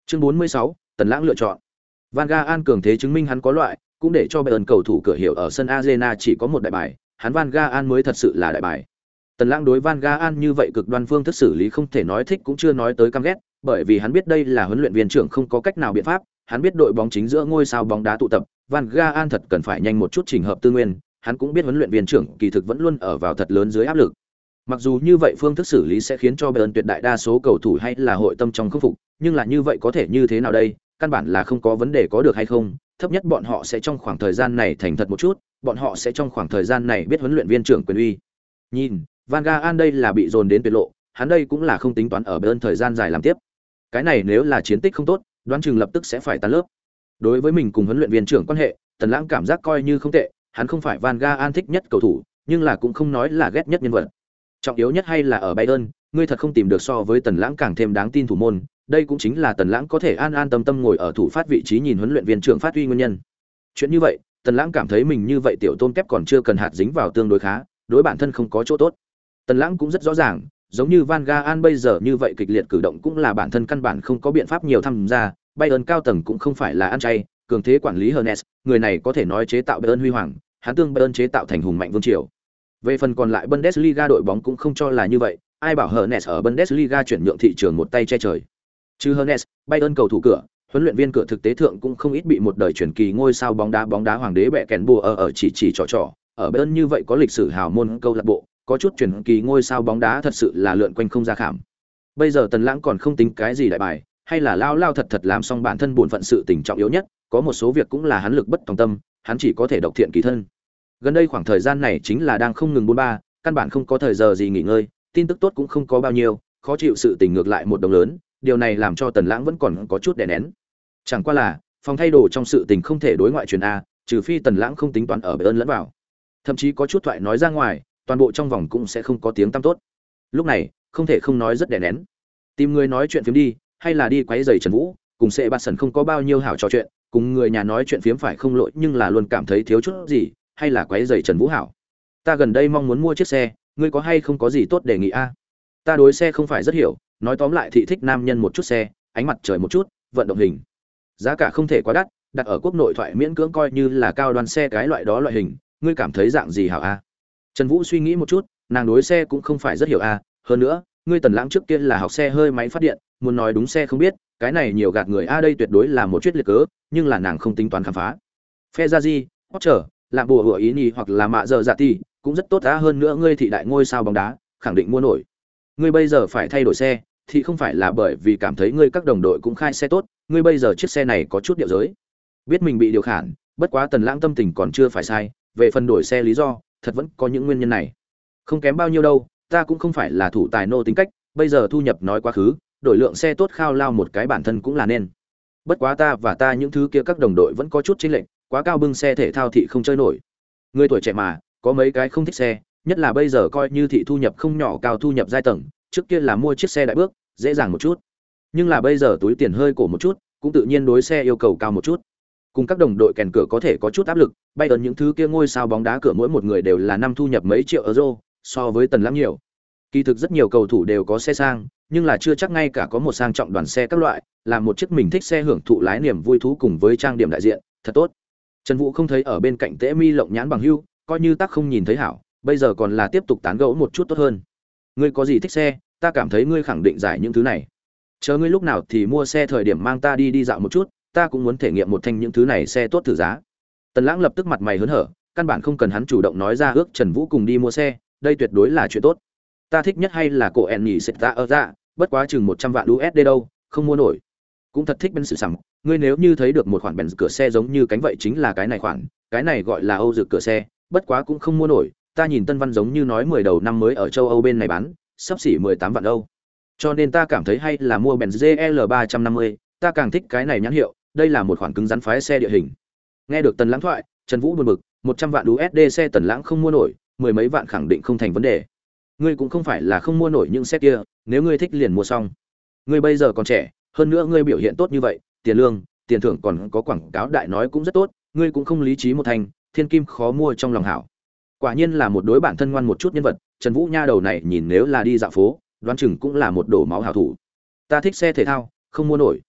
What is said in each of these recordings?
Chương 46, Tần Lãng lựa chọn. Van Gaal cường thế chứng minh hắn có loại, cũng để cho Bayern cầu thủ cửa hiểu ở sân Arena chỉ có một đại bài, hắn Van Gaal mới thật sự là đại bài. Tần Lãng đối Van Gaal như vậy cực đoan phương thức xử lý không thể nói thích cũng chưa nói tới căm ghét, bởi vì hắn biết đây là huấn luyện viên trưởng không có cách nào biện pháp, hắn biết đội bóng chính giữa ngôi sao bóng đá tụ tập, Van Gaal thật cần phải nhanh một chút chỉnh hợp tư nguyên, hắn cũng biết huấn luyện viên trưởng kỳ thực vẫn luôn ở vào thật lớn dưới áp lực. Mặc dù như vậy phương thức xử lý sẽ khiến cho Bayern tuyệt đại đa số cầu thủ hay là hội tâm trong không phục, nhưng là như vậy có thể như thế nào đây? Căn bản là không có vấn đề có được hay không, thấp nhất bọn họ sẽ trong khoảng thời gian này thành thật một chút, bọn họ sẽ trong khoảng thời gian này biết huấn luyện viên trưởng quyền uy. Nhìn, Van Gaal đây là bị dồn đến tuyệt lộ, hắn đây cũng là không tính toán ở Bayern thời gian dài làm tiếp. Cái này nếu là chiến tích không tốt, đoán chừng lập tức sẽ phải tan lớp. Đối với mình cùng huấn luyện viên trưởng quan hệ, Tần Lãng cảm giác coi như không tệ, hắn không phải Van Gaal thích nhất cầu thủ, nhưng là cũng không nói là ghét nhất nhân vật. Trọng yếu nhất hay là ở Bayern, ngươi thật không tìm được so với Tần Lãng càng thêm đáng tin thủ môn, đây cũng chính là Tần Lãng có thể an an tâm tâm ngồi ở thủ phát vị trí nhìn huấn luyện viên trưởng phát huy nguyên nhân. Chuyện như vậy, Tần Lãng cảm thấy mình như vậy tiểu tôm kép còn chưa cần hạt dính vào tương đối khá, đối bản thân không có chỗ tốt. Tần Lãng cũng rất rõ ràng, giống như Van Gaal bây giờ như vậy kịch liệt cử động cũng là bản thân căn bản không có biện pháp nhiều tham gia, Bayern cao tầng cũng không phải là ăn chay, cường thế quản lý Hernes, người này có thể nói chế tạo Bayern huy hoàng, hắn tương Bayern chế tạo thành hùng mạnh vương triều. Về phần còn lại Bundesliga đội bóng cũng không cho là như vậy, ai bảo Hernes ở Bundesliga chuyển nhượng thị trường một tay che trời. Trừ Hernes, Bayern cầu thủ cửa, huấn luyện viên cửa thực tế thượng cũng không ít bị một đời truyền kỳ ngôi sao bóng đá hoàng đế bẻ kèn bùa ở chỉ trò. Ở Bayern như vậy có lịch sử hào môn câu lạc bộ, có chút truyền kỳ ngôi sao bóng đá thật sự là lượn quanh không ra khảm. Bây giờ Tần Lãng còn không tính cái gì đại bài, hay là lao thật làm xong bản thân buồn phận sự tình trọng yếu nhất, có một số việc cũng là hắn lực bất tòng tâm, hắn chỉ có thể độc thiện kỳ thân. Gần đây khoảng thời gian này chính là đang không ngừng buôn ba, căn bản không có thời giờ gì nghỉ ngơi, tin tức tốt cũng không có bao nhiêu, khó chịu sự tình ngược lại một đồng lớn, điều này làm cho Tần Lãng vẫn còn có chút đè nén. Chẳng qua là, phòng thay đồ trong sự tình không thể đối ngoại truyền a, trừ phi Tần Lãng không tính toán ở Bayern lẫn vào. Thậm chí có chút thoại nói ra ngoài, toàn bộ trong vòng cũng sẽ không có tiếng tăm tốt. Lúc này, không thể không nói rất đè nén. Tìm người nói chuyện phiếm đi, hay là đi quấy rầy Trần Vũ, cùng sẽ bạt sần không có bao nhiêu hảo trò chuyện, cùng người nhà nói chuyện phiếm phải không lỗi nhưng là luôn cảm thấy thiếu chút gì, hay là quấy rầy Trần Vũ hảo. Ta gần đây mong muốn mua chiếc xe, ngươi có hay không có gì tốt đề nghị a? Ta đối xe không phải rất hiểu, nói tóm lại thị thích nam nhân một chút xe, ánh mặt trời một chút, vận động hình. Giá cả không thể quá đắt, đặt ở quốc nội thoại miễn cưỡng coi như là cao đoan xe cái loại đó loại hình, ngươi cảm thấy dạng gì hảo a? Trần Vũ suy nghĩ một chút, nàng đối xe cũng không phải rất hiểu a, hơn nữa, ngươi Tần Lãng trước kia là học xe hơi máy phát điện, muốn nói đúng xe không biết, cái này nhiều gạt người a, đây tuyệt đối là một chuyện liệt cớ, nhưng là nàng không tính toán khám phá. Ferrari, Porsche, làm bùa hựa ý nhì hoặc là mạ giờ dạ ti, cũng rất tốt á, hơn nữa ngươi thị đại ngôi sao bóng đá, khẳng định mua nổi. Ngươi bây giờ phải thay đổi xe, thì không phải là bởi vì cảm thấy ngươi các đồng đội cũng khai xe tốt, ngươi bây giờ chiếc xe này có chút điệu giới. Biết mình bị điều khiển, bất quá Tần Lãng tâm tình còn chưa phải sai, về phần đổi xe lý do, thật vẫn có những nguyên nhân này. Không kém bao nhiêu đâu, ta cũng không phải là thủ tài nô tính cách, bây giờ thu nhập nói quá khứ, đổi lượng xe tốt khao lao một cái bản thân cũng là nên. Bất quá ta những thứ kia các đồng đội vẫn có chút chênh lệch, quá cao bưng xe thể thao thị không chơi nổi. Người tuổi trẻ mà, có mấy cái không thích xe, nhất là bây giờ coi như thị thu nhập không nhỏ cao thu nhập giai tầng, trước kia là mua chiếc xe đại bước, dễ dàng một chút. Nhưng là bây giờ túi tiền hơi cổ một chút, cũng tự nhiên đối xe yêu cầu cao một chút. Cùng các đồng đội kèn cửa có thể có chút áp lực, Bayern những thứ kia ngôi sao bóng đá cửa mỗi một người đều là năm thu nhập mấy triệu euro, so với Tần Lãng nhiều. Kỳ thực rất nhiều cầu thủ đều có xe sang, nhưng là chưa chắc ngay cả có một sang trọng đoàn xe các loại, làm một chiếc mình thích xe hưởng thụ lái niềm vui thú cùng với trang điểm đại diện, thật tốt. Trần Vũ không thấy ở bên cạnh Tễ Mi lộng nhãn bằng hưu, coi như tác không nhìn thấy hảo, bây giờ còn là tiếp tục tán gẫu một chút tốt hơn. Ngươi có gì thích xe, ta cảm thấy ngươi khẳng định giải những thứ này. Chờ ngươi lúc nào thì mua xe thời điểm mang ta đi dạo một chút, ta cũng muốn thể nghiệm một thanh những thứ này xe tốt thử giá. Tần Lãng lập tức mặt mày hớn hở, căn bản không cần hắn chủ động nói ra ước Trần Vũ cùng đi mua xe, đây tuyệt đối là chuyện tốt. Ta thích nhất hay là cổ Enny Seta ở ra, bất quá chừng 100 vạn USD đâu, không mua nổi. Cũng thật thích Benz sự sắm, ngươi nếu như thấy được một khoản Benz cửa xe giống như cánh vậy chính là cái này khoản, cái này gọi là Âu Dực cửa xe, bất quá cũng không mua nổi, ta nhìn Tân Văn giống như nói 10 đầu năm mới ở châu Âu bên này bán, sắp xỉ 18 vạn Âu. Cho nên ta cảm thấy hay là mua Benz GL350, ta càng thích cái này nhãn hiệu, đây là một khoản cứng rắn phái xe địa hình. Nghe được Tần Lãng thoại, Trần Vũ buồn bực, 100 vạn USD xe Tần Lãng không mua nổi, mười mấy vạn khẳng định không thành vấn đề. Ngươi cũng không phải là không mua nổi những xe kia, nếu ngươi thích liền mua xong. Ngươi bây giờ còn trẻ, hơn nữa ngươi biểu hiện tốt như vậy, tiền lương, tiền thưởng còn có quảng cáo đại nói cũng rất tốt, ngươi cũng không lý trí một thành, thiên kim khó mua trong lòng hảo. Quả nhiên là một đối bản thân ngoan một chút nhân vật, Trần Vũ nha đầu này nhìn nếu là đi dạo phố, đoán chừng cũng là một đổ máu hảo thủ. Ta thích xe thể thao, không mua nổi.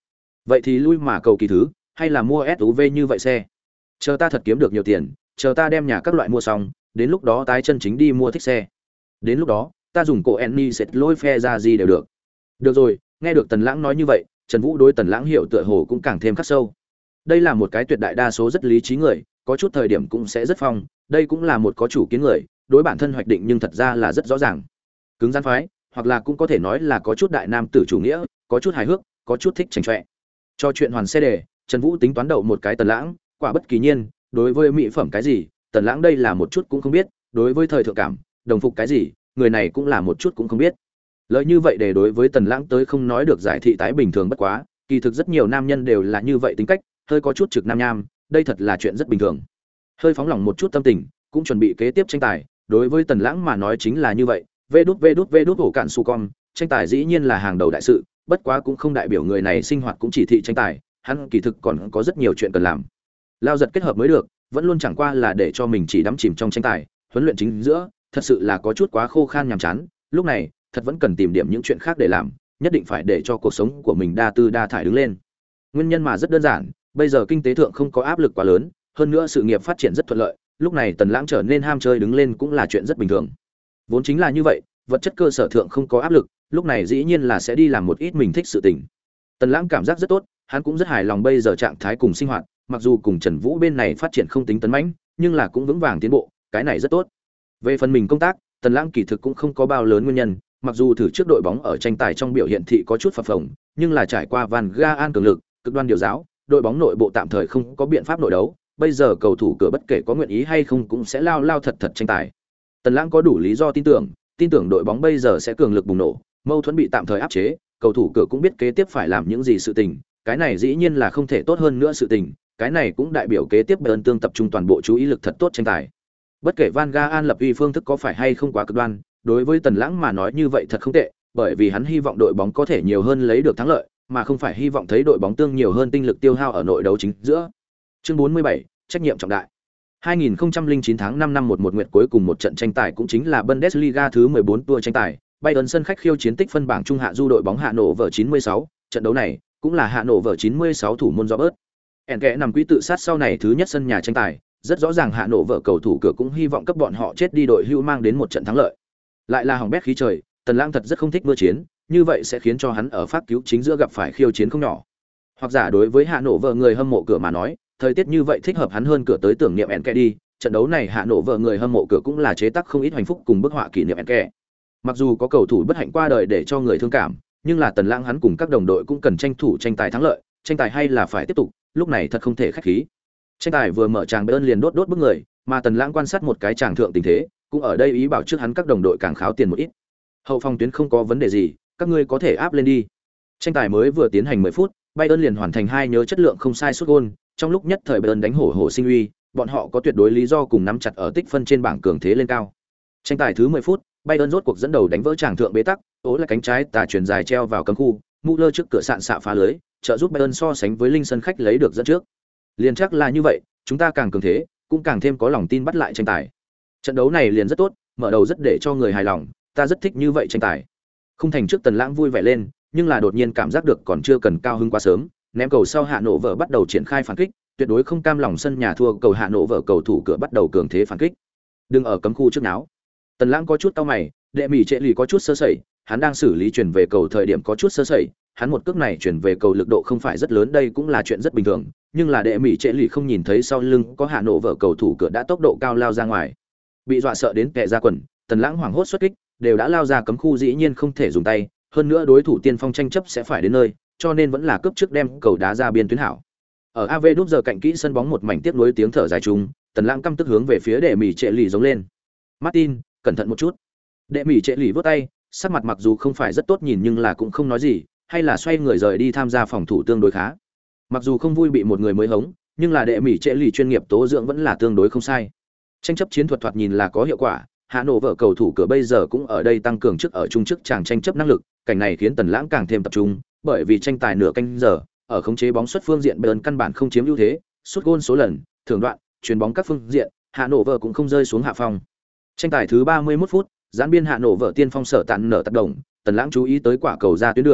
Vậy thì lui mà cầu kỳ thứ, hay là mua SUV như vậy xe. Chờ ta thật kiếm được nhiều tiền, chờ ta đem nhà các loại mua xong, đến lúc đó tái chân chính đi mua thích xe. Đến lúc đó, ta dùng cổ Enni sẽ lôi phe ra gì đều được. Được rồi, nghe được Tần Lãng nói như vậy, Trần Vũ đối Tần Lãng hiểu tựa hồ cũng càng thêm khắc sâu. Đây là một cái tuyệt đại đa số rất lý trí người, có chút thời điểm cũng sẽ rất phong, đây cũng là một có chủ kiến người, đối bản thân hoạch định nhưng thật ra là rất rõ ràng. Cứng rắn phái, hoặc là cũng có thể nói là có chút đại nam tử chủ nghĩa, có chút hài hước, có chút thích chảnh chọe. Cho chuyện hoàn xe đề, Trần Vũ tính toán đậu một cái Tần Lãng, quả bất kỳ nhiên, đối với mỹ phẩm cái gì, Tần Lãng đây là một chút cũng không biết, đối với thời thượng cảm, đồng phục cái gì, người này cũng là một chút cũng không biết. Lợi như vậy để đối với Tần Lãng tới không nói được giải thị tái bình thường bất quá, kỳ thực rất nhiều nam nhân đều là như vậy tính cách, hơi có chút trực nam nham, đây thật là chuyện rất bình thường. Hơi phóng lỏng một chút tâm tình, cũng chuẩn bị kế tiếp tranh tài, đối với Tần Lãng mà nói chính là như vậy, vê đút hổ cạn su con, tranh tài dĩ nhiên là hàng đầu đại sự, bất quá cũng không đại biểu người này sinh hoạt cũng chỉ thị tranh tài, hắn kỳ thực còn có rất nhiều chuyện cần làm. Lao giật kết hợp mới được, vẫn luôn chẳng qua là để cho mình chỉ đắm chìm trong tranh tài, huấn luyện chính giữa, thật sự là có chút quá khô khan nhàm chán, lúc này, thật vẫn cần tìm điểm những chuyện khác để làm, nhất định phải để cho cuộc sống của mình đa tư đa thải đứng lên. Nguyên nhân mà rất đơn giản, bây giờ kinh tế thượng không có áp lực quá lớn, hơn nữa sự nghiệp phát triển rất thuận lợi, lúc này Tần Lãng trở nên ham chơi đứng lên cũng là chuyện rất bình thường. Vốn chính là như vậy, vật chất cơ sở thượng không có áp lực, lúc này dĩ nhiên là sẽ đi làm một ít mình thích sự tình. Tần Lãng cảm giác rất tốt, hắn cũng rất hài lòng bây giờ trạng thái cùng sinh hoạt, mặc dù cùng Trần Vũ bên này phát triển không tính tấn mãnh, nhưng là cũng vững vàng tiến bộ, cái này rất tốt. Về phần mình công tác, Tần Lãng kỳ thực cũng không có bao lớn nguyên nhân, mặc dù thử trước đội bóng ở tranh tài trong biểu hiện thị có chút phập phồng, nhưng là trải qua Van Gaal cường lực, cực đoan điều giáo, đội bóng nội bộ tạm thời không có biện pháp nội đấu, bây giờ cầu thủ cửa bất kể có nguyện ý hay không cũng sẽ lao thật tranh tài. Tần Lãng có đủ lý do tin tưởng đội bóng bây giờ sẽ cường lực bùng nổ, mâu thuẫn bị tạm thời áp chế, cầu thủ cửa cũng biết kế tiếp phải làm những gì sự tình, cái này dĩ nhiên là không thể tốt hơn nữa sự tình, cái này cũng đại biểu kế tiếp Bayern tương tập trung toàn bộ chú ý lực thật tốt tranh tài. Bất kể Van Gaal lập uy phương thức có phải hay không quá cực đoan, đối với Tần Lãng mà nói như vậy thật không tệ, bởi vì hắn hy vọng đội bóng có thể nhiều hơn lấy được thắng lợi, mà không phải hy vọng thấy đội bóng tương nhiều hơn tinh lực tiêu hao ở nội đấu chính giữa. Chương 47, trách nhiệm trọng đại. 2009 tháng 5 năm 11 nguyệt cuối cùng một trận tranh tài cũng chính là Bundesliga thứ 14 tour tranh tài, Bayern sân khách khiêu chiến tích phân bảng trung hạ du đội bóng Hannover 96, trận đấu này cũng là Hannover 96 thủ môn Robert. Enke nằm quỹ tự sát sau này thứ nhất sân nhà tranh tài, rất rõ ràng Hannover cầu thủ cửa cũng hy vọng cấp bọn họ chết đi đội hưu mang đến một trận thắng lợi. Lại là hỏng bét khí trời, Tần Lãng thật rất không thích mưa chiến, như vậy sẽ khiến cho hắn ở phát cứu chính giữa gặp phải khiêu chiến không nhỏ. Hoặc giả đối với Hannover người hâm mộ cửa mà nói, thời tiết như vậy thích hợp hắn hơn cửa tới tưởng niệm Enke đi, trận đấu này Hannover người hâm mộ cửa cũng là chế tác không ít hạnh phúc cùng bức họa kỷ niệm Enke. Mặc dù có cầu thủ bất hạnh qua đời để cho người thương cảm, nhưng là Tần Lãng hắn cùng các đồng đội cũng cần tranh thủ tranh tài thắng lợi, tranh tài hay là phải tiếp tục, lúc này thật không thể khách khí. Tranh tài vừa mở tràng Bayern liền đốt bức người, mà Tần Lãng quan sát một cái tràng thượng tình thế, cũng ở đây ý bảo trước hắn các đồng đội càng kháo tiền một ít. Hậu phòng tuyến không có vấn đề gì, các ngươi có thể áp lên đi. Tranh tài mới vừa tiến hành 10 phút, Bayern liền hoàn thành hai nhớ chất lượng không sai sút gol, trong lúc nhất thời Bayern đánh hổ sinh uy, bọn họ có tuyệt đối lý do cùng nắm chặt ở tích phân trên bảng cường thế lên cao. Tranh tài thứ 10 phút, Bayern rốt cuộc dẫn đầu đánh vỡ tràng thượng bế tắc, ố là cánh trái tà truyền dài treo vào cấm khu, Müller trước cửa sạn xạ phá lưới, trợ giúp Bayern so sánh với linh sân khách lấy được dẫn trước. Liền chắc là như vậy, chúng ta càng cường thế, cũng càng thêm có lòng tin bắt lại tranh tài. Trận đấu này liền rất tốt, mở đầu rất để cho người hài lòng, ta rất thích như vậy tranh tài. Không thành trước Tần Lãng vui vẻ lên, nhưng là đột nhiên cảm giác được còn chưa cần cao hứng quá sớm, ném cầu sau Hạ Nổ vợ bắt đầu triển khai phản kích, tuyệt đối không cam lòng sân nhà thua cầu Hạ Nổ vợ cầu thủ cửa bắt đầu cường thế phản kích. Đừng ở cấm khu trước náo. Tần Lãng có chút cau mày, đệ mỹ trệ lì có chút sơ sẩy, hắn đang xử lý chuyển về cầu thời điểm có chút sơ sẩy, hắn một cước này chuyển về cầu lực độ không phải rất lớn, đây cũng là chuyện rất bình thường, nhưng là đệ mỹ trệ lì không nhìn thấy sau lưng có Hạ Nổ vợ cầu thủ cửa đã tốc độ cao lao ra ngoài, bị dọa sợ đến tè ra quần. Tần Lãng hoảng hốt xuất kích, đều đã lao ra cấm khu dĩ nhiên không thể dùng tay, hơn nữa đối thủ tiên phong tranh chấp sẽ phải đến nơi, cho nên vẫn là cướp trước đem cầu đá ra biên tuyến hảo. Ở AV đúp giờ cạnh kỹ sân bóng một mảnh tiếp nối tiếng thở dài chung, Tần Lãng căm tức hướng về phía đệ mỹ trệ lì giống lên. Martin, cẩn thận một chút. Đệ mỹ trệ lì vỗ tay, sắc mặt mặc dù không phải rất tốt nhìn nhưng là cũng không nói gì, hay là xoay người rời đi tham gia phòng thủ tương đối khá. Mặc dù không vui bị một người mới hống, nhưng là đệ mỹ trệ lì chuyên nghiệp tố dưỡng vẫn là tương đối không sai. Tranh chấp chiến thuật thoạt nhìn là có hiệu quả, Hạ Nổ vợ cầu thủ cửa bây giờ cũng ở đây tăng cường trước ở trung trước chàng tranh chấp năng lực, cảnh này khiến Tần Lãng càng thêm tập trung, bởi vì tranh tài nửa canh giờ, ở khống chế bóng xuất phương diện Bayern căn bản không chiếm ưu thế, sút gôn số lần, thưởng đoạn, chuyền bóng các phương diện, Hạ Nổ vợ cũng không rơi xuống hạ phong. Tranh tài thứ 31 phút, gián biên Hạ Nổ vợ tiên phong sở tạn nở tác động, Tần Lãng chú ý tới quả cầu ra tuyến đường,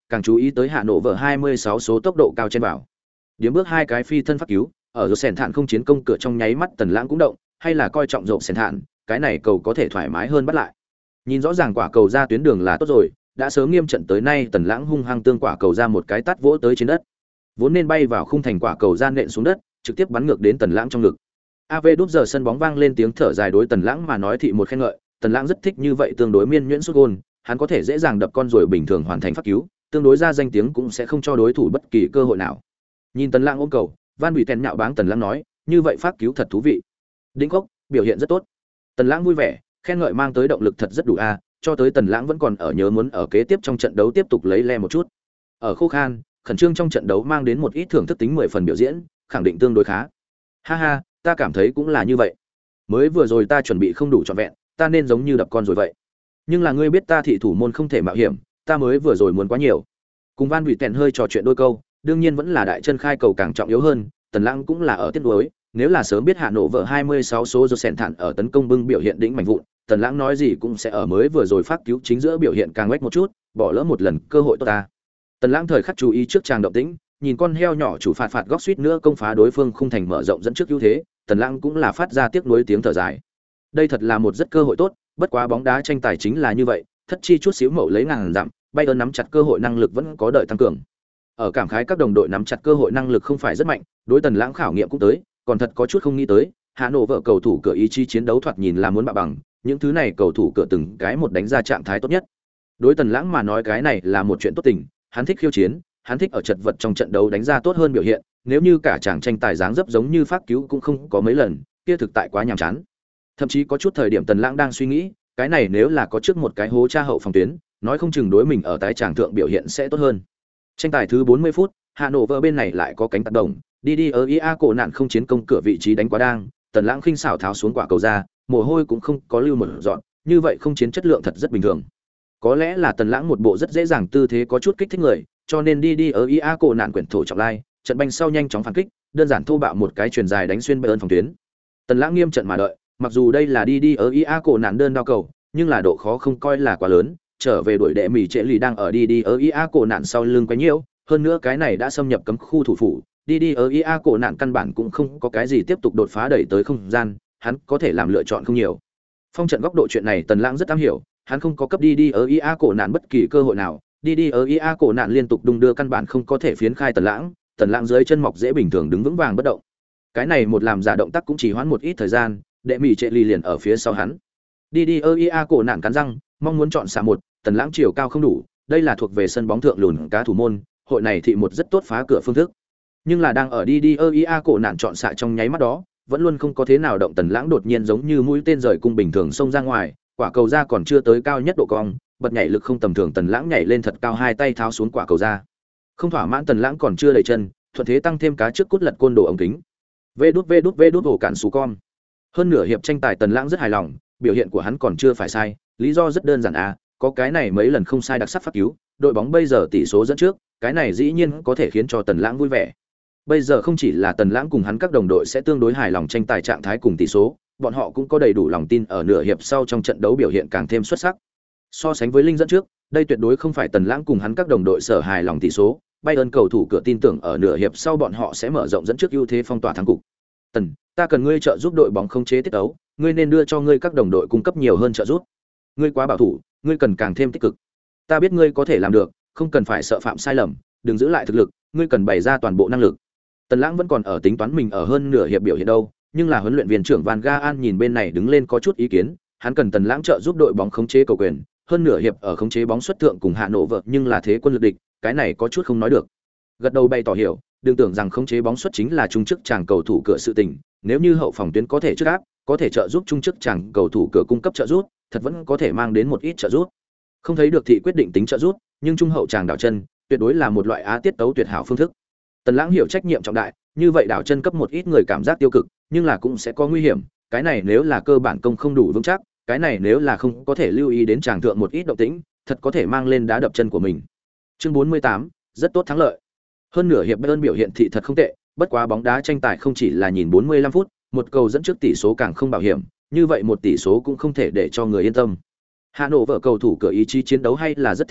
càng chú ý tới Hà Nội vở 26 số tốc độ cao trên vào. Điếm bước hai cái phi thân pháp cứu, ở rổ sèn thản không chiến công cửa trong nháy mắt Tần Lãng cũng động, hay là coi trọng rổ sèn thản, cái này cầu có thể thoải mái hơn bắt lại. Nhìn rõ ràng quả cầu ra tuyến đường là tốt rồi, đã sớm nghiêm trận tới nay Tần Lãng hung hăng tương quả cầu ra một cái tát vỗ tới trên đất. Vốn nên bay vào khung thành quả cầu ra nện xuống đất, trực tiếp bắn ngược đến Tần Lãng trong ngực. AV đúp giờ sân bóng vang lên tiếng thở dài đối Tần Lãng mà nói thị một khen ngợi, Tần Lãng rất thích như vậy tương đối miên nhuyễn sút gol, hắn có thể dễ dàng đập con rồi bình thường hoàn thành pháp cứu, tương đối ra danh tiếng cũng sẽ không cho đối thủ bất kỳ cơ hội nào. Nhìn Tần Lãng ôm cầu, Van Bị Tèn nhạo báng Tần Lãng nói, như vậy pháp cứu thật thú vị. Đỉnh Cốc, biểu hiện rất tốt. Tần Lãng vui vẻ, khen ngợi mang tới động lực thật rất đủ a, cho tới Tần Lãng vẫn còn ở nhớ muốn ở kế tiếp trong trận đấu tiếp tục lấy le một chút. Ở khô khan, khẩn trương trong trận đấu mang đến một ít thưởng thức tính 10 phần biểu diễn, khẳng định tương đối khá. Ha ha, ta cảm thấy cũng là như vậy. Mới vừa rồi ta chuẩn bị không đủ trọn vẹn, ta nên giống như đập con rồi vậy. Nhưng là ngươi biết ta thị thủ môn không thể mạo hiểm, ta mới vừa rồi muốn quá nhiều. Cùng Van Bị Tèn hơi trò chuyện đôi câu, đương nhiên vẫn là đại chân khai cầu càng trọng yếu hơn, Tần Lãng cũng là ở tiết đối, nếu là sớm biết Hà Nội vợ 26 số rồi sèn thản ở tấn công bưng biểu hiện đỉnh mạnh vụn, Tần Lãng nói gì cũng sẽ ở mới vừa rồi phát cứu chính giữa biểu hiện càng quét một chút, bỏ lỡ một lần cơ hội tốt ta. Tần Lãng thời khắc chú ý trước tràng động tĩnh, nhìn con heo nhỏ chủ phạt góc suýt nữa công phá đối phương khung thành mở rộng dẫn trước ưu thế, Tần Lãng cũng là phát ra tiếc nuối tiếng thở dài. Đây thật là một rất cơ hội tốt, bất quá bóng đá tranh tài chính là như vậy, thất chi chút xíu mậu lấy ngàn dặm, Bayern nắm chặt cơ hội năng lực vẫn có đợi tăng cường. Ở cảm khái các đồng đội nắm chặt cơ hội năng lực không phải rất mạnh, đối Tần Lãng khảo nghiệm cũng tới, còn thật có chút không nghĩ tới, Hà Nội vợ cầu thủ cửa ý chí chiến đấu thoạt nhìn là muốn bạ bằng, những thứ này cầu thủ cửa từng cái một đánh ra trạng thái tốt nhất. Đối Tần Lãng mà nói cái này là một chuyện tốt tình, hắn thích khiêu chiến, hắn thích ở chật vật trong trận đấu đánh ra tốt hơn biểu hiện, nếu như cả chàng tranh tài dáng dấp giống như phát cứu cũng không có mấy lần, kia thực tại quá nhàm chán. Thậm chí có chút thời điểm Tần Lãng đang suy nghĩ, cái này nếu là có trước một cái hố tra hậu phòng tuyến, nói không chừng đối mình ở tái tràng thượng biểu hiện sẽ tốt hơn. Tranh tài thứ 40 phút, Hà Nội vợ bên này lại có cánh tác động, đi ở ia cổ nạn không chiến công cửa vị trí đánh quá đang, Tần Lãng khinh xảo tháo xuống quả cầu ra, mồ hôi cũng không có lưu một dọn, như vậy không chiến chất lượng thật rất bình thường. Có lẽ là Tần Lãng một bộ rất dễ dàng tư thế có chút kích thích người, cho nên đi ở ia cổ nạn quyển thổ trọng lai, trận banh sau nhanh chóng phản kích, đơn giản thô bạo một cái chuyền dài đánh xuyên Bayern phòng tuyến. Tần Lãng nghiêm trận mà đợi, mặc dù đây là đi ở ia cổ nạn đơn đao cầu, nhưng là độ khó không coi là quá lớn, trở về đuổi đệ mỉ trệ lì đang ở đi ở ia cổ nạn sau lưng quá nhiều, hơn nữa cái này đã xâm nhập cấm khu thủ phủ, đi ở ia cổ nạn căn bản cũng không có cái gì tiếp tục đột phá đẩy tới không gian, hắn có thể làm lựa chọn không nhiều. Phong trận góc độ chuyện này Tần Lãng rất am hiểu, hắn không có cấp đi ở ia cổ nạn bất kỳ cơ hội nào, đi ở ia cổ nạn liên tục đung đưa căn bản không có thể phiến khai Tần Lãng dưới chân mọc dễ bình thường đứng vững vàng bất động. Cái này một làm giả động tác cũng chỉ hoãn một ít thời gian, đệ mỉ trệ lì liền ở phía sau hắn. Đi ở ia cổ nạn cắn răng, mong muốn chọn xạ một, Tần Lãng chiều cao không đủ, đây là thuộc về sân bóng thượng lùn cá thủ môn, hội này thị một rất tốt phá cửa phương thức. Nhưng là đang ở đi ở ia cổ nạn chọn xạ trong nháy mắt đó, vẫn luôn không có thế nào động, Tần Lãng đột nhiên giống như mũi tên rời cung bình thường xông ra ngoài, quả cầu ra còn chưa tới cao nhất độ cong, bật nhảy lực không tầm thường, Tần Lãng nhảy lên thật cao, hai tay tháo xuống quả cầu ra. Không thỏa mãn, Tần Lãng còn chưa đầy chân, thuận thế tăng thêm cá trước cút lật côn đồ ống kính. Vê đút ổ cản sú con. Hơn nửa hiệp tranh tài Tần Lãng rất hài lòng, biểu hiện của hắn còn chưa phải sai, lý do rất đơn giản có cái này mấy lần không sai đặc sắc phát cứu, đội bóng bây giờ tỷ số dẫn trước, cái này dĩ nhiên có thể khiến cho Tần Lãng vui vẻ. Bây giờ không chỉ là Tần Lãng cùng hắn các đồng đội sẽ tương đối hài lòng tranh tài trạng thái cùng tỷ số, bọn họ cũng có đầy đủ lòng tin ở nửa hiệp sau trong trận đấu biểu hiện càng thêm xuất sắc. So sánh với Linh dẫn trước, đây tuyệt đối không phải Tần Lãng cùng hắn các đồng đội sở hài lòng tỷ số, Bayern cầu thủ cửa tin tưởng ở nửa hiệp sau bọn họ sẽ mở rộng dẫn trước ưu thế phong tỏa thắng cục. Tần, ta cần ngươi trợ giúp đội bóng khống chế tiết đấu, ngươi nên đưa cho ngươi các đồng đội cung cấp nhiều hơn trợ giúp. Ngươi quá bảo thủ, ngươi cần càng thêm tích cực. Ta biết ngươi có thể làm được, không cần phải sợ phạm sai lầm, đừng giữ lại thực lực, ngươi cần bày ra toàn bộ năng lực. Tần Lãng vẫn còn ở tính toán mình ở hơn nửa hiệp biểu hiện đâu, nhưng là huấn luyện viên trưởng Van Gaal nhìn bên này đứng lên có chút ý kiến, hắn cần Tần Lãng trợ giúp đội bóng khống chế cầu quyền, hơn nửa hiệp ở khống chế bóng xuất thượng cùng Hà Nội vợ nhưng là thế quân lực địch, cái này có chút không nói được. Gật đầu bày tỏ hiểu, đừng tưởng rằng khống chế bóng xuất chính là trung chức chàng cầu thủ cửa sự tình, nếu như hậu phòng tuyến có thể trước áp, có thể trợ giúp trung chức chàng cầu thủ cửa cung cấp trợ giúp, thật vẫn có thể mang đến một ít trợ giúp. Không thấy được thị quyết định tính trợ giúp, nhưng trung hậu chàng đảo chân, tuyệt đối là một loại á tiết tấu tuyệt hảo phương thức. Tần Lãng hiểu trách nhiệm trọng đại, như vậy đảo chân cấp một ít người cảm giác tiêu cực, nhưng là cũng sẽ có nguy hiểm, cái này nếu là cơ bản công không đủ vững chắc, cái này nếu là không có thể lưu ý đến chàng thượng một ít động tĩnh, thật có thể mang lên đá đập chân của mình. Chương 48, rất tốt thắng lợi. Hơn nửa hiệp Bayern biểu hiện thị thật không tệ, bất quá bóng đá tranh tài không chỉ là nhìn 45 phút, một cầu dẫn trước tỷ số càng không bảo hiểm, như vậy một tỷ số cũng không thể để cho người yên tâm. Hà Nội vợ cầu thủ cửa ý chí chiến đấu hay là rất thịnh vượng,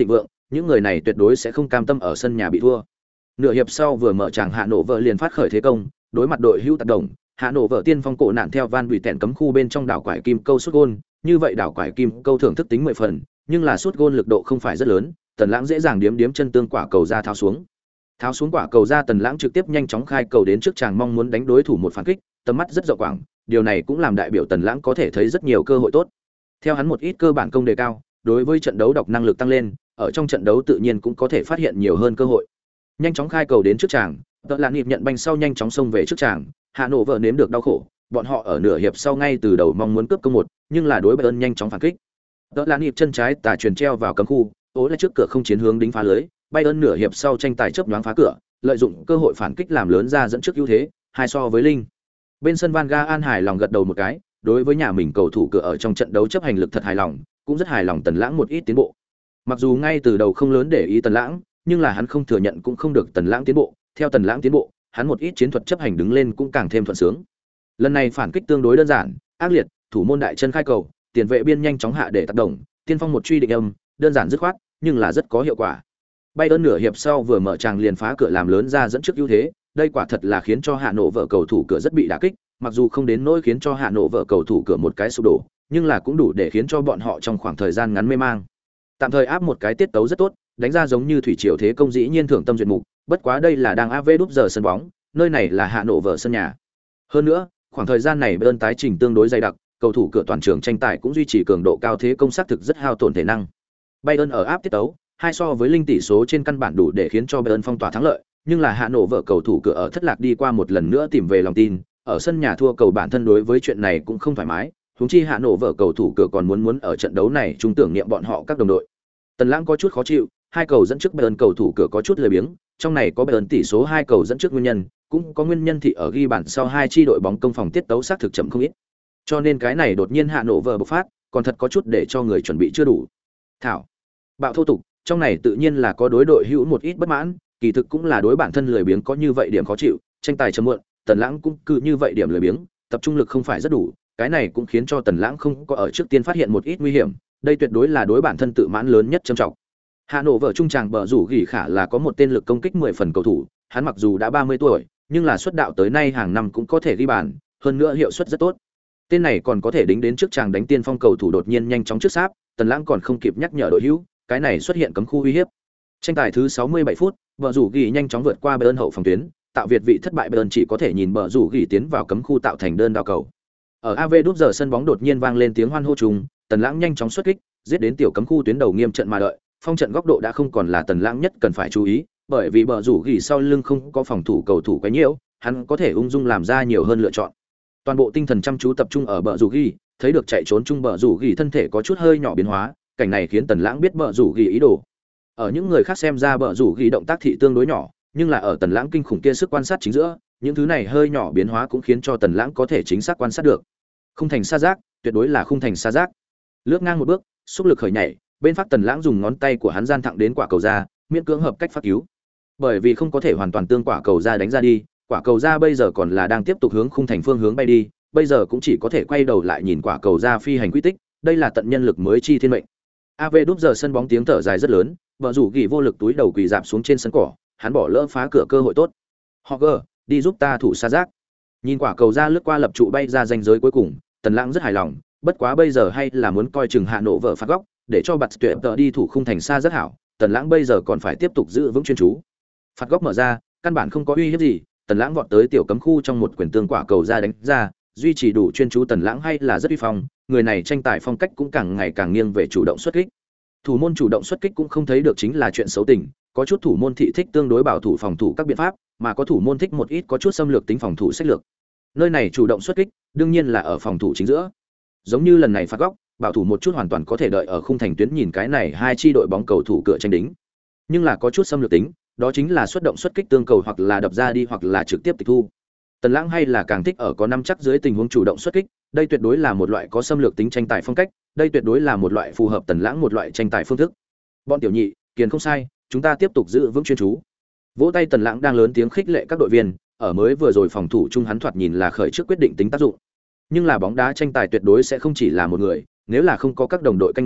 những người này tuyệt đối sẽ không cam tâm ở sân nhà bị thua. Nửa hiệp sau vừa mở tràng Hạ Nổ vợ liền phát khởi thế công, đối mặt đội hữu tác động, Hạ Nổ vợ tiên phong cổ nạn theo Van Bùi tẹn cấm khu bên trong đảo quải kim câu sút gôn, như vậy đảo quải kim câu thưởng thức tính 10 phần, nhưng là sút gôn lực độ không phải rất lớn, Tần Lãng dễ dàng điếm chân tương quả cầu ra tháo xuống. Tháo xuống quả cầu ra, Tần Lãng trực tiếp nhanh chóng khai cầu đến trước chàng mong muốn đánh đối thủ một phản kích, tầm mắt rất rộng quảng, điều này cũng làm đại biểu Tần Lãng có thể thấy rất nhiều cơ hội tốt. Theo hắn một ít cơ bản công đề cao, đối với trận đấu đọc năng lực tăng lên, ở trong trận đấu tự nhiên cũng có thể phát hiện nhiều hơn cơ hội. Nhanh chóng khai cầu đến trước chàng, Tợ Lạn Nhịp nhận banh sau nhanh chóng xông về trước chàng, Hà Nội vợ nếm được đau khổ, bọn họ ở nửa hiệp sau ngay từ đầu mong muốn cướp công một, nhưng là đối Bayern nhanh chóng phản kích. Tợ Lạn Nhịp chân trái tà truyền treo vào cấm khu, ố lại trước cửa không chiến hướng đính phá lưới, Bayern nửa hiệp sau tranh tài chớp nhoáng phá cửa, lợi dụng cơ hội phản kích làm lớn ra dẫn trước ưu thế, 2-0. Bên sân Van Gaal hài lòng gật đầu một cái, đối với nhà mình cầu thủ cửa ở trong trận đấu chấp hành lực thật hài lòng, cũng rất hài lòng Tần Lãng một ít tiến bộ. Mặc dù ngay từ đầu không lớn để ý Tần Lãng, nhưng là hắn không thừa nhận cũng không được Tần Lãng tiến bộ, theo Tần Lãng tiến bộ, hắn một ít chiến thuật chấp hành đứng lên cũng càng thêm thuận sướng. Lần này phản kích tương đối đơn giản, ác liệt, thủ môn đại chân khai cầu, tiền vệ biên nhanh chóng hạ để tác động, tiên phong một truy định âm, đơn giản dứt khoát, nhưng là rất có hiệu quả. Bayern nửa hiệp sau vừa mở tràng liền phá cửa làm lớn ra dẫn trước ưu thế, đây quả thật là khiến cho Hà Nội vợ cầu thủ cửa rất bị đả kích, mặc dù không đến nỗi khiến cho Hà Nội vợ cầu thủ cửa một cái sụp đổ, nhưng là cũng đủ để khiến cho bọn họ trong khoảng thời gian ngắn mê mang. Tạm thời áp một cái tiết tấu rất tốt, đánh ra giống như thủy triều thế công dĩ nhiên thưởng tâm duyệt mục, bất quá đây là đang AV đúp giờ sân bóng, nơi này là Hà Nội vợ sân nhà. Hơn nữa, khoảng thời gian này Bayern tái trình tương đối dày đặc, cầu thủ cửa toàn trường tranh tài cũng duy trì cường độ cao thế công xác thực rất hao tổn thể năng. Bayern ở áp tiết tấu, 2-0 tỷ số trên căn bản đủ để khiến cho Bayern phong tỏa thắng lợi, nhưng là Hà Nội vợ cầu thủ cửa ở thất lạc đi qua một lần nữa tìm về lòng tin, ở sân nhà thua cầu bản thân đối với chuyện này cũng không thoải mái, huống chi Hà Nội vợ cầu thủ cửa còn muốn ở trận đấu này trung tưởng niệm bọn họ các đồng đội. Tần Lãng có chút khó chịu, hai cầu dẫn trước Bayern cầu thủ cửa có chút lười biếng, trong này có Bayern tỷ số 2 cầu dẫn trước nguyên nhân, cũng có nguyên nhân thì ở ghi bàn sau hai chi đội bóng công phòng tiết tấu xác thực chậm không ít. Cho nên cái này đột nhiên Hà Nội vợ bộc phát, còn thật có chút để cho người chuẩn bị chưa đủ. Thảo, bạo thô tục, trong này tự nhiên là có đối đội hữu một ít bất mãn, kỳ thực cũng là đối bản thân lười biếng có như vậy điểm khó chịu, tranh tài chậm muộn, Tần Lãng cũng cứ như vậy điểm lười biếng, tập trung lực không phải rất đủ, cái này cũng khiến cho Tần Lãng không có ở trước tiên phát hiện một ít nguy hiểm, đây tuyệt đối là đối bản thân tự mãn lớn nhất trầm trọng. Hà Nội vợ trung tràng bờ rủ gỉ khả là có một tên lực công kích 10 phần cầu thủ, hắn mặc dù đã 30 tuổi, nhưng là xuất đạo tới nay hàng năm cũng có thể ghi bàn, hơn nữa hiệu suất rất tốt. Tên này còn có thể đính đến trước tràng đánh tiên phong cầu thủ đột nhiên nhanh chóng trước sáp, Tần Lãng còn không kịp nhắc nhở đội hữu, cái này xuất hiện cấm khu uy hiếp. Tranh tài thứ 67 phút, bờ rủ gỉ nhanh chóng vượt qua Bayern hậu phòng tuyến, tạo việt vị thất bại Bayern chỉ có thể nhìn bờ rủ gỉ tiến vào cấm khu tạo thành đơn đao cầu. Ở AV đúp giờ sân bóng đột nhiên vang lên tiếng hoan hô trùng, Tần Lãng nhanh chóng xuất kích, giết đến tiểu cấm khu tuyến đầu nghiêm trận mà đợi, phong trận góc độ đã không còn là Tần Lãng nhất cần phải chú ý, bởi vì bờ rủ gỉ sau lưng không có phòng thủ cầu thủ quá nhiều, hắn có thể ung dung làm ra nhiều hơn lựa chọn. Toàn bộ tinh thần chăm chú tập trung ở bờ rủ gỉ, thấy được chạy trốn chung bờ rủ gỉ thân thể có chút hơi nhỏ biến hóa, cảnh này khiến Tần Lãng biết bờ rủ gỉ ý đồ. Ở những người khác xem ra bờ rủ gỉ động tác thị tương đối nhỏ, nhưng là ở Tần Lãng kinh khủng kia sức quan sát chính giữa, những thứ này hơi nhỏ biến hóa cũng khiến cho Tần Lãng có thể chính xác quan sát được. Khung thành xa giác, tuyệt đối là khung thành xa giác. Lướt ngang một bước, xúc lực khởi nhảy, bên phát Tần Lãng dùng ngón tay của hắn gian thẳng đến quả cầu ra, miễn cưỡng hợp cách phát cứu. Bởi vì không có thể hoàn toàn tương quả cầu ra đánh ra đi, quả cầu ra bây giờ còn là đang tiếp tục hướng khung thành phương hướng bay đi, bây giờ cũng chỉ có thể quay đầu lại nhìn quả cầu ra phi hành quy tích, đây là tận nhân lực mới chi thiên mệnh. AV đúp giờ sân bóng tiếng thở dài rất lớn, vợ rủ gỉ vô lực túi đầu quỳ dạp xuống trên sân cỏ, hắn bỏ lỡ phá cửa cơ hội tốt. Hogger, đi giúp ta thủ xa giác. Nhìn quả cầu ra lướt qua lập trụ bay ra ranh giới cuối cùng, Tần Lãng rất hài lòng, bất quá bây giờ hay là muốn coi chừng Hà Nội vợ phạt góc, để cho bật tuyệt tợ đi thủ khung thành xa rất hảo, Tần Lãng bây giờ còn phải tiếp tục giữ vững chuyên chú. Phạt góc mở ra, căn bản không có uy hiếp gì, Tần Lãng vọt tới tiểu cấm khu trong một quyền tương quả cầu ra đánh ra, duy trì đủ chuyên chú Tần Lãng hay là rất uy phong, người này tranh tài phong cách cũng càng ngày càng nghiêng về chủ động xuất kích. Thủ môn chủ động xuất kích cũng không thấy được chính là chuyện xấu tình, có chút thủ môn thị thích tương đối bảo thủ phòng thủ các biện pháp, mà có thủ môn thích một ít có chút xâm lược tính phòng thủ sách lược. Nơi này chủ động xuất kích, đương nhiên là ở phòng thủ chính giữa. Giống như lần này phạt góc, bảo thủ một chút hoàn toàn có thể đợi ở khung thành tuyến nhìn cái này hai chi đội bóng cầu thủ cửa tranh đính. Nhưng là có chút xâm lược tính, đó chính là xuất động xuất kích tương cầu hoặc là đập ra đi hoặc là trực tiếp tịch thu. Tần Lãng hay là càng thích ở có năm chắc dưới tình huống chủ động xuất kích, đây tuyệt đối là một loại có xâm lược tính tranh tài phong cách, đây tuyệt đối là một loại phù hợp Tần Lãng một loại tranh tài phương thức. Bọn tiểu nhị, kiền không sai, chúng ta tiếp tục giữ vững chuyên chú. Vỗ tay Tần Lãng đang lớn tiếng khích lệ các đội viên, ở mới vừa rồi phòng thủ chung hắn thoạt nhìn là khởi trước quyết định tính tác dụng. Nhưng là bóng đá tranh tài tuyệt đối sẽ không chỉ là một người, nếu là không có các đồng đội canh người,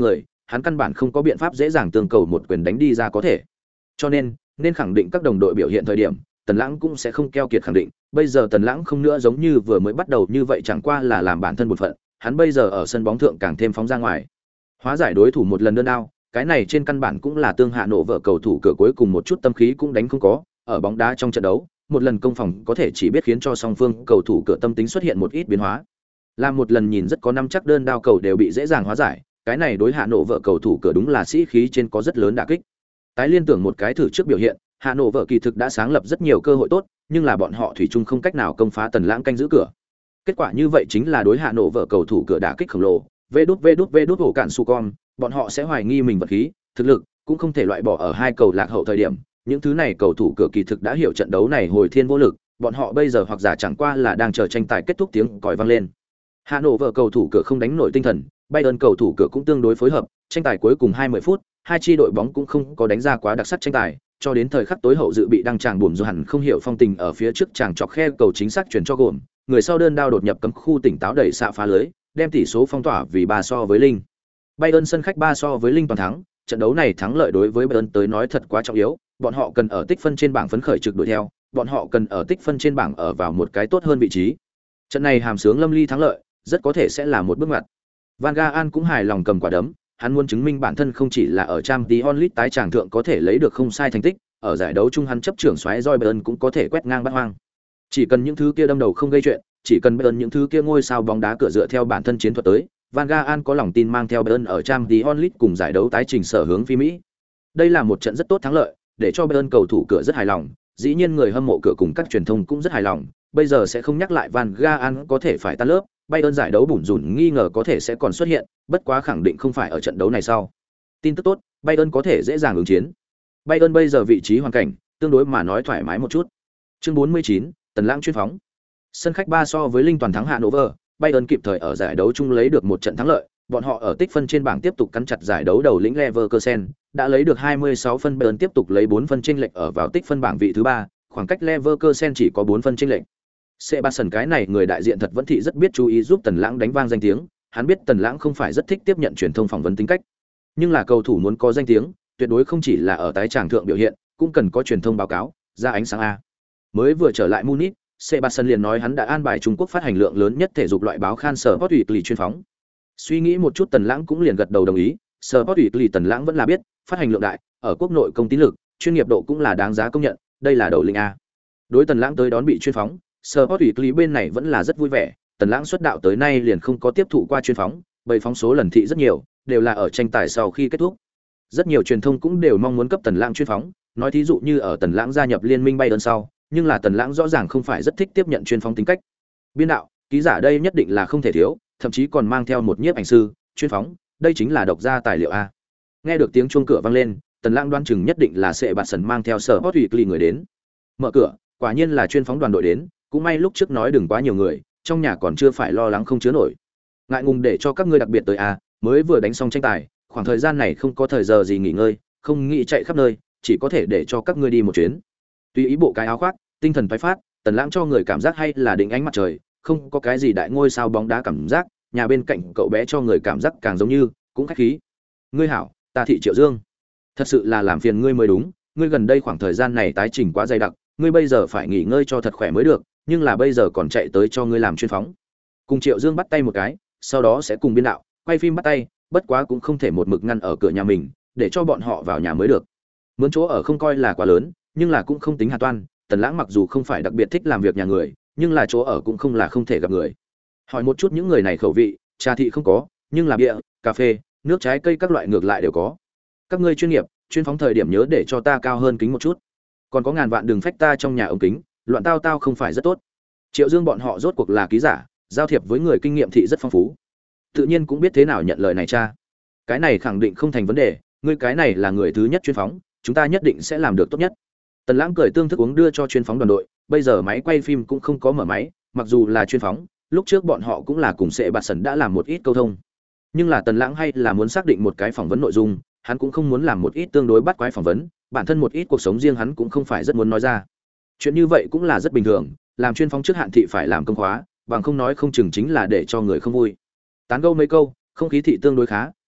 hắn căn bản không có biện pháp dễ dàng tương cầu một quyền đánh đi ra có thể. Cho nên khẳng định các đồng đội biểu hiện thời điểm, Tần Lãng cũng sẽ không keo kiệt khẳng định, bây giờ Tần Lãng không nữa giống như vừa mới bắt đầu như vậy chẳng qua là làm bản thân một phận, hắn bây giờ ở sân bóng thượng càng thêm phóng ra ngoài. Hóa giải đối thủ một lần đơn đao, cái này trên căn bản cũng là tương hạ nổ vợ cầu thủ cửa cuối cùng một chút tâm khí cũng đánh không có, ở bóng đá trong trận đấu, một lần công phòng có thể chỉ biết khiến cho song phương cầu thủ cửa tâm tính xuất hiện một ít biến hóa. Làm một lần nhìn rất có năm chắc đơn đao cầu đều bị dễ dàng hóa giải, cái này đối hạ nổ vợ cầu thủ cửa đúng là sĩ khí trên có rất lớn đả kích. Tái liên tưởng một cái thử trước biểu hiện, hạ nổ vợ kỳ thực đã sáng lập rất nhiều cơ hội tốt, nhưng là bọn họ thủy chung không cách nào công phá Tần Lãng canh giữ cửa. Kết quả như vậy chính là đối hạ nổ vợ cầu thủ cửa đả kích khổng lồ, vê đút hổ cản su con, bọn họ sẽ hoài nghi mình vật khí, thực lực cũng không thể loại bỏ ở hai cầu lạc hậu thời điểm. Những thứ này cầu thủ cửa kỳ thực đã hiểu trận đấu này hồi thiên vô lực, bọn họ bây giờ hoặc giả chẳng qua là đang chờ tranh tài kết thúc tiếng còi vang lên. Hà Nội vợ cầu thủ cửa không đánh nổi tinh thần, Bayern cầu thủ cửa cũng tương đối phối hợp, tranh tài cuối cùng 20 phút, hai chi đội bóng cũng không có đánh ra quá đặc sắc tranh tài, cho đến thời khắc tối hậu dự bị đăng tràng buồn dù hẳn không hiểu phong tình ở phía trước chàng chọc khe cầu chính xác chuyển cho gồm, người sau đơn đao đột nhập cấm khu tỉnh táo đẩy xạ phá lưới, đem tỷ số phong tỏa vì 3 so với linh. Bayern sân khách 3 so với linh toàn thắng, trận đấu này thắng lợi đối với Bayern tới nói thật quá trọng yếu, bọn họ cần ở tích phân trên bảng phấn khởi trực đuổi theo, bọn họ cần ở tích phân trên bảng ở vào một cái tốt hơn vị trí. Trận này hàm sướng lâm ly thắng lợi, rất có thể sẽ là một bước ngoặt. Van Gaal cũng hài lòng cầm quả đấm, hắn muốn chứng minh bản thân không chỉ là ở Champions League tái tràng thượng có thể lấy được không sai thành tích, ở giải đấu chung hắn chấp trưởng xoáy roi Bayern cũng có thể quét ngang bát hoang. Chỉ cần những thứ kia đâm đầu không gây chuyện, chỉ cần Bayern những thứ kia ngôi sao bóng đá cửa dựa theo bản thân chiến thuật tới, Van Gaal có lòng tin mang theo Bayern ở Champions League cùng giải đấu tái trình sở hướng phi Mỹ. Đây là một trận rất tốt thắng lợi, để cho Bayern cầu thủ cửa rất hài lòng, dĩ nhiên người hâm mộ cửa cùng các truyền thông cũng rất hài lòng, bây giờ sẽ không nhắc lại Van Gaal có thể phải tan lớp, Bayern giải đấu bủn rủn nghi ngờ có thể sẽ còn xuất hiện, bất quá khẳng định không phải ở trận đấu này sau. Tin tức tốt, Bayern có thể dễ dàng ứng chiến. Bayern bây giờ vị trí hoàn cảnh, tương đối mà nói thoải mái một chút. Chương 49, Tần Lãng chuyên phóng. Sân khách 3 so với linh toàn thắng Hannover, Bayern kịp thời ở giải đấu chung lấy được một trận thắng lợi, bọn họ ở tích phân trên bảng tiếp tục cắn chặt giải đấu đầu lĩnh Leverkusen, đã lấy được 26 phân, Bayern tiếp tục lấy 4 phân chênh lệch ở vào tích phân bảng vị thứ 3, khoảng cách Leverkusen chỉ có 4 phân chênh lệch. Sebastian cái này người đại diện thật vẫn thị rất biết chú ý giúp Tần Lãng đánh vang danh tiếng, hắn biết Tần Lãng không phải rất thích tiếp nhận truyền thông phỏng vấn tính cách, nhưng là cầu thủ muốn có danh tiếng, tuyệt đối không chỉ là ở tái tràng thượng biểu hiện, cũng cần có truyền thông báo cáo, ra ánh sáng a. Mới vừa trở lại Munich, Sebastian liền nói hắn đã an bài Trung Quốc phát hành lượng lớn nhất thể dục loại báo Khan Sport Weekly chuyên phóng. Suy nghĩ một chút Tần Lãng cũng liền gật đầu đồng ý, Sport Weekly Tần Lãng vẫn là biết, phát hành lượng đại, ở quốc nội công tín lực, chuyên nghiệp độ cũng là đáng giá công nhận, đây là đầu lĩnh a. Đối Tần Lãng tới đón bị chuyên phóng, Sport Weekly bên này vẫn là rất vui vẻ, Tần Lãng xuất đạo tới nay liền không có tiếp thụ qua chuyên phóng, bày phóng số lần thị rất nhiều, đều là ở tranh tài sau khi kết thúc. Rất nhiều truyền thông cũng đều mong muốn cấp Tần Lãng chuyên phóng, nói thí dụ như ở Tần Lãng gia nhập liên minh Bayern sau, nhưng là Tần Lãng rõ ràng không phải rất thích tiếp nhận chuyên phóng tính cách. Biên đạo, ký giả đây nhất định là không thể thiếu, thậm chí còn mang theo một nhiếp ảnh sư, chuyên phóng, đây chính là độc gia tài liệu a. Nghe được tiếng chuông cửa vang lên, Tần Lãng đoán chừng nhất định là sẽ bạt sần mang theo Sport Weekly người đến. Mở cửa, quả nhiên là chuyên phóng đoàn đội đến, cũng may lúc trước nói đừng quá nhiều người, trong nhà còn chưa phải lo lắng không chứa nổi. Ngại ngùng để cho các ngươi đặc biệt tới a, mới vừa đánh xong tranh tài, khoảng thời gian này không có thời giờ gì nghỉ ngơi, không nghĩ chạy khắp nơi, chỉ có thể để cho các ngươi đi một chuyến. Tùy ý bộ cái áo khoác, tinh thần phái phát, Tần Lãng cho người cảm giác hay là đỉnh ánh mặt trời, không có cái gì đại ngôi sao bóng đá cảm giác, nhà bên cạnh cậu bé cho người cảm giác càng giống như, cũng khách khí. Ngươi hảo, ta thị Triệu Dương. Thật sự là làm phiền ngươi mới đúng, ngươi gần đây khoảng thời gian này tái trình quá dày đặc, ngươi bây giờ phải nghỉ ngơi cho thật khỏe mới được, nhưng là bây giờ còn chạy tới cho ngươi làm chuyên phóng. Cùng Triệu Dương bắt tay một cái, sau đó sẽ cùng biên đạo, quay phim bắt tay, bất quá cũng không thể một mực ngăn ở cửa nhà mình, để cho bọn họ vào nhà mới được. Mướn chỗ ở không coi là quá lớn, nhưng là cũng không tính hà toan, Tần Lãng mặc dù không phải đặc biệt thích làm việc nhà người, nhưng là chỗ ở cũng không là không thể gặp người. Hỏi một chút những người này khẩu vị, trà thị không có, nhưng là bia, cà phê, nước trái cây các loại ngược lại đều có. Các ngươi chuyên nghiệp, chuyên phóng thời điểm nhớ để cho ta cao hơn kính một chút. Còn có ngàn vạn đừng phách ta trong nhà ống kính, loạn tao không phải rất tốt. Triệu Dương bọn họ rốt cuộc là ký giả, giao thiệp với người kinh nghiệm thị rất phong phú, tự nhiên cũng biết thế nào nhận lời này cha. Cái này khẳng định không thành vấn đề, ngươi cái này là người thứ nhất chuyên phóng, chúng ta nhất định sẽ làm được tốt nhất. Tần Lãng cười tương thức uống đưa cho chuyên phóng đoàn đội, bây giờ máy quay phim cũng không có mở máy, mặc dù là chuyên phóng, lúc trước bọn họ cũng là cùng sẽ bạt sần đã làm một ít câu thông. Nhưng là Tần Lãng hay là muốn xác định một cái phỏng vấn nội dung, hắn cũng không muốn làm một ít tương đối bắt quái phỏng vấn, bản thân một ít cuộc sống riêng hắn cũng không phải rất muốn nói ra. Chuyện như vậy cũng là rất bình thường, làm chuyên phóng trước hạn thị phải làm công khóa, bằng không nói không chừng chính là để cho người không vui. Tán gẫu mấy câu, không khí thị tương đối khá,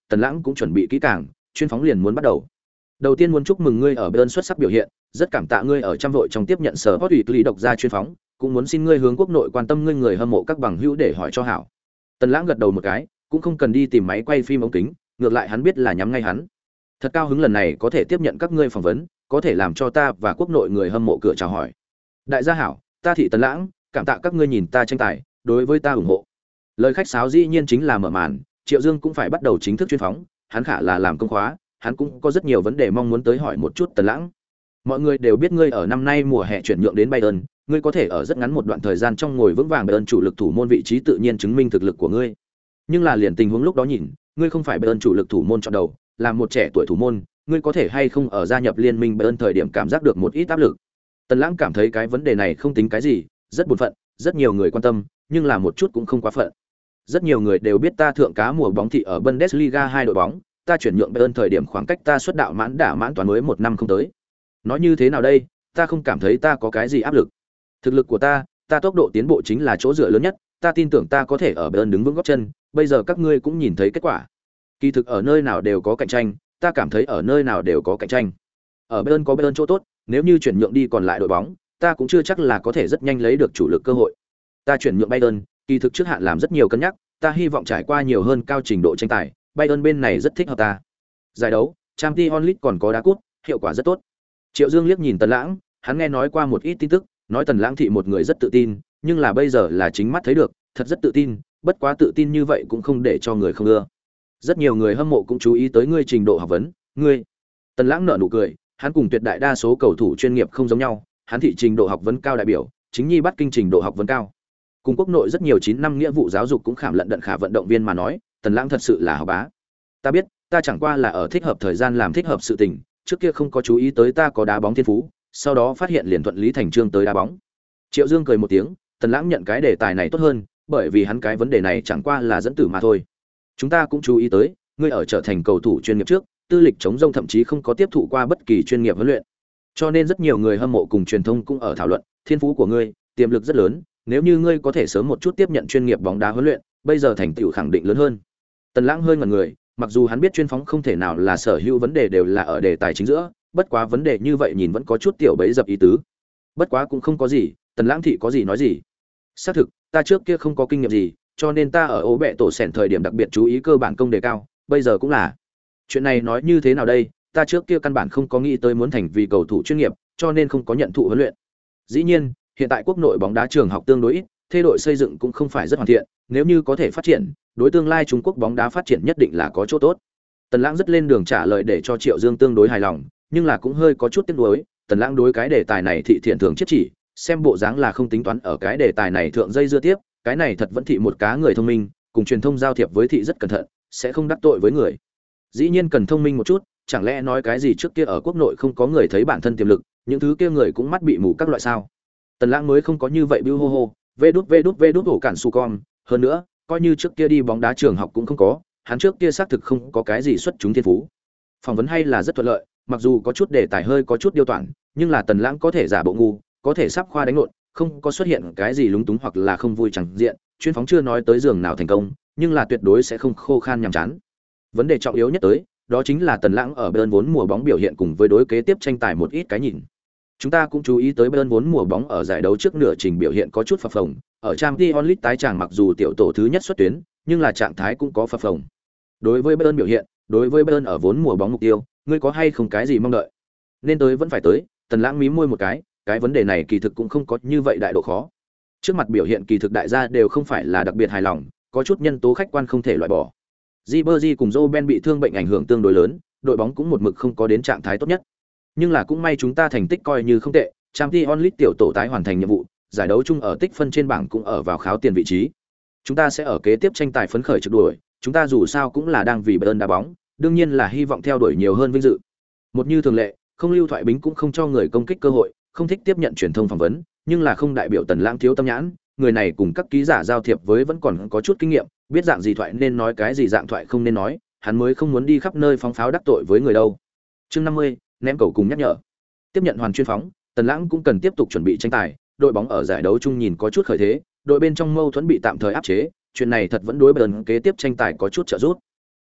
Tần Lãng cũng chuẩn bị kỹ càng, chuyên phóng liền muốn bắt đầu. Đầu tiên muốn chúc mừng ngươi ở Bayern xuất sắc biểu hiện, rất cảm tạ ngươi ở trăm vội trong tiếp nhận sở Sport Weekly độc ra chuyên phóng, cũng muốn xin ngươi hướng quốc nội quan tâm ngươi người hâm mộ các bằng hữu để hỏi cho hảo. Tần Lãng gật đầu một cái, cũng không cần đi tìm máy quay phim ống kính, ngược lại hắn biết là nhắm ngay hắn. Thật cao hứng lần này có thể tiếp nhận các ngươi phỏng vấn, có thể làm cho ta và quốc nội người hâm mộ cửa chào hỏi. Đại gia hảo, ta thị Tần Lãng, cảm tạ các ngươi nhìn ta tranh tài, đối với ta ủng hộ. Lời khách sáo dĩ nhiên chính là mở màn, Triệu Dương cũng phải bắt đầu chính thức chuyên phóng, hắn khả là làm công khóa, hắn cũng có rất nhiều vấn đề mong muốn tới hỏi một chút Tần Lãng. Mọi người đều biết ngươi ở năm nay mùa hè chuyển nhượng đến Bayern, ngươi có thể ở rất ngắn một đoạn thời gian trong ngồi vững vàng Bayern chủ lực thủ môn vị trí tự nhiên chứng minh thực lực của ngươi. Nhưng là liền tình huống lúc đó nhìn, ngươi không phải Bayern chủ lực thủ môn chọn đầu, là một trẻ tuổi thủ môn, ngươi có thể hay không ở gia nhập liên minh Bayern thời điểm cảm giác được một ít áp lực. Tần Lãng cảm thấy cái vấn đề này không tính cái gì, rất buồn phận, rất nhiều người quan tâm, nhưng là một chút cũng không quá phận. Rất nhiều người đều biết ta thượng cá mùa bóng thị ở Bundesliga 2 đội bóng, ta chuyển nhượng Bayern thời điểm khoảng cách ta xuất đạo mãn đả mãn toán mới 1 năm không tới. Nói như thế nào đây, ta không cảm thấy ta có cái gì áp lực. Thực lực của ta tốc độ tiến bộ chính là chỗ dựa lớn nhất, ta tin tưởng ta có thể ở Bayern đứng vững gót chân, bây giờ các ngươi cũng nhìn thấy kết quả. Kỳ thực ở nơi nào đều có cạnh tranh, ta cảm thấy ở nơi nào đều có cạnh tranh. Ở Bayern có Bayern chỗ tốt, nếu như chuyển nhượng đi còn lại đội bóng, ta cũng chưa chắc là có thể rất nhanh lấy được chủ lực cơ hội. Ta chuyển nhượng Bayern, kỳ thực trước hạn làm rất nhiều cân nhắc, ta hy vọng trải qua nhiều hơn cao trình độ tranh tài, Bayern bên này rất thích hợp ta. Giải đấu, Champions League còn có đá cúp, hiệu quả rất tốt. Triệu Dương liếc nhìn Tần Lãng, hắn nghe nói qua một ít tin tức, nói Tần Lãng thị một người rất tự tin, nhưng là bây giờ là chính mắt thấy được, thật rất tự tin, bất quá tự tin như vậy cũng không để cho người không ưa. Rất nhiều người hâm mộ cũng chú ý tới ngươi trình độ học vấn, ngươi. Tần Lãng nở nụ cười, hắn cùng tuyệt đại đa số cầu thủ chuyên nghiệp không giống nhau, hắn thị trình độ học vấn cao đại biểu, chính nhi bắt kinh trình độ học vấn cao. Cùng quốc nội rất nhiều 9 năm nghĩa vụ giáo dục cũng khảm lận đận khả vận động viên mà nói, Tần Lãng thật sự là học bá. Ta biết, ta chẳng qua là ở thích hợp thời gian làm thích hợp sự tình, trước kia không có chú ý tới ta có đá bóng thiên phú, sau đó phát hiện liền thuận lý thành chương tới đá bóng. Triệu Dương cười một tiếng, Tần Lãng nhận cái đề tài này tốt hơn, bởi vì hắn cái vấn đề này chẳng qua là dẫn tử mà thôi. Chúng ta cũng chú ý tới, ngươi ở trở thành cầu thủ chuyên nghiệp trước, tư lịch chống rông thậm chí không có tiếp thụ qua bất kỳ chuyên nghiệp huấn luyện. Cho nên rất nhiều người hâm mộ cùng truyền thông cũng ở thảo luận, thiên phú của ngươi, tiềm lực rất lớn, nếu như ngươi có thể sớm một chút tiếp nhận chuyên nghiệp bóng đá huấn luyện, bây giờ thành tựu khẳng định lớn hơn. Tần Lãng hơi ngẩn người, mặc dù hắn biết chuyên phóng không thể nào là sở hữu vấn đề đều là ở đề tài chính giữa, bất quá vấn đề như vậy nhìn vẫn có chút tiểu bẫy dập ý tứ. Bất quá cũng không có gì, Tần Lãng thị có gì nói gì. Xác thực, ta trước kia không có kinh nghiệm gì, cho nên ta ở ố bẹ tổ sèn thời điểm đặc biệt chú ý cơ bản công đề cao, bây giờ cũng là. Chuyện này nói như thế nào đây, ta trước kia căn bản không có nghĩ tới muốn thành vì cầu thủ chuyên nghiệp, cho nên không có nhận thụ huấn luyện. Dĩ nhiên, hiện tại quốc nội bóng đá trường học tương đối ít, thế đội xây dựng cũng không phải rất hoàn thiện, nếu như có thể phát triển, đối tương lai Trung Quốc bóng đá phát triển nhất định là có chỗ tốt. Tần Lãng rất lên đường trả lời để cho Triệu Dương tương đối hài lòng, nhưng là cũng hơi có chút tiếc nuối, Tần Lãng đối cái đề tài này thị thiện thường chiết chỉ, xem bộ dáng là không tính toán ở cái đề tài này thượng dây dưa tiếp, cái này thật vẫn thị một cá người thông minh, cùng truyền thông giao thiệp với thị rất cẩn thận, sẽ không đắc tội với người. Dĩ nhiên cần thông minh một chút, chẳng lẽ nói cái gì trước kia ở quốc nội không có người thấy bản thân tiềm lực, những thứ kia người cũng mắt bị mù các loại sao? Tần Lãng mới không có như vậy bưu hô hô, vê đút hổ cản su con, hơn nữa, coi như trước kia đi bóng đá trường học cũng không có, hắn trước kia xác thực không có cái gì xuất chúng thiên phú. Phỏng vấn hay là rất thuận lợi, mặc dù có chút đề tài hơi có chút điêu toán, nhưng là Tần Lãng có thể giả bộ ngu, có thể sắp khoa đánh lộn, không có xuất hiện cái gì lúng túng hoặc là không vui chẳng diện, chuyên phóng chưa nói tới giường nào thành công, nhưng là tuyệt đối sẽ không khô khan nhàm chán. Vấn đề trọng yếu nhất tới, đó chính là Tần Lãng ở Bayern vốn mùa bóng biểu hiện cùng với đối kế tiếp tranh tài một ít cái nhìn. Chúng ta cũng chú ý tới Bayern vốn mùa bóng ở giải đấu trước nửa trình biểu hiện có chút phập phồng, ở Champions League tái tràng mặc dù tiểu tổ thứ nhất xuất tuyến, nhưng là trạng thái cũng có phập phồng. Đối với Bayern biểu hiện, đối với Bayern ở vốn mùa bóng mục tiêu, ngươi có hay không cái gì mong đợi? Nên tới vẫn phải tới, Tần Lãng mím môi một cái vấn đề này kỳ thực cũng không có như vậy đại độ khó. Trước mặt biểu hiện kỳ thực đại gia đều không phải là đặc biệt hài lòng, có chút nhân tố khách quan không thể loại bỏ. Ribery cùng Robben bị thương bệnh ảnh hưởng tương đối lớn, đội bóng cũng một mực không có đến trạng thái tốt nhất. Nhưng là cũng may chúng ta thành tích coi như không tệ, Champions League tiểu tổ tái hoàn thành nhiệm vụ, giải đấu chung ở tích phân trên bảng cũng ở vào kháo tiền vị trí. Chúng ta sẽ ở kế tiếp tranh tài phấn khởi trực đuổi, chúng ta dù sao cũng là đang vì Bayern đá bóng, đương nhiên là hy vọng theo đuổi nhiều hơn vinh dự. Một như thường lệ, không lưu thoại bính cũng không cho người công kích cơ hội, không thích tiếp nhận truyền thông phỏng vấn, nhưng là không đại biểu Tần Lãng thiếu tâm nhãn, người này cùng các ký giả giao thiệp với vẫn còn có chút kinh nghiệm, biết dạng gì thoại nên nói cái gì dạng thoại không nên nói, hắn mới không muốn đi khắp nơi phóng pháo đắc tội với người đâu. Chương 50, ném cầu cùng nhắc nhở. Tiếp nhận hoàn chuyên phóng, Tần Lãng cũng cần tiếp tục chuẩn bị tranh tài, đội bóng ở giải đấu chung nhìn có chút khởi thế, đội bên trong mâu thuẫn bị tạm thời áp chế, chuyện này thật vẫn đối Bayern kế tiếp tranh tài có chút trợ giúp.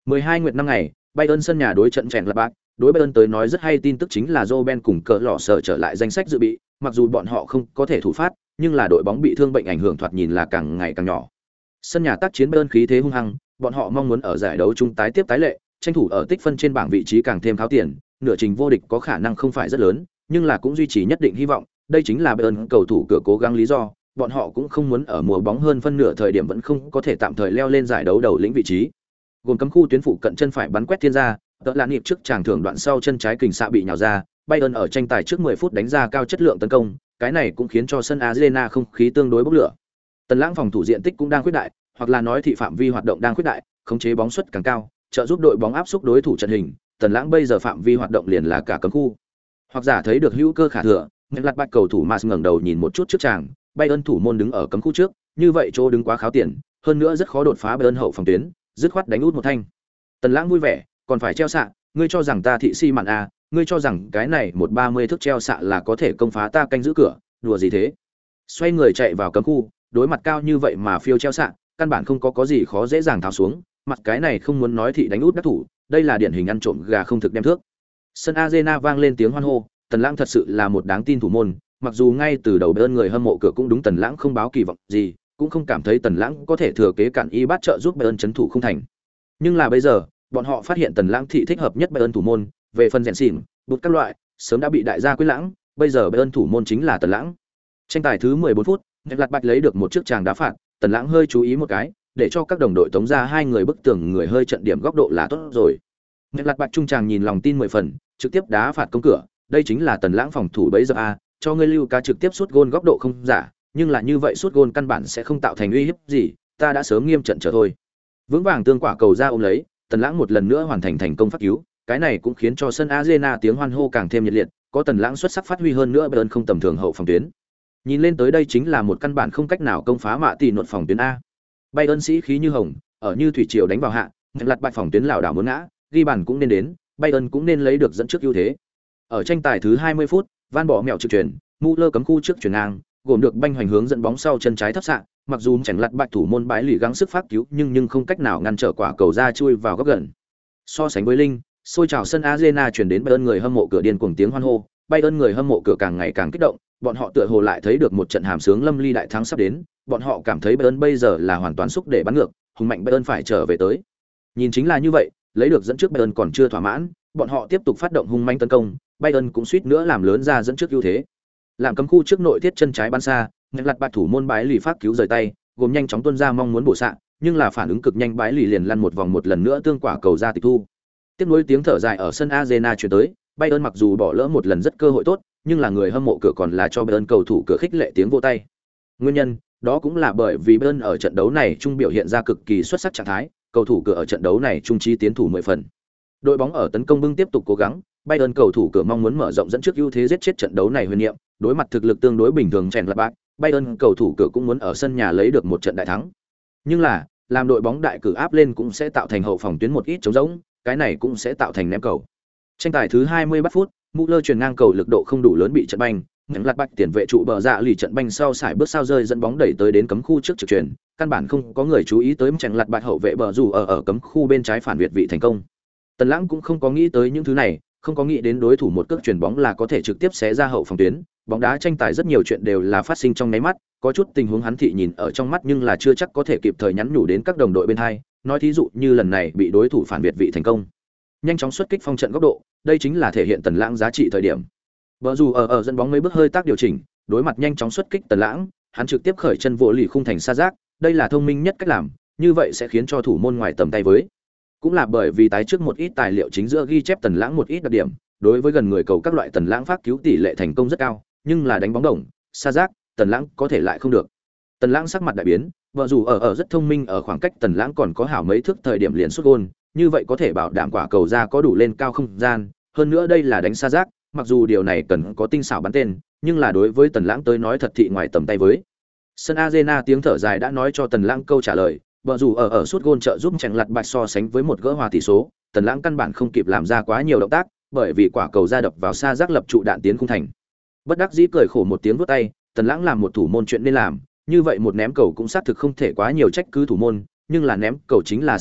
12 nguyệt năm ngày, Bayern sân nhà đối trận Mönchengladbach, đối Bayern tới nói rất hay tin tức chính là Robben cùng cỡ lọ sở trở lại danh sách dự bị, mặc dù bọn họ không có thể thủ phát, nhưng là đội bóng bị thương bệnh ảnh hưởng thoạt nhìn là càng ngày càng nhỏ. Sân nhà tác chiến Bayern khí thế hung hăng, bọn họ mong muốn ở giải đấu chung tái tiếp tái lệ, tranh thủ ở tích phân trên bảng vị trí càng thêm tháo tiền, nửa trình vô địch có khả năng không phải rất lớn, nhưng là cũng duy trì nhất định hy vọng, đây chính là Bayern cầu thủ cửa cố gắng lý do, bọn họ cũng không muốn ở mùa bóng hơn phân nửa thời điểm vẫn không có thể tạm thời leo lên giải đấu đầu lĩnh vị trí. Gồm cấm khu tuyến phụ cận chân phải bắn quét thiên ra, tợ là nhịp trước chàng thưởng đoạn sau chân trái kình xạ bị nhào ra, Bayern ở tranh tài trước 10 phút đánh ra cao chất lượng tấn công, cái này cũng khiến cho sân Arena không khí tương đối bốc lửa. Tần Lãng phòng thủ diện tích cũng đang khuyết đại, hoặc là nói thị phạm vi hoạt động đang khuyết đại, khống chế bóng suất càng cao, trợ giúp đội bóng áp xúc đối thủ trận hình. Tần Lãng bây giờ phạm vi hoạt động liền là cả cấm khu. Hoặc giả thấy được hữu cơ khả thừa, nhưng lật bạch cầu thủ Mars ngẩng đầu nhìn một chút trước chàng, Bayern thủ môn đứng ở cấm khu trước, như vậy chỗ đứng quá kháo tiền, hơn nữa rất khó đột phá Bayern hậu phòng tuyến, dứt khoát đánh út một thanh. Tần Lãng vui vẻ, còn phải treo xạ, ngươi cho rằng ta thị si mạn à, ngươi cho rằng cái này một 30 thước treo xạ là có thể công phá ta canh giữ cửa, đùa gì thế? Xoay người chạy vào cấm khu, đối mặt cao như vậy mà phiêu treo xạ, căn bản không có gì khó dễ dàng tháo xuống, mặt cái này không muốn nói thị đánh út đắc thủ, đây là điển hình ăn trộm gà không thực đem thước. Sân Arena vang lên tiếng hoan hô, Tần Lãng thật sự là một đáng tin thủ môn, mặc dù ngay từ đầu Bayern người hâm mộ cửa cũng đúng Tần Lãng không báo kỳ vọng gì, cũng không cảm thấy Tần Lãng có thể thừa kế cản y bát trợ giúp Bayern trấn thủ không thành. Nhưng là bây giờ, bọn họ phát hiện Tần Lãng thị thích hợp nhất Bayern thủ môn, về phần rèn xỉn, bút các loại, sớm đã bị đại gia quyết lãng, bây giờ Bayern thủ môn chính là Tần Lãng. Tranh tài thứ 14 phút, Lạt Bạch lấy được một chiếc tràng đá phạt, Tần Lãng hơi chú ý một cái, để cho các đồng đội tống ra hai người bức tường người hơi trận điểm góc độ là tốt rồi. Lạt Bạch trung tràng nhìn lòng tin 10 phần, trực tiếp đá phạt công cửa, đây chính là Tần Lãng phòng thủ bấy giờ a, cho ngươi lưu cá trực tiếp sút gôn góc độ không giả, nhưng là như vậy sút gôn căn bản sẽ không tạo thành uy hiếp gì, ta đã sớm nghiêm trận chờ thôi. Vững vàng tương quả cầu ra ôm lấy, Tần Lãng một lần nữa hoàn thành thành công phát cứu, cái này cũng khiến cho sân Arena tiếng hoan hô càng thêm nhiệt liệt, có Tần Lãng xuất sắc phát huy hơn nữa Bayern không tầm thường hậu phòng tuyến. Nhìn lên tới đây chính là một căn bản không cách nào công phá mạ tỷ nột phòng tuyến a. Bayern sĩ khí như hồng, ở như thủy triều đánh vào hạ, lật bại phòng tuyến lảo đảo muốn ngã, ghi bàn cũng nên đến, Bayern cũng nên lấy được dẫn trước ưu thế. Ở tranh tài thứ 20 phút, Van bỏ mèo trực chuyển, Müller cấm khu trước chuyển ngang, gồm được banh hoành hướng dẫn bóng sau chân trái thấp xạ, mặc dù chèn lật bại thủ môn bãi lì gắng sức phát cứu nhưng không cách nào ngăn trở quả cầu ra chui vào góc gần. So sánh với Linh, xôi trào sân Arena truyền đến Bayern người hâm mộ cửa điên cuồng tiếng hoan hô, Bayern người hâm mộ cửa càng ngày càng kích động, bọn họ tựa hồ lại thấy được một trận hàm sướng lâm ly đại thắng sắp đến, bọn họ cảm thấy Bayern bây giờ là hoàn toàn xúc để bắn ngược, hùng mạnh Bayern phải trở về tới. Nhìn chính là như vậy, lấy được dẫn trước Bayern còn chưa thỏa mãn, bọn họ tiếp tục phát động hung manh tấn công, Bayern cũng suýt nữa làm lớn ra dẫn trước ưu thế. Làm cấm khu trước nội thiết chân trái bắn xa, nhặt lật bạt thủ môn bái lì phát cứu rời tay, gồm nhanh chóng tuôn ra mong muốn bổ xạ, nhưng là phản ứng cực nhanh bái lì liền lăn một vòng một lần nữa tương quả cầu ra tịch thu. Tiếp nối tiếng thở dài ở sân Arena truyền tới, Bayern mặc dù bỏ lỡ một lần rất cơ hội tốt, nhưng là người hâm mộ cửa còn là cho Bayern cầu thủ cửa khích lệ tiếng vỗ tay. Nguyên nhân, đó cũng là bởi vì Bayern ở trận đấu này trung biểu hiện ra cực kỳ xuất sắc trạng thái, cầu thủ cửa ở trận đấu này trung trí tiến thủ 10 phần. Đội bóng ở tấn công bưng tiếp tục cố gắng, Bayern cầu thủ cửa mong muốn mở rộng dẫn trước ưu thế giết chết trận đấu này huyền niệm, đối mặt thực lực tương đối bình thường chèn lật bạc, Bayern cầu thủ cửa cũng muốn ở sân nhà lấy được một trận đại thắng. Nhưng là, làm đội bóng đại cử áp lên cũng sẽ tạo thành hậu phòng tuyến một ít trống rỗng, cái này cũng sẽ tạo thành ném cầu. Tranh tài thứ 20 bắt phút, Müller truyền ngang cầu lực độ không đủ lớn bị trận banh, những lật bạch tiền vệ trụ bờ dạ lì trận banh sau sải bước sao rơi dẫn bóng đẩy tới đến cấm khu trước trực truyền, căn bản không có người chú ý tới trận lật bạch hậu vệ bờ dù ở cấm khu bên trái phản việt vị thành công. Tần Lãng cũng không có nghĩ tới những thứ này, không có nghĩ đến đối thủ một cước chuyển bóng là có thể trực tiếp xé ra hậu phòng tuyến, bóng đá tranh tài rất nhiều chuyện đều là phát sinh trong nháy mắt, có chút tình huống hắn thị nhìn ở trong mắt nhưng là chưa chắc có thể kịp thời nhắn nhủ đến các đồng đội bên hai, nói thí dụ như lần này bị đối thủ phản việt vị thành công. Nhanh chóng xuất kích phong trận góc độ, đây chính là thể hiện Tần Lãng giá trị thời điểm. Bờ dù ở dẫn bóng mấy bước hơi tác điều chỉnh, đối mặt nhanh chóng xuất kích Tần Lãng, hắn trực tiếp khởi chân vỗ lì khung thành xa giác, đây là thông minh nhất cách làm, như vậy sẽ khiến cho thủ môn ngoài tầm tay với. Cũng là bởi vì tái trước một ít tài liệu chính giữa ghi chép Tần Lãng một ít đặc điểm, đối với gần người cầu các loại Tần Lãng phát cứu tỷ lệ thành công rất cao, nhưng là đánh bóng đồng, xa giác, Tần Lãng có thể lại không được. Tần Lãng sắc mặt đại biến, vợ dù ở rất thông minh ở khoảng cách Tần Lãng còn có hảo mấy thước thời điểm liền sút gôn, như vậy có thể bảo đảm quả cầu ra có đủ lên cao không gian, hơn nữa đây là đánh xa giác, mặc dù điều này cần có tinh xảo bắn tên, nhưng là đối với Tần Lãng tới nói thật thị ngoài tầm tay với. Sân Arena tiếng thở dài đã nói cho Tần Lãng câu trả lời, vợ dù ở sút gôn trợ giúp chèn lật bạch so sánh với một gỡ hòa tỷ số, Tần Lãng căn bản không kịp làm ra quá nhiều động tác, bởi vì quả cầu ra đập vào xa giác lập trụ đạn tiến khung thành. Bất đắc dĩ cười khổ một tiếng vuốt tay, Tần Lãng làm một thủ môn chuyện nên làm, như vậy một ném cầu cũng xác thực không thể quá nhiều trách cứ thủ môn, nhưng là ném cầu chính là sự thật,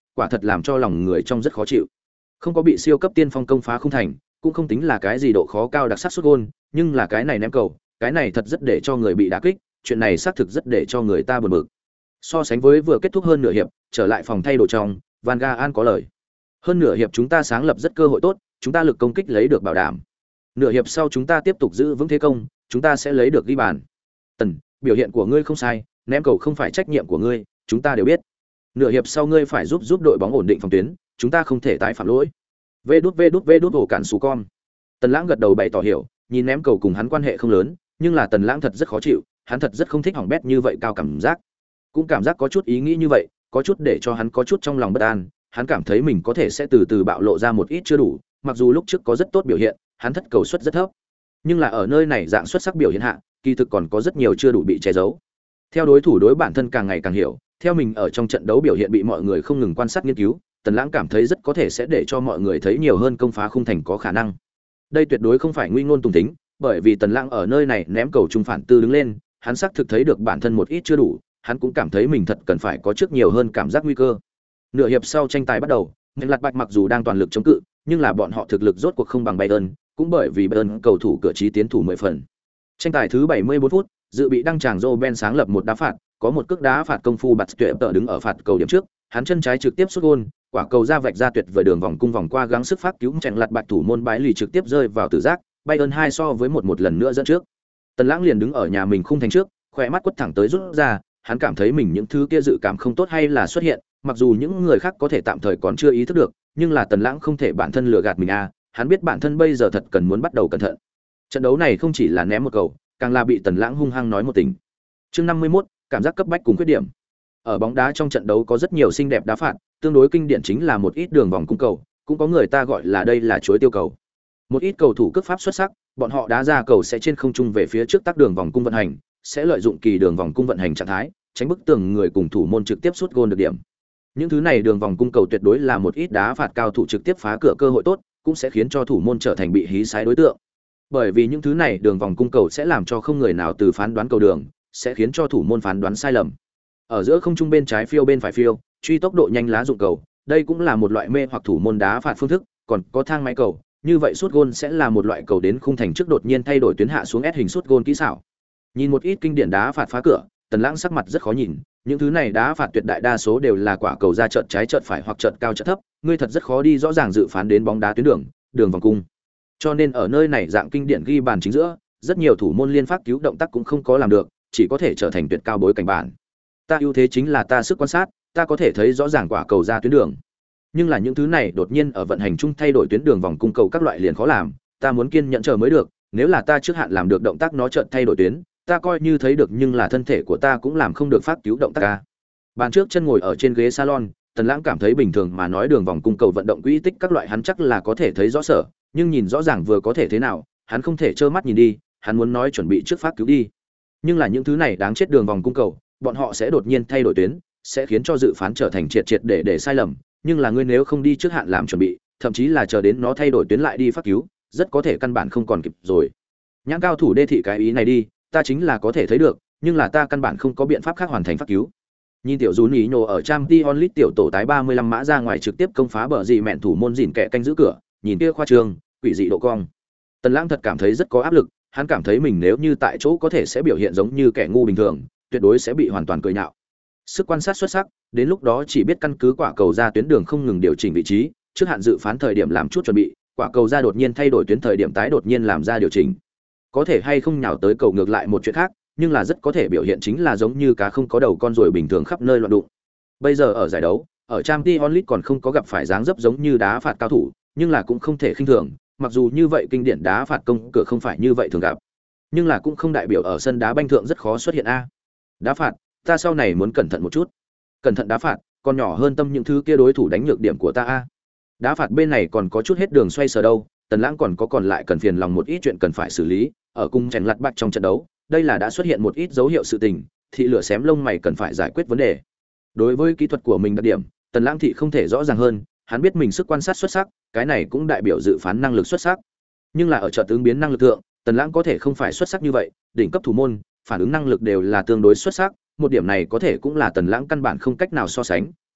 quả thật làm cho lòng người trong rất khó chịu. Không có bị siêu cấp tiên phong công phá không thành, cũng không tính là cái gì độ khó cao đặc sắc sút gôn, nhưng là cái này ném cầu, cái này thật rất để cho người bị đả kích, chuyện này xác thực rất để cho người ta buồn bực. So sánh với vừa kết thúc hơn nửa hiệp, trở lại phòng thay đồ trong, Van Gaal có lời. Hơn nửa hiệp chúng ta sáng lập rất cơ hội tốt, chúng ta lực công kích lấy được bảo đảm. Nửa hiệp sau chúng ta tiếp tục giữ vững thế công, chúng ta sẽ lấy được ghi bàn. Tần, biểu hiện của ngươi không sai, ném cầu không phải trách nhiệm của ngươi, chúng ta đều biết. Nửa hiệp sau ngươi phải giúp đội bóng ổn định phòng tuyến, chúng ta không thể tái phạm lỗi. Vê đút ổ cản sú con. Tần Lãng gật đầu bày tỏ hiểu, nhìn ném cầu cùng hắn quan hệ không lớn, nhưng là Tần Lãng thật rất khó chịu, hắn thật rất không thích hỏng bét như vậy cao cảm giác. Cũng cảm giác có chút ý nghĩ như vậy, có chút để cho hắn có chút trong lòng bất an, hắn cảm thấy mình có thể sẽ từ từ bạo lộ ra một ít chưa đủ, mặc dù lúc trước có rất tốt biểu hiện, hắn thất cầu suất rất thấp. Nhưng là ở nơi này dạng xuất sắc biểu hiện hạ, kỳ thực còn có rất nhiều chưa đủ bị che giấu. Theo đối thủ đối bản thân càng ngày càng hiểu, theo mình ở trong trận đấu biểu hiện bị mọi người không ngừng quan sát nghiên cứu, Tần Lãng cảm thấy rất có thể sẽ để cho mọi người thấy nhiều hơn công phá khung thành có khả năng. Đây tuyệt đối không phải nguy ngôn tùng tính, bởi vì Tần Lãng ở nơi này ném cầu trung phản tư đứng lên, hắn xác thực thấy được bản thân một ít chưa đủ, hắn cũng cảm thấy mình thật cần phải có trước nhiều hơn cảm giác nguy cơ. Nửa hiệp sau tranh tài bắt đầu, Lạt Bạch mặc dù đang toàn lực chống cự, nhưng là bọn họ thực lực rốt cuộc không bằng Bayern, cũng bởi vì Bayern cầu thủ cửa trí tiến thủ 10 phần. Tranh tài thứ 74 phút, dự bị đăng tràng Robben sáng lập một đá phạt, có một cước đá phạt công phu bật tuyệt tợ đứng ở phạt cầu điểm trước, hắn chân trái trực tiếp sút gôn, quả cầu ra vạch ra tuyệt vời đường vòng cung vòng qua gắng sức phát cứu chèn Lạt Bạch thủ môn bái lì trực tiếp rơi vào tử giác, Bayern 2 so với một lần nữa dẫn trước. Tần Lãng liền đứng ở nhà mình khung thành trước, khỏe mắt quất thẳng tới rút ra, hắn cảm thấy mình những thứ kia dự cảm không tốt hay là xuất hiện, mặc dù những người khác có thể tạm thời còn chưa ý thức được, nhưng là Tần Lãng không thể bản thân lừa gạt mình hắn biết bản thân bây giờ thật cần muốn bắt đầu cẩn thận. Trận đấu này không chỉ là ném một cầu, càng là bị Tần Lãng hung hăng nói một tình. Chương 51, cảm giác cấp bách cùng khuyết điểm. Ở bóng đá trong trận đấu có rất nhiều xinh đẹp đá phạt, tương đối kinh điển chính là một ít đường vòng cung cầu, cũng có người ta gọi là đây là chuối tiêu cầu. Một ít cầu thủ cước pháp xuất sắc, bọn họ đá ra cầu sẽ trên không trung về phía trước tác đường vòng cung vận hành, sẽ lợi dụng kỳ đường vòng cung vận hành trạng thái, tránh bức tường người cùng thủ môn trực tiếp sút gôn được điểm. Những thứ này đường vòng cung cầu tuyệt đối là một ít đá phạt cao thủ trực tiếp phá cửa cơ hội tốt, cũng sẽ khiến cho thủ môn trở thành bị hí sái đối tượng. Bởi vì những thứ này đường vòng cung cầu sẽ làm cho không người nào từ phán đoán cầu đường, sẽ khiến cho thủ môn phán đoán sai lầm. Ở giữa không trung bên trái phiêu bên phải phiêu, truy tốc độ nhanh lá dụng cầu, đây cũng là một loại mê hoặc thủ môn đá phạt phương thức, còn có thang máy cầu, như vậy sút gôn sẽ là một loại cầu đến khung thành trước đột nhiên thay đổi tuyến hạ xuống S hình sút gôn kỹ xảo. Nhìn một ít kinh điển đá phạt phá cửa, Tần Lãng sắc mặt rất khó nhìn, những thứ này đá phạt tuyệt đại đa số đều là quả cầu ra chợt trái chợt phải hoặc chợt cao chợt thấp, ngươi thật rất khó đi rõ ràng dự phán đến bóng đá tuyến đường, đường vòng cung. Cho nên ở nơi này dạng kinh điển ghi bàn chính giữa, rất nhiều thủ môn liên pháp cứu động tác cũng không có làm được, chỉ có thể trở thành tuyệt cao bối cảnh bản. Ta ưu thế chính là ta sức quan sát, ta có thể thấy rõ ràng quả cầu ra tuyến đường. Nhưng là những thứ này đột nhiên ở vận hành chung thay đổi tuyến đường vòng cung cầu các loại liền khó làm, ta muốn kiên nhẫn chờ mới được, nếu là ta trước hạn làm được động tác nó chợt thay đổi tuyến, ta coi như thấy được nhưng là thân thể của ta cũng làm không được phát cứu động tác ca. Bàn trước chân ngồi ở trên ghế salon, Tần Lãng cảm thấy bình thường mà nói đường vòng cung cầu vận động quỹ tích các loại hắn chắc là có thể thấy rõ sở, nhưng nhìn rõ ràng vừa có thể thế nào, hắn không thể trơ mắt nhìn đi, hắn muốn nói chuẩn bị trước phát cứu đi. Nhưng là những thứ này đáng chết đường vòng cung cầu, bọn họ sẽ đột nhiên thay đổi tuyến, sẽ khiến cho dự phán trở thành triệt để sai lầm, nhưng là ngươi nếu không đi trước hạn làm chuẩn bị, thậm chí là chờ đến nó thay đổi tuyến lại đi phát cứu, rất có thể căn bản không còn kịp rồi. Nhãn cao thủ đê thị cái ý này đi, ta chính là có thể thấy được, nhưng là ta căn bản không có biện pháp khác hoàn thành phát cứu. Nhìn tiểu Dún ý nhổ ở Champions League tiểu tổ tái 35 mã ra ngoài trực tiếp công phá bờ gì mẹn thủ môn dỉn kẻ canh giữ cửa, nhìn kia khoa trương, quỷ dị độ cong. Tần Lãng thật cảm thấy rất có áp lực, hắn cảm thấy mình nếu như tại chỗ có thể sẽ biểu hiện giống như kẻ ngu bình thường, tuyệt đối sẽ bị hoàn toàn cười nhạo. Sức quan sát xuất sắc, đến lúc đó chỉ biết căn cứ quả cầu ra tuyến đường không ngừng điều chỉnh vị trí, trước hạn dự phán thời điểm làm chút chuẩn bị, quả cầu ra đột nhiên thay đổi tuyến thời điểm tái đột nhiên làm ra điều chỉnh. Có thể hay không nhào tới cầu ngược lại một chuyện khác, nhưng là rất có thể biểu hiện chính là giống như cá không có đầu con ruồi bình thường khắp nơi loạn đụng. Bây giờ ở giải đấu, ở Champions League còn không có gặp phải dáng dấp giống như đá phạt cao thủ, nhưng là cũng không thể khinh thường, mặc dù như vậy kinh điển đá phạt công cửa không phải như vậy thường gặp, nhưng là cũng không đại biểu ở sân đá banh thượng rất khó xuất hiện a. Đá phạt, ta sau này muốn cẩn thận một chút. Cẩn thận đá phạt, còn nhỏ hơn tâm những thứ kia đối thủ đánh nhược điểm của ta a. Đá phạt bên này còn có chút hết đường xoay sở đâu, Tần Lãng còn lại cần phiền lòng một ít chuyện cần phải xử lý, ở cung chèn lặt bạch trong trận đấu, đây là đã xuất hiện một ít dấu hiệu sự tình, thị lửa xém lông mày cần phải giải quyết vấn đề. Đối với kỹ thuật của mình đặc điểm, Tần Lãng thị không thể rõ ràng hơn, hắn biết mình sức quan sát xuất sắc, cái này cũng đại biểu dự phán năng lực xuất sắc. Nhưng là ở trận ứng biến năng lực thượng, Tần Lãng có thể không phải xuất sắc như vậy, đỉnh cấp thủ môn, phản ứng năng lực đều là tương đối xuất sắc, một điểm này có thể cũng là Tần Lãng căn bản không cách nào so sánh,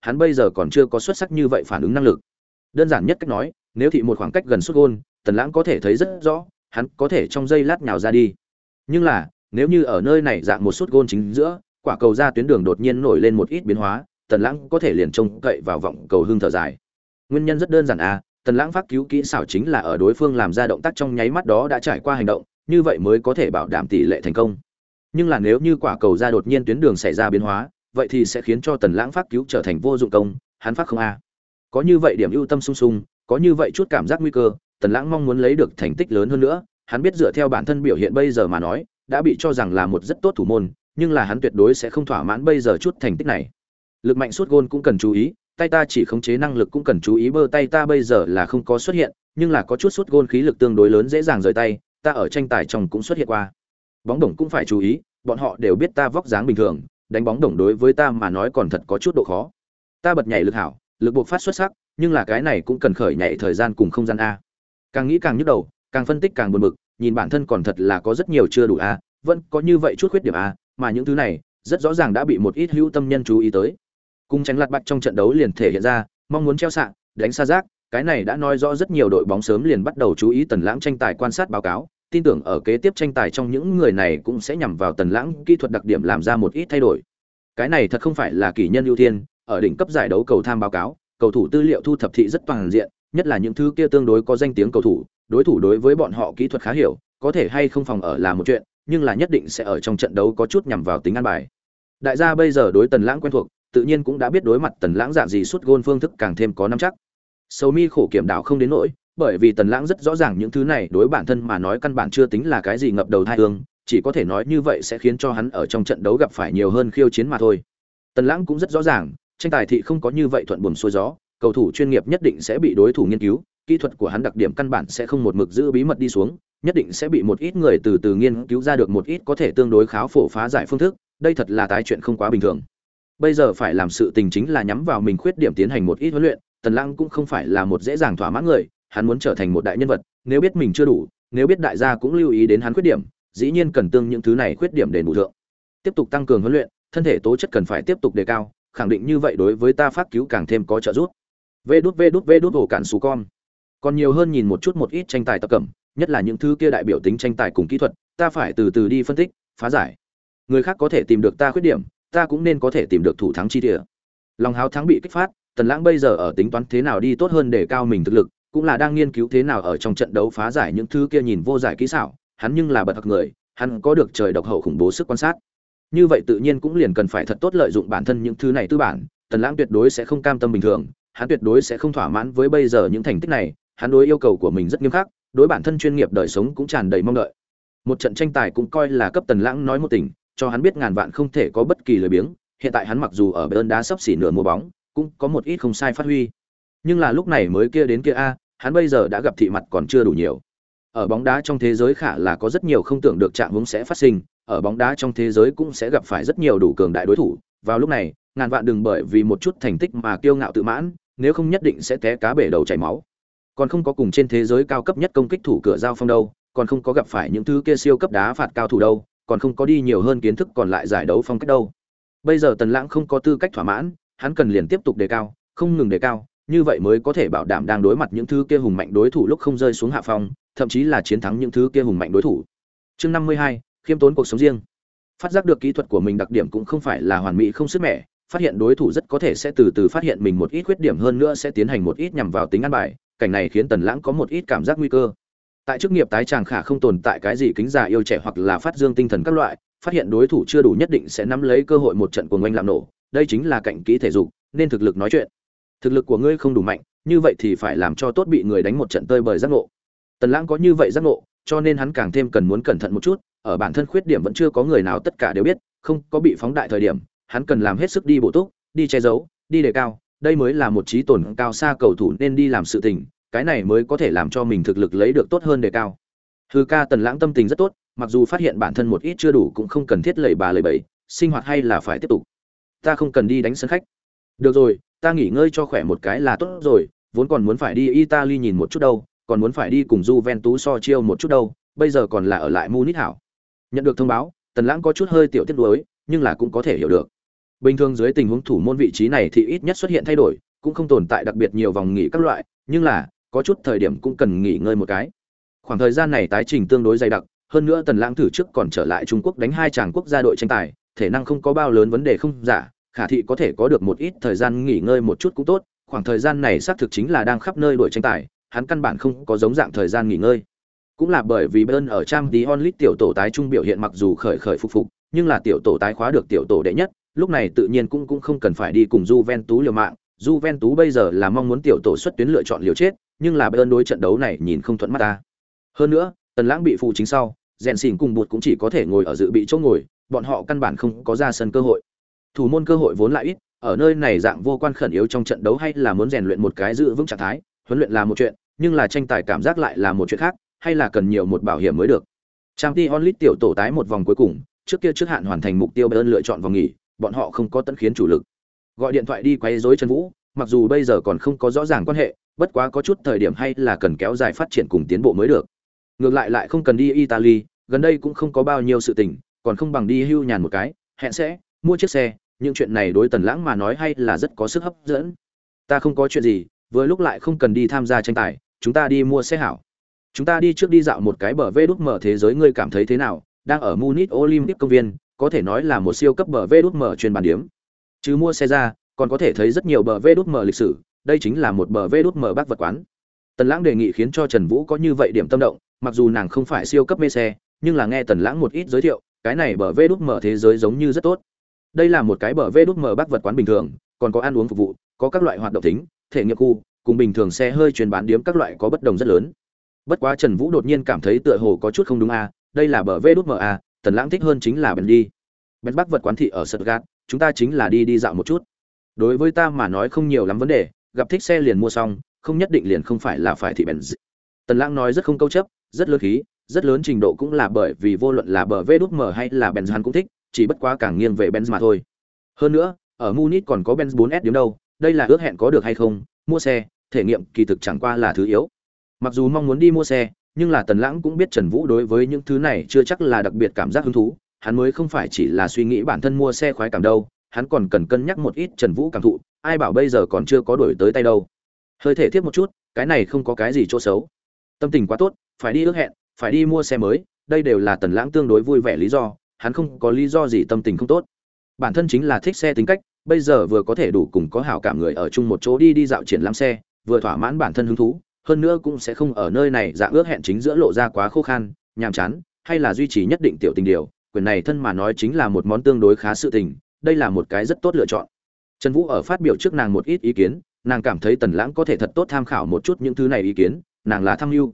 hắn bây giờ còn chưa có xuất sắc như vậy phản ứng năng lực. Đơn giản nhất cách nói, nếu thị một khoảng cách gần sút gôn, Tần Lãng có thể thấy rất rõ, hắn có thể trong giây lát nhào ra đi. Nhưng là, nếu như ở nơi này dạng một sút gôn chính giữa, quả cầu ra tuyến đường đột nhiên nổi lên một ít biến hóa, Tần Lãng có thể liền trông cậy vào vọng cầu hưng thở dài. Nguyên nhân rất đơn giản Tần Lãng phát cứu kỹ xảo chính là ở đối phương làm ra động tác trong nháy mắt đó đã trải qua hành động, như vậy mới có thể bảo đảm tỷ lệ thành công. Nhưng là nếu như quả cầu ra đột nhiên tuyến đường xảy ra biến hóa, vậy thì sẽ khiến cho Tần Lãng phát cứu trở thành vô dụng công, hắn phát không Có như vậy điểm ưu tâm sung sung, có như vậy chút cảm giác nguy cơ, Tần Lãng mong muốn lấy được thành tích lớn hơn nữa, hắn biết dựa theo bản thân biểu hiện bây giờ mà nói, đã bị cho rằng là một rất tốt thủ môn, nhưng là hắn tuyệt đối sẽ không thỏa mãn bây giờ chút thành tích này. Lực mạnh sút gôn cũng cần chú ý, tay ta chỉ khống chế năng lực cũng cần chú ý, bơ tay ta bây giờ là không có xuất hiện, nhưng là có chút sút gôn khí lực tương đối lớn dễ dàng rời tay, ta ở tranh tài trong cũng xuất hiện qua. Bóng đồng cũng phải chú ý, bọn họ đều biết ta vóc dáng bình thường, đánh bóng đồng đối với ta mà nói còn thật có chút độ khó. Ta bật nhảy lực hảo, lực buộc phát xuất sắc, nhưng là cái này cũng cần khởi nhảy thời gian cùng không gian Càng nghĩ càng nhức đầu, càng phân tích càng buồn bực, nhìn bản thân còn thật là có rất nhiều chưa đủ vẫn có như vậy chút khuyết điểm mà những thứ này rất rõ ràng đã bị một ít hữu tâm nhân chú ý tới. Cung tránh lật bạch trong trận đấu liền thể hiện ra, mong muốn treo sạng, đánh xa rác, cái này đã nói rõ rất nhiều đội bóng sớm liền bắt đầu chú ý Tần Lãng tranh tài quan sát báo cáo, tin tưởng ở kế tiếp tranh tài trong những người này cũng sẽ nhằm vào Tần Lãng kỹ thuật đặc điểm làm ra một ít thay đổi. Cái này thật không phải là kỷ nhân ưu tiên, ở đỉnh cấp giải đấu cầu tham báo cáo, cầu thủ tư liệu thu thập thị rất toàn diện, nhất là những thứ kia tương đối có danh tiếng cầu thủ, đối thủ đối với bọn họ kỹ thuật khá hiểu, có thể hay không phòng ở là một chuyện, nhưng là nhất định sẽ ở trong trận đấu có chút nhằm vào tính ăn bài. Đại gia bây giờ đối Tần Lãng quen thuộc, tự nhiên cũng đã biết đối mặt Tần Lãng dạng gì sút gôn phương thức càng thêm có nắm chắc. Sầu mi khổ kiểm đảo không đến nỗi, bởi vì Tần Lãng rất rõ ràng những thứ này đối bản thân mà nói căn bản chưa tính là cái gì ngập đầu thai hương, chỉ có thể nói như vậy sẽ khiến cho hắn ở trong trận đấu gặp phải nhiều hơn khiêu chiến mà thôi. Tần Lãng cũng rất rõ ràng, tranh tài thị không có như vậy thuận buồm xuôi gió, cầu thủ chuyên nghiệp nhất định sẽ bị đối thủ nghiên cứu, kỹ thuật của hắn đặc điểm căn bản sẽ không một mực giữ bí mật đi xuống, nhất định sẽ bị một ít người từ từ nghiên cứu ra được một ít có thể tương đối khá phổ phá giải phương thức, đây thật là tái chuyện không quá bình thường. Bây giờ phải làm sự tình chính là nhắm vào mình khuyết điểm tiến hành một ít huấn luyện, Tần Lãng cũng không phải là một dễ dàng thỏa mãn người, hắn muốn trở thành một đại nhân vật, nếu biết mình chưa đủ, nếu biết đại gia cũng lưu ý đến hắn khuyết điểm, dĩ nhiên cần tương những thứ này khuyết điểm đền bù thượng. Tiếp tục tăng cường huấn luyện, thân thể tố chất cần phải tiếp tục đề cao, khẳng định như vậy đối với ta phát cứu càng thêm có trợ giúp. Vê đút ổ cản sú con. Còn nhiều hơn nhìn một chút một ít tranh tài tập cẩm, nhất là những thứ kia đại biểu tính tranh tài cùng kỹ thuật, ta phải từ từ đi phân tích, phá giải. Người khác có thể tìm được ta khuyết điểm, ta cũng nên có thể tìm được thủ thắng chi địa. Lòng háo thắng bị kích phát, Tần Lãng bây giờ ở tính toán thế nào đi tốt hơn để cao mình thực lực, cũng là đang nghiên cứu thế nào ở trong trận đấu phá giải những thứ kia nhìn vô giải kỹ xảo, hắn nhưng là bậc học người, hắn có được trời độc hậu khủng bố sức quan sát. Như vậy tự nhiên cũng liền cần phải thật tốt lợi dụng bản thân những thứ này tư bản, Tần Lãng tuyệt đối sẽ không cam tâm bình thường, hắn tuyệt đối sẽ không thỏa mãn với bây giờ những thành tích này, hắn đối yêu cầu của mình rất nghiêm khắc, đối bản thân chuyên nghiệp đời sống cũng tràn đầy mong đợi. Một trận tranh tài cũng coi là cấp Tần Lãng nói một tình, cho hắn biết ngàn vạn không thể có bất kỳ lười biếng, hiện tại hắn mặc dù ở Bayern đá sắp xỉ nửa mùa bóng, cũng có một ít không sai phát huy. Nhưng là lúc này mới kia đến kia hắn bây giờ đã gặp thị mặt còn chưa đủ nhiều. Ở bóng đá trong thế giới khả là có rất nhiều không tưởng được trạng huống sẽ phát sinh, ở bóng đá trong thế giới cũng sẽ gặp phải rất nhiều đủ cường đại đối thủ. Vào lúc này, ngàn vạn đừng bởi vì một chút thành tích mà kiêu ngạo tự mãn, nếu không nhất định sẽ té cá bể đầu chảy máu. Còn không có cùng trên thế giới cao cấp nhất công kích thủ cửa giao phong đâu, còn không có gặp phải những thứ kia siêu cấp đá phạt cao thủ đâu, còn không có đi nhiều hơn kiến thức còn lại giải đấu phong cách đâu. Bây giờ Tần Lãng không có tư cách thỏa mãn, hắn cần liền tiếp tục đề cao, không ngừng đề cao, như vậy mới có thể bảo đảm đang đối mặt những thứ kia hùng mạnh đối thủ lúc không rơi xuống hạ phong, thậm chí là chiến thắng những thứ kia hùng mạnh đối thủ. Chương 52, khiêm tốn cuộc sống riêng. Phát giác được kỹ thuật của mình đặc điểm cũng không phải là hoàn mỹ không sứt mẻ, phát hiện đối thủ rất có thể sẽ từ từ phát hiện mình một ít khuyết điểm hơn nữa sẽ tiến hành một ít nhằm vào tính ăn bài, cảnh này khiến Tần Lãng có một ít cảm giác nguy cơ. Tại chức nghiệp tái chàng khả không tồn tại cái gì kính già yêu trẻ hoặc là phát dương tinh thần các loại, phát hiện đối thủ chưa đủ nhất định sẽ nắm lấy cơ hội một trận cuồng oanh làm nổ, đây chính là cạnh kỹ thể dục, nên thực lực nói chuyện. Thực lực của ngươi không đủ mạnh, như vậy thì phải làm cho tốt bị người đánh một trận tơi bời giác ngộ. Tần Lãng có như vậy giác ngộ, cho nên hắn càng thêm cần muốn cẩn thận một chút, ở bản thân khuyết điểm vẫn chưa có người nào tất cả đều biết, không có bị phóng đại thời điểm, hắn cần làm hết sức đi bổ túc, đi che giấu, đi đề cao, đây mới là một trí tổn cao xa cầu thủ nên đi làm sự tình, cái này mới có thể làm cho mình thực lực lấy được tốt hơn đề cao. Hư ca Tần Lãng tâm tình rất tốt, mặc dù phát hiện bản thân một ít chưa đủ cũng không cần thiết lầy bà lầy bẩy, sinh hoạt hay là phải tiếp tục. Ta không cần đi đánh sân khách. Được rồi, ta nghỉ ngơi cho khỏe một cái là tốt rồi, vốn còn muốn phải đi Italy nhìn một chút đâu, còn muốn phải đi cùng Juventus so chiêu một chút đâu, bây giờ còn là ở lại Munich hảo. Nhận được thông báo, Tần Lãng có chút hơi tiểu tiếc nuối, nhưng là cũng có thể hiểu được. Bình thường dưới tình huống thủ môn vị trí này thì ít nhất xuất hiện thay đổi, cũng không tồn tại đặc biệt nhiều vòng nghỉ các loại, nhưng là có chút thời điểm cũng cần nghỉ ngơi một cái. Khoảng thời gian này tái trình tương đối dày đặc, hơn nữa Tần Lãng thử trước còn trở lại Trung Quốc đánh hai chàng quốc gia đội tranh tài, thể năng không có bao lớn vấn đề không giả, khả thị có thể có được một ít thời gian nghỉ ngơi một chút cũng tốt, khoảng thời gian này xác thực chính là đang khắp nơi đội tranh tài, hắn căn bản không có giống dạng thời gian nghỉ ngơi. Cũng là bởi vì Bayern ở Champions League tiểu tổ tái trung biểu hiện mặc dù khởi khởi phục phục, nhưng là tiểu tổ tái khóa được tiểu tổ đệ nhất, lúc này tự nhiên cũng không cần phải đi cùng Juventus liều mạng. Juventus bây giờ là mong muốn tiểu tổ xuất tuyến lựa chọn liều chết, nhưng là Bayern đối trận đấu này nhìn không thuận mắt ta. Hơn nữa, Tần Lãng bị phụ chính sau, Rèn Xỉn cùng Bụt cũng chỉ có thể ngồi ở dự bị chỗ ngồi, bọn họ căn bản không có ra sân cơ hội. Thủ môn cơ hội vốn lại ít, ở nơi này dạng vô quan khẩn yếu trong trận đấu hay là muốn rèn luyện một cái giữ vững trạng thái, huấn luyện là một chuyện, nhưng là tranh tài cảm giác lại là một chuyện khác, hay là cần nhiều một bảo hiểm mới được. Champions League tiểu tổ tái một vòng cuối cùng, trước hạn hoàn thành mục tiêu Bayern lựa chọn vòng nghỉ, bọn họ không có tận khiến chủ lực. Gọi điện thoại đi quấy rối Trần Vũ, mặc dù bây giờ còn không có rõ ràng quan hệ, bất quá có chút thời điểm hay là cần kéo dài phát triển cùng tiến bộ mới được. Ngược lại không cần đi Italy, gần đây cũng không có bao nhiêu sự tình, còn không bằng đi hưu nhàn một cái, hẹn sẽ mua chiếc xe, những chuyện này đối Tần Lãng mà nói hay là rất có sức hấp dẫn. Ta không có chuyện gì, vừa lúc lại không cần đi tham gia tranh tài, chúng ta đi mua xe hảo. Chúng ta đi trước đi dạo một cái bờ vê đút mở thế giới, ngươi cảm thấy thế nào? Đang ở Munich Olympic công viên, có thể nói là một siêu cấp bờ vê đút mở chuyên bản điểm. Chứ mua xe ra, còn có thể thấy rất nhiều bờ vê đút mở lịch sử, đây chính là một bờ vê đút mở bác vật quán. Tần Lãng đề nghị khiến cho Trần Vũ có như vậy điểm tâm động, mặc dù nàng không phải siêu cấp mê xe, nhưng là nghe Tần Lãng một ít giới thiệu, cái này bờ vê đút mở thế giới giống như rất tốt. Đây là một cái bờ vê đút mở bác vật quán bình thường, còn có ăn uống phục vụ, có các loại hoạt động tính, thể nghiệm khu, cùng bình thường xe hơi chuyên bán điếm các loại có bất đồng rất lớn. Bất quá Trần Vũ đột nhiên cảm thấy tựa hồ có chút không đúng a, đây là bờ vê đút mở a, Tần Lãng thích hơn chính là Bentley. Bên bác vật quán thị ở Stuttgart, chúng ta chính là đi dạo một chút. Đối với ta mà nói không nhiều lắm vấn đề, gặp thích xe liền mua xong, không nhất định liền không phải là phải thị Benz. Tần Lãng nói rất không câu chấp, rất lớn khí, rất lớn trình độ cũng là bởi vì vô luận là bờ vê đút mở hay là Benz hắn cũng thích, chỉ bất quá càng nghiêng về Benz mà thôi. Hơn nữa, ở Munich còn có Benz 4S điểm đâu, đây là ước hẹn có được hay không, mua xe, thể nghiệm kỳ thực chẳng qua là thứ yếu. Mặc dù mong muốn đi mua xe, nhưng là Tần Lãng cũng biết Trần Vũ đối với những thứ này chưa chắc là đặc biệt cảm giác hứng thú, hắn mới không phải chỉ là suy nghĩ bản thân mua xe khoái cảm đâu, hắn còn cần cân nhắc một ít Trần Vũ cảm thụ, ai bảo bây giờ còn chưa có đổi tới tay đâu. Hơi thể tiếp một chút, cái này không có cái gì chỗ xấu. Tâm tình quá tốt, phải đi ước hẹn, phải đi mua xe mới, đây đều là Tần Lãng tương đối vui vẻ lý do, hắn không có lý do gì tâm tình không tốt. Bản thân chính là thích xe tính cách, bây giờ vừa có thể đủ cùng có hảo cảm người ở chung một chỗ đi dạo triển lãm xe, vừa thỏa mãn bản thân hứng thú, hơn nữa cũng sẽ không ở nơi này dạng ước hẹn chính giữa lộ ra quá khô khan, nhàm chán, hay là duy trì nhất định tiểu tình điều, quyền này thân mà nói chính là một món tương đối khá sự tình, đây là một cái rất tốt lựa chọn. Trần Vũ ở phát biểu trước nàng một ít ý kiến, nàng cảm thấy Tần Lãng có thể thật tốt tham khảo một chút những thứ này ý kiến, nàng là tham mưu.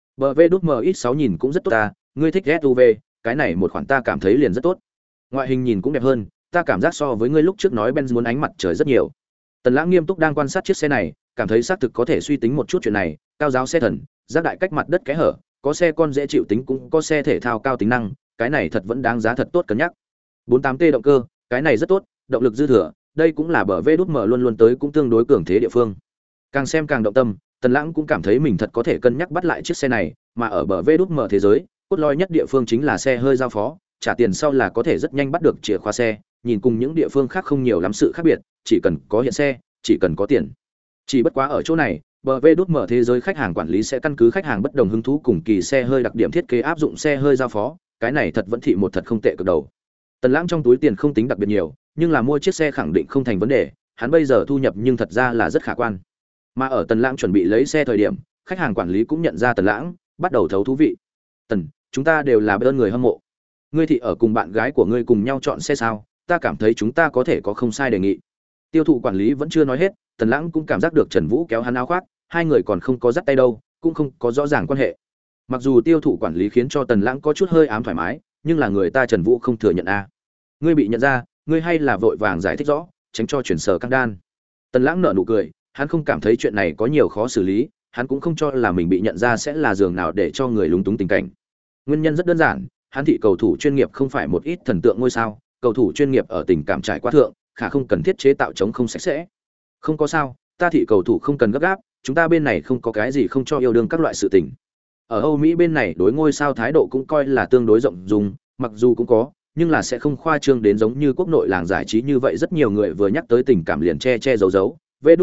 BV-MX6 nhìn cũng rất tốt ta, ngươi thích SUV, cái này một khoản ta cảm thấy liền rất tốt. Ngoại hình nhìn cũng đẹp hơn, ta cảm giác so với ngươi lúc trước nói Benz muốn ánh mặt trời rất nhiều. Tần Lãng nghiêm túc đang quan sát chiếc xe này, cảm thấy xác thực có thể suy tính một chút chuyện này, cao giáo xe thần, giác đại cách mặt đất kẽ hở, có xe con dễ chịu tính cũng có xe thể thao cao tính năng, cái này thật vẫn đáng giá thật tốt cân nhắc. 48T động cơ, cái này rất tốt, động lực dư thừa, đây cũng là bờ vê đút mở luôn luôn tới cũng tương đối cường thế địa phương. Càng xem càng động tâm, Tần Lãng cũng cảm thấy mình thật có thể cân nhắc bắt lại chiếc xe này, mà ở bờ vê đút mở thế giới, cốt lõi nhất địa phương chính là xe hơi giao phó, trả tiền sau là có thể rất nhanh bắt được chìa khóa xe, nhìn cùng những địa phương khác không nhiều lắm sự khác biệt, chỉ cần có hiện xe, chỉ cần có tiền. Chỉ bất quá ở chỗ này, bờ vê đút mở thế giới khách hàng quản lý sẽ căn cứ khách hàng bất đồng hứng thú cùng kỳ xe hơi đặc điểm thiết kế áp dụng xe hơi giao phó, cái này thật vẫn thị một thật không tệ cực đầu. Tần Lãng trong túi tiền không tính đặc biệt nhiều, nhưng là mua chiếc xe khẳng định không thành vấn đề, hắn bây giờ thu nhập nhưng thật ra là rất khả quan. Mà ở Tần Lãng chuẩn bị lấy xe thời điểm, khách hàng quản lý cũng nhận ra Tần Lãng, bắt đầu thấu thú vị. "Tần, chúng ta đều là bên người hâm mộ. Ngươi thì ở cùng bạn gái của ngươi cùng nhau chọn xe sao? Ta cảm thấy chúng ta có thể có không sai đề nghị." Tiêu thụ quản lý vẫn chưa nói hết, Tần Lãng cũng cảm giác được Trần Vũ kéo hắn áo khoác, hai người còn không có dắt tay đâu, cũng không có rõ ràng quan hệ. Mặc dù tiêu thụ quản lý khiến cho Tần Lãng có chút hơi ám thoải mái, nhưng là người ta Trần Vũ không thừa nhận a. Ngươi bị nhận ra, ngươi hay là vội vàng giải thích rõ, tránh cho chuyển sở căng đan. Tần Lãng nở nụ cười, hắn không cảm thấy chuyện này có nhiều khó xử lý, hắn cũng không cho là mình bị nhận ra sẽ là giường nào để cho người lúng túng tình cảnh. Nguyên nhân rất đơn giản, hắn thị cầu thủ chuyên nghiệp không phải một ít thần tượng ngôi sao, cầu thủ chuyên nghiệp ở tình cảm trải qua thượng, khả không cần thiết chế tạo chống không sạch sẽ. Không có sao, ta thị cầu thủ không cần gấp gáp, chúng ta bên này không có cái gì không cho yêu đương các loại sự tình. Ở Âu Mỹ bên này đối ngôi sao thái độ cũng coi là tương đối rộng dùng, mặc dù cũng có, nhưng là sẽ không khoa trương đến giống như quốc nội làng giải trí như vậy rất nhiều người vừa nhắc tới tình cảm liền che giấu giấu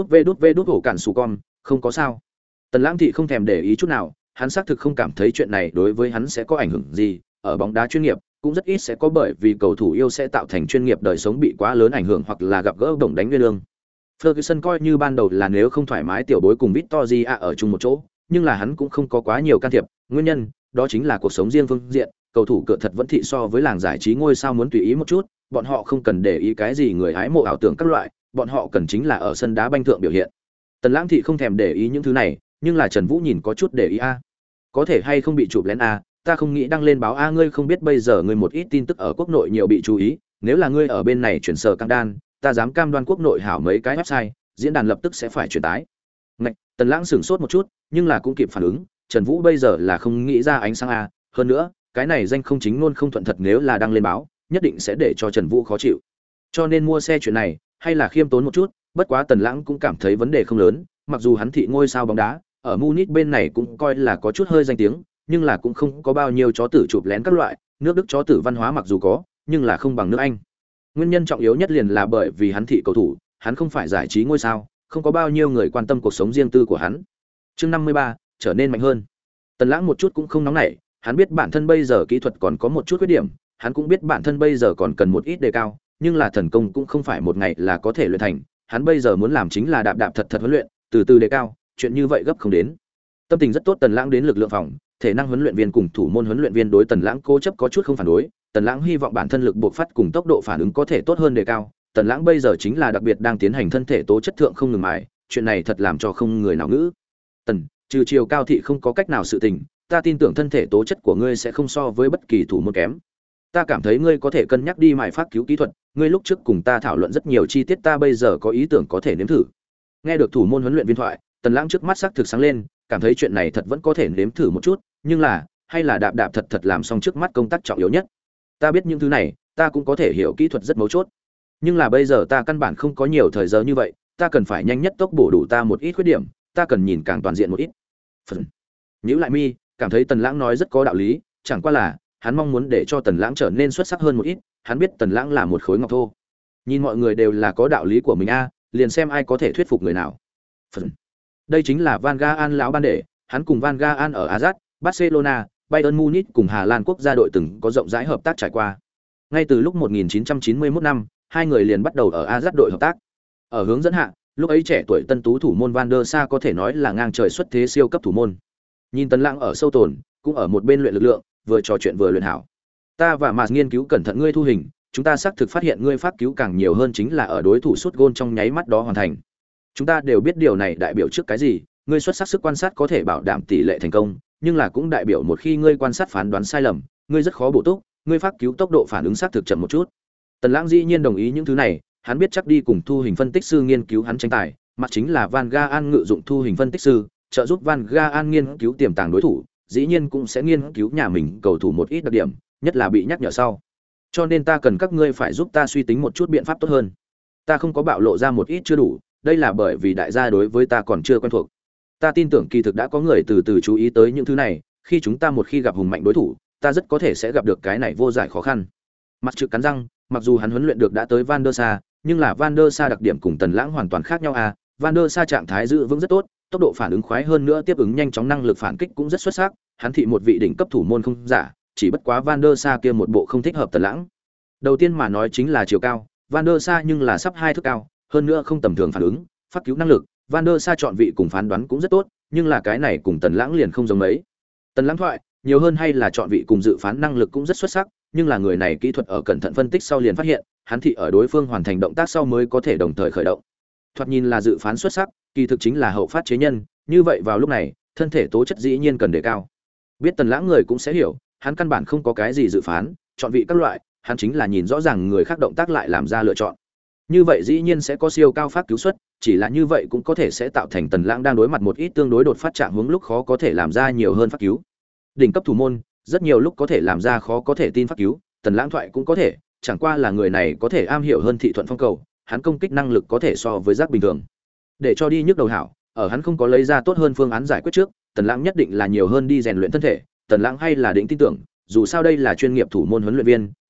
vê đút hổ cản sù con không có sao. Tần Lãng thị không thèm để ý chút nào, hắn xác thực không cảm thấy chuyện này đối với hắn sẽ có ảnh hưởng gì, ở bóng đá chuyên nghiệp cũng rất ít sẽ có bởi vì cầu thủ yêu sẽ tạo thành chuyên nghiệp đời sống bị quá lớn ảnh hưởng hoặc là gặp gỡ đồng đánh nguyên lương. Ferguson coi như ban đầu là nếu không thoải mái tiểu bối cùng Victoria ở chung một chỗ, nhưng là hắn cũng không có quá nhiều can thiệp, nguyên nhân đó chính là cuộc sống riêng phương diện, cầu thủ cửa thật vẫn thị so với làng giải trí ngôi sao muốn tùy ý một chút, bọn họ không cần để ý cái gì người hái mộ ảo tưởng các loại, bọn họ cần chính là ở sân đá banh thượng biểu hiện. Tần Lãng thị không thèm để ý những thứ này, nhưng là Trần Vũ nhìn có chút để ý a. Có thể hay không bị chụp lén a, ta không nghĩ đăng lên báo a, ngươi không biết bây giờ ngươi một ít tin tức ở quốc nội nhiều bị chú ý, nếu là ngươi ở bên này chuyển sở cam đan, ta dám cam đoan quốc nội hảo mấy cái website, diễn đàn lập tức sẽ phải chuyển tái. Ngạch, Tần Lãng sửng sốt một chút, nhưng là cũng kịp phản ứng, Trần Vũ bây giờ là không nghĩ ra ánh sáng a, hơn nữa, cái này danh không chính luôn không thuận thật nếu là đăng lên báo, nhất định sẽ để cho Trần Vũ khó chịu. Cho nên mua xe chuyện này, hay là khiêm tốn một chút, bất quá Tần Lãng cũng cảm thấy vấn đề không lớn, mặc dù hắn thị ngôi sao bóng đá, ở Munich bên này cũng coi là có chút hơi danh tiếng, nhưng là cũng không có bao nhiêu chó tử chụp lén các loại, nước Đức chó tử văn hóa mặc dù có, nhưng là không bằng nước Anh. Nguyên nhân trọng yếu nhất liền là bởi vì hắn thị cầu thủ, hắn không phải giải trí ngôi sao, không có bao nhiêu người quan tâm cuộc sống riêng tư của hắn. Chương 53, trở nên mạnh hơn. Tần Lãng một chút cũng không nóng nảy, hắn biết bản thân bây giờ kỹ thuật còn có một chút khuyết điểm, hắn cũng biết bản thân bây giờ còn cần một ít đề cao, nhưng là thần công cũng không phải một ngày là có thể luyện thành, hắn bây giờ muốn làm chính là đạp đạp thật thật huấn luyện, từ từ đề cao, chuyện như vậy gấp không đến. Tâm tình rất tốt, Tần Lãng đến lực lượng phòng, thể năng huấn luyện viên cùng thủ môn huấn luyện viên đối Tần Lãng cố chấp có chút không phản đối, Tần Lãng hy vọng bản thân lực bộc phát cùng tốc độ phản ứng có thể tốt hơn đề cao. Tần Lãng bây giờ chính là đặc biệt đang tiến hành thân thể tố chất thượng không ngừng mài, chuyện này thật làm cho không người nào ngữ. Tần, trừ chiều cao thị không có cách nào sự tình, ta tin tưởng thân thể tố chất của ngươi sẽ không so với bất kỳ thủ môn kém. Ta cảm thấy ngươi có thể cân nhắc đi mài phát cứu kỹ thuật, ngươi lúc trước cùng ta thảo luận rất nhiều chi tiết, ta bây giờ có ý tưởng có thể nếm thử. Nghe được thủ môn huấn luyện viên thoại, Tần Lãng trước mắt sắc thực sáng lên, cảm thấy chuyện này thật vẫn có thể nếm thử một chút, nhưng là, hay là đạp đạp thật thật làm xong trước mắt công tác trọng yếu nhất. Ta biết những thứ này, ta cũng có thể hiểu kỹ thuật rất mấu chốt. Nhưng là bây giờ ta căn bản không có nhiều thời giờ như vậy, ta cần phải nhanh nhất tốc bổ đủ ta một ít khuyết điểm, ta cần nhìn càng toàn diện một ít. Phần. Nhíu lại mi, cảm thấy Tần Lãng nói rất có đạo lý, chẳng qua là, hắn mong muốn để cho Tần Lãng trở nên xuất sắc hơn một ít, hắn biết Tần Lãng là một khối ngọc thô. Nhìn mọi người đều là có đạo lý của mình a, liền xem ai có thể thuyết phục người nào. Phần. Đây chính là Van Gaal lão ban đệ, hắn cùng Van Gaal ở Ajax, Barcelona, Bayern Munich cùng Hà Lan quốc gia đội từng có rộng rãi hợp tác trải qua. Ngay từ lúc 1991 năm, hai người liền bắt đầu ở Ajax đội hợp tác. Ở hướng dẫn hạ, lúc ấy trẻ tuổi tân tú thủ môn Van der Sa có thể nói là ngang trời xuất thế siêu cấp thủ môn. Nhìn Tần Lãng ở sâu tồn, cũng ở một bên luyện lực lượng, vừa trò chuyện vừa luyện hảo. Ta và Mạc nghiên cứu cẩn thận ngươi thu hình, chúng ta xác thực phát hiện ngươi phát cứu càng nhiều hơn chính là ở đối thủ sút gôn trong nháy mắt đó hoàn thành. Chúng ta đều biết điều này đại biểu trước cái gì, ngươi xuất sắc sức quan sát có thể bảo đảm tỷ lệ thành công, nhưng là cũng đại biểu một khi ngươi quan sát phán đoán sai lầm, ngươi rất khó bổ túc, ngươi phát cứu tốc độ phản ứng xác thực chậm một chút. Tần Lãng dĩ nhiên đồng ý những thứ này, hắn biết chắc đi cùng thu hình phân tích sư nghiên cứu hắn tranh tài, mặt chính là Van Gaal ngự dụng thu hình phân tích sư, trợ giúp Van Gaal nghiên cứu tiềm tàng đối thủ, dĩ nhiên cũng sẽ nghiên cứu nhà mình cầu thủ một ít đặc điểm, nhất là bị nhắc nhở sau. Cho nên ta cần các ngươi phải giúp ta suy tính một chút biện pháp tốt hơn. Ta không có bạo lộ ra một ít chưa đủ, đây là bởi vì đại gia đối với ta còn chưa quen thuộc. Ta tin tưởng kỳ thực đã có người từ từ chú ý tới những thứ này, khi chúng ta một khi gặp hùng mạnh đối thủ, ta rất có thể sẽ gặp được cái này vô giải khó khăn. Mặt trực cắn răng, mặc dù hắn huấn luyện được đã tới Van der Sa, nhưng là Van der Sa đặc điểm cùng Tần Lãng hoàn toàn khác nhau à, Van der Sa trạng thái giữ vững rất tốt, tốc độ phản ứng khoái hơn nữa tiếp ứng nhanh chóng năng lực phản kích cũng rất xuất sắc, hắn thị một vị đỉnh cấp thủ môn không giả, chỉ bất quá Van der Sa kia một bộ không thích hợp Tần Lãng. Đầu tiên mà nói chính là chiều cao, Van der Sa nhưng là sắp 2 thước cao, hơn nữa không tầm thường phản ứng, phát cứu năng lực, Van der Sa chọn vị cùng phán đoán cũng rất tốt, nhưng là cái này cùng Tần Lãng liền không giống mấy. Tần Lãng thoại, nhiều hơn hay là chọn vị cùng dự phán năng lực cũng rất xuất sắc, nhưng là người này kỹ thuật ở cẩn thận phân tích sau liền phát hiện, hắn thị ở đối phương hoàn thành động tác sau mới có thể đồng thời khởi động. Thoạt nhìn là dự phán xuất sắc, kỳ thực chính là hậu phát chế nhân, như vậy vào lúc này, thân thể tố chất dĩ nhiên cần đề cao. Biết Tần Lãng người cũng sẽ hiểu, hắn căn bản không có cái gì dự phán, chọn vị các loại, hắn chính là nhìn rõ ràng người khác động tác lại làm ra lựa chọn. Như vậy dĩ nhiên sẽ có siêu cao phát cứu suất, chỉ là như vậy cũng có thể sẽ tạo thành Tần Lãng đang đối mặt một ít tương đối đột phát trạng hướng lúc khó có thể làm ra nhiều hơn phát cứu. Đỉnh cấp thủ môn, rất nhiều lúc có thể làm ra khó có thể tin phát cứu, Tần Lãng thoại cũng có thể, chẳng qua là người này có thể am hiểu hơn thị thuận phong cầu, hắn công kích năng lực có thể so với giác bình thường. Để cho đi nhức đầu hảo, ở hắn không có lấy ra tốt hơn phương án giải quyết trước, Tần Lãng nhất định là nhiều hơn đi rèn luyện thân thể, Tần Lãng hay là định tin tưởng, dù sao đây là chuyên nghiệp thủ môn huấn luyện viên,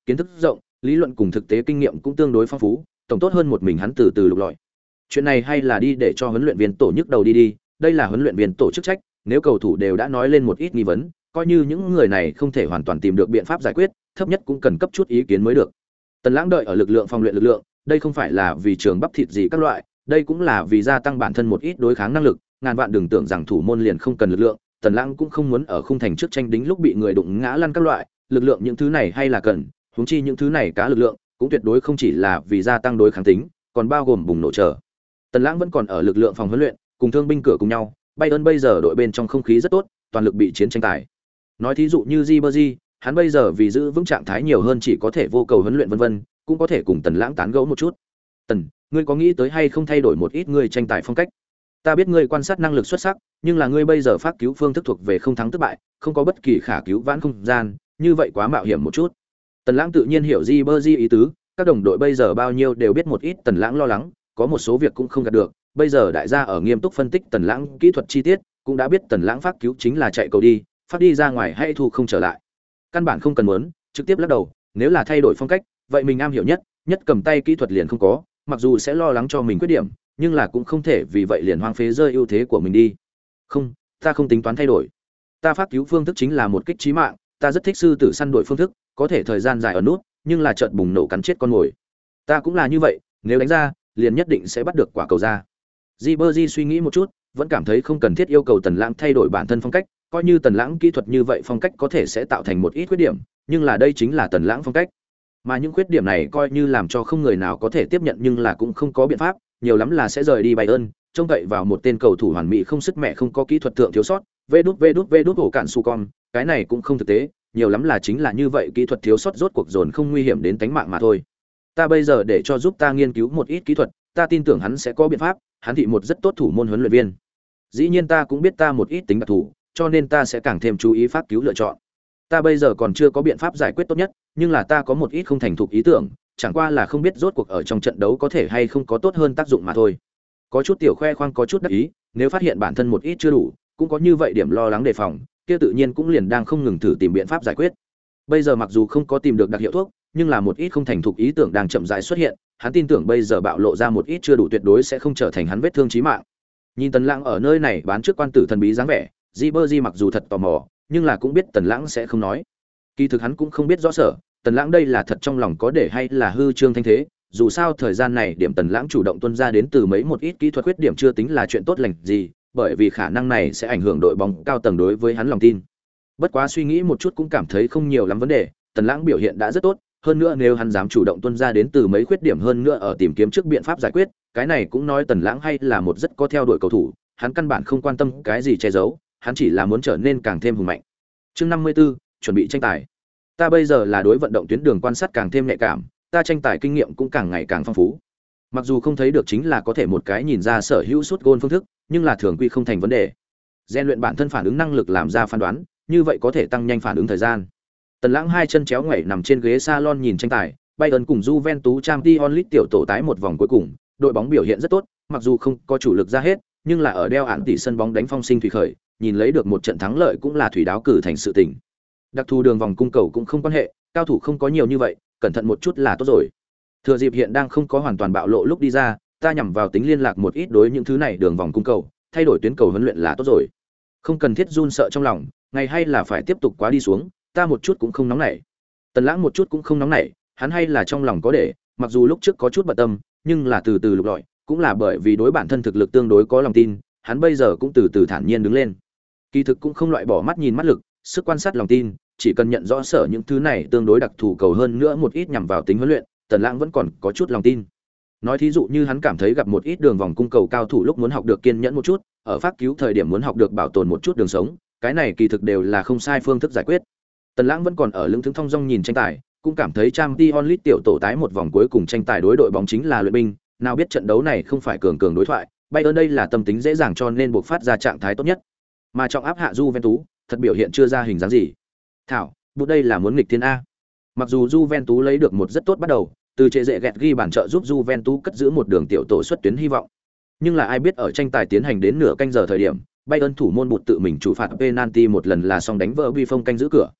kiến thức rộng, lý luận cùng thực tế kinh nghiệm cũng tương đối phong phú, tổng tốt hơn một mình hắn từ từ lục lọi. Chuyện này hay là đi để cho huấn luyện viên tổ nhức đầu đi đi, đây là huấn luyện viên tổ chức trách, nếu cầu thủ đều đã nói lên một ít nghi vấn, coi như những người này không thể hoàn toàn tìm được biện pháp giải quyết, thấp nhất cũng cần cấp chút ý kiến mới được. Tần Lãng đợi ở lực lượng phòng luyện lực lượng, đây không phải là vì trường bắp thịt gì các loại, đây cũng là vì gia tăng bản thân một ít đối kháng năng lực, ngàn vạn đừng tưởng rằng thủ môn liền không cần lực lượng, Tần Lãng cũng không muốn ở khung thành trước tranh đính lúc bị người đụng ngã lăn các loại, lực lượng những thứ này hay là cần, huống chi những thứ này cá lực lượng, cũng tuyệt đối không chỉ là vì gia tăng đối kháng tính, còn bao gồm bùng nổ trở. Tần Lãng vẫn còn ở lực lượng phòng huấn luyện, cùng thương binh cửa cùng nhau, Bayern bây giờ đội bên trong không khí rất tốt, toàn lực bị chiến tranh tài. Nói thí dụ như Ribery, hắn bây giờ vì giữ vững trạng thái nhiều hơn chỉ có thể vô cầu huấn luyện vân vân, cũng có thể cùng Tần Lãng tán gẫu một chút. Tần, ngươi có nghĩ tới hay không thay đổi một ít ngươi tranh tài phong cách? Ta biết ngươi quan sát năng lực xuất sắc, nhưng là ngươi bây giờ phát cứu phương thức thuộc về không thắng thất bại, không có bất kỳ khả cứu vãn không gian, như vậy quá mạo hiểm một chút. Tần Lãng tự nhiên hiểu Ribery ý tứ, các đồng đội bây giờ bao nhiêu đều biết một ít Tần Lãng lo lắng, có một số việc cũng không gạt được, bây giờ đại gia ở nghiêm túc phân tích Tần Lãng kỹ thuật chi tiết, cũng đã biết Tần Lãng phát cứu chính là chạy cầu đi, phát đi ra ngoài hay thu không trở lại. Căn bản không cần muốn, trực tiếp lắc đầu, nếu là thay đổi phong cách, vậy mình am hiểu nhất, nhất cầm tay kỹ thuật liền không có, mặc dù sẽ lo lắng cho mình khuyết điểm, nhưng là cũng không thể vì vậy liền hoang phế rơi ưu thế của mình đi. Không, ta không tính toán thay đổi. Ta phát cứu phương thức chính là một kích chí mạng, ta rất thích sư tử săn đuổi phương thức, có thể thời gian dài ở nút, nhưng là chợt bùng nổ cắn chết con mồi. Ta cũng là như vậy, nếu đánh ra, liền nhất định sẽ bắt được quả cầu ra. Ribery suy nghĩ một chút, vẫn cảm thấy không cần thiết yêu cầu Tần Lãng thay đổi bản thân phong cách, coi như Tần Lãng kỹ thuật như vậy phong cách có thể sẽ tạo thành một ít khuyết điểm, nhưng là đây chính là Tần Lãng phong cách. Mà những khuyết điểm này coi như làm cho không người nào có thể tiếp nhận nhưng là cũng không có biện pháp, nhiều lắm là sẽ rời đi Bayern, trông cậy vào một tên cầu thủ hoàn mỹ không sức mẹ không có kỹ thuật thượng thiếu sót, vê đút ổ cạn su con, cái này cũng không thực tế, nhiều lắm là chính là như vậy kỹ thuật thiếu sót rốt cuộc dồn không nguy hiểm đến tính mạng mà thôi. Ta bây giờ để cho giúp ta nghiên cứu một ít kỹ thuật, ta tin tưởng hắn sẽ có biện pháp, hắn thị một rất tốt thủ môn huấn luyện viên. Dĩ nhiên ta cũng biết ta một ít tính đặc thù, cho nên ta sẽ càng thêm chú ý pháp cứu lựa chọn. Ta bây giờ còn chưa có biện pháp giải quyết tốt nhất, nhưng là ta có một ít không thành thục ý tưởng, chẳng qua là không biết rốt cuộc ở trong trận đấu có thể hay không có tốt hơn tác dụng mà thôi. Có chút tiểu khoe khoang có chút đắc ý, nếu phát hiện bản thân một ít chưa đủ, cũng có như vậy điểm lo lắng đề phòng, kia tự nhiên cũng liền đang không ngừng thử tìm biện pháp giải quyết. Bây giờ mặc dù không có tìm được đặc hiệu thuốc, nhưng là một ít không thành thục ý tưởng đang chậm rãi xuất hiện, hắn tin tưởng bây giờ bạo lộ ra một ít chưa đủ tuyệt đối sẽ không trở thành hắn vết thương chí mạng. Nhìn Tần Lãng ở nơi này bán trước quan tử thần bí dáng vẻ, Ribery mặc dù thật tò mò, nhưng là cũng biết Tần Lãng sẽ không nói. Kỳ thực hắn cũng không biết rõ sở, Tần Lãng đây là thật trong lòng có để hay là hư trương thanh thế, dù sao thời gian này điểm Tần Lãng chủ động tuân ra đến từ mấy một ít kỹ thuật khuyết điểm chưa tính là chuyện tốt lành gì, bởi vì khả năng này sẽ ảnh hưởng đội bóng cao tầng đối với hắn lòng tin. Bất quá suy nghĩ một chút cũng cảm thấy không nhiều lắm vấn đề, Tần Lãng biểu hiện đã rất tốt, hơn nữa nếu hắn dám chủ động tuân ra đến từ mấy khuyết điểm hơn nữa ở tìm kiếm trước biện pháp giải quyết, cái này cũng nói Tần Lãng hay là một rất có theo đuổi cầu thủ, hắn căn bản không quan tâm cái gì che giấu, hắn chỉ là muốn trở nên càng thêm hùng mạnh. Chương 54, chuẩn bị tranh tài. Ta bây giờ là đối vận động tuyến đường quan sát càng thêm nhạy cảm, ta tranh tài kinh nghiệm cũng càng ngày càng phong phú. Mặc dù không thấy được chính là có thể một cái nhìn ra sở hữu sút gôn phương thức, nhưng là thường quy không thành vấn đề. Rèn luyện bản thân phản ứng năng lực làm ra phán đoán, như vậy có thể tăng nhanh phản ứng thời gian. Tần Lãng hai chân chéo ngoảy nằm trên ghế salon nhìn tranh tài, Bayern cùng Juventus Champions League tiểu tổ tái một vòng cuối cùng, đội bóng biểu hiện rất tốt, mặc dù không có chủ lực ra hết, nhưng là ở đeo án tỷ sân bóng đánh phong sinh thủy khởi, nhìn lấy được một trận thắng lợi cũng là thủy đáo cử thành sự tình. Đặc thù đường vòng cung cầu cũng không quan hệ, cao thủ không có nhiều như vậy, cẩn thận một chút là tốt rồi. Thừa dịp hiện đang không có hoàn toàn bạo lộ lúc đi ra, ta nhằm vào tính liên lạc một ít đối những thứ này đường vòng cung cầu, thay đổi tuyến cầu huấn luyện là tốt rồi. Không cần thiết run sợ trong lòng, ngày hay là phải tiếp tục quá đi xuống, ta một chút cũng không nóng nảy. Tần Lãng một chút cũng không nóng nảy, hắn hay là trong lòng có để, mặc dù lúc trước có chút bận tâm, nhưng là từ từ lục lọi, cũng là bởi vì đối bản thân thực lực tương đối có lòng tin, hắn bây giờ cũng từ từ thản nhiên đứng lên. Kỳ thực cũng không loại bỏ mắt nhìn mắt lực, sức quan sát lòng tin, chỉ cần nhận rõ sở những thứ này tương đối đặc thù cầu hơn nữa một ít nhằm vào tính huấn luyện, Tần Lãng vẫn còn có chút lòng tin. Nói thí dụ như hắn cảm thấy gặp một ít đường vòng cung cầu cao thủ lúc muốn học được kiên nhẫn một chút, ở phát cứu thời điểm muốn học được bảo tồn một chút đường sống, cái này kỳ thực đều là không sai phương thức giải quyết. Tần Lãng vẫn còn ở lững thững thong dong nhìn tranh tài, cũng cảm thấy Champions League tiểu tổ tái một vòng cuối cùng tranh tài đối đội bóng chính là luyện binh, nào biết trận đấu này không phải cường cường đối thoại, Bayern đây là tâm tính dễ dàng cho nên buộc phát ra trạng thái tốt nhất. Mà trọng áp hạ Juventus, thật biểu hiện chưa ra hình dáng gì. Thảo, bút đây là muốn nghịch thiên a. Mặc dù Juventus lấy được một rất tốt bắt đầu, từ chế dễ gẹt ghi bàn trợ giúp Juventus cất giữ một đường tiểu tổ xuất tuyến hy vọng. Nhưng là ai biết ở tranh tài tiến hành đến nửa canh giờ thời điểm, Bayern thủ môn bụt tự mình chủ phạt penalty một lần là xong đánh vỡ vi phong canh giữ cửa.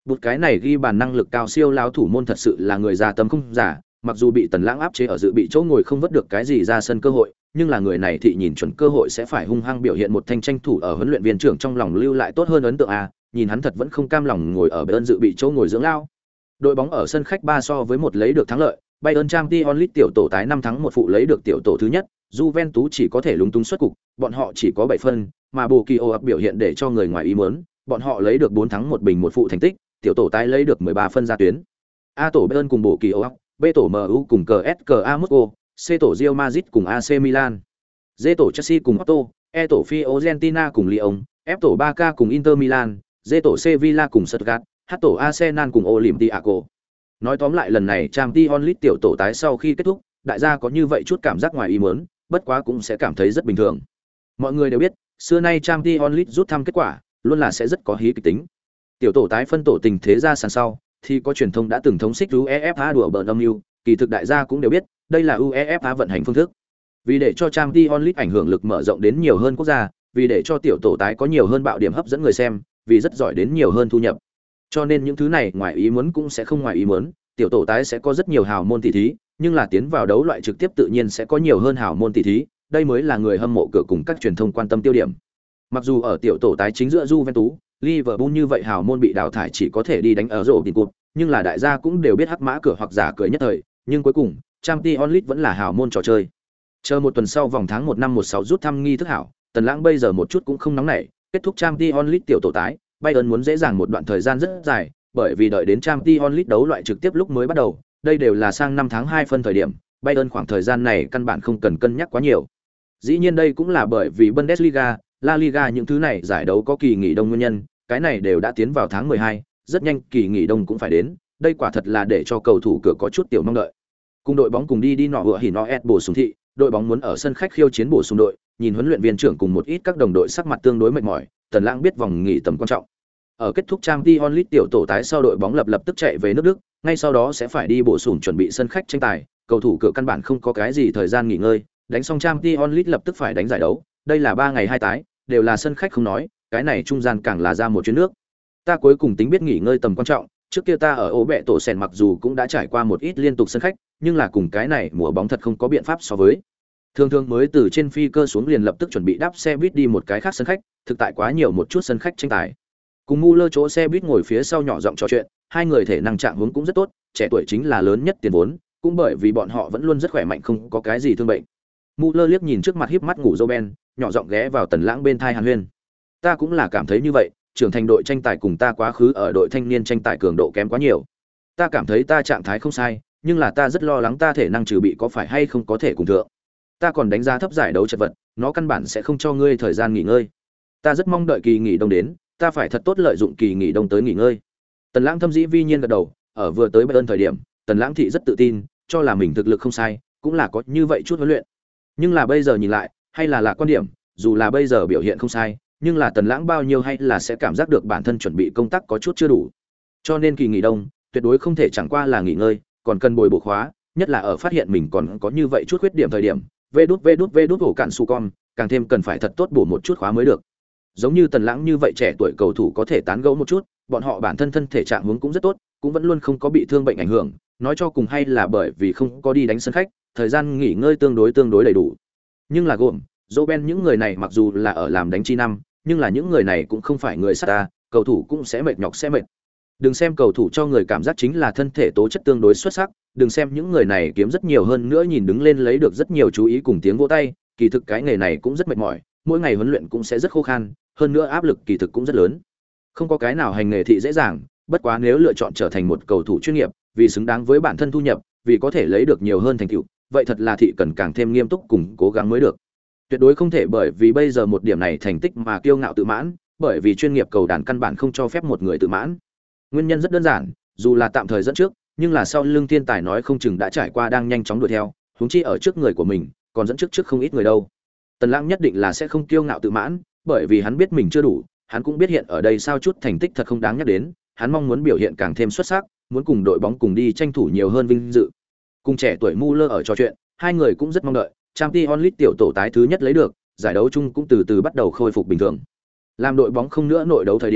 Bụt cái này ghi bàn năng lực cao siêu lão thủ môn thật sự là người già tầm không giả, mặc dù bị Tần Lãng áp chế ở dự bị chỗ ngồi không vớt được cái gì ra sân cơ hội, nhưng là người này thị nhìn chuẩn cơ hội sẽ phải hung hăng biểu hiện một thanh tranh thủ ở huấn luyện viên trưởng trong lòng lưu lại tốt hơn ấn tượng a, nhìn hắn thật vẫn không cam lòng ngồi ở bên dự bị chỗ ngồi dưỡng lao. Đội bóng ở sân khách 3-1 lấy được thắng lợi, Bayern Champions League tiểu tổ tái 5 thắng 1 phụ lấy được tiểu tổ thứ nhất, Juventus chỉ có thể lúng túng xuất cục, bọn họ chỉ có 7 phân, mà Bokio biểu hiện để cho người ngoài ý muốn, bọn họ lấy được 4 thắng 1 bình 1 phụ thành tích, tiểu tổ tái lấy được 13 phân ra tuyến. A tổ Bayern cùng Bokio, B tổ MU cùng CSKA Moscow, C tổ Real Madrid cùng AC Milan, D tổ Chelsea cùng Porto, E tổ Fiorentina cùng Lyon, F tổ Barca cùng Inter Milan, D tổ Sevilla cùng Stuttgart, H tổ Arsenal cùng Olympiacos. Nói tóm lại lần này Champions League tiểu tổ tái sau khi kết thúc, đại gia có như vậy chút cảm giác ngoài ý muốn, bất quá cũng sẽ cảm thấy rất bình thường. Mọi người đều biết, xưa nay Champions League rút thăm kết quả, luôn là sẽ rất có hí kịch tính. Tiểu tổ tái phân tổ tình thế ra sàn sau, thì có truyền thông đã từng thống xích UEFA đùa bỡn âm mưu, kỳ thực đại gia cũng đều biết, đây là UEFA vận hành phương thức. Vì để cho Champions League ảnh hưởng lực mở rộng đến nhiều hơn quốc gia, vì để cho tiểu tổ tái có nhiều hơn bạo điểm hấp dẫn người xem, vì rất giỏi đến nhiều hơn thu nhập. Cho nên những thứ này ngoài ý muốn cũng sẽ không ngoài ý muốn, tiểu tổ tái sẽ có rất nhiều hào môn tỷ thí, nhưng là tiến vào đấu loại trực tiếp tự nhiên sẽ có nhiều hơn hào môn tỷ thí, đây mới là người hâm mộ cửa cùng các truyền thông quan tâm tiêu điểm. Mặc dù ở tiểu tổ tái chính giữa Juventus, Liverpool như vậy hào môn bị đào thải chỉ có thể đi đánh ở rổ tiền cuộc, nhưng là đại gia cũng đều biết hắc mã cửa hoặc giả cười nhất thời, nhưng cuối cùng, Champions League vẫn là hào môn trò chơi. Chờ một tuần sau vòng tháng 1 năm 16 rút thăm nghi thức hảo, Tần Lãng bây giờ một chút cũng không nóng nảy, kết thúc Champions League tiểu tổ tái, Bayern muốn dễ dàng một đoạn thời gian rất dài, bởi vì đợi đến Champions League đấu loại trực tiếp lúc mới bắt đầu, đây đều là sang năm tháng 2 phân thời điểm, Bayern khoảng thời gian này căn bản không cần cân nhắc quá nhiều. Dĩ nhiên đây cũng là bởi vì Bundesliga, La Liga những thứ này giải đấu có kỳ nghỉ đông nguyên nhân, cái này đều đã tiến vào tháng 12, rất nhanh kỳ nghỉ đông cũng phải đến, đây quả thật là để cho cầu thủ cửa có chút tiểu mong đợi. Cùng đội bóng cùng đi nọ vừa hỉ nọ ép bổ sung thị, đội bóng muốn ở sân khách khiêu chiến bổ sung đội, nhìn huấn luyện viên trưởng cùng một ít các đồng đội sắc mặt tương đối mệt mỏi, Tần Lãng biết vòng nghỉ tầm quan trọng. Ở kết thúc Champions League tiểu tổ tái sau đội bóng lập tức chạy về nước Đức, ngay sau đó sẽ phải đi bổ sung chuẩn bị sân khách tranh tài, cầu thủ cửa căn bản không có cái gì thời gian nghỉ ngơi, đánh xong Champions League lập tức phải đánh giải đấu, đây là 3 ngày 2 tái, đều là sân khách không nói, cái này trung gian càng là ra một chuyến nước. Ta cuối cùng tính biết nghỉ ngơi tầm quan trọng, trước kia ta ở ố bẹ tổ sèn mặc dù cũng đã trải qua một ít liên tục sân khách, nhưng là cùng cái này mùa bóng thật không có biện pháp so với. Thường thường mới từ trên phi cơ xuống liền lập tức chuẩn bị đáp xe buýt đi một cái khác sân khách, thực tại quá nhiều một chút sân khách tranh tài. Cùng Muller chỗ xe buýt ngồi phía sau nhỏ giọng trò chuyện, hai người thể năng trạng huống cũng rất tốt, trẻ tuổi chính là lớn nhất tiền vốn, cũng bởi vì bọn họ vẫn luôn rất khỏe mạnh không có cái gì thương bệnh. Muller liếc nhìn trước mặt híp mắt ngủ Roben, nhỏ giọng ghé vào Tần Lãng bên thai Hàn Huyên. Ta cũng là cảm thấy như vậy, trưởng thành đội tranh tài cùng ta quá khứ ở đội thanh niên tranh tài cường độ kém quá nhiều. Ta cảm thấy ta trạng thái không sai, nhưng là ta rất lo lắng ta thể năng trừ bị có phải hay không có thể cùng thượng. Ta còn đánh giá thấp giải đấu chật vật, nó căn bản sẽ không cho ngươi thời gian nghỉ ngơi. Ta rất mong đợi kỳ nghỉ đông đến, ta phải thật tốt lợi dụng kỳ nghỉ đông tới nghỉ ngơi. Tần Lãng thâm dĩ vi nhiên gật đầu, ở vừa tới Bayern thời điểm, Tần Lãng thị rất tự tin, cho là mình thực lực không sai, cũng là có như vậy chút huấn luyện. Nhưng là bây giờ nhìn lại, hay là quan điểm, dù là bây giờ biểu hiện không sai, nhưng là Tần Lãng bao nhiêu hay là sẽ cảm giác được bản thân chuẩn bị công tác có chút chưa đủ. Cho nên kỳ nghỉ đông, tuyệt đối không thể chẳng qua là nghỉ ngơi, còn cần bồi bổ khóa, nhất là ở phát hiện mình còn có như vậy chút khuyết điểm thời điểm, vê đút hổ cạn su con, càng thêm cần phải thật tốt bổ một chút khóa mới được. Giống như Tần Lãng như vậy trẻ tuổi cầu thủ có thể tán gẫu một chút, bọn họ bản thân thân thể trạng huống cũng rất tốt, cũng vẫn luôn không có bị thương bệnh ảnh hưởng, nói cho cùng hay là bởi vì không có đi đánh sân khách, thời gian nghỉ ngơi tương đối đầy đủ. Nhưng là gồm, Roben những người này mặc dù là ở làm đánh chi năm, nhưng là những người này cũng không phải người sát ta, cầu thủ cũng sẽ mệt nhọc sẽ mệt. Đừng xem cầu thủ cho người cảm giác chính là thân thể tố chất tương đối xuất sắc, đừng xem những người này kiếm rất nhiều hơn nữa nhìn đứng lên lấy được rất nhiều chú ý cùng tiếng vỗ tay, kỳ thực cái nghề này cũng rất mệt mỏi, mỗi ngày huấn luyện cũng sẽ rất khô khan, hơn nữa áp lực kỳ thực cũng rất lớn. Không có cái nào hành nghề thị dễ dàng, bất quá nếu lựa chọn trở thành một cầu thủ chuyên nghiệp, vì xứng đáng với bản thân thu nhập, vì có thể lấy được nhiều hơn thành tựu, vậy thật là thị cần càng thêm nghiêm túc cùng cố gắng mới được. Tuyệt đối không thể bởi vì bây giờ một điểm này thành tích mà kiêu ngạo tự mãn, bởi vì chuyên nghiệp cầu đàn căn bản không cho phép một người tự mãn. Nguyên nhân rất đơn giản, dù là tạm thời dẫn trước, nhưng là sau lưng thiên tài nói không chừng đã trải qua đang nhanh chóng đuổi theo, huống chi ở trước người của mình, còn dẫn trước không ít người đâu. Tần Lãng nhất định là sẽ không kiêu ngạo tự mãn, bởi vì hắn biết mình chưa đủ, hắn cũng biết hiện ở đây sao chút thành tích thật không đáng nhắc đến, hắn mong muốn biểu hiện càng thêm xuất sắc, muốn cùng đội bóng cùng đi tranh thủ nhiều hơn vinh dự. Cùng trẻ tuổi Muller ở trò chuyện, hai người cũng rất mong đợi, Champions League tiểu tổ tái thứ nhất lấy được, giải đấu chung cũng từ từ bắt đầu khôi phục bình thường. Làm đội bóng không nữa nội đấu thời điểm,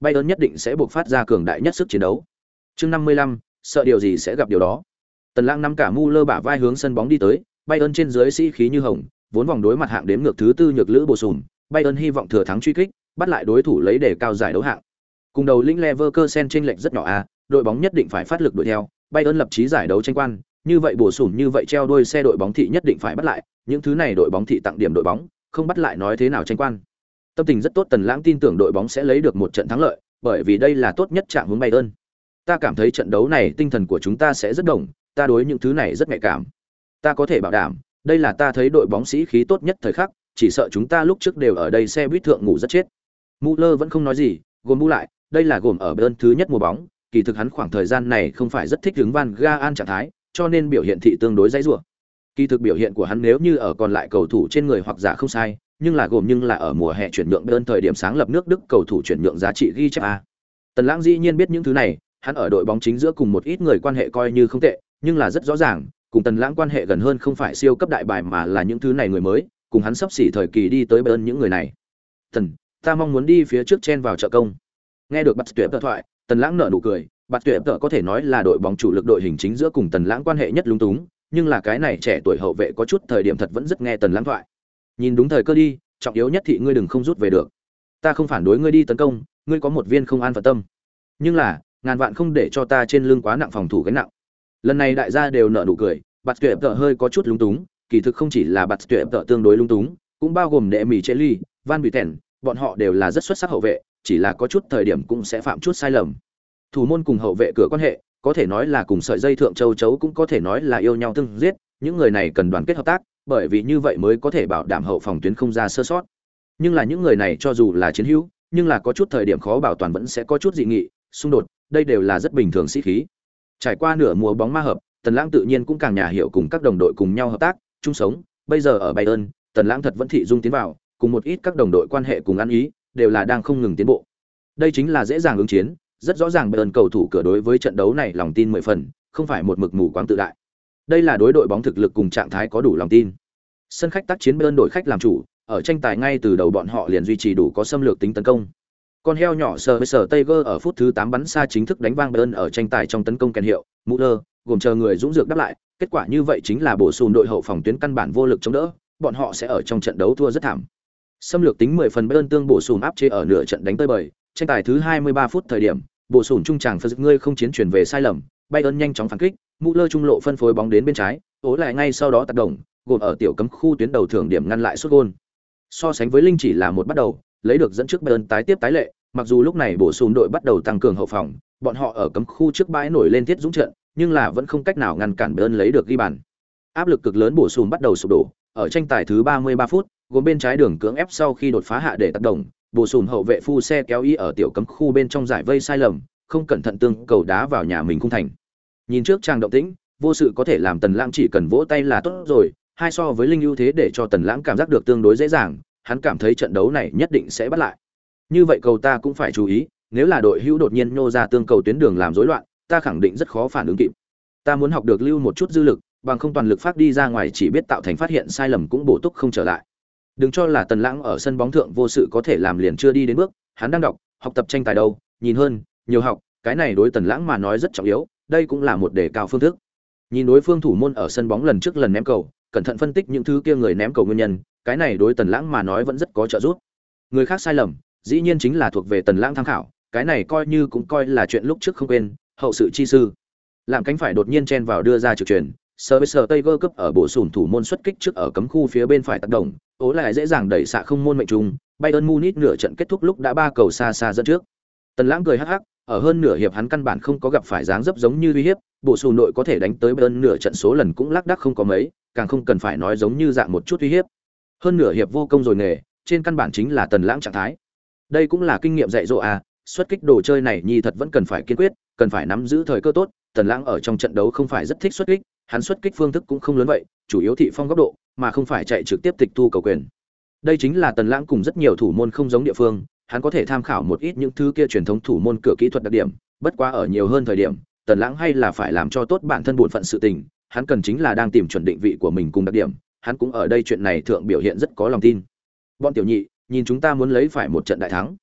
Bayern nhất định sẽ buộc phát ra cường đại nhất sức chiến đấu. Chương 55, sợ điều gì sẽ gặp điều đó. Tần Lãng nắm cả Müller bả vai hướng sân bóng đi tới, Bayern trên dưới sĩ khí như hồng, vốn vòng đối mặt hạng đếm ngược thứ tư nhược lữ bổ sung, Bayern hy vọng thừa thắng truy kích, bắt lại đối thủ lấy để cao giải đấu hạng. Cùng đầu lĩnh Leverkusen chênh lệch rất nhỏ đội bóng nhất định phải phát lực đuổi theo, Bayern lập chí giải đấu tranh quan, như vậy bổ sung như vậy treo đuôi xe đội bóng thị nhất định phải bắt lại, những thứ này đội bóng thị tặng điểm đội bóng, không bắt lại nói thế nào tranh quan. Tâm tình rất tốt, Tần Lãng tin tưởng đội bóng sẽ lấy được một trận thắng lợi, bởi vì đây là tốt nhất trạng hướng Bayern. Ta cảm thấy trận đấu này tinh thần của chúng ta sẽ rất đồng, ta đối những thứ này rất nhạy cảm. Ta có thể bảo đảm, đây là ta thấy đội bóng sĩ khí tốt nhất thời khắc, chỉ sợ chúng ta lúc trước đều ở đây xe buýt thượng ngủ rất chết. Müller vẫn không nói gì, gồm bu lại, đây là gồm ở Bayern thứ nhất mùa bóng, kỳ thực hắn khoảng thời gian này không phải rất thích ứng Van Gaal trạng thái, cho nên biểu hiện thị tương đối dãy rủa. Kỳ thực biểu hiện của hắn nếu như ở còn lại cầu thủ trên người hoặc giả không sai, nhưng là ở mùa hè chuyển nhượng Bayern thời điểm sáng lập nước Đức cầu thủ chuyển nhượng giá trị ghi chép a. Tần Lãng dĩ nhiên biết những thứ này, hắn ở đội bóng chính giữa cùng một ít người quan hệ coi như không tệ, nhưng là rất rõ ràng, cùng Tần Lãng quan hệ gần hơn không phải siêu cấp đại bài mà là những thứ này người mới, cùng hắn sắp xỉ thời kỳ đi tới Bayern những người này. "Tần, ta mong muốn đi phía trước chen vào trợ công." Nghe được Bạt Tuyệt tự thoại, Tần Lãng nở nụ cười, Bạt Tuyệt tự có thể nói là đội bóng chủ lực đội hình chính giữa cùng Tần Lãng quan hệ nhất lúng túng, nhưng là cái này trẻ tuổi hậu vệ có chút thời điểm thật vẫn rất nghe Tần Lãng thoại. "Nhìn đúng thời cơ đi, trọng yếu nhất thì ngươi đừng không rút về được. Ta không phản đối ngươi đi tấn công, ngươi có một viên không an phận tâm, nhưng là ngàn vạn không để cho ta trên lưng quá nặng phòng thủ gánh nặng." Lần này đại gia đều nở nụ cười, Bạt Tuyệt tự hơi có chút lúng túng, kỳ thực không chỉ là Bạt Tuyệt tự tương đối lúng túng, cũng bao gồm Đệ Mỉ Cheli, Van Buten, bọn họ đều là rất xuất sắc hậu vệ, chỉ là có chút thời điểm cũng sẽ phạm chút sai lầm. Thủ môn cùng hậu vệ cửa quan hệ, có thể nói là cùng sợi dây thượng châu chấu, cũng có thể nói là yêu nhau tương giết, những người này cần đoàn kết hợp tác, bởi vì như vậy mới có thể bảo đảm hậu phòng tuyến không ra sơ sót. Nhưng là những người này cho dù là chiến hữu, nhưng là có chút thời điểm khó bảo toàn vẫn sẽ có chút dị nghị, xung đột, đây đều là rất bình thường sĩ khí. Trải qua nửa mùa bóng ma hợp, Tần Lãng tự nhiên cũng càng nhà hiểu cùng các đồng đội cùng nhau hợp tác, chung sống, bây giờ ở Bayern, Tần Lãng thật vẫn thị dung tiến vào, cùng một ít các đồng đội quan hệ cùng ăn ý, đều là đang không ngừng tiến bộ. Đây chính là dễ dàng ứng chiến, rất rõ ràng Bayern cầu thủ cửa đối với trận đấu này lòng tin 10 phần, không phải một mực mù quáng tự đại. Đây là đối đội bóng thực lực cùng trạng thái có đủ lòng tin. Sân khách tác chiến Bayern đội khách làm chủ, ở tranh tài ngay từ đầu bọn họ liền duy trì đủ có xâm lược tính tấn công. Con heo nhỏ sờ Tiger ở phút thứ 8 bắn xa chính thức đánh vang Bayern ở tranh tài trong tấn công kèn hiệu, Müller gồm chờ người dũng dược đáp lại, kết quả như vậy chính là bổ sung đội hậu phòng tuyến căn bản vô lực chống đỡ, bọn họ sẽ ở trong trận đấu thua rất thảm. Xâm lược tính 10 phần Bayern tương bổ sung áp chế ở nửa trận đánh tới bời, tranh tài thứ 23 phút thời điểm, bổ sung trung tràng phật ngươi không chiến chuyển về sai lầm, Bayern nhanh chóng phản kích, Müller trung lộ phân phối bóng đến bên trái, ố lại ngay sau đó tác động, gồm ở tiểu cấm khu tuyến đầu thưởng điểm ngăn lại sút gol. So sánh với Linh chỉ là một bắt đầu, lấy được dẫn trước Bayern tái tiếp tái lệ, mặc dù lúc này bổ sung đội bắt đầu tăng cường hậu phòng, bọn họ ở cấm khu trước bãi nổi lên thiết dũng trận, nhưng là vẫn không cách nào ngăn cản Bayern lấy được ghi bàn. Áp lực cực lớn bổ sung bắt đầu sụp đổ, ở tranh tài thứ 33 phút, gồm bên trái đường cưỡng ép sau khi đột phá hạ để tác động, bổ sung hậu vệ phu xe kéo y ở tiểu cấm khu bên trong giải vây sai lầm, không cẩn thận tương cầu đá vào nhà mình khung thành. Nhìn trước trang động tĩnh, vô sự có thể làm Tần Lãng chỉ cần vỗ tay là tốt rồi, hai so với Linh ưu thế để cho Tần Lãng cảm giác được tương đối dễ dàng, hắn cảm thấy trận đấu này nhất định sẽ bắt lại. Như vậy cầu ta cũng phải chú ý, nếu là đội hữu đột nhiên nhô ra tương cầu tuyến đường làm rối loạn, ta khẳng định rất khó phản ứng kịp. Ta muốn học được lưu một chút dư lực, bằng không toàn lực phát đi ra ngoài chỉ biết tạo thành phát hiện sai lầm cũng bổ túc không trở lại. Đừng cho là Tần Lãng ở sân bóng thượng vô sự có thể làm liền chưa đi đến bước, hắn đang đọc, học tập tranh tài đâu, nhìn hơn, nhiều học, cái này đối Tần Lãng mà nói rất trọng yếu, đây cũng là một đề cao phương thức. Nhìn đối phương thủ môn ở sân bóng lần trước lần ném cầu, cẩn thận phân tích những thứ kia người ném cầu nguyên nhân, cái này đối Tần Lãng mà nói vẫn rất có trợ giúp. Người khác sai lầm, dĩ nhiên chính là thuộc về Tần Lãng tham khảo, cái này coi như cũng coi là chuyện lúc trước không quên, hậu sự chi sư. Làm cánh phải đột nhiên chen vào đưa ra trực truyền, Sờ Tiger cấp ở bổ sung thủ môn xuất kích trước ở cấm khu phía bên phải tác động, ố lại dễ dàng đẩy xạ không môn mệnh trùng, Bayern Munich nửa trận kết thúc lúc đã 3 cầu xa xa dẫn trước. Tần Lãng cười hắc hắc, ở hơn nửa hiệp hắn căn bản không có gặp phải dáng dấp giống như uy hiếp, bổ sung đội có thể đánh tới Bayern nửa trận số lần cũng lác đác không có mấy, càng không cần phải nói giống như dạng một chút uy hiếp. Hơn nửa hiệp vô công rồi nghề, trên căn bản chính là Tần Lãng trạng thái. Đây cũng là kinh nghiệm dạy dỗ xuất kích đồ chơi này nhi thật vẫn cần phải kiên quyết, cần phải nắm giữ thời cơ tốt. Tần Lãng ở trong trận đấu không phải rất thích xuất kích, hắn xuất kích phương thức cũng không lớn vậy, chủ yếu thị phong góc độ, mà không phải chạy trực tiếp tịch thu cầu quyền. Đây chính là Tần Lãng cùng rất nhiều thủ môn không giống địa phương, hắn có thể tham khảo một ít những thứ kia truyền thống thủ môn cửa kỹ thuật đặc điểm, bất quá ở nhiều hơn thời điểm, Tần Lãng hay là phải làm cho tốt bản thân bổn phận sự tình, hắn cần chính là đang tìm chuẩn định vị của mình cùng đặc điểm, hắn cũng ở đây chuyện này thượng biểu hiện rất có lòng tin. Bọn tiểu nhị, nhìn chúng ta muốn lấy phải một trận đại thắng.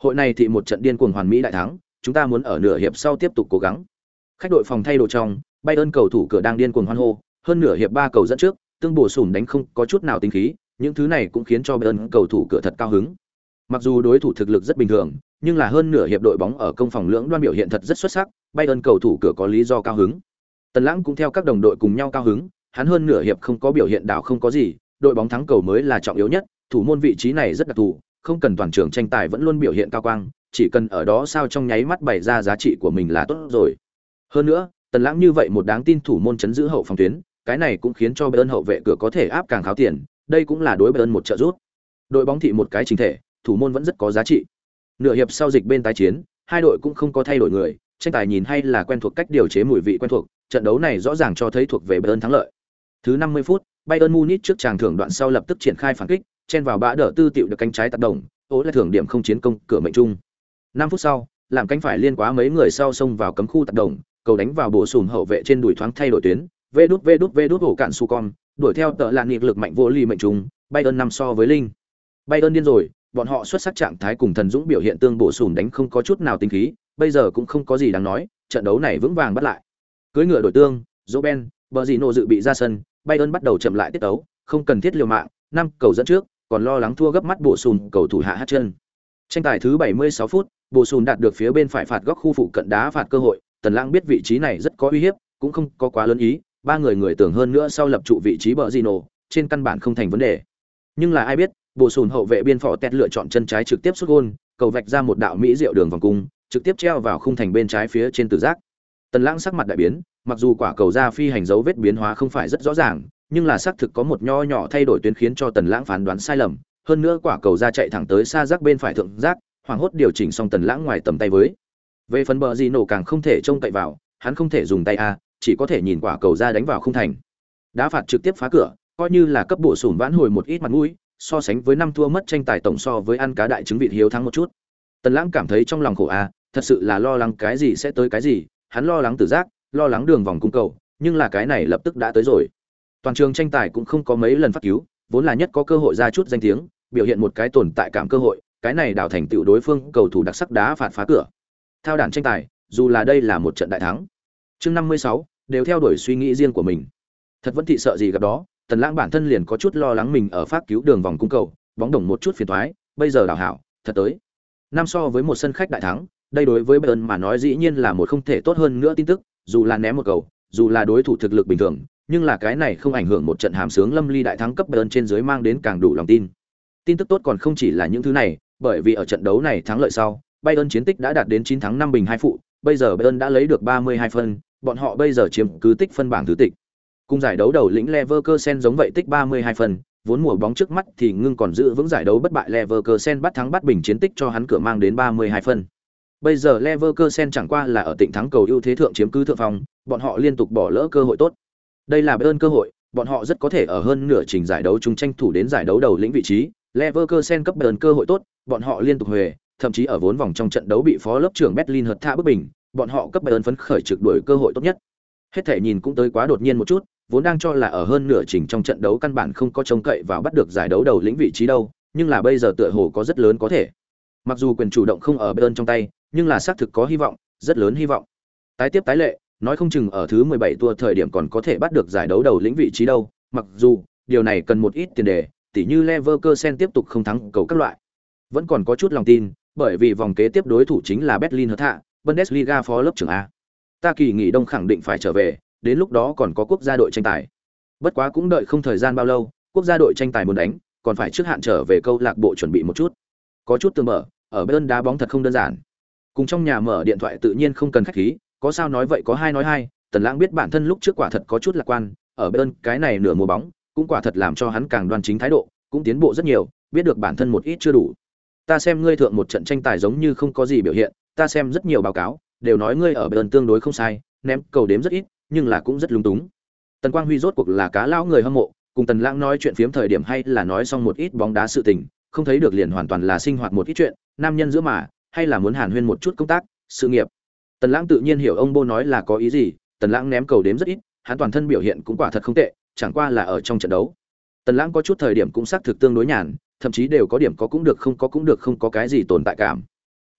Hội này thì một trận điên cuồng hoàn mỹ đại thắng, chúng ta muốn ở nửa hiệp sau tiếp tục cố gắng. Khách đội phòng thay đồ trong, Bayern cầu thủ cửa đang điên cuồng hoan hô, hơn nửa hiệp 3 cầu dẫn trước, tương bổ sủm đánh không có chút nào tính khí, những thứ này cũng khiến cho Bayern cầu thủ cửa thật cao hứng. Mặc dù đối thủ thực lực rất bình thường, nhưng là hơn nửa hiệp đội bóng ở công phòng lưỡng đoan biểu hiện thật rất xuất sắc, Bayern cầu thủ cửa có lý do cao hứng. Tần Lãng cũng theo các đồng đội cùng nhau cao hứng, hắn hơn nửa hiệp không có biểu hiện đảo không có gì, đội bóng thắng cầu mới là trọng yếu nhất, thủ môn vị trí này rất đặc thù, không cần toàn trường tranh tài vẫn luôn biểu hiện cao quang, chỉ cần ở đó sao trong nháy mắt bày ra giá trị của mình là tốt rồi. Hơn nữa, Tần Lãng như vậy một đáng tin thủ môn chấn giữ hậu phòng tuyến, cái này cũng khiến cho Bayern hậu vệ cửa có thể áp càng kháo tiền, đây cũng là đối Bayern một trợ giúp. Đội bóng thị một cái chính thể, thủ môn vẫn rất có giá trị. Nửa hiệp sau dịch bên tái chiến, hai đội cũng không có thay đổi người, tranh tài nhìn hay là quen thuộc cách điều chế mùi vị quen thuộc, trận đấu này rõ ràng cho thấy thuộc về Bayern thắng lợi. Thứ 50 phút, Bayern Munich trước chàng thưởng đoạn sau lập tức triển khai phản kích, chen vào bã đỡ tư tiểu được cánh trái tác động, ố là thưởng điểm không chiến công cửa mệnh trung. 5 phút sau, làm cánh phải liên quá mấy người sau xông vào cấm khu tác động, cầu đánh vào bổ sung hậu vệ trên đùi thoáng thay đổi tuyến, vê đút hổ cạn su con, đuổi theo tợ lạn nghiệp lực mạnh vô ly mệnh trung, Bayern 5 so với linh. Bayern điên rồi, bọn họ xuất sắc trạng thái cùng thần dũng biểu hiện tương bổ sung đánh không có chút nào tính khí, bây giờ cũng không có gì đáng nói, trận đấu này vững vàng bắt lại. Cưỡi ngựa đổi tương, Robben, Bernardo dự bị ra sân, Bayern bắt đầu chậm lại tiết tấu, không cần thiết liều mạng, 5 cầu dẫn trước, còn lo lắng thua gấp mắt bổ sung cầu thủ hạ hát chân. Tranh tài thứ 76 phút, bổ sung đạt được phía bên phải phạt góc khu phụ cận đá phạt cơ hội, Tần Lãng biết vị trí này rất có uy hiếp, cũng không có quá lớn ý, ba người tưởng hơn nữa sau lập trụ vị trí Bernardo, trên căn bản không thành vấn đề. Nhưng là ai biết, bổ sung hậu vệ biên phỏ tẹt lựa chọn chân trái trực tiếp sút gôn, cầu vạch ra một đạo mỹ diệu đường vòng cung, trực tiếp treo vào khung thành bên trái phía trên tử giác. Tần Lãng sắc mặt đại biến, mặc dù quả cầu ra phi hành dấu vết biến hóa không phải rất rõ ràng, nhưng là xác thực có một nho nhỏ thay đổi tuyến khiến cho Tần Lãng phán đoán sai lầm, hơn nữa quả cầu ra chạy thẳng tới xa giác bên phải thượng giác, hoảng hốt điều chỉnh xong Tần Lãng ngoài tầm tay với. Về phần bờ gì nổ càng không thể trông cậy vào, hắn không thể dùng tay a, chỉ có thể nhìn quả cầu ra đánh vào khung thành. Đá phạt trực tiếp phá cửa, coi như là cấp bổ sung vãn hồi một ít mặt mũi, so sánh với năm thua mất tranh tài tổng so với ăn cá đại trứng vịt hiếu thắng một chút. Tần Lãng cảm thấy trong lòng khổ a, thật sự là lo lắng cái gì sẽ tới cái gì, hắn lo lắng tử giác, lo lắng đường vòng cung cầu, nhưng là cái này lập tức đã tới rồi. Toàn trường tranh tài cũng không có mấy lần phát cứu, vốn là nhất có cơ hội ra chút danh tiếng, biểu hiện một cái tồn tại cảm cơ hội, cái này đảo thành tựu đối phương cầu thủ đặc sắc đá phạt phá cửa. Thao đản tranh tài, dù là đây là một trận đại thắng. Chương 56, đều theo đuổi suy nghĩ riêng của mình. Thật vẫn thị sợ gì gặp đó, Tần Lãng bản thân liền có chút lo lắng mình ở phát cứu đường vòng cung cầu, bóng đồng một chút phiền toái, bây giờ đảo hảo, thật tới. Năm so với một sân khách đại thắng, đây đối với Bayern mà nói dĩ nhiên là một không thể tốt hơn nữa tin tức, dù là ném một cầu, dù là đối thủ thực lực bình thường, nhưng là cái này không ảnh hưởng một trận hàm sướng lâm ly đại thắng cấp Bayern trên dưới mang đến càng đủ lòng tin. Tin tức tốt còn không chỉ là những thứ này, bởi vì ở trận đấu này thắng lợi sau, Bayern chiến tích đã đạt đến 9 thắng 5 bình 2 phụ, bây giờ Bayern đã lấy được 32 phân, bọn họ bây giờ chiếm cứ tích phân bảng thứ tịch. Cùng giải đấu đầu lĩnh Leverkusen giống vậy tích 32 phân, vốn mùa bóng trước mắt thì ngưng còn giữ vững giải đấu bất bại Leverkusen bắt thắng bắt bình chiến tích cho hắn cửa mang đến 32 phân. Bây giờ Leverkusen chẳng qua là ở tịnh thắng cầu ưu thế thượng chiếm cứ thượng phong, bọn họ liên tục bỏ lỡ cơ hội tốt. Đây là Bayern cơ hội, bọn họ rất có thể ở hơn nửa trình giải đấu chung tranh thủ đến giải đấu đầu lĩnh vị trí. Leverkusen cấp Bayern cơ hội tốt, bọn họ liên tục huề, thậm chí ở vốn vòng trong trận đấu bị phó lớp trưởng Berlin hợt tha bức bình, bọn họ cấp Bayern phấn khởi trực đuổi cơ hội tốt nhất. Hết thể nhìn cũng tới quá đột nhiên một chút, vốn đang cho là ở hơn nửa trình trong trận đấu căn bản không có trông cậy vào bắt được giải đấu đầu lĩnh vị trí đâu, nhưng là bây giờ tựa hồ có rất lớn có thể. Mặc dù quyền chủ động không ở Bayern trong tay, nhưng là xác thực có hy vọng, rất lớn hy vọng. Tái tiếp tái lệ, nói không chừng ở thứ 17 tour thời điểm còn có thể bắt được giải đấu đầu lĩnh vị trí đâu, mặc dù điều này cần một ít tiền đề, tỉ như Leverkusen tiếp tục không thắng cầu các loại. Vẫn còn có chút lòng tin, bởi vì vòng kế tiếp đối thủ chính là Berlin Hertha, Bundesliga phó lớp trưởng A. Ta kỳ nghỉ đông khẳng định phải trở về, đến lúc đó còn có quốc gia đội tranh tài. Bất quá cũng đợi không thời gian bao lâu, quốc gia đội tranh tài muốn đánh, còn phải trước hạn trở về câu lạc bộ chuẩn bị một chút. Có chút tương mở, ở Bayern đá bóng thật không đơn giản. Cùng trong nhà mở điện thoại tự nhiên không cần khách khí, có sao nói vậy có hai nói hai, Tần Lãng biết bản thân lúc trước quả thật có chút lạc quan, ở Bayern cái này nửa mùa bóng, cũng quả thật làm cho hắn càng đoan chính thái độ, cũng tiến bộ rất nhiều, biết được bản thân một ít chưa đủ. Ta xem ngươi thượng một trận tranh tài giống như không có gì biểu hiện, ta xem rất nhiều báo cáo, đều nói ngươi ở Bayern tương đối không sai, ném cầu đếm rất ít, nhưng là cũng rất lung túng. Tần Quang Huy rốt cuộc là cá lão người hâm mộ, cùng Tần Lãng nói chuyện phiếm thời điểm hay là nói xong một ít bóng đá sự tình, không thấy được liền hoàn toàn là sinh hoạt một ít chuyện, nam nhân giữa mà, hay là muốn hàn huyên một chút công tác, sự nghiệp. Tần Lãng tự nhiên hiểu ông Bô nói là có ý gì, Tần Lãng ném cầu đếm rất ít, hắn toàn thân biểu hiện cũng quả thật không tệ, chẳng qua là ở trong trận đấu. Tần Lãng có chút thời điểm cũng xác thực tương đối nhàn, thậm chí đều có điểm có cũng được không có cũng được, không có cái gì tồn tại cảm.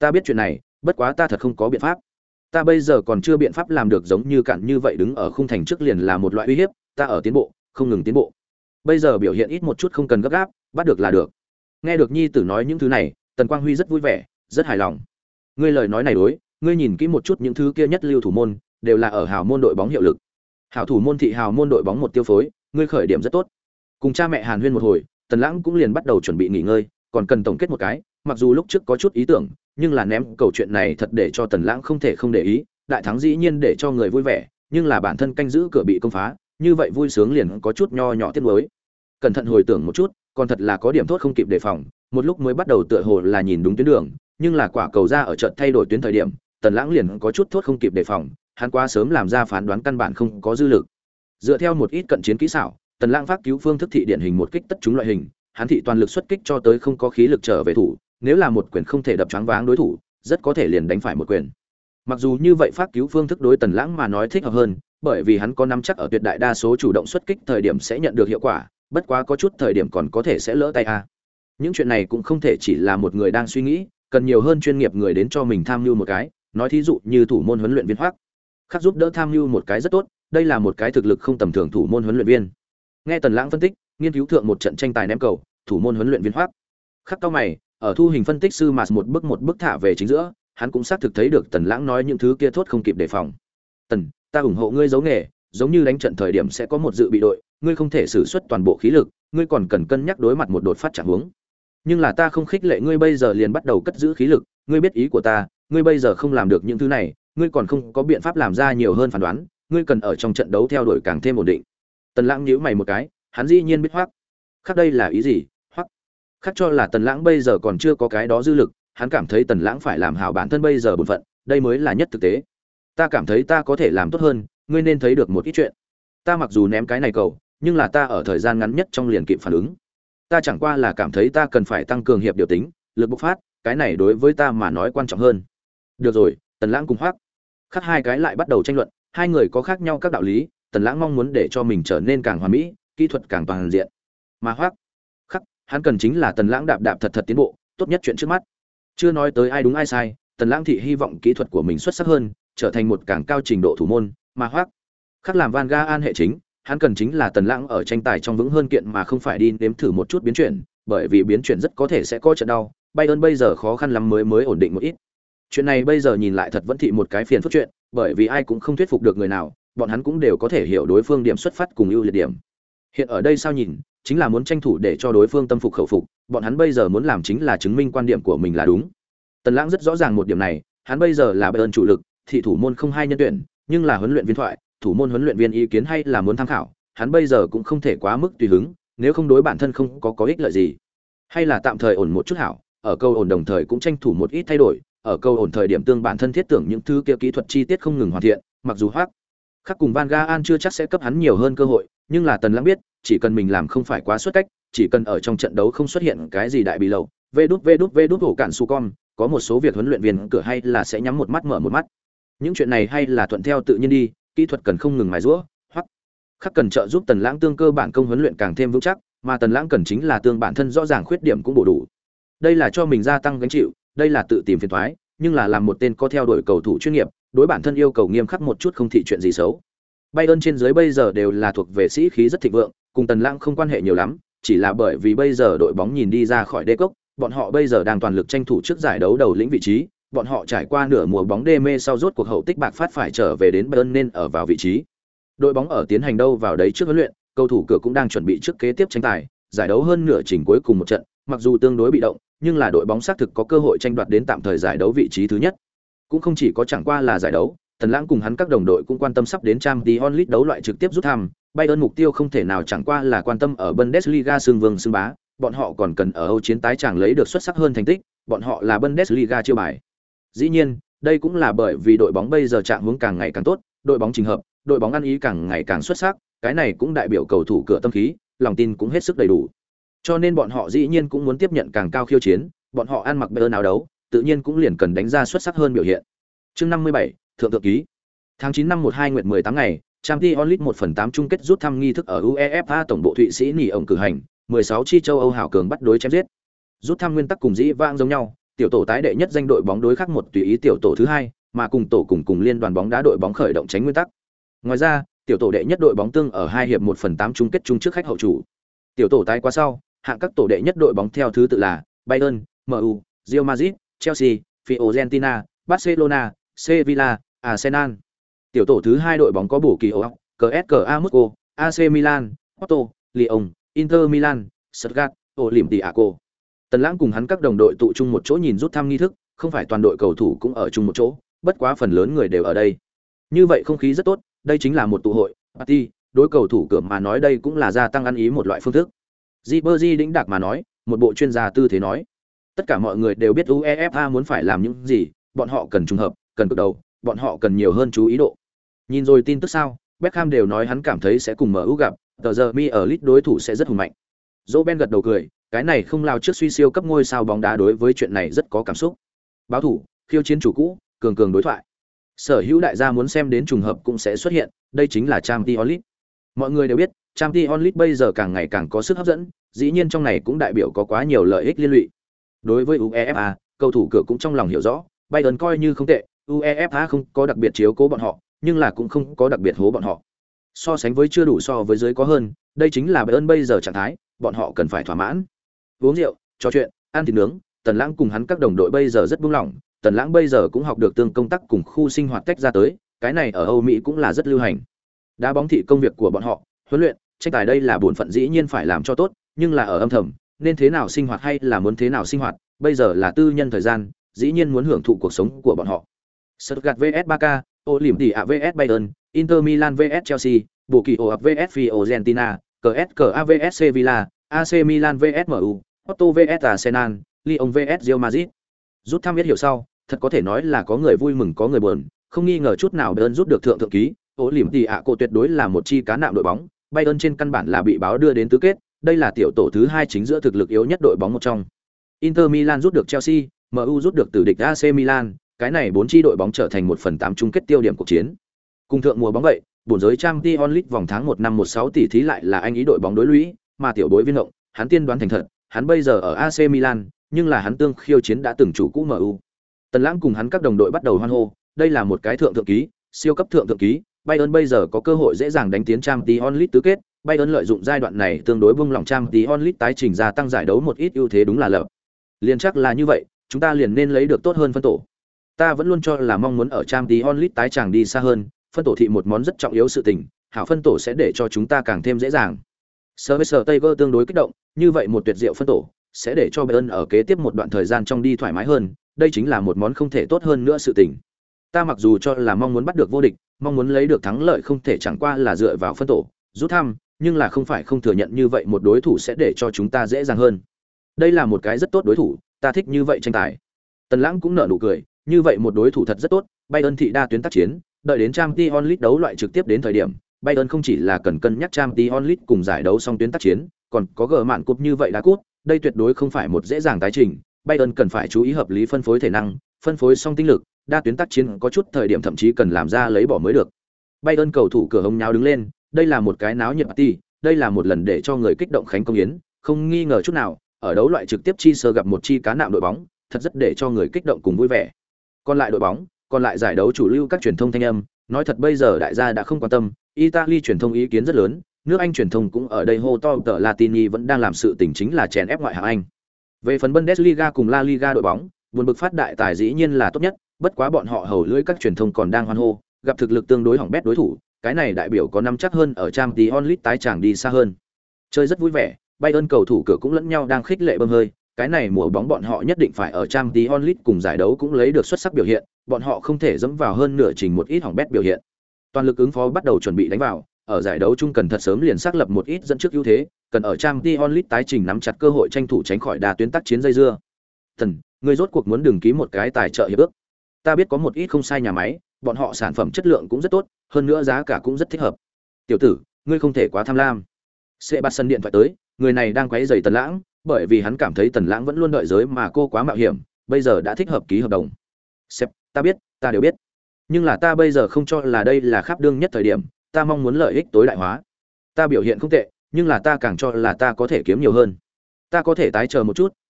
Ta biết chuyện này, bất quá ta thật không có biện pháp. Ta bây giờ còn chưa biện pháp làm được giống như cạn như vậy đứng ở khung thành trước liền là một loại uy hiếp, ta ở tiến bộ, không ngừng tiến bộ. Bây giờ biểu hiện ít một chút không cần gấp gáp, bắt được là được. Nghe được nhi tử nói những thứ này, Tần Quang Huy rất vui vẻ, rất hài lòng. Ngươi lời nói này đối, ngươi nhìn kỹ một chút những thứ kia nhất lưu thủ môn, đều là ở hào môn đội bóng hiệu lực. Hảo thủ môn thị hào môn đội bóng một tiêu phối, ngươi khởi điểm rất tốt. Cùng cha mẹ Hàn Huyên một hồi, Tần Lãng cũng liền bắt đầu chuẩn bị nghỉ ngơi, còn cần tổng kết một cái, mặc dù lúc trước có chút ý tưởng, nhưng là ném cầu chuyện này thật để cho Tần Lãng không thể không để ý, đại thắng dĩ nhiên để cho người vui vẻ, nhưng là bản thân canh giữ cửa bị công phá, như vậy vui sướng liền có chút nho nhỏ tiếc nuối. Cẩn thận hồi tưởng một chút, còn thật là có điểm tốt không kịp đề phòng, một lúc mới bắt đầu tựa hồ là nhìn đúng tuyến đường, nhưng là quả cầu ra ở trận thay đổi tuyến thời điểm, Tần Lãng liền có chút thốt không kịp đề phòng, hắn quá sớm làm ra phán đoán căn bản không có dư lực. Dựa theo một ít cận chiến kỹ xảo, Tần Lãng phát cứu phương thức thị điển hình một kích tất trúng loại hình, hắn thị toàn lực xuất kích cho tới không có khí lực trở về thủ, nếu là một quyền không thể đập choáng váng đối thủ, rất có thể liền đánh phải một quyền. Mặc dù như vậy phát cứu phương thức đối Tần Lãng mà nói thích hợp hơn, bởi vì hắn có nắm chắc ở tuyệt đại đa số chủ động xuất kích thời điểm sẽ nhận được hiệu quả, bất quá có chút thời điểm còn có thể sẽ lỡ tay a. Những chuyện này cũng không thể chỉ là một người đang suy nghĩ, cần nhiều hơn chuyên nghiệp người đến cho mình tham mưu một cái, nói thí dụ như thủ môn huấn luyện viên Hoắc, Khắc giúp đỡ tham mưu một cái rất tốt, đây là một cái thực lực không tầm thường thủ môn huấn luyện viên. Nghe Tần Lãng phân tích, nghiên cứu thượng một trận tranh tài ném cầu, thủ môn huấn luyện viên Hoắc Khắc cao mày, ở thu hình phân tích sư mà một bước thả về chính giữa, hắn cũng xác thực thấy được Tần Lãng nói những thứ kia thốt không kịp đề phòng. "Tần, ta ủng hộ ngươi giấu nghề, giống như đánh trận thời điểm sẽ có một dự bị đội, ngươi không thể sử xuất toàn bộ khí lực, ngươi còn cần cân nhắc đối mặt một đột phát trạng huống. Nhưng là ta không khích lệ ngươi bây giờ liền bắt đầu cất giữ khí lực, ngươi biết ý của ta, ngươi bây giờ không làm được những thứ này, ngươi còn không có biện pháp làm ra nhiều hơn phán đoán, ngươi cần ở trong trận đấu theo đuổi càng thêm ổn định." Tần Lãng nhíu mày một cái, hắn dĩ nhiên biết Hoắc Khắc đây là ý gì? Hoắc Khắc cho là Tần Lãng bây giờ còn chưa có cái đó dư lực, hắn cảm thấy Tần Lãng phải làm hảo bản thân bây giờ bổn phận, đây mới là nhất thực tế. Ta cảm thấy ta có thể làm tốt hơn, ngươi nên thấy được một ít chuyện. Ta mặc dù ném cái này cầu, nhưng là ta ở thời gian ngắn nhất trong liền kịp phản ứng. Ta chẳng qua là cảm thấy ta cần phải tăng cường hiệp điều tính, lực bộc phát, cái này đối với ta mà nói quan trọng hơn. Được rồi, Tần Lãng cùng Hoắc Khắc hai cái lại bắt đầu tranh luận, hai người có khác nhau các đạo lý, Tần Lãng mong muốn để cho mình trở nên càng hoàn mỹ, kỹ thuật càng toàn diện. Mà Hoắc Khắc, hắn cần chính là Tần Lãng đạp đạp thật thật tiến bộ, tốt nhất chuyện trước mắt. Chưa nói tới ai đúng ai sai, Tần Lãng thị hy vọng kỹ thuật của mình xuất sắc hơn, trở thành một càng cao trình độ thủ môn, mà Hoắc Khắc làm Van Gaal hệ chính, hắn cần chính là Tần Lãng ở tranh tài trong vững hơn kiện mà không phải đi nếm thử một chút biến chuyển, bởi vì biến chuyển rất có thể sẽ có trận đau, Bayern bây giờ khó khăn lắm mới ổn định một ít. Chuyện này bây giờ nhìn lại thật vẫn thị một cái phiền phức chuyện, bởi vì ai cũng không thuyết phục được người nào, bọn hắn cũng đều có thể hiểu đối phương điểm xuất phát cùng ưu liệt điểm. Hiện ở đây sao nhìn, chính là muốn tranh thủ để cho đối phương tâm phục khẩu phục, bọn hắn bây giờ muốn làm chính là chứng minh quan điểm của mình là đúng. Tần Lãng rất rõ ràng một điểm này, hắn bây giờ là Bayern chủ lực, thị thủ môn không hai nhân tuyển, nhưng là huấn luyện viên thoại, thủ môn huấn luyện viên ý kiến hay là muốn tham khảo, hắn bây giờ cũng không thể quá mức tùy hứng, nếu không đối bản thân không có ích lợi gì. Hay là tạm thời ổn một chút hảo, ở câu ổn đồng thời cũng tranh thủ một ít thay đổi, ở câu ổn thời điểm tương bản thân thiết tưởng những thứ kia kỹ thuật chi tiết không ngừng hoàn thiện, mặc dù Hoắc Khắc cùng Van Gaal chưa chắc sẽ cấp hắn nhiều hơn cơ hội, nhưng là Tần Lãng biết, chỉ cần mình làm không phải quá xuất cách, chỉ cần ở trong trận đấu không xuất hiện cái gì đại bị lậu, vê đút hổ cản su con, có một số việc huấn luyện viên cửa hay là sẽ nhắm một mắt mở một mắt. Những chuyện này hay là thuận theo tự nhiên đi, kỹ thuật cần không ngừng mài giũa, Hoắc Khắc cần trợ giúp Tần Lãng tương cơ bản công huấn luyện càng thêm vững chắc, mà Tần Lãng cần chính là tương bản thân rõ ràng khuyết điểm cũng bổ đủ. Đây là cho mình gia tăng gánh chịu, đây là tự tìm phiền toái, nhưng là làm một tên có theo đuổi cầu thủ chuyên nghiệp, đối bản thân yêu cầu nghiêm khắc một chút không thị chuyện gì xấu. Bayern trên dưới bây giờ đều là thuộc về sĩ khí rất thịnh vượng, cùng Tần Lãng không quan hệ nhiều lắm, chỉ là bởi vì bây giờ đội bóng nhìn đi ra khỏi đê cốc, bọn họ bây giờ đang toàn lực tranh thủ trước giải đấu đầu lĩnh vị trí, bọn họ trải qua nửa mùa bóng đê mê sau rốt cuộc hậu tích bạc phát phải trở về đến Bayern nên ở vào vị trí. Đội bóng ở tiến hành đâu vào đấy trước huấn luyện, cầu thủ cửa cũng đang chuẩn bị trước kế tiếp tranh tài, giải đấu hơn nửa chỉnh cuối cùng một trận, mặc dù tương đối bị động, nhưng là đội bóng xác thực có cơ hội tranh đoạt đến tạm thời giải đấu vị trí thứ nhất. Cũng không chỉ có chẳng qua là giải đấu, Tần Lãng cùng hắn các đồng đội cũng quan tâm sắp đến Champions League đấu loại trực tiếp rút thăm, Bayern mục tiêu không thể nào chẳng qua là quan tâm ở Bundesliga xương vương xương bá, bọn họ còn cần ở Âu chiến tái chàng lấy được xuất sắc hơn thành tích, bọn họ là Bundesliga chiêu bài. Dĩ nhiên, đây cũng là bởi vì đội bóng bây giờ trạng huống càng ngày càng tốt, đội bóng trình hợp, đội bóng ăn ý càng ngày càng xuất sắc, cái này cũng đại biểu cầu thủ cửa tâm khí, lòng tin cũng hết sức đầy đủ. Cho nên bọn họ dĩ nhiên cũng muốn tiếp nhận càng cao khiêu chiến, bọn họ ăn mặc Bayern áo đấu, tự nhiên cũng liền cần đánh ra xuất sắc hơn biểu hiện. Chương 57, thượng thượng ký. Tháng 9 năm 12 nguyệt 18 ngày, Champions League 1/8 chung kết rút thăm nghi thức ở UEFA tổng bộ Thụy Sĩ nỉ ổng cử hành, 16 chi châu Âu hảo cường bắt đối chém giết. Rút thăm nguyên tắc cùng dĩ vãng giống nhau, tiểu tổ tái đệ nhất danh đội bóng đối khắc một tùy ý tiểu tổ thứ hai, mà cùng tổ cùng liên đoàn bóng đá đội bóng khởi động tránh nguyên tắc. Ngoài ra, tiểu tổ đệ nhất đội bóng tương ở 2 hiệp 1/8 chung kết chung trước khách hậu chủ. Tiểu tổ tái qua sau, hạng các tổ đệ nhất đội bóng theo thứ tự là Bayern, MU, Real Madrid, Chelsea, Fiorentina, Barcelona, Sevilla, Arsenal. Tiểu tổ thứ hai đội bóng có bổ kỳ ổ, CSKA Moscow, AC Milan, Porto, Lyon, Inter Milan, Stuttgart, Olympiacos. Tần Lãng cùng hắn các đồng đội tụ chung một chỗ nhìn rút thăm nghi thức, không phải toàn đội cầu thủ cũng ở chung một chỗ, bất quá phần lớn người đều ở đây. Như vậy không khí rất tốt, đây chính là một tụ hội, party, đối cầu thủ cửa mà nói đây cũng là gia tăng ăn ý một loại phương thức. Ribery đĩnh đạc mà nói, một bộ chuyên gia tư thế nói. Tất cả mọi người đều biết UEFA muốn phải làm những gì, bọn họ cần trùng hợp, cần cực đầu, bọn họ cần nhiều hơn chú ý độ. Nhìn rồi tin tức sao, Beckham đều nói hắn cảm thấy sẽ cùng MU gặp, tờ giờ mi ở Leeds đối thủ sẽ rất hùng mạnh. Roben gật đầu cười, cái này không lao trước suy siêu cấp ngôi sao bóng đá đối với chuyện này rất có cảm xúc. Báo thủ, khiêu chiến chủ cũ, cường cường đối thoại. Sở hữu đại gia muốn xem đến trùng hợp cũng sẽ xuất hiện, đây chính là Champions League. Mọi người đều biết, Champions League bây giờ càng ngày càng có sức hấp dẫn, dĩ nhiên trong này cũng đại biểu có quá nhiều lợi ích liên lụy. Đối với UEFA, cầu thủ cửa cũng trong lòng hiểu rõ, Bayern coi như không tệ, UEFA không có đặc biệt chiếu cố bọn họ, nhưng là cũng không có đặc biệt hố bọn họ. So sánh với chưa đủ so với dưới có hơn, đây chính là Bayern bây giờ trạng thái, bọn họ cần phải thỏa mãn. Uống rượu, trò chuyện, ăn thịt nướng, Tần Lãng cùng hắn các đồng đội bây giờ rất buông lỏng, Tần Lãng bây giờ cũng học được tương công tác cùng khu sinh hoạt tách ra tới, cái này ở Âu Mỹ cũng là rất lưu hành. Đá bóng thị công việc của bọn họ, huấn luyện, tranh tài đây là bổn phận dĩ nhiên phải làm cho tốt, nhưng là ở âm thầm, nên thế nào sinh hoạt hay là muốn thế nào sinh hoạt, bây giờ là tư nhân thời gian, dĩ nhiên muốn hưởng thụ cuộc sống của bọn họ. Stuttgart vs Barca, Olympia vs Bayern, Inter Milan vs Chelsea, Bochum vs Fiorentina, CSKA vs Sevilla, AC Milan vs MU, Porto vs Arsenal, Lyon vs Real Madrid. Rút thăm biết hiểu sau, thật có thể nói là có người vui mừng có người buồn, không nghi ngờ chút nào Bayern rút được thượng ký, Olympiacos tuyệt đối là một chi cá nạm đội bóng, Bayern trên căn bản là bị báo đưa đến tứ kết, đây là tiểu tổ thứ hai chính giữa thực lực yếu nhất đội bóng một trong. Inter Milan rút được Chelsea, MU rút được từ địch AC Milan, cái này 4 chi đội bóng trở thành 1/8 chung kết tiêu điểm cuộc chiến. Cùng thượng mùa bóng vậy, bổn giới Champions League vòng tháng 1 năm 16 tỷ thí lại là anh ý đội bóng đối lũy, mà tiểu bối Viên Ngộng, hắn tiên đoán thành thật, hắn bây giờ ở AC Milan, nhưng là hắn tương khiêu chiến đã từng chủ cũ MU. Tần Lãng cùng hắn các đồng đội bắt đầu hoan hô, đây là một cái thượng ký, siêu cấp thượng ký, Bayern bây giờ có cơ hội dễ dàng đánh tiến Champions League tứ kết, Bayern lợi dụng giai đoạn này tương đối buông lỏng Champions League tái trình gia tăng giải đấu một ít ưu thế đúng là lập. Liên chắc là như vậy, chúng ta liền nên lấy được tốt hơn phân tổ. Ta vẫn luôn cho là mong muốn ở Champions League tái chàng đi xa hơn, phân tổ thị một món rất trọng yếu sự tình, hảo phân tổ sẽ để cho chúng ta càng thêm dễ dàng. Sir Tiger tương đối kích động, như vậy một tuyệt diệu phân tổ sẽ để cho Bayern ở kế tiếp một đoạn thời gian trong đi thoải mái hơn, đây chính là một món không thể tốt hơn nữa sự tình. Ta mặc dù cho là mong muốn bắt được vô địch, mong muốn lấy được thắng lợi không thể chẳng qua là dựa vào phân tổ, rút thăm, nhưng là không phải không thừa nhận như vậy một đối thủ sẽ để cho chúng ta dễ dàng hơn. Đây là một cái rất tốt đối thủ, ta thích như vậy tranh tài. Tần Lãng cũng nở nụ cười, như vậy một đối thủ thật rất tốt, Bayern thị đa tuyến tác chiến, đợi đến Champions League đấu loại trực tiếp đến thời điểm, Bayern không chỉ là cần cân nhắc Champions League cùng giải đấu song tuyến tác chiến, còn có gỡ mạn cúp như vậy đá cút, đây tuyệt đối không phải một dễ dàng tái trình, Bayern cần phải chú ý hợp lý phân phối thể năng, phân phối song tinh lực, đa tuyến tác chiến có chút thời điểm thậm chí cần làm ra lấy bỏ mới được. Bayern cầu thủ cửa hông nháo đứng lên, đây là một cái náo nhiệt party, đây là một lần để cho người kích động khánh công yến, không nghi ngờ chút nào, ở đấu loại trực tiếp chi sơ gặp một chi cá nạm đội bóng, thật rất để cho người kích động cùng vui vẻ. Còn lại đội bóng, còn lại giải đấu chủ lưu các truyền thông thanh âm, nói thật bây giờ đại gia đã không quan tâm, Italy truyền thông ý kiến rất lớn, nước Anh truyền thông cũng ở đây hô to tờ Latini vẫn đang làm sự tình chính là chèn ép ngoại hạng Anh. Về phần Bundesliga cùng La Liga đội bóng, buồn bực phát đại tài dĩ nhiên là tốt nhất, bất quá bọn họ hầu lưỡi các truyền thông còn đang hoan hô, gặp thực lực tương đối hỏng bét đối thủ, cái này đại biểu có năm chắc hơn ở Champions League tái chàng đi xa hơn. Chơi rất vui vẻ, Bayern cầu thủ cửa cũng lẫn nhau đang khích lệ bơm hơi, cái này mùa bóng bọn họ nhất định phải ở Champions League cùng giải đấu cũng lấy được xuất sắc biểu hiện, bọn họ không thể dẫm vào hơn nửa trình một ít hỏng bét biểu hiện. Toàn lực ứng phó bắt đầu chuẩn bị đánh vào, ở giải đấu chung cần thật sớm liền xác lập một ít dẫn trước ưu thế, cần ở Champions League tái trình nắm chặt cơ hội tranh thủ tránh khỏi đa tuyến tác chiến dây dưa. Thần, ngươi rốt cuộc muốn đừng ký một cái tài trợ hiệp ước. Ta biết có một ít không sai nhà máy, bọn họ sản phẩm chất lượng cũng rất tốt, hơn nữa giá cả cũng rất thích hợp. Tiểu tử, ngươi không thể quá tham lam. Sẽ bắt sân điện thoại tới, người này đang quấy rầy Tần Lãng, bởi vì hắn cảm thấy Tần Lãng vẫn luôn đợi giới mà cô quá mạo hiểm, bây giờ đã thích hợp ký hợp đồng. Sếp, ta biết, ta đều biết. Nhưng là ta bây giờ không cho là đây là khắp đương nhất thời điểm, ta mong muốn lợi ích tối đại hóa. Ta biểu hiện không tệ, nhưng là ta càng cho là ta có thể kiếm nhiều hơn. Ta có thể tái chờ một chút,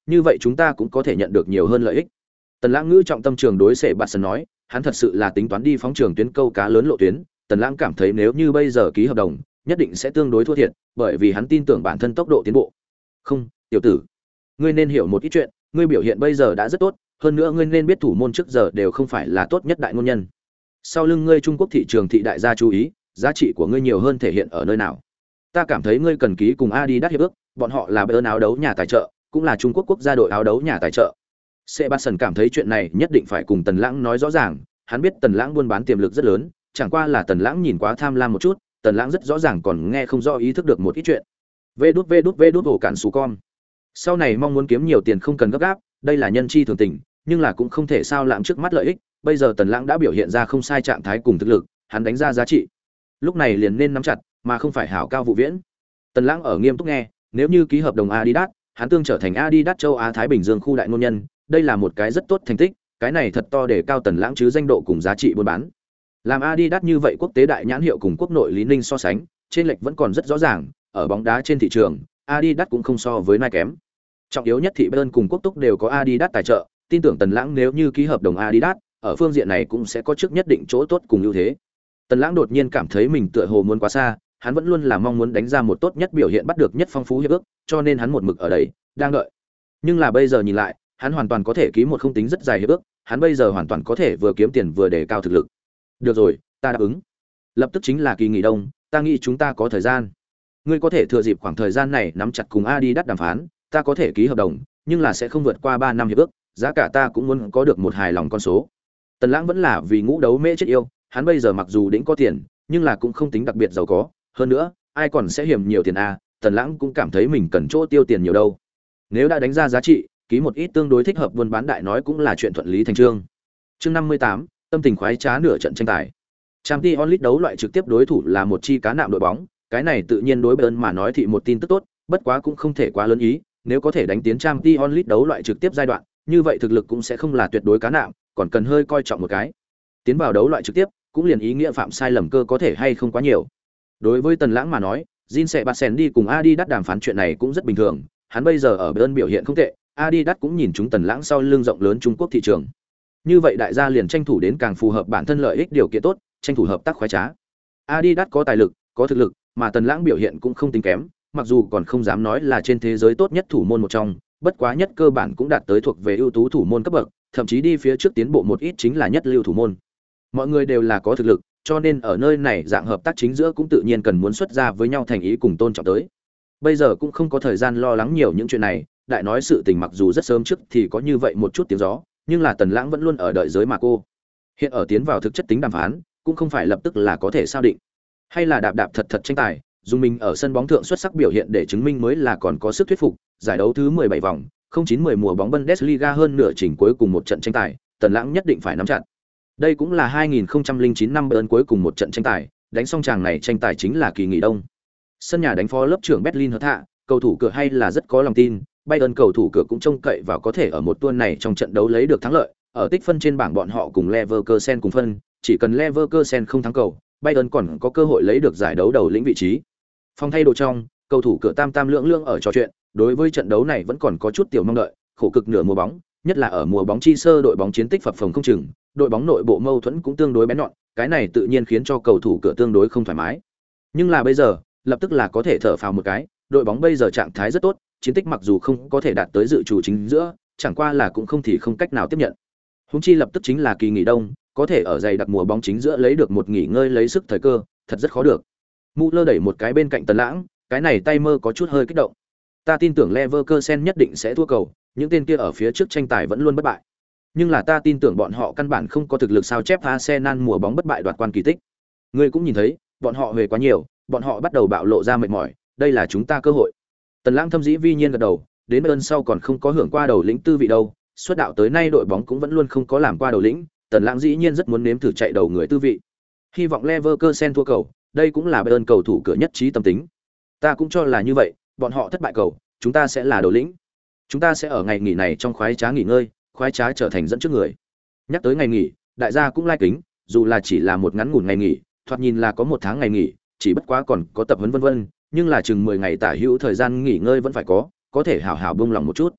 như vậy chúng ta cũng có thể nhận được nhiều hơn lợi ích. Tần Lãng ngữ trọng tâm trường đối Sệ Bạt Sần nói, hắn thật sự là tính toán đi phóng trường tuyến câu cá lớn lộ tuyến. Tần Lãng cảm thấy nếu như bây giờ ký hợp đồng, nhất định sẽ tương đối thua thiệt, bởi vì hắn tin tưởng bản thân tốc độ tiến bộ. Không, tiểu tử, ngươi nên hiểu một ít chuyện, ngươi biểu hiện bây giờ đã rất tốt, hơn nữa ngươi nên biết thủ môn trước giờ đều không phải là tốt nhất đại ngôn nhân. Sau lưng ngươi Trung Quốc thị trường thị đại gia chú ý, giá trị của ngươi nhiều hơn thể hiện ở nơi nào? Ta cảm thấy ngươi cần ký cùng Adidas hiệp ước, bọn họ là Bayern áo đấu nhà tài trợ, cũng là Trung Quốc quốc gia đội áo đấu nhà tài trợ. Sebastian cảm thấy chuyện này nhất định phải cùng Tần Lãng nói rõ ràng, hắn biết Tần Lãng buôn bán tiềm lực rất lớn, chẳng qua là Tần Lãng nhìn quá tham lam một chút, Tần Lãng rất rõ ràng còn nghe không rõ ý thức được một ít chuyện. Vê đút ổ cản sú con. Sau này mong muốn kiếm nhiều tiền không cần gấp gáp, đây là nhân chi thường tình, nhưng là cũng không thể sao lãng trước mắt lợi ích, bây giờ Tần Lãng đã biểu hiện ra không sai trạng thái cùng thực lực, hắn đánh ra giá trị. Lúc này liền nên nắm chặt, mà không phải hảo cao vụ viễn. Tần Lãng ở nghiêm túc nghe, nếu như ký hợp đồng Adidas, hắn tương trở thành Adidas châu Á Thái Bình Dương khu đại ngôn nhân, đây là một cái rất tốt thành tích, cái này thật to để cao Tần Lãng chứ danh độ cùng giá trị buôn bán. Làm Adidas như vậy quốc tế đại nhãn hiệu cùng quốc nội Lý Ninh so sánh, trên lệch vẫn còn rất rõ ràng, ở bóng đá trên thị trường, Adidas cũng không so với Nike kém. Trọng yếu nhất thị Bayern cùng Quốc Túc đều có Adidas tài trợ, tin tưởng Tần Lãng nếu như ký hợp đồng Adidas, ở phương diện này cũng sẽ có trước nhất định chỗ tốt cùng ưu thế. Tần Lãng đột nhiên cảm thấy mình tựa hồ muốn quá xa, hắn vẫn luôn là mong muốn đánh ra một tốt nhất biểu hiện bắt được nhất phong phú hiệp ước, cho nên hắn một mực ở đây, đang đợi. Nhưng là bây giờ nhìn lại, hắn hoàn toàn có thể ký một không tính rất dài hiệp ước, hắn bây giờ hoàn toàn có thể vừa kiếm tiền vừa đề cao thực lực. Được rồi, ta đáp ứng. Lập tức chính là kỳ nghỉ đông, ta nghĩ chúng ta có thời gian. Ngươi có thể thừa dịp khoảng thời gian này nắm chặt cùng Adidas đàm phán, ta có thể ký hợp đồng, nhưng là sẽ không vượt qua 3 năm hiệp ước, giá cả ta cũng muốn có được một hài lòng con số. Tần Lãng vẫn là vì ngũ đấu mễ chết yêu, hắn bây giờ mặc dù đỉnh có tiền, nhưng là cũng không tính đặc biệt giàu có, hơn nữa, ai còn sẽ hiểm nhiều tiền a, Tần Lãng cũng cảm thấy mình cần chỗ tiêu tiền nhiều đâu. Nếu đã đánh ra giá trị, ký một ít tương đối thích hợp buôn bán đại nói cũng là chuyện thuận lý thành chương. Chương 58, tâm tình khoái trá nửa trận tranh tài. Champions League đấu loại trực tiếp đối thủ là một chi cá nạm đội bóng, cái này tự nhiên đối Bayern mà nói thì một tin tức tốt, bất quá cũng không thể quá lớn ý, nếu có thể đánh tiến Champions League đấu loại trực tiếp giai đoạn, như vậy thực lực cũng sẽ không là tuyệt đối cá nạm, còn cần hơi coi trọng một cái. Tiến vào đấu loại trực tiếp, cũng liền ý nghĩa phạm sai lầm cơ có thể hay không quá nhiều. Đối với Tần Lãng mà nói, Jin sẽ bắt sen đi cùng Adidas đàm phán chuyện này cũng rất bình thường, hắn bây giờ ở Bayern biểu hiện không tệ, Adidas cũng nhìn chúng Tần Lãng sau lưng rộng lớn Trung Quốc thị trường. Như vậy đại gia liền tranh thủ đến càng phù hợp bản thân lợi ích điều kiện tốt, tranh thủ hợp tác khoái trá. Adidas có tài lực, có thực lực, mà Tần Lãng biểu hiện cũng không tính kém, mặc dù còn không dám nói là trên thế giới tốt nhất thủ môn một trong, bất quá nhất cơ bản cũng đạt tới thuộc về ưu tú thủ môn cấp bậc, thậm chí đi phía trước tiến bộ một ít chính là nhất lưu thủ môn. Mọi người đều là có thực lực, cho nên ở nơi này dạng hợp tác chính giữa cũng tự nhiên cần muốn xuất ra với nhau thành ý cùng tôn trọng tới. Bây giờ cũng không có thời gian lo lắng nhiều những chuyện này, đại nói sự tình mặc dù rất sớm trước thì có như vậy một chút tiếng gió, nhưng là Tần Lãng vẫn luôn ở đợi giới mà cô. Hiện ở tiến vào thực chất tính đàm phán, cũng không phải lập tức là có thể xác định. Hay là đạp thật tranh tài, dùng mình ở sân bóng thượng xuất sắc biểu hiện để chứng minh mới là còn có sức thuyết phục. Giải đấu thứ 17 vòng, 09-10 mùa bóng Bundesliga hơn nửa chỉnh cuối cùng một trận tranh tài, Tần Lãng nhất định phải nắm chặt. Đây cũng là 2009 năm Bayern cuối cùng một trận tranh tài, đánh xong tràng này tranh tài chính là kỳ nghỉ đông. Sân nhà đánh phó lớp trưởng Berlin Hertha, cầu thủ cửa hay là rất có lòng tin, Bayern cầu thủ cửa cũng trông cậy vào có thể ở một tuần này trong trận đấu lấy được thắng lợi, ở tích phân trên bảng bọn họ cùng Leverkusen cùng phân, chỉ cần Leverkusen không thắng cầu, Bayern còn có cơ hội lấy được giải đấu đầu lĩnh vị trí. Phòng thay đồ trong, cầu thủ cửa tam lưỡng ở trò chuyện, đối với trận đấu này vẫn còn có chút tiểu mong đợi, khổ cực nửa mùa bóng, nhất là ở mùa bóng chi sơ đội bóng chiến tích phập phồng không chừng, đội bóng nội bộ mâu thuẫn cũng tương đối bén nhọn, cái này tự nhiên khiến cho cầu thủ cửa tương đối không thoải mái. Nhưng là bây giờ, lập tức là có thể thở phào một cái, đội bóng bây giờ trạng thái rất tốt, chiến tích mặc dù không có thể đạt tới dự chủ chính giữa, chẳng qua là cũng không thì không cách nào tiếp nhận. Huống chi lập tức chính là kỳ nghỉ đông, có thể ở dày đặc mùa bóng chính giữa lấy được một nghỉ ngơi lấy sức thời cơ, thật rất khó được. Müller đẩy một cái bên cạnh Tần Lãng, cái này tay mơ có chút hơi kích động. Ta tin tưởng Leverkusen nhất định sẽ thua cầu, những tên kia ở phía trước tranh tài vẫn luôn bất bại. Nhưng là ta tin tưởng bọn họ căn bản không có thực lực sao chép Arsenal mùa bóng bất bại đoạt quan kỳ tích. Ngươi cũng nhìn thấy, bọn họ về quá nhiều, bọn họ bắt đầu bạo lộ ra mệt mỏi, đây là chúng ta cơ hội. Tần Lãng thâm dĩ vi nhiên gật đầu, đến Bayern sau còn không có hưởng qua đầu lĩnh tư vị đâu, xuất đạo tới nay đội bóng cũng vẫn luôn không có làm qua đầu lĩnh, Tần Lãng dĩ nhiên rất muốn nếm thử chạy đầu người tư vị. Hy vọng Leverkusen thua cầu, đây cũng là Bayern cầu thủ cửa nhất trí tâm tính. Ta cũng cho là như vậy, bọn họ thất bại cầu, chúng ta sẽ là đầu lĩnh. Chúng ta sẽ ở ngày nghỉ này trong khoái trá nghỉ ngơi, khoái trá trở thành dẫn trước người. Nhắc tới ngày nghỉ, đại gia cũng lai kính, dù là chỉ là một ngắn ngủn ngày nghỉ, thoạt nhìn là có một tháng ngày nghỉ, chỉ bất quá còn có tập huấn vân vân, nhưng là chừng 10 ngày tả hữu thời gian nghỉ ngơi vẫn phải có thể hảo hảo buông lòng một chút.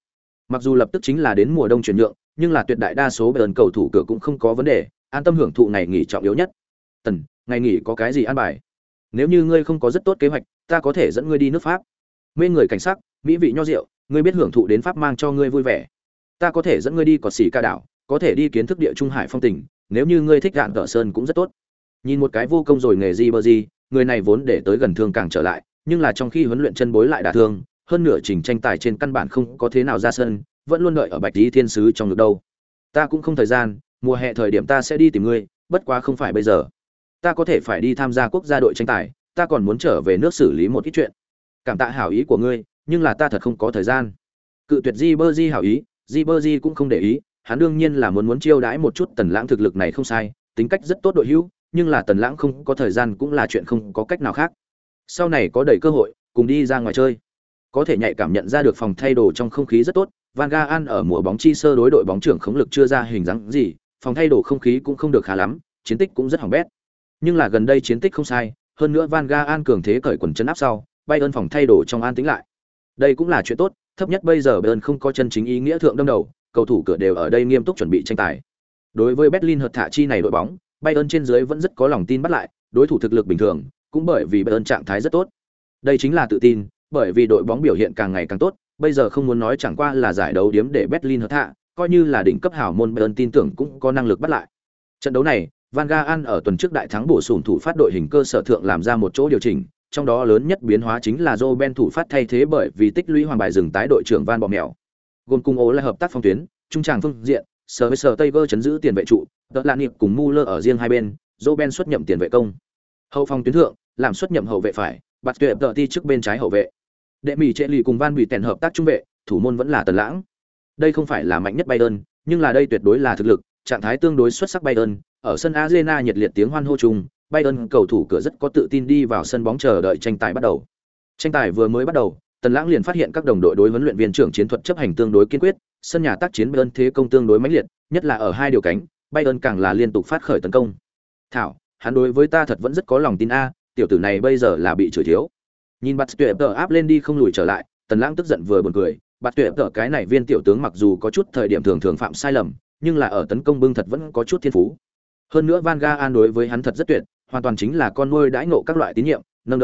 Mặc dù lập tức chính là đến mùa đông chuyển nhượng, nhưng là tuyệt đại đa số Bayern cầu thủ cửa cũng không có vấn đề, an tâm hưởng thụ ngày nghỉ trọng yếu nhất. Tần, ngày nghỉ có cái gì an bài? Nếu như ngươi không có rất tốt kế hoạch, ta có thể dẫn ngươi đi nước Pháp. Mê người cảnh sắc, mỹ vị nho rượu, ngươi biết hưởng thụ đến Pháp mang cho ngươi vui vẻ. Ta có thể dẫn ngươi đi Cọt Xỉ Ca đảo, có thể đi kiến thức địa trung hải phong tình, nếu như ngươi thích gạn tợ sơn cũng rất tốt. Nhìn một cái vô công rồi nghề Ribery, người này vốn để tới gần thương càng trở lại, nhưng là trong khi huấn luyện chân bối lại đả thương, hơn nửa trình tranh tài trên căn bản không có thế nào ra sân, vẫn luôn đợi ở Bạch Lý Thiên Sứ trong ngực đâu. Ta cũng không thời gian, mùa hè thời điểm ta sẽ đi tìm ngươi, bất quá không phải bây giờ. Ta có thể phải đi tham gia quốc gia đội tranh tài, ta còn muốn trở về nước xử lý một ít chuyện. Cảm tạ hảo ý của ngươi, nhưng là ta thật không có thời gian. Cự tuyệt Ribery hảo ý, Ribery cũng không để ý, hắn đương nhiên là muốn chiêu đãi một chút Tần Lãng thực lực này không sai, tính cách rất tốt đội hữu, nhưng là Tần Lãng không có thời gian cũng là chuyện không có cách nào khác. Sau này có đầy cơ hội, cùng đi ra ngoài chơi. Có thể nhạy cảm nhận ra được phòng thay đồ trong không khí rất tốt, Van Gaal ở mùa bóng chi sơ đối đội bóng trưởng khống lực chưa ra hình dáng gì, phòng thay đồ không khí cũng không được khá lắm, chiến tích cũng rất hỏng bét. Nhưng là gần đây chiến tích không sai, hơn nữa Van Gaal cường thế cởi quần chân áp sau, Bayern phòng thay đồ trong an tĩnh lại. Đây cũng là chuyện tốt, thấp nhất bây giờ Bayern không có chân chính ý nghĩa thượng đâm đầu, cầu thủ cửa đều ở đây nghiêm túc chuẩn bị tranh tài. Đối với Berlin hợt thạ chi này đội bóng, Bayern trên dưới vẫn rất có lòng tin bắt lại, đối thủ thực lực bình thường, cũng bởi vì Bayern trạng thái rất tốt. Đây chính là tự tin, bởi vì đội bóng biểu hiện càng ngày càng tốt, bây giờ không muốn nói chẳng qua là giải đấu điếm để Berlin hợt thạ, coi như là đỉnh cấp hảo môn Bayern tin tưởng cũng có năng lực bắt lại. Trận đấu này, Van Gaal ở tuần trước đại thắng bổ sung thủ phát đội hình cơ sở thượng làm ra một chỗ điều chỉnh, trong đó lớn nhất biến hóa chính là Robben thủ phát thay thế bởi vì tích lũy hoàng bài dừng tái đội trưởng Van Bọ Mèo. Gồm cùng ố là hợp tác phong tuyến, trung tràng phương diện, Sở Taylor chấn giữ tiền vệ trụ, Đợt Lạn Niệm cùng Muller ở riêng hai bên, Robben xuất nhậm tiền vệ công. Hậu phòng tuyến thượng, làm xuất nhậm hậu vệ phải, Bạt Tuyệt Tợ Ti trước bên trái hậu vệ. Đệ Mỹ Trệ Lì cùng Van Bị Tèn hợp tác trung vệ, thủ môn vẫn là Tần Lãng. Đây không phải là mạnh nhất Bayern, nhưng là đây tuyệt đối là thực lực, trạng thái tương đối xuất sắc Bayern, ở sân Arena nhiệt liệt tiếng hoan hô chung, Bayern cầu thủ cửa rất có tự tin đi vào sân bóng chờ đợi tranh tài bắt đầu. Tranh tài vừa mới bắt đầu, Tần Lãng liền phát hiện các đồng đội đối huấn luyện viên trưởng chiến thuật chấp hành tương đối kiên quyết, sân nhà tác chiến Bayern thế công tương đối mãnh liệt, nhất là ở hai điều cánh, Bayern càng là liên tục phát khởi tấn công. Thảo, hắn đối với ta thật vẫn rất có lòng tin a, tiểu tử này bây giờ là bị chửi thiếu. Nhìn Bạt Tuyệt Tợ áp lên đi không lùi trở lại, Tần Lãng tức giận vừa buồn cười, Bạt Tuyệt Tợ cái này viên tiểu tướng mặc dù có chút thời điểm thường thường phạm sai lầm, nhưng là ở tấn công bưng thật vẫn có chút thiên phú. Hơn nữa Van Gaal đối với hắn thật rất tuyệt, hoàn toàn chính là con nuôi đãi ngộ các loại tín nhiệm, nâng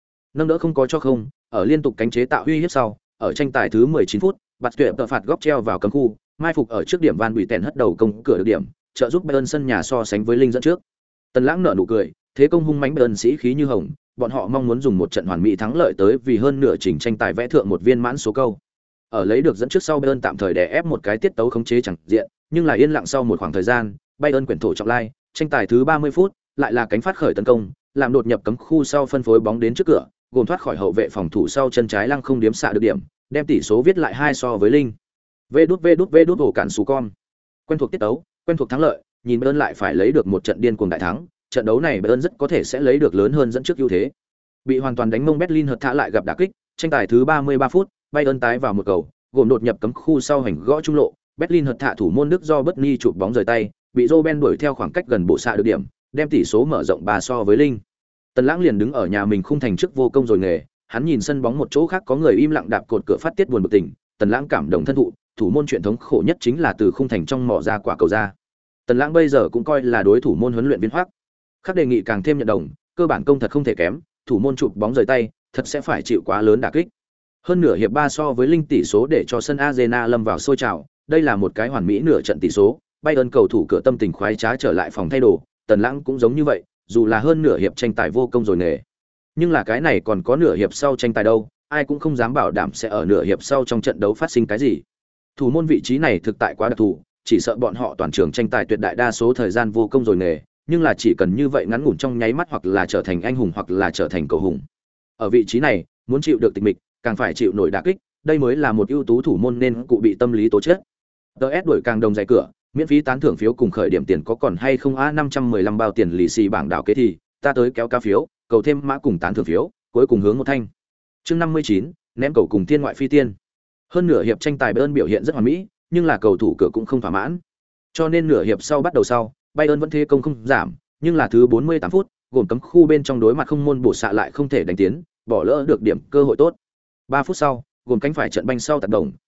đỡ không có cho không, ở liên tục cánh chế tạo uy hiếp sau, ở tranh tài thứ 19 phút, Bạt Tuyệt Tợ phạt góc treo vào cấm khu, mai phục ở trước điểm Van Bị Tèn hất đầu công cửa được điểm, trợ giúp Bayern sân nhà so sánh với Linh dẫn trước. Tần Lãng nở nụ cười, thế công hung mãnh Bayern sĩ khí như hồng, bọn họ mong muốn dùng một trận hoàn mỹ thắng lợi tới vì hơn nửa trình tranh tài vẽ thượng một viên mãn số câu. Ở lấy được dẫn trước sau Bayern tạm thời đè ép một cái tiết tấu khống chế chẳng diện, nhưng là yên lặng sau một khoảng thời gian, Bayern quyển thổ trọng lai, tranh tài thứ 30 phút, lại là cánh phát khởi tấn công, làm đột nhập cấm khu sau phân phối bóng đến trước cửa, gồm thoát khỏi hậu vệ phòng thủ sau chân trái lăng không điếm xạ được điểm, đem tỷ số viết lại 2 so với Linh. Vê đút hổ cản sú con. Quen thuộc tiết tấu, quen thuộc thắng lợi, nhìn Bayern lại phải lấy được một trận điên cuồng đại thắng, trận đấu này Bayern rất có thể sẽ lấy được lớn hơn dẫn trước ưu thế. Bị hoàn toàn đánh mông Berlin hợt thả lại gặp đả kích, tranh tài thứ 33 phút, Bayern tái vào một cầu, gồm đột nhập cấm khu sau hành gõ trung lộ, Berlin hợt thả thủ môn Đức do bất ni chụp bóng rời tay, bị Robben đuổi theo khoảng cách gần bộ xạ được điểm, đem tỷ số mở rộng 3 so với Linh. Tần Lãng liền đứng ở nhà mình khung thành trước vô công rồi nghề, hắn nhìn sân bóng một chỗ khác có người im lặng đạp cột cửa phát tiết buồn bực tình, Tần Lãng cảm động thân thụ, thủ môn truyền thống khổ nhất chính là từ khung thành trong mỏ ra quả cầu ra. Tần Lãng bây giờ cũng coi là đối thủ môn huấn luyện viên Hoắc. Khắc đề nghị càng thêm nhận đồng, cơ bản công thật không thể kém, thủ môn chụp bóng rời tay, thật sẽ phải chịu quá lớn đả kích. Hơn nửa hiệp 3 so với Linh tỷ số để cho sân Arena lâm vào sôi trào, đây là một cái hoàn mỹ nửa trận tỷ số, Bayern cầu thủ cửa tâm tình khoái trá trở lại phòng thay đồ, Tần Lãng cũng giống như vậy, dù là hơn nửa hiệp tranh tài vô công rồi nghề. Nhưng là cái này còn có nửa hiệp sau tranh tài đâu, ai cũng không dám bảo đảm sẽ ở nửa hiệp sau trong trận đấu phát sinh cái gì. Thủ môn vị trí này thực tại quá đặc thù, chỉ sợ bọn họ toàn trường tranh tài tuyệt đại đa số thời gian vô công rồi nghề, nhưng là chỉ cần như vậy ngắn ngủn trong nháy mắt hoặc là trở thành anh hùng hoặc là trở thành cầu hùng. Ở vị trí này, muốn chịu được tịch mịch, càng phải chịu nổi đả kích, đây mới là một ưu tú thủ môn nên cụ bị tâm lý tố chất. DS đổi càng đồng dày cửa, miễn phí tán thưởng phiếu cùng khởi điểm tiền có còn hay không a 515 bao tiền lì xì bảng đảo kế thì, ta tới kéo ca phiếu, cầu thêm mã cùng tán thưởng phiếu, cuối cùng hướng một thanh. Chương 59, ném cầu cùng thiên ngoại phi tiên. Hơn nửa hiệp tranh tài Bayern biểu hiện rất hoàn mỹ, nhưng là cầu thủ cửa cũng không thỏa mãn. Cho nên nửa hiệp sau bắt đầu sau, Bayern vẫn thế công không giảm, nhưng là thứ 48 phút, gồm cấm khu bên trong đối mặt không môn bổ xạ lại không thể đánh tiến, bỏ lỡ được điểm cơ hội tốt. 3 phút sau, gồm cánh phải trận banh sau tạt đồng,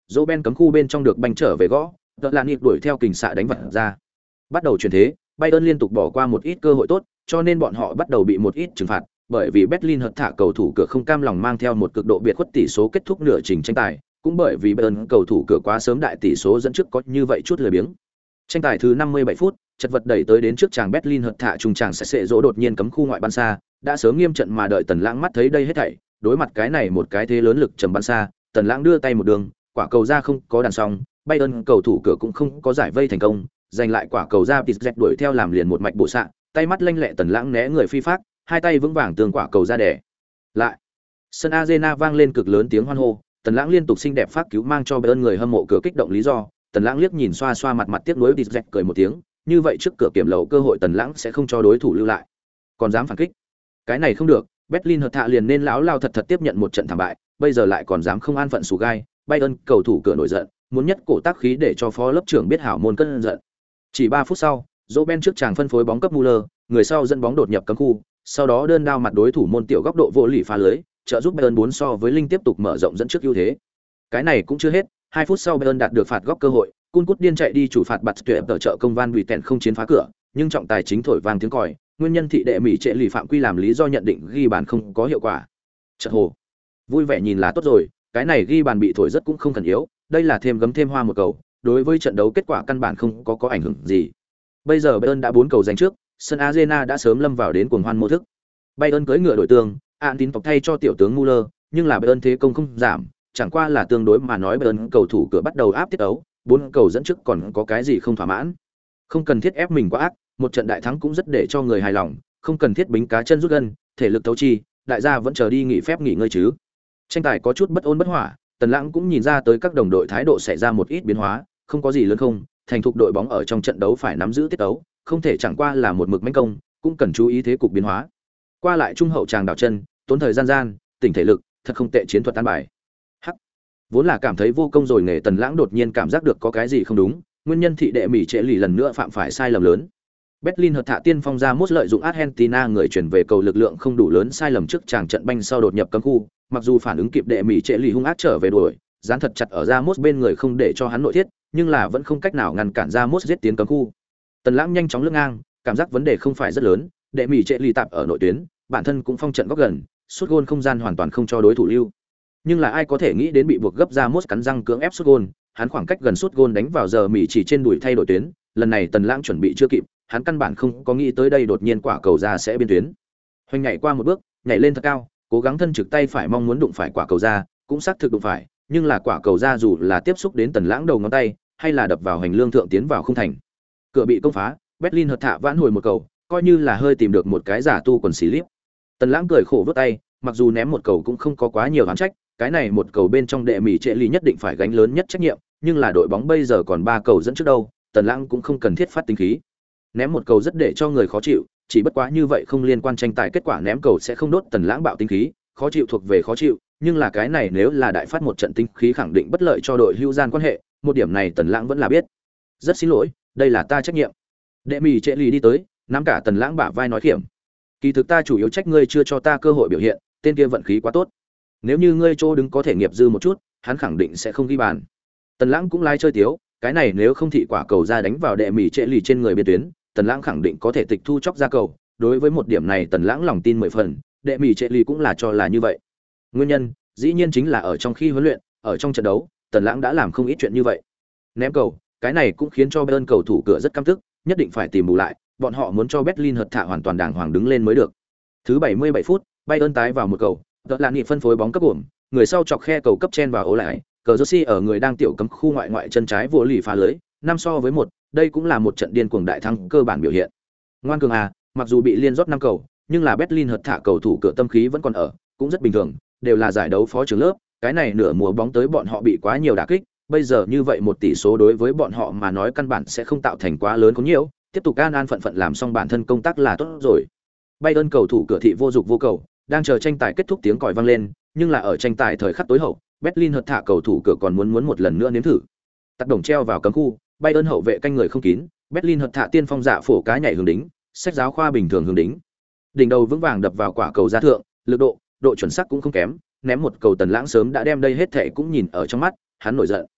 Roben cấm khu bên trong được banh trở về gõ, tợ lạn nhịp đuổi theo kình xạ đánh vật ra. Bắt đầu chuyển thế, Bayern liên tục bỏ qua một ít cơ hội tốt, cho nên bọn họ bắt đầu bị một ít trừng phạt, bởi vì Berlin hợt thả cầu thủ cửa không cam lòng mang theo một cực độ biệt khuất tỷ số kết thúc nửa trình tranh tài, cũng bởi vì Bayern cầu thủ cửa quá sớm đại tỷ số dẫn trước có như vậy chút lười biếng. Tranh tài thứ 57 phút, chật vật đẩy tới đến trước chàng Berlin hợt thả trung chàng sẽ rỗ đột nhiên cấm khu ngoại ban xa, đã sớm nghiêm trận mà đợi Tần Lãng mắt thấy đây hết thảy, đối mặt cái này một cái thế lớn lực trầm ban xa, Tần Lãng đưa tay một đường, quả cầu ra không có đàn xong, Bayern cầu thủ cửa cũng không có giải vây thành công, giành lại quả cầu ra Pizet đuổi theo làm liền một mạch bộ xạ, tay mắt lanh lẹ Tần Lãng né người phi phát, hai tay vững vàng tường quả cầu ra đẻ. Lại, sân Arena vang lên cực lớn tiếng hoan hô, Tần Lãng liên tục xinh đẹp phát cứu mang cho Bayern người hâm mộ cửa kích động lý do, Tần Lãng liếc nhìn xoa xoa mặt tiếc nuối Pizet cười một tiếng, như vậy trước cửa kiểm lậu cơ hội Tần Lãng sẽ không cho đối thủ lưu lại. Còn dám phản kích, cái này không được, Berlin hợt thạ liền nên lão lao thật thật tiếp nhận một trận thảm bại, bây giờ lại còn dám không an phận sủ gai, Bayern cầu thủ cửa nổi giận, muốn nhất cổ tác khí để cho phó lớp trưởng biết hảo môn cơn giận. Chỉ 3 phút sau, Robben trước chàng phân phối bóng cấp Muller, người sau dẫn bóng đột nhập cấm khu, sau đó đơn đao mặt đối thủ môn tiểu góc độ vô lì phá lưới, trợ giúp Bayern 4 so với Linh tiếp tục mở rộng dẫn trước ưu thế. Cái này cũng chưa hết, 2 phút sau Bayern đạt được phạt góc cơ hội, Cun Cút điên chạy đi chủ phạt bật tuyệt tờ trợ công Van Buiten không chiến phá cửa, nhưng trọng tài chính thổi vang tiếng còi, nguyên nhân thị đệ mỹ trệ lì phạm quy làm lý do nhận định ghi bàn không có hiệu quả. Chợt hồ, vui vẻ nhìn là tốt rồi, cái này ghi bàn bị thổi rất cũng không cần yếu, đây là thêm gấm thêm hoa một cầu, đối với trận đấu kết quả căn bản không có ảnh hưởng gì. Bây giờ Bayern đã 4 cầu giành trước, sân Arena đã sớm lâm vào đến cuồng hoan mô thức. Bayern cưỡi ngựa đổi tường, Antin tộc thay cho tiểu tướng Muller, nhưng là Bayern thế công không giảm, chẳng qua là tương đối mà nói Bayern cầu thủ cửa bắt đầu áp tiết đấu, 4 cầu dẫn trước còn có cái gì không thỏa mãn. Không cần thiết ép mình quá ác, một trận đại thắng cũng rất để cho người hài lòng, không cần thiết bính cá chân rút gân, thể lực thấu chi, đại gia vẫn chờ đi nghỉ phép nghỉ ngơi chứ. Tranh tài có chút bất ổn bất hỏa, Tần Lãng cũng nhìn ra tới các đồng đội thái độ xảy ra một ít biến hóa, không có gì lớn không, thành thục đội bóng ở trong trận đấu phải nắm giữ tiết đấu, không thể chẳng qua là một mực mãnh công, cũng cần chú ý thế cục biến hóa. Qua lại trung hậu tràng đảo chân, tốn thời gian, tỉnh thể lực, thật không tệ chiến thuật tan bài. Hắc. Vốn là cảm thấy vô công rồi nghề Tần Lãng đột nhiên cảm giác được có cái gì không đúng, nguyên nhân thị đệ mỹ trễ lì lần nữa phạm phải sai lầm lớn. Berlin hợt thạ tiên phong ra mốt lợi dụng Argentina người chuyển về cầu lực lượng không đủ lớn sai lầm trước chàng trận banh sau đột nhập cấm khu, mặc dù phản ứng kịp đệ mỹ trễ lì hung ác trở về đuổi, dán thật chặt ở Ramos bên người không để cho hắn nội thiết, nhưng là vẫn không cách nào ngăn cản Ramos giết tiến cấm khu. Tần Lãng nhanh chóng lướt ngang, cảm giác vấn đề không phải rất lớn, đệ mỹ trễ lì tạp ở nội tuyến, bản thân cũng phong trận góc gần, sút gôn không gian hoàn toàn không cho đối thủ lưu. Nhưng là ai có thể nghĩ đến bị buộc gấp Ramos cắn răng cưỡng ép sút gôn, hắn khoảng cách gần sút gôn đánh vào giờ mỹ chỉ trên đùi thay đổi tuyến, lần này Tần Lãng chuẩn bị chưa kịp, hắn căn bản không có nghĩ tới đây đột nhiên quả cầu ra sẽ biên tuyến. Hoành nhảy qua một bước, nhảy lên thật cao, cố gắng thân trực tay phải mong muốn đụng phải quả cầu ra, cũng xác thực đụng phải, nhưng là quả cầu ra dù là tiếp xúc đến Tần Lãng đầu ngón tay, hay là đập vào hành lương thượng tiến vào không thành. Cửa bị công phá, Berlin hợt thạ vãn hồi một cầu, coi như là hơi tìm được một cái giả tu quần xì líp. Tần Lãng cười khổ vút tay, mặc dù ném một cầu cũng không có quá nhiều oán trách, cái này một cầu bên trong đệ mỹ trệ lì nhất định phải gánh lớn nhất trách nhiệm, nhưng là đội bóng bây giờ còn 3 cầu dẫn trước đâu, Tần Lãng cũng không cần thiết phát tính khí. Ném một cầu rất để cho người khó chịu, chỉ bất quá như vậy không liên quan tranh tài kết quả ném cầu sẽ không đốt Tần Lãng bạo tính khí, khó chịu thuộc về khó chịu, nhưng là cái này nếu là đại phát một trận tính khí khẳng định bất lợi cho đội hữu gian quan hệ, một điểm này Tần Lãng vẫn là biết. Rất xin lỗi, đây là ta trách nhiệm. Đệ mỹ trệ lì đi tới, nắm cả Tần Lãng bả vai nói khiểm. Kỳ thực ta chủ yếu trách ngươi chưa cho ta cơ hội biểu hiện, tên kia vận khí quá tốt. Nếu như ngươi chỗ đứng có thể nghiệp dư một chút, hắn khẳng định sẽ không ghi bàn. Tần Lãng cũng lái chơi tiếu, cái này nếu không thị quả cầu ra đánh vào đệ mỹ trệ lì trên người biên tuyến, Tần Lãng khẳng định có thể tịch thu chóc ra cầu, đối với một điểm này Tần Lãng lòng tin 10 phần, đệ mỹ trệ lì cũng là cho là như vậy. Nguyên nhân, dĩ nhiên chính là ở trong khi huấn luyện, ở trong trận đấu, Tần Lãng đã làm không ít chuyện như vậy. Ném cầu, cái này cũng khiến cho Bayern cầu thủ cửa rất căm tức, nhất định phải tìm bù lại, bọn họ muốn cho Berlin hợt thạ hoàn toàn đàng hoàng đứng lên mới được. Thứ 77 phút, Bayern tái vào một cầu, Tợ Lạn Nghị phân phối bóng cấp ổn, người sau chọc khe cầu cấp chen vào ố lại, cờ Jersey ở người đang tiểu cấm khu ngoại chân trái vô lì phá lưới, 5 so với 1, đây cũng là một trận điên cuồng đại thắng cơ bản biểu hiện. Ngoan cường à, mặc dù bị liên rót 5 cầu, nhưng là Berlin hợt thả cầu thủ cửa tâm khí vẫn còn ở, cũng rất bình thường, đều là giải đấu phó trưởng lớp, cái này nửa mùa bóng tới bọn họ bị quá nhiều đả kích, bây giờ như vậy một tỷ số đối với bọn họ mà nói căn bản sẽ không tạo thành quá lớn có nhiều, tiếp tục an phận phận làm xong bản thân công tác là tốt rồi. Bayern cầu thủ cửa thị vô dục vô cầu, đang chờ tranh tài kết thúc tiếng còi vang lên, nhưng là ở tranh tài thời khắc tối hậu, Berlin hợt thả cầu thủ cửa còn muốn một lần nữa nếm thử. Tác động treo vào cấm khu, Bayern hậu vệ canh người không kín, Berlin hợt thả tiên phong dạ phổ cá nhảy hướng đính, sách giáo khoa bình thường hướng đính. Đỉnh đầu vững vàng đập vào quả cầu ra thượng, lực độ chuẩn xác cũng không kém, ném một cầu Tần Lãng sớm đã đem đây hết thảy cũng nhìn ở trong mắt, hắn nổi giận,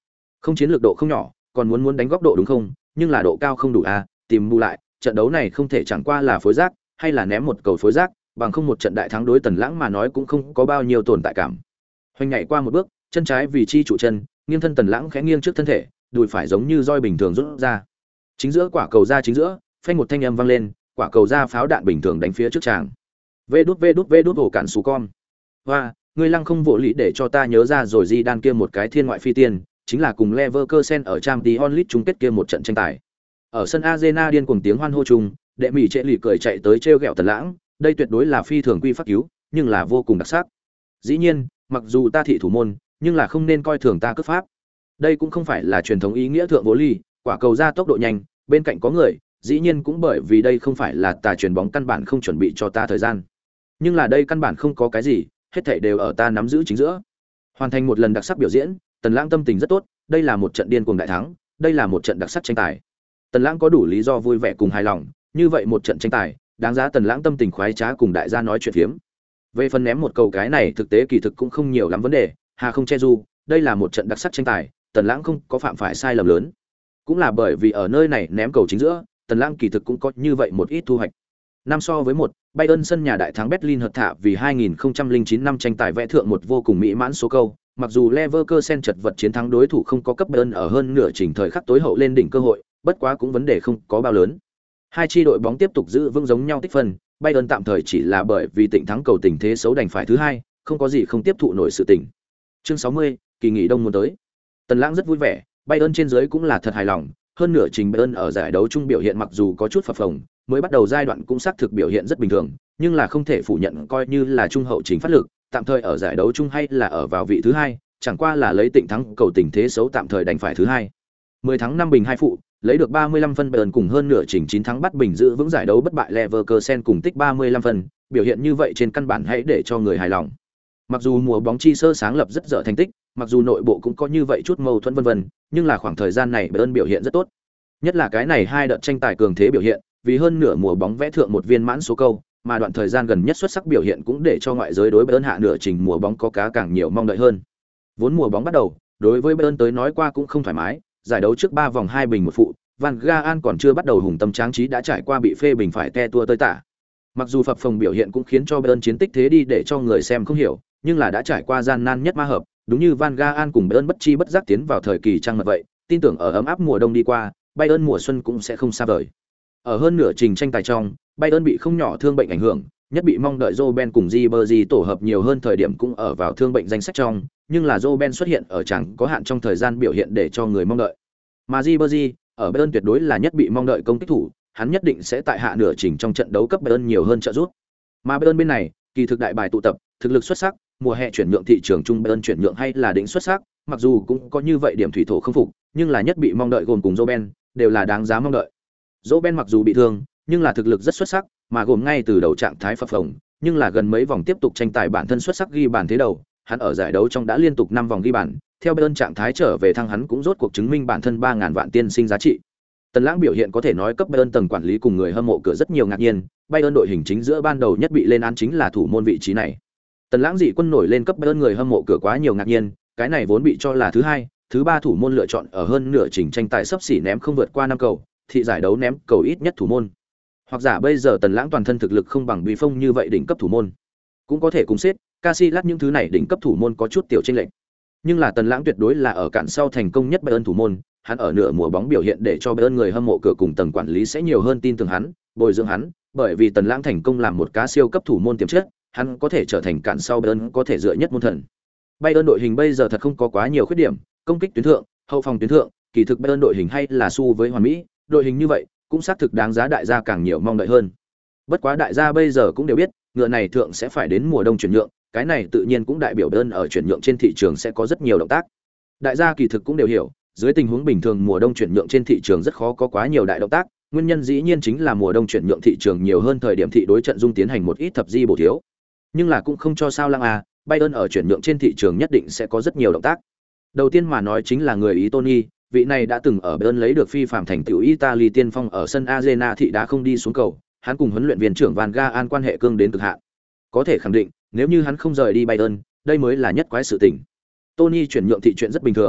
Không chiến lược độ không nhỏ, còn muốn đánh góc độ đúng không? Nhưng là độ cao không đủ a, tìm bù lại, trận đấu này không thể chẳng qua là phối rác, hay là ném một cầu phối rác, bằng không một trận đại thắng đối Tần Lãng mà nói cũng không có bao nhiêu tồn tại cảm. Hoành nhảy qua một bước, chân trái vì chi trụ chân, nghiêng thân Tần Lãng khẽ nghiêng trước thân thể, đùi phải giống như roi bình thường rút ra. Chính giữa quả cầu ra chính giữa, phanh một thanh âm vang lên, quả cầu ra pháo đạn bình thường đánh phía trước chàng. Vê đút hổ cản sú con. Hoa, ngươi lăng không vỗ lý để cho ta nhớ ra rồi Di Đan kia một cái thiên ngoại phi tiên, chính là cùng Leverkusen ở Champions League chung kết kia một trận tranh tài. Ở sân Arena điên cuồng tiếng hoan hô chung, đệ mỹ trệ lì cười chạy tới trêu ghẹo Tần Lãng, đây tuyệt đối là phi thường quy pháp cứu, nhưng là vô cùng đặc sắc. Dĩ nhiên, mặc dù ta thị thủ môn, nhưng là không nên coi thường ta cướp pháp. Đây cũng không phải là truyền thống ý nghĩa thượng vô ly, quả cầu ra tốc độ nhanh, bên cạnh có người, dĩ nhiên cũng bởi vì đây không phải là tà chuyền bóng căn bản không chuẩn bị cho ta thời gian. Nhưng là đây căn bản không có cái gì, hết thảy đều ở ta nắm giữ chính giữa. Hoàn thành một lần đặc sắc biểu diễn, Tần Lãng tâm tình rất tốt, đây là một trận điên cuồng đại thắng, đây là một trận đặc sắc tranh tài. Tần Lãng có đủ lý do vui vẻ cùng hài lòng, như vậy một trận tranh tài, đáng giá Tần Lãng tâm tình khoái trá cùng đại gia nói chuyện phiếm. Về phần ném một cầu cái này thực tế kỳ thực cũng không nhiều lắm vấn đề, hà không che du, đây là một trận đặc sắc tranh tài, Tần Lãng không có phạm phải sai lầm lớn. Cũng là bởi vì ở nơi này ném cầu chính giữa, Tần Lãng kỳ thực cũng có như vậy một ít thu hoạch. 5-1, Bayern sân nhà đại thắng Berlin hợt thạ vì 2009 năm tranh tài vẽ thượng một vô cùng mỹ mãn số câu, mặc dù Leverkusen chật vật chiến thắng đối thủ không có cấp Bayern ở hơn nửa chỉnh thời khắc tối hậu lên đỉnh cơ hội, bất quá cũng vấn đề không có bao lớn. Hai chi đội bóng tiếp tục giữ vững giống nhau tích phân, Bayern tạm thời chỉ là bởi vì Tịnh thắng cầu tình thế xấu đành phải thứ hai, không có gì không tiếp thụ nổi sự tình. Chương 60, kỳ nghỉ đông muốn tới. Tần Lãng rất vui vẻ, Bayern trên dưới cũng là thật hài lòng, hơn nửa trình Bayern ở giải đấu chung biểu hiện mặc dù có chút phập phồng, mới bắt đầu giai đoạn cũng xác thực biểu hiện rất bình thường, nhưng là không thể phủ nhận coi như là trung hậu trình phát lực, tạm thời ở giải đấu chung hay là ở vào vị thứ hai, chẳng qua là lấy Tịnh thắng cầu tình thế xấu tạm thời đành phải thứ hai. 10 thắng 5 bình 2 phụ, lấy được 35 phân Bayern cùng hơn nửa trình 9 thắng bắt bình giữ vững giải đấu bất bại Leverkusen cùng tích 35 phân, biểu hiện như vậy trên căn bản hãy để cho người hài lòng. Mặc dù mùa bóng chi sơ sáng lập rất dở thành tích, mặc dù nội bộ cũng có như vậy chút mâu thuẫn vân vân, nhưng là khoảng thời gian này Bayern biểu hiện rất tốt. Nhất là cái này hai đợt tranh tài cường thế biểu hiện, vì hơn nửa mùa bóng vẽ thượng một viên mãn số câu, mà đoạn thời gian gần nhất xuất sắc biểu hiện cũng để cho ngoại giới đối Bayern hạ nửa trình mùa bóng có cá càng nhiều mong đợi hơn. Vốn mùa bóng bắt đầu, đối với Bayern tới nói qua cũng không thoải mái, giải đấu trước 3 vòng 2 bình 1 phụ, Van Gaal còn chưa bắt đầu hùng tâm tráng trí đã trải qua bị phê bình phải te tua tơi tả. Mặc dù phập phồng biểu hiện cũng khiến cho Bayern chiến tích thế đi để cho người xem không hiểu, nhưng là đã trải qua gian nan nhất ma hợp, đúng như Van Gaal cùng Bayern bất chi bất giác tiến vào thời kỳ trăng mật vậy, tin tưởng ở ấm áp mùa đông đi qua, Bayern mùa xuân cũng sẽ không xa vời. Ở hơn nửa trình tranh tài trong, Bayern bị không nhỏ thương bệnh ảnh hưởng, nhất bị mong đợi Robben cùng Ribery tổ hợp nhiều hơn thời điểm cũng ở vào thương bệnh danh sách trong, nhưng là Robben xuất hiện ở chẳng có hạn trong thời gian biểu hiện để cho người mong đợi. Mà Ribery ở Bayern tuyệt đối là nhất bị mong đợi công kích thủ, hắn nhất định sẽ tại hạ nửa trình trong trận đấu cấp Bayern nhiều hơn trợ giúp. Mà Bayern bên này, kỳ thực đại bài tụ tập, thực lực xuất sắc, mùa hè chuyển nhượng thị trường trung Bayern chuyển nhượng hay là đỉnh xuất sắc, mặc dù cũng có như vậy điểm thủy thổ không phục, nhưng là nhất bị mong đợi gồm cùng Robben, đều là đáng giá mong đợi. Robben mặc dù bị thương, nhưng là thực lực rất xuất sắc, mà gồm ngay từ đầu trạng thái phập phồng, nhưng là gần mấy vòng tiếp tục tranh tài bản thân xuất sắc ghi bàn thế đầu, hắn ở giải đấu trong đã liên tục 5 vòng ghi bàn, theo Bayern trạng thái trở về thăng hắn cũng rốt cuộc chứng minh bản thân 3000 vạn tiên sinh giá trị. Tần Lãng biểu hiện có thể nói cấp Bayern tầng quản lý cùng người hâm mộ cửa rất nhiều ngạc nhiên, Bayern đội hình chính giữa ban đầu nhất bị lên án chính là thủ môn vị trí này. Tần Lãng dị quân nổi lên cấp Bayern người hâm mộ cửa quá nhiều ngạc nhiên, cái này vốn bị cho là thứ hai, thứ ba thủ môn lựa chọn ở hơn nửa trình tranh tài sắp xỉ ném không vượt qua 5 cầu, thị giải đấu ném cầu ít nhất thủ môn. Hoặc giả bây giờ Tần Lãng toàn thân thực lực không bằng Bùi Phong như vậy đỉnh cấp thủ môn, cũng có thể cùng xếp, Casillas những thứ này đỉnh cấp thủ môn có chút tiểu chênh lệch. Nhưng là Tần Lãng tuyệt đối là ở cản sau thành công nhất Bayern thủ môn, hắn ở nửa mùa bóng biểu hiện để cho Bayern người hâm mộ cửa cùng tầng quản lý sẽ nhiều hơn tin tưởng hắn, bồi dưỡng hắn, bởi vì Tần Lãng thành công làm một cá siêu cấp thủ môn tiềm chất, hắn có thể trở thành cản sau Bayern có thể dựa nhất môn thần. Bayern đội hình bây giờ thật không có quá nhiều khuyết điểm, công kích tuyến thượng, hậu phòng tuyến thượng, kỳ thực Bayern đội hình hay là xu với hoàn mỹ, đội hình như vậy cũng xác thực đáng giá đại gia càng nhiều mong đợi hơn. Bất quá đại gia bây giờ cũng đều biết, ngựa này thượng sẽ phải đến mùa đông chuyển nhượng, cái này tự nhiên cũng đại biểu Bayern ở chuyển nhượng trên thị trường sẽ có rất nhiều động tác. Đại gia kỳ thực cũng đều hiểu, dưới tình huống bình thường mùa đông chuyển nhượng trên thị trường rất khó có quá nhiều đại động tác, nguyên nhân dĩ nhiên chính là mùa đông chuyển nhượng thị trường nhiều hơn thời điểm thị đối trận dung tiến hành một ít thập di bổ thiếu. Nhưng là cũng không cho sao lăng à, Bayern ở chuyển nhượng trên thị trường nhất định sẽ có rất nhiều động tác. Đầu tiên mà nói chính là người Ý Tony, vị này đã từng ở Bayern lấy được phi phàm thành tựu Italy tiên phong ở sân Arena thị đã không đi xuống cầu, hắn cùng huấn luyện viên trưởng Van Gaal quan hệ cương đến cực hạn. Có thể khẳng định, nếu như hắn không rời đi Bayern, đây mới là nhất quái sự tình. Tony chuyển nhượng thị chuyện rất bình thường,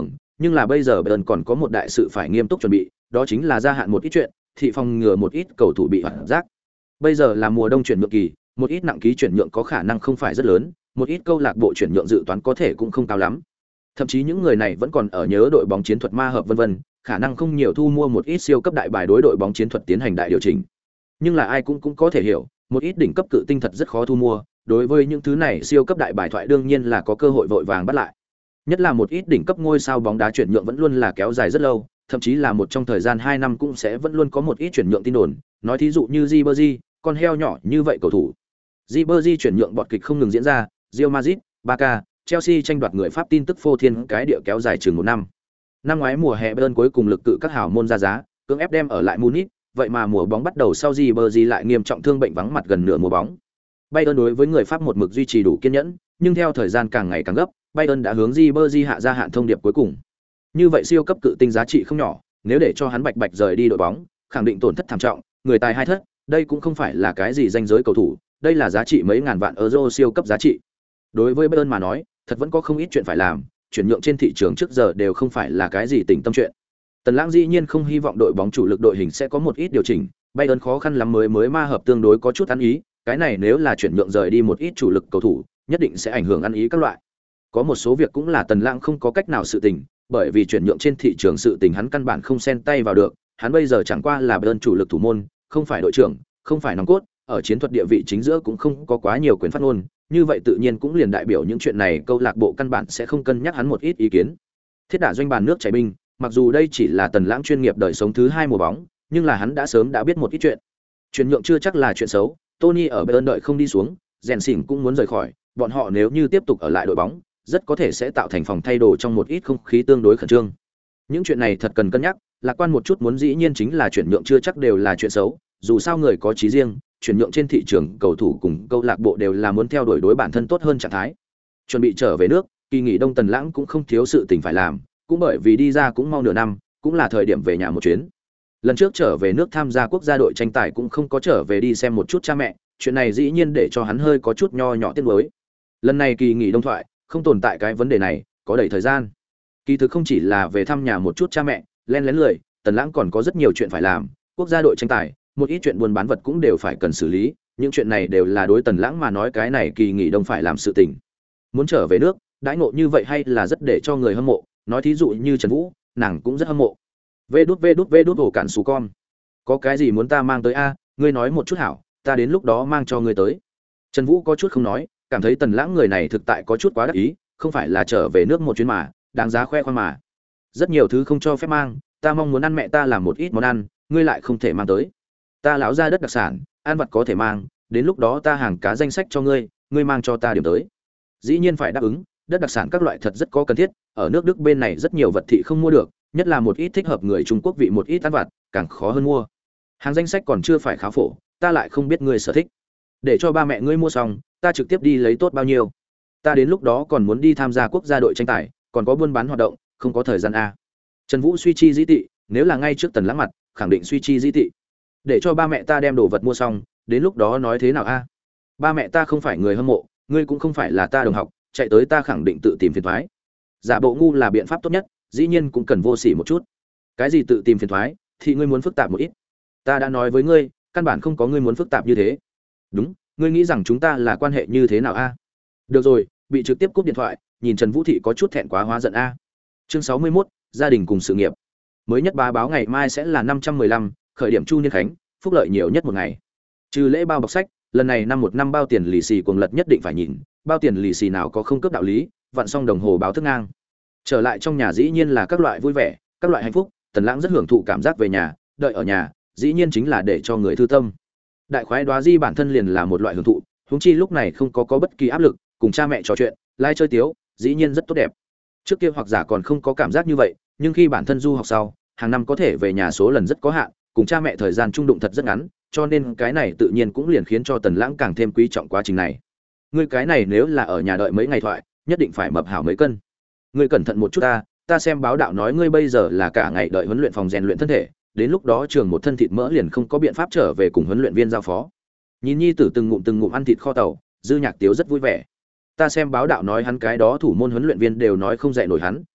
nhưng là bây giờ Bayern còn có một đại sự phải nghiêm túc chuẩn bị, đó chính là gia hạn một ít chuyện, thị phòng ngừa một ít cầu thủ bị hoạt giác. Bây giờ là mùa đông chuyển nhượng kỳ, một ít nặng ký chuyển nhượng có khả năng không phải rất lớn, một ít câu lạc bộ chuyển nhượng dự toán có thể cũng không cao lắm. Thậm chí những người này vẫn còn ở nhớ đội bóng chiến thuật ma hợp vân vân, khả năng không nhiều thu mua một ít siêu cấp đại bài đối đội bóng chiến thuật tiến hành đại điều chỉnh. Nhưng là ai cũng có thể hiểu, một ít đỉnh cấp cự tinh thật rất khó thu mua, đối với những thứ này siêu cấp đại bài thoại đương nhiên là có cơ hội vội vàng bắt lại. Nhất là một ít đỉnh cấp ngôi sao bóng đá chuyển nhượng vẫn luôn là kéo dài rất lâu, thậm chí là một trong thời gian 2 năm cũng sẽ vẫn luôn có một ít chuyển nhượng tin đồn, nói thí dụ như Ribery, con heo nhỏ như vậy cầu thủ. Ribery chuyển nhượng bọt kịch không ngừng diễn ra, Real Madrid, Barca, Chelsea tranh đoạt người Pháp tin tức phô thiên cái địa kéo dài chừng 1 năm. Năm ngoái mùa hè Bayern cuối cùng lực cự các hào môn ra giá, cưỡng ép đem ở lại Munich, vậy mà mùa bóng bắt đầu sau Ribery lại nghiêm trọng thương bệnh vắng mặt gần nửa mùa bóng. Bayern đối với người Pháp một mực duy trì đủ kiên nhẫn, nhưng theo thời gian càng ngày càng gấp, Bayern đã hướng Ribery hạ ra hạn thông điệp cuối cùng. Như vậy siêu cấp cự tinh giá trị không nhỏ, nếu để cho hắn bạch bạch rời đi đội bóng, khẳng định tổn thất thảm trọng, người tài hai thất, đây cũng không phải là cái gì danh giới cầu thủ, đây là giá trị mấy ngàn vạn euro siêu cấp giá trị. Đối với Bayern mà nói, thật vẫn có không ít chuyện phải làm, chuyển nhượng trên thị trường trước giờ đều không phải là cái gì tỉnh tâm chuyện. Tần Lãng dĩ nhiên không hy vọng đội bóng chủ lực đội hình sẽ có một ít điều chỉnh, Bayern khó khăn lắm mới ma hợp tương đối có chút ăn ý, cái này nếu là chuyển nhượng rời đi một ít chủ lực cầu thủ, nhất định sẽ ảnh hưởng ăn ý các loại. Có một số việc cũng là Tần Lãng không có cách nào sự tình, bởi vì chuyển nhượng trên thị trường sự tình hắn căn bản không xen tay vào được, hắn bây giờ chẳng qua là Bayern chủ lực thủ môn, không phải đội trưởng, không phải nòng cốt, ở chiến thuật địa vị chính giữa cũng không có quá nhiều quyền phát ngôn, như vậy tự nhiên cũng liền đại biểu những chuyện này câu lạc bộ căn bản sẽ không cân nhắc hắn một ít ý kiến. Thiết đả doanh bàn nước chảy binh, mặc dù đây chỉ là Tần Lãng chuyên nghiệp đời sống thứ 2 mùa bóng, nhưng là hắn đã sớm đã biết một ít chuyện. Chuyển nhượng chưa chắc là chuyện xấu, Tony ở Bayern đợi không đi xuống, Rèn Xỉn cũng muốn rời khỏi, bọn họ nếu như tiếp tục ở lại đội bóng, rất có thể sẽ tạo thành phòng thay đồ trong một ít không khí tương đối khẩn trương. Những chuyện này thật cần cân nhắc, lạc quan một chút muốn dĩ nhiên chính là chuyển nhượng chưa chắc đều là chuyện xấu, dù sao người có chí riêng, chuyển nhượng trên thị trường cầu thủ cùng câu lạc bộ đều là muốn theo đuổi đối bản thân tốt hơn trạng thái. Chuẩn bị trở về nước, kỳ nghỉ đông Tần Lãng cũng không thiếu sự tình phải làm, cũng bởi vì đi ra cũng mau nửa năm, cũng là thời điểm về nhà một chuyến. Lần trước trở về nước tham gia quốc gia đội tranh tài cũng không có trở về đi xem một chút cha mẹ, chuyện này dĩ nhiên để cho hắn hơi có chút nho nhỏ tiếc nuối. Lần này kỳ nghỉ đông thoại, không tồn tại cái vấn đề này, có đầy thời gian. Kỳ thực không chỉ là về thăm nhà một chút cha mẹ, len lén lười, Tần Lãng còn có rất nhiều chuyện phải làm, quốc gia đội tranh tài, một ít chuyện buôn bán vật cũng đều phải cần xử lý, những chuyện này đều là đối Tần Lãng mà nói cái này kỳ nghỉ đông phải làm sự tình. Muốn trở về nước, đãi ngộ như vậy hay là rất để cho người hâm mộ, nói thí dụ như Trần Vũ, nàng cũng rất hâm mộ. Vê đút ổ cản xù con. Có cái gì muốn ta mang tới a, ngươi nói một chút hảo, ta đến lúc đó mang cho ngươi tới. Trần Vũ có chút không nói, cảm thấy Tần Lãng người này thực tại có chút quá đắc ý, không phải là trở về nước một chuyến mà, đáng giá khoe khoang mà. Rất nhiều thứ không cho phép mang, ta mong muốn ăn mẹ ta làm một ít món ăn, ngươi lại không thể mang tới. Ta lão ra đất đặc sản, ăn vật có thể mang, đến lúc đó ta hàng cá danh sách cho ngươi, ngươi mang cho ta điểm tới. Dĩ nhiên phải đáp ứng, đất đặc sản các loại thật rất có cần thiết, ở nước Đức bên này rất nhiều vật thị không mua được, nhất là một ít thích hợp người Trung Quốc vị một ít ăn vặt, càng khó hơn mua. Hàng danh sách còn chưa phải khá phổ, ta lại không biết ngươi sở thích. Để cho ba mẹ ngươi mua xong, ta trực tiếp đi lấy tốt bao nhiêu. Ta đến lúc đó còn muốn đi tham gia quốc gia đội tranh tài, còn có buôn bán hoạt động, không có thời gian a. Trần Vũ suy chi dĩ tị, nếu là ngay trước Tần Lãng mặt, khẳng định suy chi dĩ tị. Để cho ba mẹ ta đem đồ vật mua xong, đến lúc đó nói thế nào a? Ba mẹ ta không phải người hâm mộ, ngươi cũng không phải là ta đồng học, chạy tới ta khẳng định tự tìm phiền toái. Giả bộ ngu là biện pháp tốt nhất, dĩ nhiên cũng cần vô sỉ một chút. Cái gì tự tìm phiền toái, thì ngươi muốn phức tạp một ít. Ta đã nói với ngươi, căn bản không có ngươi muốn phức tạp như thế. Đúng, ngươi nghĩ rằng chúng ta là quan hệ như thế nào a? Được rồi, bị trực tiếp cúp điện thoại, nhìn Trần Vũ Thị có chút thẹn quá hóa giận a. Chương 61, gia đình cùng sự nghiệp. Mới nhất bá báo ngày mai sẽ là 515, khởi điểm Chu Niên Khánh, phúc lợi nhiều nhất một ngày. Trừ lễ bao bọc sách, lần này năm một năm bao tiền lì xì cuồng lật nhất định phải nhìn, bao tiền lì xì nào có không cướp đạo lý, vặn xong đồng hồ báo thức ngang. Trở lại trong nhà dĩ nhiên là các loại vui vẻ, các loại hạnh phúc, Tần Lãng rất hưởng thụ cảm giác về nhà, đợi ở nhà, dĩ nhiên chính là để cho người thư tâm. Đại khoái đoá di bản thân liền là một loại hưởng thụ, huống chi lúc này không có bất kỳ áp lực, cùng cha mẹ trò chuyện, lai chơi tiếu, dĩ nhiên rất tốt đẹp. Trước kia hoặc giả còn không có cảm giác như vậy, nhưng khi bản thân du học sau, hàng năm có thể về nhà số lần rất có hạn, cùng cha mẹ thời gian trung đụng thật rất ngắn, cho nên cái này tự nhiên cũng liền khiến cho Tần Lãng càng thêm quý trọng quá trình này. Ngươi cái này nếu là ở nhà đợi mấy ngày thoại, nhất định phải mập hảo mấy cân. Ngươi cẩn thận một chút ta xem báo đạo nói ngươi bây giờ là cả ngày đợi huấn luyện phòng rèn luyện thân thể, đến lúc đó trường một thân thịt mỡ liền không có biện pháp trở về cùng huấn luyện viên giao phó. Nhìn nhi tử từng ngụm ăn thịt kho tàu, Dư Nhạc Tiếu rất vui vẻ. Ta xem báo đạo nói hắn cái đó thủ môn huấn luyện viên đều nói không dạy nổi hắn,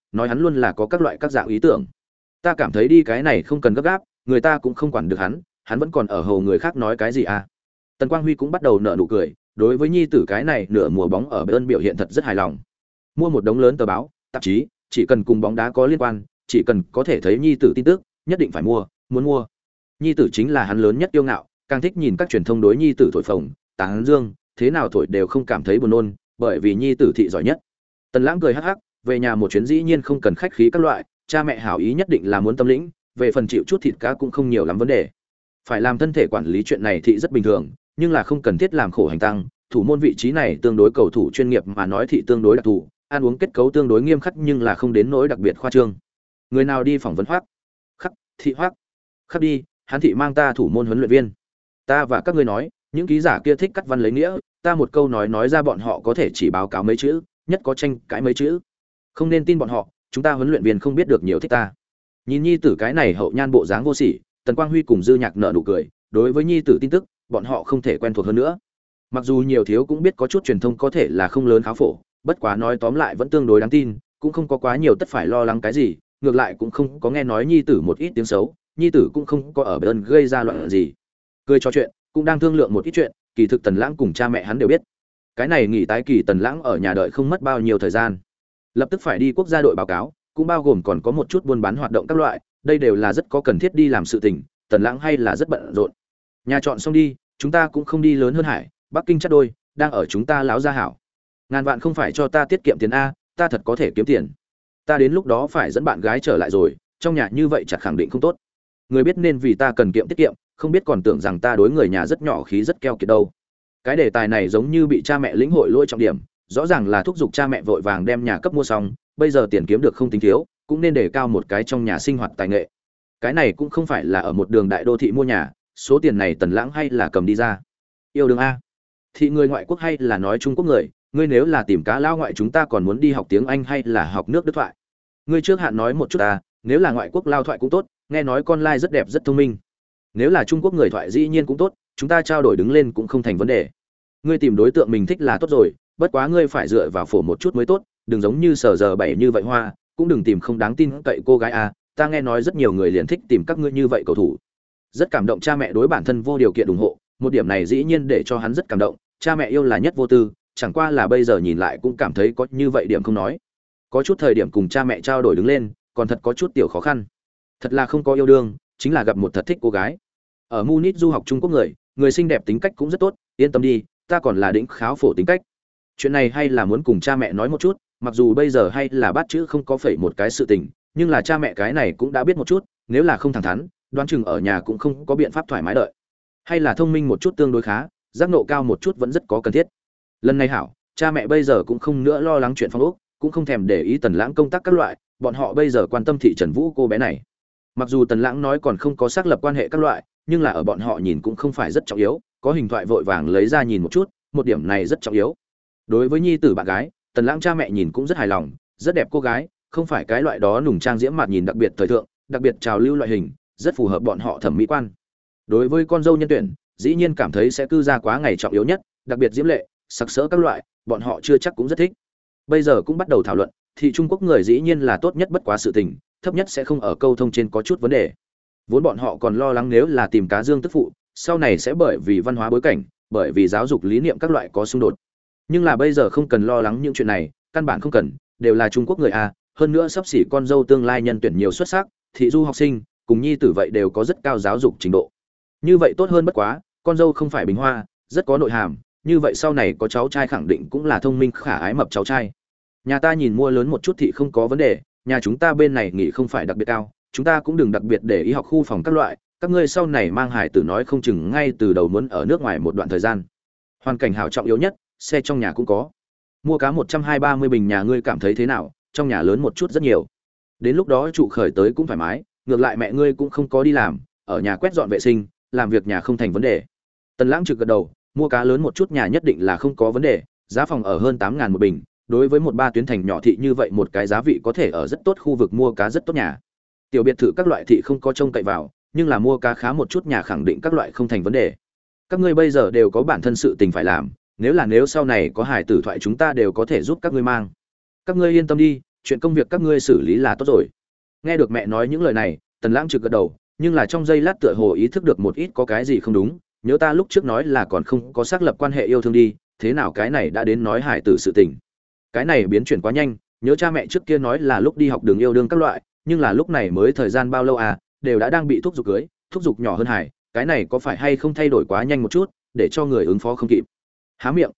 nói hắn luôn là có các loại các dạng ý tưởng. Ta cảm thấy đi cái này không cần gấp gáp, người ta cũng không quản được hắn vẫn còn ở hầu người khác nói cái gì à. Tần Quang Huy cũng bắt đầu nở nụ cười, đối với nhi tử cái này nửa mùa bóng ở Bayern biểu hiện thật rất hài lòng. Mua một đống lớn tờ báo, tạp chí, chỉ cần cùng bóng đá có liên quan, chỉ cần có thể thấy nhi tử tin tức, nhất định phải mua, muốn mua. Nhi tử chính là hắn lớn nhất yêu ngạo, càng thích nhìn các truyền thông đối nhi tử thổi phồng, tán dương, thế nào thổi đều không cảm thấy buồn nôn, bởi vì nhi tử thị giỏi nhất. Tần Lãng cười hắc hắc, về nhà một chuyến dĩ nhiên không cần khách khí các loại, cha mẹ hảo ý nhất định là muốn tâm lĩnh, về phần chịu chút thịt cá cũng không nhiều lắm vấn đề. Phải làm thân thể quản lý chuyện này thị rất bình thường, nhưng là không cần thiết làm khổ hành tăng, thủ môn vị trí này tương đối cầu thủ chuyên nghiệp mà nói thị tương đối đặc thù, ăn uống kết cấu tương đối nghiêm khắc nhưng là không đến nỗi đặc biệt khoa trương. Người nào đi phỏng vấn Hoắc? Khắc, thị Hoắc. Khắc đi, hắn thị mang ta thủ môn huấn luyện viên. Ta và các ngươi nói, những ký giả kia thích cắt văn lấy nghĩa, ta một câu nói ra bọn họ có thể chỉ báo cáo mấy chữ, nhất có tranh cãi mấy chữ. Không nên tin bọn họ, chúng ta huấn luyện viên không biết được nhiều thích ta. Nhìn nhi tử cái này hậu nhan bộ dáng vô sỉ, Tần Quang Huy cùng Dư Nhạc nở nụ cười, đối với nhi tử tin tức, bọn họ không thể quen thuộc hơn nữa. Mặc dù nhiều thiếu cũng biết có chút truyền thông có thể là không lớn khá phổ, bất quá nói tóm lại vẫn tương đối đáng tin, cũng không có quá nhiều tất phải lo lắng cái gì, ngược lại cũng không có nghe nói nhi tử một ít tiếng xấu, nhi tử cũng không có ở bên gây ra loạn gì. Cười trò chuyện, cũng đang thương lượng một ít chuyện, kỳ thực Tần Lãng cùng cha mẹ hắn đều biết. Cái này nghỉ tái kỳ Tần Lãng ở nhà đợi không mất bao nhiêu thời gian, lập tức phải đi quốc gia đội báo cáo, cũng bao gồm còn có một chút buôn bán hoạt động các loại, đây đều là rất có cần thiết đi làm sự tình, Tần Lãng hay là rất bận rộn. Nhà chọn xong đi, chúng ta cũng không đi lớn hơn hải, Bắc Kinh chắc đôi, đang ở chúng ta láo gia hảo. Ngàn vạn không phải cho ta tiết kiệm tiền a, ta thật có thể kiếm tiền. Ta đến lúc đó phải dẫn bạn gái trở lại rồi, trong nhà như vậy chặt khẳng định không tốt. Người biết nên vì ta cần kiệm tiết kiệm, không biết còn tưởng rằng ta đối người nhà rất nhỏ khí rất keo kiệt đâu. Cái đề tài này giống như bị cha mẹ lĩnh hội lỗi trọng điểm, rõ ràng là thúc giục cha mẹ vội vàng đem nhà cấp mua xong, bây giờ tiền kiếm được không tính thiếu, cũng nên đề cao một cái trong nhà sinh hoạt tài nghệ. Cái này cũng không phải là ở một đường đại đô thị mua nhà, số tiền này Tần Lãng hay là cầm đi ra. Yêu đương a. Thị người ngoại quốc hay là nói Trung Quốc người, ngươi nếu là tìm cá lao ngoại chúng ta còn muốn đi học tiếng Anh hay là học nước Đức thoại. Ngươi trước hạn nói một chút ta, nếu là ngoại quốc lao thoại cũng tốt, nghe nói con lai rất đẹp rất thông minh. Nếu là Trung Quốc người thoại dĩ nhiên cũng tốt, chúng ta trao đổi đứng lên cũng không thành vấn đề. Ngươi tìm đối tượng mình thích là tốt rồi, bất quá ngươi phải dựa vào phổ một chút mới tốt, đừng giống như Sở Giờ Bảy như vậy hoa, cũng đừng tìm không đáng tin cậy cô gái a, ta nghe nói rất nhiều người liền thích tìm các ngươi như vậy cầu thủ. Rất cảm động cha mẹ đối bản thân vô điều kiện ủng hộ, một điểm này dĩ nhiên để cho hắn rất cảm động, cha mẹ yêu là nhất vô tư, chẳng qua là bây giờ nhìn lại cũng cảm thấy có như vậy điểm không nói. Có chút thời điểm cùng cha mẹ trao đổi đứng lên, còn thật có chút tiểu khó khăn. Thật là không có yêu đương, chính là gặp một thật thích cô gái. Ở Munich du học Trung Quốc người xinh đẹp tính cách cũng rất tốt, yên tâm đi, ta còn là đỉnh kháo phổ tính cách. Chuyện này hay là muốn cùng cha mẹ nói một chút, mặc dù bây giờ hay là bát chữ không có phẩy một cái sự tình, nhưng là cha mẹ cái này cũng đã biết một chút, nếu là không thẳng thắn, đoán chừng ở nhà cũng không có biện pháp thoải mái đợi. Hay là thông minh một chút tương đối khá, giác nộ cao một chút vẫn rất có cần thiết. Lần này hảo, cha mẹ bây giờ cũng không nữa lo lắng chuyện phong ốc, cũng không thèm để ý Tần Lãng công tác các loại, bọn họ bây giờ quan tâm thị Trần Vũ cô bé này. Mặc dù Tần Lãng nói còn không có xác lập quan hệ các loại, nhưng là ở bọn họ nhìn cũng không phải rất trọng yếu, có hình thoại vội vàng lấy ra nhìn một chút, một điểm này rất trọng yếu. Đối với nhi tử bạn gái, Tần Lãng cha mẹ nhìn cũng rất hài lòng, rất đẹp cô gái, không phải cái loại đó nùng trang diễm mặt nhìn đặc biệt thời thượng, đặc biệt trào lưu loại hình, rất phù hợp bọn họ thẩm mỹ quan. Đối với con dâu nhân tuyển, dĩ nhiên cảm thấy sẽ cư ra quá ngày trọng yếu nhất, đặc biệt diễm lệ, sặc sỡ các loại, bọn họ chưa chắc cũng rất thích. Bây giờ cũng bắt đầu thảo luận, thì Trung Quốc người dĩ nhiên là tốt nhất bất quá sự tình, thấp nhất sẽ không ở câu thông trên có chút vấn đề. Vốn bọn họ còn lo lắng nếu là tìm cá dương tức phụ, sau này sẽ bởi vì văn hóa bối cảnh, bởi vì giáo dục lý niệm các loại có xung đột. Nhưng là bây giờ không cần lo lắng những chuyện này, căn bản không cần, đều là Trung Quốc người a, hơn nữa sắp xỉ con dâu tương lai nhân tuyển nhiều xuất sắc, thị du học sinh, cùng nhi tử vậy đều có rất cao giáo dục trình độ. Như vậy tốt hơn bất quá, con dâu không phải bình hoa, rất có nội hàm, như vậy sau này có cháu trai khẳng định cũng là thông minh khả ái mập cháu trai. Nhà ta nhìn mua lớn một chút thì không có vấn đề, nhà chúng ta bên này nghỉ không phải đặc biệt cao, chúng ta cũng đừng đặc biệt để ý học khu phòng các loại, các ngươi sau này mang hải tử nói không chừng ngay từ đầu muốn ở nước ngoài một đoạn thời gian. Hoàn cảnh hảo trọng yếu nhất, xe trong nhà cũng có. Mua cá 120-130 bình nhà ngươi cảm thấy thế nào, trong nhà lớn một chút rất nhiều. Đến lúc đó trụ khởi tới cũng thoải mái, ngược lại mẹ ngươi cũng không có đi làm, ở nhà quét dọn vệ sinh, làm việc nhà không thành vấn đề. Tần Lãng trực gật đầu, mua cá lớn một chút nhà nhất định là không có vấn đề, giá phòng ở hơn 8.000 một bình, đối với một ba tuyến thành nhỏ thị như vậy một cái giá vị có thể ở rất tốt khu vực mua cá rất tốt nhà. Tiểu biệt thự các loại thị không có trông cậy vào, nhưng là mua cá khá một chút nhà khẳng định các loại không thành vấn đề. Các ngươi bây giờ đều có bản thân sự tình phải làm, nếu sau này có hài tử thoại chúng ta đều có thể giúp các ngươi mang. Các ngươi yên tâm đi, chuyện công việc các ngươi xử lý là tốt rồi. Nghe được mẹ nói những lời này, Tần Lãng trực gật đầu, nhưng là trong giây lát tựa hồ ý thức được một ít có cái gì không đúng, nhớ ta lúc trước nói là còn không có xác lập quan hệ yêu thương đi, thế nào cái này đã đến nói hải tử sự tình. Cái này biến chuyển quá nhanh, nhớ cha mẹ trước kia nói là lúc đi học đường yêu đương các loại, nhưng là lúc này mới thời gian bao lâu à, đều đã đang bị thúc giục cưới, thúc giục nhỏ hơn hải, cái này có phải hay không thay đổi quá nhanh một chút, để cho người ứng phó không kịp. Há miệng,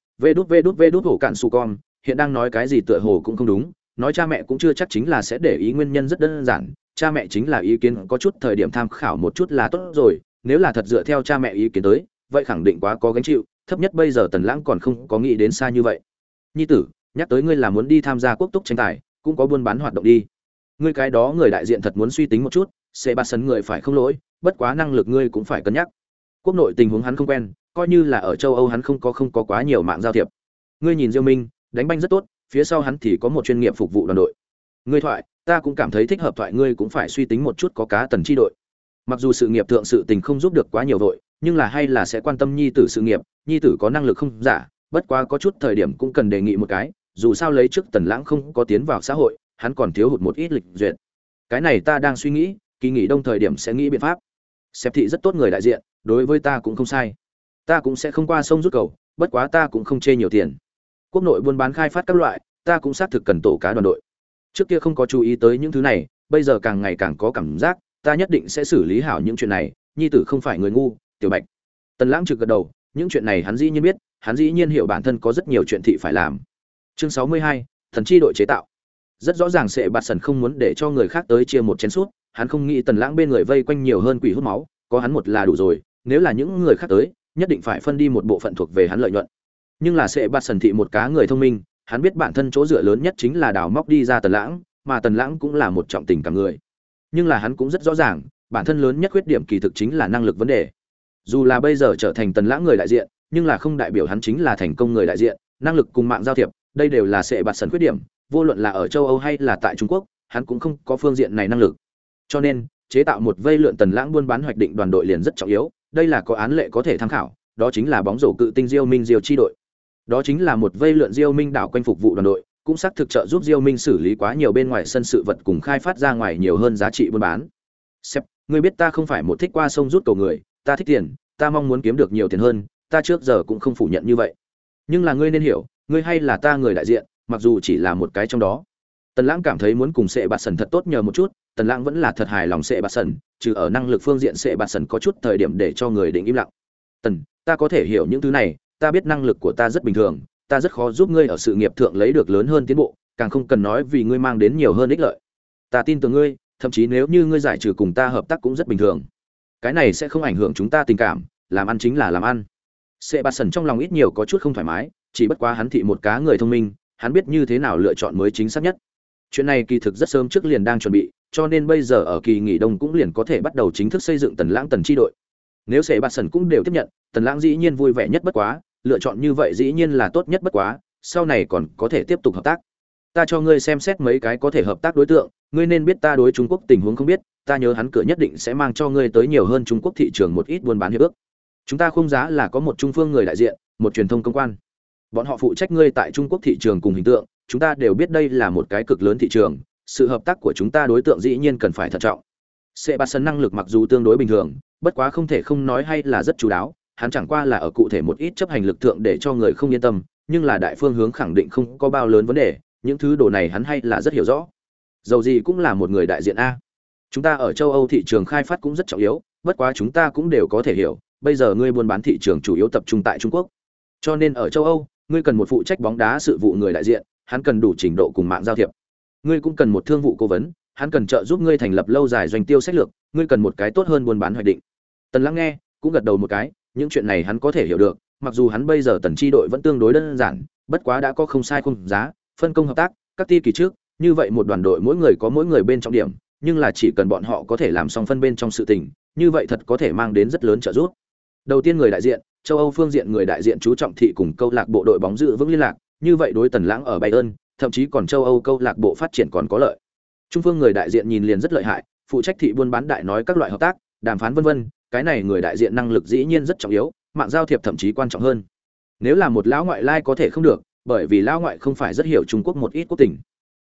vê đút hổ cạn su con, hiện đang nói cái gì tựa hồ cũng không đúng, nói cha mẹ cũng chưa chắc chính là sẽ để ý, nguyên nhân rất đơn giản, cha mẹ chính là ý kiến có chút thời điểm tham khảo một chút là tốt rồi, nếu là thật dựa theo cha mẹ ý kiến tới, vậy khẳng định quá có gánh chịu, thấp nhất bây giờ Tần Lãng còn không có nghĩ đến xa như vậy. Nhi tử, nhắc tới ngươi là muốn đi tham gia quốc túc tranh tài, cũng có buôn bán hoạt động đi. Ngươi cái đó người đại diện thật muốn suy tính một chút, sẽ bắt sấn người phải không lỗi, bất quá năng lực ngươi cũng phải cân nhắc. Quốc nội tình huống hắn không quen, coi như là ở châu Âu hắn không có quá nhiều mạng giao thiệp. Ngươi nhìn Diêu Minh, đánh banh rất tốt, phía sau hắn thì có một chuyên nghiệp phục vụ đoàn đội. Ngươi thoại, ta cũng cảm thấy thích hợp, thoại ngươi cũng phải suy tính một chút có cá Tần chi đội. Mặc dù sự nghiệp thượng sự tình không giúp được quá nhiều vội, nhưng là hay là sẽ quan tâm nhi tử sự nghiệp, nhi tử có năng lực không giả, bất quá có chút thời điểm cũng cần đề nghị một cái, dù sao lấy trước Tần Lãng không có tiến vào xã hội, hắn còn thiếu hụt một ít lịch duyệt. Cái này ta đang suy nghĩ, kỳ nghỉ đông thời điểm sẽ nghĩ biện pháp. Sếp thị rất tốt người đại diện, đối với ta cũng không sai. Ta cũng sẽ không qua sông rút cầu, bất quá ta cũng không chê nhiều tiền. Quốc nội buôn bán khai phát các loại, ta cũng xác thực cần tổ cá đoàn đội. Trước kia không có chú ý tới những thứ này, bây giờ càng ngày càng có cảm giác, ta nhất định sẽ xử lý hảo những chuyện này, nhi tử không phải người ngu, Tiểu Bạch. Tần Lãng trực gật đầu, những chuyện này hắn dĩ nhiên biết, hắn dĩ nhiên hiểu bản thân có rất nhiều chuyện thị phải làm. Chương 62, thần chi đội chế tạo. Rất rõ ràng sẽ bạt sần không muốn để cho người khác tới chia một chén sút, hắn không nghĩ Tần Lãng bên người vây quanh nhiều hơn quỷ hút máu, có hắn một là đủ rồi, nếu là những người khác tới, nhất định phải phân đi một bộ phận thuộc về hắn lợi nhuận. Nhưng là sẽ bạt sần thị một cá người thông minh, hắn biết bản thân chỗ dựa lớn nhất chính là đào móc đi ra Tần Lãng, mà Tần Lãng cũng là một trọng tình cảm người. Nhưng là hắn cũng rất rõ ràng, bản thân lớn nhất khuyết điểm kỳ thực chính là năng lực vấn đề. Dù là bây giờ trở thành Tần Lãng người đại diện, nhưng là không đại biểu hắn chính là thành công người đại diện, năng lực cùng mạng giao thiệp, đây đều là sẽ bạt sần khuyết điểm, vô luận là ở châu Âu hay là tại Trung Quốc, hắn cũng không có phương diện này năng lực. Cho nên, chế tạo một vây lượn Tần Lãng buôn bán hoạch định đoàn đội liền rất trọng yếu, đây là có án lệ có thể tham khảo, đó chính là bóng rổ cự tinh Diêu Minh Diêu chi đội. Đó chính là một vây lượn Diêu Minh đảo quanh phục vụ đoàn đội, cũng xác thực trợ giúp Diêu Minh xử lý quá nhiều bên ngoài sân sự vật cùng khai phát ra ngoài nhiều hơn giá trị buôn bán. Sếp, ngươi biết ta không phải một thích qua sông rút cầu người, ta thích tiền, ta mong muốn kiếm được nhiều tiền hơn, ta trước giờ cũng không phủ nhận như vậy. Nhưng là ngươi nên hiểu, ngươi hay là ta người đại diện, mặc dù chỉ là một cái trong đó. Tần Lãng cảm thấy muốn cùng Sệ Bạt Sần thật tốt nhờ một chút, Tần Lãng vẫn là thật hài lòng Sệ Bạt Sần, trừ ở năng lực phương diện Sệ Bạt Sần có chút thời điểm để cho người định im lặng. Tần, ta có thể hiểu những thứ này, ta biết năng lực của ta rất bình thường, ta rất khó giúp ngươi ở sự nghiệp thượng lấy được lớn hơn tiến bộ, càng không cần nói vì ngươi mang đến nhiều hơn ích lợi. Ta tin tưởng ngươi, thậm chí nếu như ngươi giải trừ cùng ta hợp tác cũng rất bình thường. Cái này sẽ không ảnh hưởng chúng ta tình cảm, làm ăn chính là làm ăn. Sệ Bạt Sần trong lòng ít nhiều có chút không thoải mái, chỉ bất quá hắn thị một cá người thông minh, hắn biết như thế nào lựa chọn mới chính xác nhất. Chuyện này kỳ thực rất sớm trước liền đang chuẩn bị, cho nên bây giờ ở kỳ nghỉ đông cũng liền có thể bắt đầu chính thức xây dựng Tần Lãng Tần chi đội. Nếu Sệ Bạt Sần cũng đều tiếp nhận, Tần Lãng dĩ nhiên vui vẻ nhất bất quá, lựa chọn như vậy dĩ nhiên là tốt nhất bất quá, sau này còn có thể tiếp tục hợp tác. Ta cho ngươi xem xét mấy cái có thể hợp tác đối tượng, ngươi nên biết ta đối Trung Quốc tình huống không biết, ta nhớ hắn cửa nhất định sẽ mang cho ngươi tới nhiều hơn Trung Quốc thị trường một ít buôn bán hiệp ước. Chúng ta khung giá là có một trung phương người đại diện, một truyền thông công quan. Bọn họ phụ trách ngươi tại Trung Quốc thị trường cùng hình tượng, chúng ta đều biết đây là một cái cực lớn thị trường, sự hợp tác của chúng ta đối tượng dĩ nhiên cần phải thận trọng. Sebastian năng lực mặc dù tương đối bình thường, bất quá không thể không nói hay là rất chú đáo, hắn chẳng qua là ở cụ thể một ít chấp hành lực thượng để cho người không yên tâm, nhưng là đại phương hướng khẳng định không có bao lớn vấn đề, những thứ đồ này hắn hay là rất hiểu rõ. Dầu gì cũng là một người đại diện a. Chúng ta ở châu Âu thị trường khai phát cũng rất trọng yếu, bất quá chúng ta cũng đều có thể hiểu, bây giờ ngươi buôn bán thị trường chủ yếu tập trung tại Trung Quốc. Cho nên ở châu Âu, ngươi cần một phụ trách bóng đá sự vụ người đại diện, hắn cần đủ trình độ cùng mạng giao thiệp. Ngươi cũng cần một thương vụ cố vấn, hắn cần trợ giúp ngươi thành lập lâu dài doanh tiêu sách lược, ngươi cần một cái tốt hơn buôn bán hoạch định. Tần Lãng nghe, cũng gật đầu một cái, những chuyện này hắn có thể hiểu được, mặc dù hắn bây giờ Tần chi đội vẫn tương đối đơn giản, bất quá đã có không sai không giá, phân công hợp tác, các ti kỳ trước, như vậy một đoàn đội mỗi người có mỗi người bên trong điểm, nhưng là chỉ cần bọn họ có thể làm xong phân bên trong sự tình, như vậy thật có thể mang đến rất lớn trợ giúp. Đầu tiên người đại diện, châu Âu phương diện người đại diện chú trọng thị cùng câu lạc bộ đội bóng giữ vững liên lạc, như vậy đối Tần Lãng ở Bayern, thậm chí còn châu Âu câu lạc bộ phát triển còn có lợi. Trung phương người đại diện nhìn liền rất lợi hại, phụ trách thị buôn bán đại nói các loại hợp tác, đàm phán vân vân, cái này người đại diện năng lực dĩ nhiên rất trọng yếu, mạng giao thiệp thậm chí quan trọng hơn. Nếu là một lão ngoại lai có thể không được, bởi vì lão ngoại không phải rất hiểu Trung Quốc một ít quốc tình.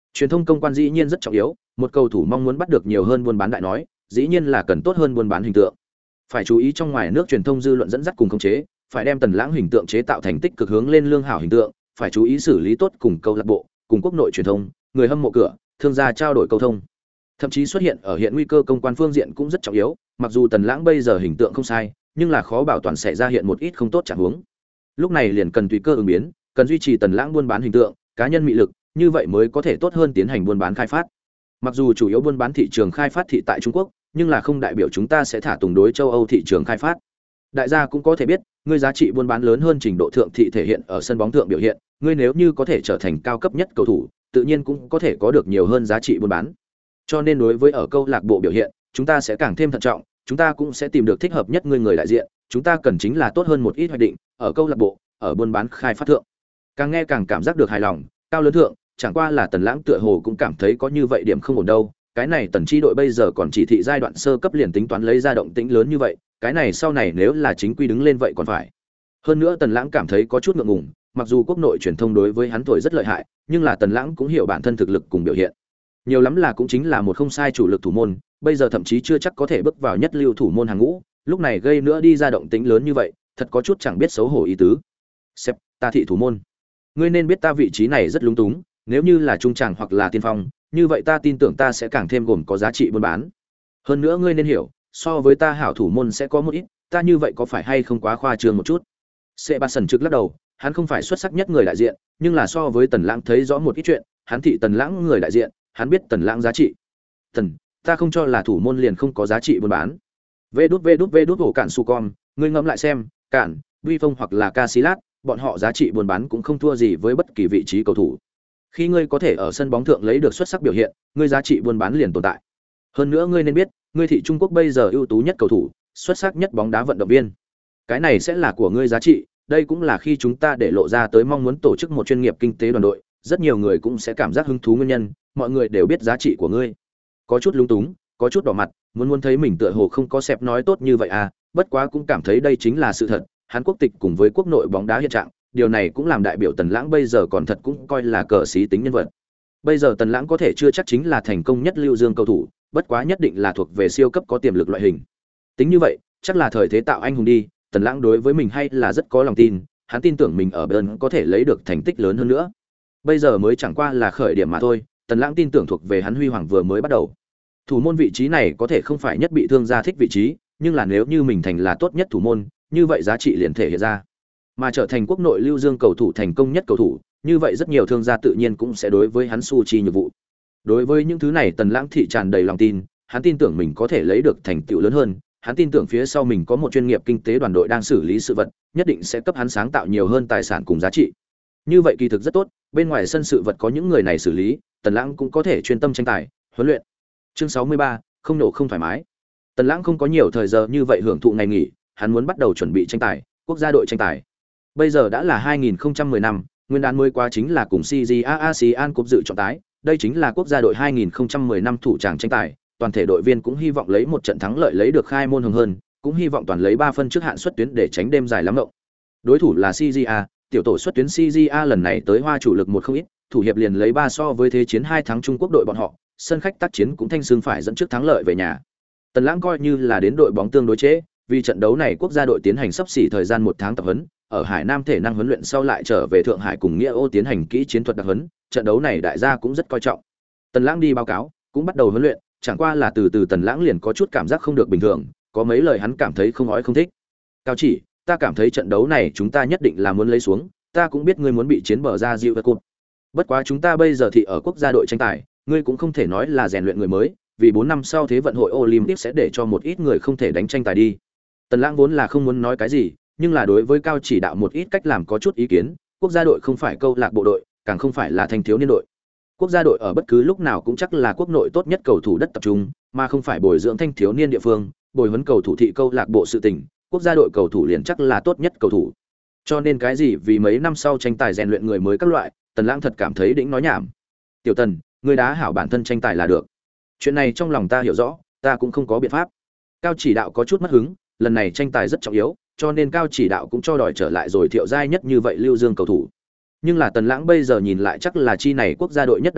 Truyền thông công quan dĩ nhiên rất trọng yếu, một cầu thủ mong muốn bắt được nhiều hơn buôn bán đại nói, dĩ nhiên là cần tốt hơn buôn bán hình tượng. Phải chú ý trong ngoài nước truyền thông dư luận dẫn dắt cùng khống chế, phải đem Tần Lãng hình tượng chế tạo thành tích cực hướng lên lương hảo hình tượng, phải chú ý xử lý tốt cùng câu lạc bộ, cùng quốc nội truyền thông, người hâm mộ cửa, thương gia trao đổi câu thông. Thậm chí xuất hiện ở hiện nguy cơ công quan phương diện cũng rất trọng yếu, mặc dù Tần Lãng bây giờ hình tượng không sai, nhưng là khó bảo toàn sẽ ra hiện một ít không tốt trạng huống. Lúc này liền cần tùy cơ ứng biến, cần duy trì Tần Lãng buôn bán hình tượng, cá nhân mị lực, như vậy mới có thể tốt hơn tiến hành buôn bán khai phát. Mặc dù chủ yếu buôn bán thị trường khai phát thị tại Trung Quốc, nhưng là không đại biểu chúng ta sẽ thả tùng đối châu Âu thị trường khai phát. Đại gia cũng có thể biết, ngươi giá trị buôn bán lớn hơn trình độ thượng thị thể hiện ở sân bóng thượng biểu hiện, ngươi nếu như có thể trở thành cao cấp nhất cầu thủ, tự nhiên cũng có thể có được nhiều hơn giá trị buôn bán. Cho nên đối với ở câu lạc bộ biểu hiện, chúng ta sẽ càng thêm thận trọng, chúng ta cũng sẽ tìm được thích hợp nhất người đại diện, chúng ta cần chính là tốt hơn một ít hoạch định, ở câu lạc bộ, ở buôn bán khai phát thượng. Càng nghe càng cảm giác được hài lòng, cao lớn thượng, chẳng qua là Tần Lãng tựa hồ cũng cảm thấy có như vậy điểm không ổn đâu, cái này Tần chi đội bây giờ còn chỉ thị giai đoạn sơ cấp liền tính toán lấy ra động tĩnh lớn như vậy, cái này sau này nếu là chính quy đứng lên vậy còn phải. Hơn nữa Tần Lãng cảm thấy có chút ngượng ngùng, mặc dù quốc nội truyền thông đối với hắn tuổi rất lợi hại, nhưng là Tần Lãng cũng hiểu bản thân thực lực cùng biểu hiện. Nhiều lắm là cũng chính là một không sai chủ lực thủ môn, bây giờ thậm chí chưa chắc có thể bước vào nhất lưu thủ môn hàng ngũ, lúc này gây nữa đi ra động tĩnh lớn như vậy, thật có chút chẳng biết xấu hổ ý tứ. Sếp, ta thị thủ môn. Ngươi nên biết ta vị trí này rất lúng túng, nếu như là trung tràng hoặc là tiên phong, như vậy ta tin tưởng ta sẽ càng thêm gồm có giá trị buôn bán. Hơn nữa ngươi nên hiểu, so với ta hảo thủ môn sẽ có một ít, ta như vậy có phải hay không quá khoa trương một chút. Sebastian trực lắc đầu, hắn không phải xuất sắc nhất người đại diện, nhưng là so với Tần Lãng thấy rõ một ít chuyện, hắn thị Tần Lãng người đại diện, hắn biết Tần Lãng giá trị. Tần, ta không cho là thủ môn liền không có giá trị buôn bán. Vê đút hổ cản su con, ngươi ngẫm lại xem, cản, Vi Phong hoặc là Casillas, bọn họ giá trị buôn bán cũng không thua gì với bất kỳ vị trí cầu thủ. Khi ngươi có thể ở sân bóng thượng lấy được xuất sắc biểu hiện, ngươi giá trị buôn bán liền tồn tại. Hơn nữa ngươi nên biết, ngươi thị Trung Quốc bây giờ ưu tú nhất cầu thủ, xuất sắc nhất bóng đá vận động viên. Cái này sẽ là của ngươi giá trị, đây cũng là khi chúng ta để lộ ra tới mong muốn tổ chức một chuyên nghiệp kinh tế đoàn đội, rất nhiều người cũng sẽ cảm giác hứng thú nguyên nhân, mọi người đều biết giá trị của ngươi. Có chút lung túng, có chút đỏ mặt, muốn thấy mình tựa hồ không có xẹp nói tốt như vậy à, bất quá cũng cảm thấy đây chính là sự thật, Hàn Quốc tịch cùng với quốc nội bóng đá hiện trạng, điều này cũng làm đại biểu Tần Lãng bây giờ còn thật cũng coi là cờ sĩ tính nhân vật. Bây giờ Tần Lãng có thể chưa chắc chính là thành công nhất lưu dương cầu thủ, bất quá nhất định là thuộc về siêu cấp có tiềm lực loại hình. Tính như vậy, chắc là thời thế tạo anh hùng đi, Tần Lãng đối với mình hay là rất có lòng tin, hắn tin tưởng mình ở Bayern có thể lấy được thành tích lớn hơn nữa. Bây giờ mới chẳng qua là khởi điểm mà thôi, Tần Lãng tin tưởng thuộc về hắn huy hoàng vừa mới bắt đầu. Thủ môn vị trí này có thể không phải nhất bị thương gia thích vị trí, nhưng là nếu như mình thành là tốt nhất thủ môn, như vậy giá trị liền thể hiện ra. Mà trở thành quốc nội lưu dương cầu thủ thành công nhất cầu thủ, như vậy rất nhiều thương gia tự nhiên cũng sẽ đối với hắn su chi nhược vụ. Đối với những thứ này Tần Lãng thị tràn đầy lòng tin, hắn tin tưởng mình có thể lấy được thành tựu lớn hơn, hắn tin tưởng phía sau mình có một chuyên nghiệp kinh tế đoàn đội đang xử lý sự vật, nhất định sẽ cấp hắn sáng tạo nhiều hơn tài sản cùng giá trị. Như vậy kỳ thực rất tốt, bên ngoài sân sự vật có những người này xử lý, Tần Lãng cũng có thể chuyên tâm tranh tài, huấn luyện. Chương 63, không nổ không thoải mái. Tần Lãng không có nhiều thời giờ như vậy hưởng thụ ngày nghỉ, hắn muốn bắt đầu chuẩn bị tranh tài, quốc gia đội tranh tài. Bây giờ đã là 2010 năm, nguyên đán mới qua chính là cùng CJA ASEAN Cup dự trọng tái, đây chính là quốc gia đội 2010 năm thủ tràng tranh tài, toàn thể đội viên cũng hy vọng lấy một trận thắng lợi lấy được khai môn hồng hơn, cũng hy vọng toàn lấy 3 phân trước hạn xuất tuyến để tránh đêm dài lắm ngộng. Đối thủ là CJA, tiểu tổ xuất tuyến CJA lần này tới hoa chủ lực một không ít, thủ hiệp liền lấy 3 so với thế chiến 2 thắng Trung Quốc đội bọn họ, sân khách tác chiến cũng thanh xương phải dẫn trước thắng lợi về nhà. Tần Lãng coi như là đến đội bóng tương đối chế, vì trận đấu này quốc gia đội tiến hành sắp xỉ thời gian 1 tháng tập huấn, ở Hải Nam thể năng huấn luyện sau lại trở về Thượng Hải cùng Nghĩa Ô tiến hành kỹ chiến thuật đặc huấn, trận đấu này đại gia cũng rất coi trọng. Tần Lãng đi báo cáo, cũng bắt đầu huấn luyện, chẳng qua là từ từ Tần Lãng liền có chút cảm giác không được bình thường, có mấy lời hắn cảm thấy không nói không thích. Cao chỉ, ta cảm thấy trận đấu này chúng ta nhất định là muốn lấy xuống, ta cũng biết ngươi muốn bị chiến bờ ra dịu vật cột. Bất quá chúng ta bây giờ thì ở quốc gia đội tranh tài, ngươi cũng không thể nói là rèn luyện người mới, vì 4 năm sau thế vận hội Olympic sẽ để cho một ít người không thể đánh tranh tài đi. Tần Lãng vốn là không muốn nói cái gì, nhưng là đối với Cao chỉ đạo một ít cách làm có chút ý kiến, quốc gia đội không phải câu lạc bộ đội, càng không phải là thanh thiếu niên đội. Quốc gia đội ở bất cứ lúc nào cũng chắc là quốc nội tốt nhất cầu thủ đất tập trung, mà không phải bồi dưỡng thanh thiếu niên địa phương, bồi huấn cầu thủ thị câu lạc bộ sự tình, quốc gia đội cầu thủ liền chắc là tốt nhất cầu thủ. Cho nên cái gì vì mấy năm sau tranh tài rèn luyện người mới các loại, Tần Lãng thật cảm thấy đĩnh nói nhảm. Tiểu Tần, ngươi đá hảo bản thân tranh tài là được. Chuyện này trong lòng ta hiểu rõ, ta cũng không có biện pháp. Cao chỉ đạo có chút mất hứng, lần này tranh tài rất trọng yếu, cho nên Cao chỉ đạo cũng cho đòi trở lại rồi Thiệu giai nhất như vậy lưu dương cầu thủ. Nhưng là Tần Lãng bây giờ nhìn lại chắc là chi này quốc gia đội nhất đại bài,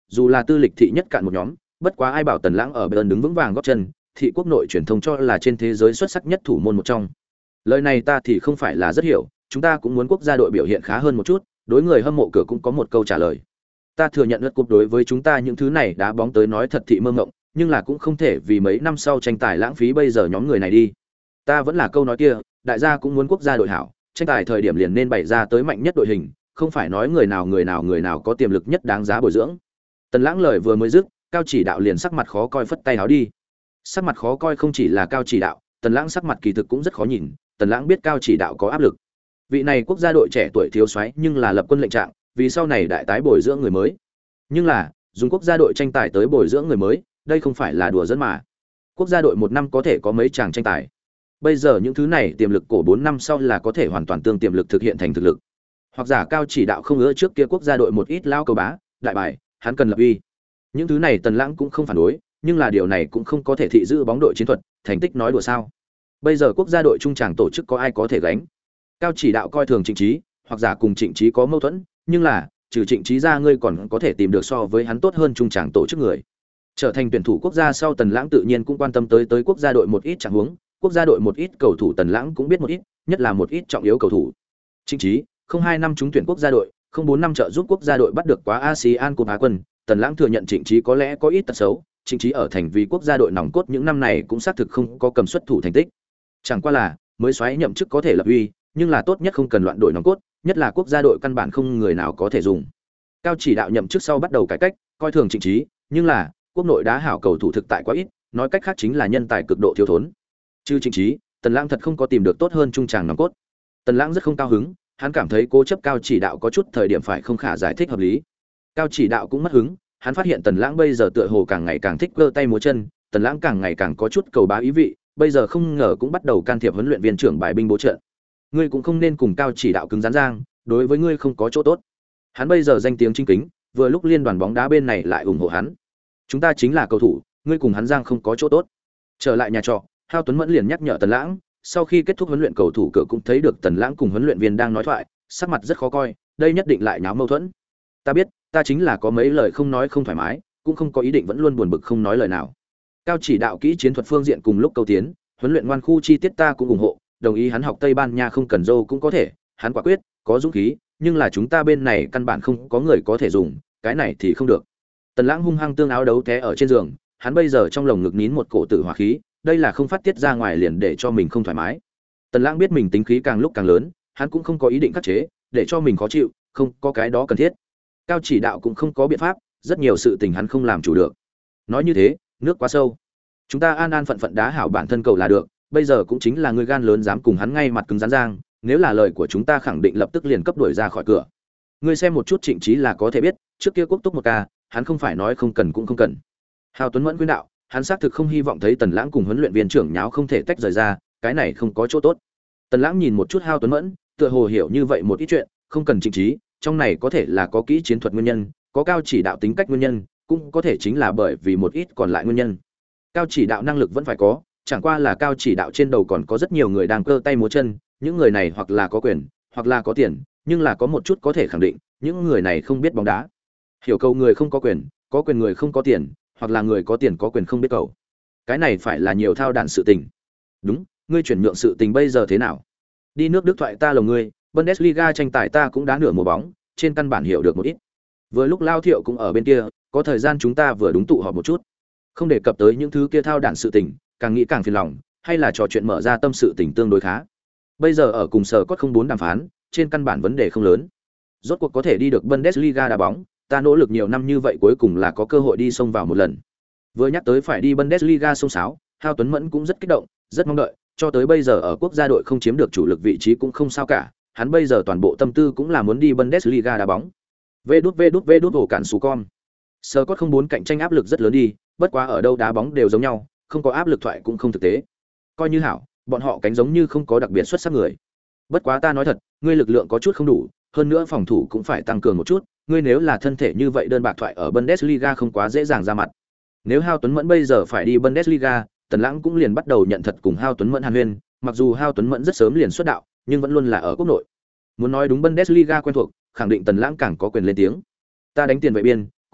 dù là tư lịch thị nhất cạn một nhóm, bất quá ai bảo Tần Lãng ở Bayern đứng vững vàng gót chân, thị quốc nội truyền thông cho là trên thế giới xuất sắc nhất thủ môn một trong. Lời này ta thì không phải là rất hiểu, chúng ta cũng muốn quốc gia đội biểu hiện khá hơn một chút, đối người hâm mộ cửa cũng có một câu trả lời. Ta thừa nhận lượt cúp đối với chúng ta những thứ này đá bóng tới nói thật thị mơ ngộng, nhưng là cũng không thể vì mấy năm sau tranh tài lãng phí bây giờ nhóm người này đi. Ta vẫn là câu nói kia, đại gia cũng muốn quốc gia đội hảo, tranh tài thời điểm liền nên bày ra tới mạnh nhất đội hình, không phải nói người nào có tiềm lực nhất đáng giá bồi dưỡng. Tần Lãng lời vừa mới dứt, Cao Chỉ Đạo liền sắc mặt khó coi phất tay áo đi. Sắc mặt khó coi không chỉ là Cao Chỉ Đạo, Tần Lãng sắc mặt kỳ thực cũng rất khó nhìn, Tần Lãng biết Cao Chỉ Đạo có áp lực. Vị này quốc gia đội trẻ tuổi thiếu soái nhưng là lập quân lệnh trạng, vì sau này đại tái bồi dưỡng người mới. Nhưng là, dùng quốc gia đội tranh tài tới bồi dưỡng người mới, đây không phải là đùa dẫn mà. Quốc gia đội một năm có thể có mấy chàng tranh tài. Bây giờ những thứ này tiềm lực cổ 4 năm sau là có thể hoàn toàn tương tiềm lực thực hiện thành thực lực. Hoặc giả Cao Chỉ Đạo không ưa trước kia quốc gia đội một ít lao cầu bá, đại bài, hắn cần lập uy. Những thứ này Tần Lãng cũng không phản đối, nhưng là điều này cũng không có thể thị giữ bóng đội chiến thuật, thành tích nói đùa sao? Bây giờ quốc gia đội trung tràng tổ chức có ai có thể gánh? Cao Chỉ Đạo coi thường Trịnh Trí, hoặc giả cùng Trịnh Trí có mâu thuẫn, nhưng là, trừ Trịnh Trí ra ngươi còn có thể tìm được so với hắn tốt hơn trung tràng tổ chức người. Trở thành tuyển thủ quốc gia sau Tần Lãng tự nhiên cũng quan tâm tới quốc gia đội một ít trạng huống, quốc gia đội một ít cầu thủ Tần Lãng cũng biết một ít, nhất là một ít trọng yếu cầu thủ. Trịnh Trí, 02 năm trúng tuyển quốc gia đội, 04 năm trợ giúp quốc gia đội bắt được quá ASEAN Cup Á quân, Tần Lãng thừa nhận Trịnh Trí có lẽ có ít tật xấu, Trịnh Trí ở thành vì quốc gia đội nòng cốt những năm này cũng xác thực không có cầm xuất thủ thành tích. Chẳng qua là, mới xoáy nhậm chức có thể lập uy, nhưng là tốt nhất không cần loạn đội nòng cốt, nhất là quốc gia đội căn bản không người nào có thể dùng. Cao Chỉ Đạo nhậm chức sau bắt đầu cải cách, coi thường Trịnh Trí, nhưng là, quốc nội đá hảo cầu thủ thực tại quá ít, nói cách khác chính là nhân tài cực độ thiếu thốn. Trừ Trịnh Trí, Tần Lãng thật không có tìm được tốt hơn trung tràng nòng cốt. Tần Lãng rất không cao hứng, hắn cảm thấy cố chấp Cao Chỉ Đạo có chút thời điểm phải không khả giải thích hợp lý. Cao Chỉ Đạo cũng mất hứng, hắn phát hiện Tần Lãng bây giờ tựa hồ càng ngày càng thích cơ tay múa chân, Tần Lãng càng ngày càng có chút cầu bá ý vị, bây giờ không ngờ cũng bắt đầu can thiệp huấn luyện viên trưởng bài binh bố trận. Ngươi cũng không nên cùng Cao Chỉ Đạo cứng rắn giang, đối với ngươi không có chỗ tốt. Hắn bây giờ danh tiếng chính kính, vừa lúc liên đoàn bóng đá bên này lại ủng hộ hắn. Chúng ta chính là cầu thủ, ngươi cùng hắn giang không có chỗ tốt. Trở lại nhà trọ, Hao Tuấn Mẫn liền nhắc nhở Tần Lãng, sau khi kết thúc huấn luyện cầu thủ cửa cũng thấy được Tần Lãng cùng huấn luyện viên đang nói thoại, sắc mặt rất khó coi, đây nhất định lại nháo mâu thuẫn. Ta biết, ta chính là có mấy lời không nói không thoải mái, cũng không có ý định vẫn luôn buồn bực không nói lời nào. Cao Chỉ Đạo kỹ chiến thuật phương diện cùng lúc câu tiến, huấn luyện ngoan khu chi tiết ta cũng ủng hộ, đồng ý hắn học Tây Ban Nha không cần dâu cũng có thể, hắn quả quyết, có dũng khí, nhưng là chúng ta bên này căn bản không có người có thể dùng, cái này thì không được. Tần Lãng hung hăng tương áo đấu té ở trên giường, hắn bây giờ trong lồng ngực nín một cổ tử hỏa khí, đây là không phát tiết ra ngoài liền để cho mình không thoải mái. Tần Lãng biết mình tính khí càng lúc càng lớn, hắn cũng không có ý định khắc chế, để cho mình khó chịu, không có cái đó cần thiết. Cao Chỉ Đạo cũng không có biện pháp, rất nhiều sự tình hắn không làm chủ được. Nói như thế, nước quá sâu. Chúng ta an an phận phận đá hảo bản thân cầu là được, bây giờ cũng chính là người gan lớn dám cùng hắn ngay mặt cứng rắn giang, nếu là lời của chúng ta khẳng định lập tức liền cấp đuổi ra khỏi cửa. Ngươi xem một chút Trịnh Trí là có thể biết, trước kia quốc túc một ca, hắn không phải nói không cần cũng không cần. Hao Tuấn Mẫn khuyên đạo, hắn xác thực không hy vọng thấy Tần Lãng cùng huấn luyện viên trưởng nháo không thể tách rời ra, cái này không có chỗ tốt. Tần Lãng nhìn một chút Hao Tuấn Mẫn, tựa hồ hiểu như vậy một ít chuyện, không cần Trịnh Trí, trong này có thể là có kỹ chiến thuật nguyên nhân, có Cao Chỉ Đạo tính cách nguyên nhân, cũng có thể chính là bởi vì một ít còn lại nguyên nhân. Cao Chỉ Đạo năng lực vẫn phải có, chẳng qua là Cao Chỉ Đạo trên đầu còn có rất nhiều người đang cơ tay múa chân, những người này hoặc là có quyền, hoặc là có tiền, nhưng là có một chút có thể khẳng định, những người này không biết bóng đá. Hiểu cầu người không có quyền người không có tiền, hoặc là người có tiền có quyền không biết cầu. Cái này phải là nhiều thao đản sự tình. Đúng, ngươi chuyển nhượng sự tình bây giờ thế nào? Đi nước Đức thoại ta lồng ngươi, Bundesliga tranh tài ta cũng đá nửa mùa bóng, trên căn bản hiểu được một ít. Vừa lúc Lao Thiệu cũng ở bên kia, có thời gian chúng ta vừa đúng tụ họp một chút. Không đề cập tới những thứ kia thao đản sự tình, càng nghĩ càng phiền lòng, hay là trò chuyện mở ra tâm sự tình tương đối khá. Bây giờ ở cùng sở cốt 04 đàm phán, trên căn bản vấn đề không lớn. Rốt cuộc có thể đi được Bundesliga đá bóng, ta nỗ lực nhiều năm như vậy cuối cùng là có cơ hội đi xông vào một lần. Vừa nhắc tới phải đi Bundesliga xông xáo, Hao Tuấn Mẫn cũng rất kích động, rất mong đợi, cho tới bây giờ ở quốc gia đội không chiếm được chủ lực vị trí cũng không sao cả, hắn bây giờ toàn bộ tâm tư cũng là muốn đi Bundesliga đá bóng. Vê đút ổ cản sù con. Sở cốt 04 cạnh tranh áp lực rất lớn đi, bất quá ở đâu đá bóng đều giống nhau, không có áp lực thoại cũng không thực tế. Coi như hảo, bọn họ cánh giống như không có đặc biệt xuất sắc người. Bất quá ta nói thật, ngươi lực lượng có chút không đủ, hơn nữa phòng thủ cũng phải tăng cường một chút, ngươi nếu là thân thể như vậy đơn bạc thoại ở Bundesliga không quá dễ dàng ra mặt. Nếu Hao Tuấn Mẫn bây giờ phải đi Bundesliga, Tần Lãng cũng liền bắt đầu nhận thật cùng Hao Tuấn Mẫn hàn huyên, mặc dù Hao Tuấn Mẫn rất sớm liền xuất đạo, nhưng vẫn luôn là ở quốc nội. Muốn nói đúng Bundesliga quen thuộc, khẳng định Tần Lãng càng có quyền lên tiếng. Ta đánh tiền vệ biên,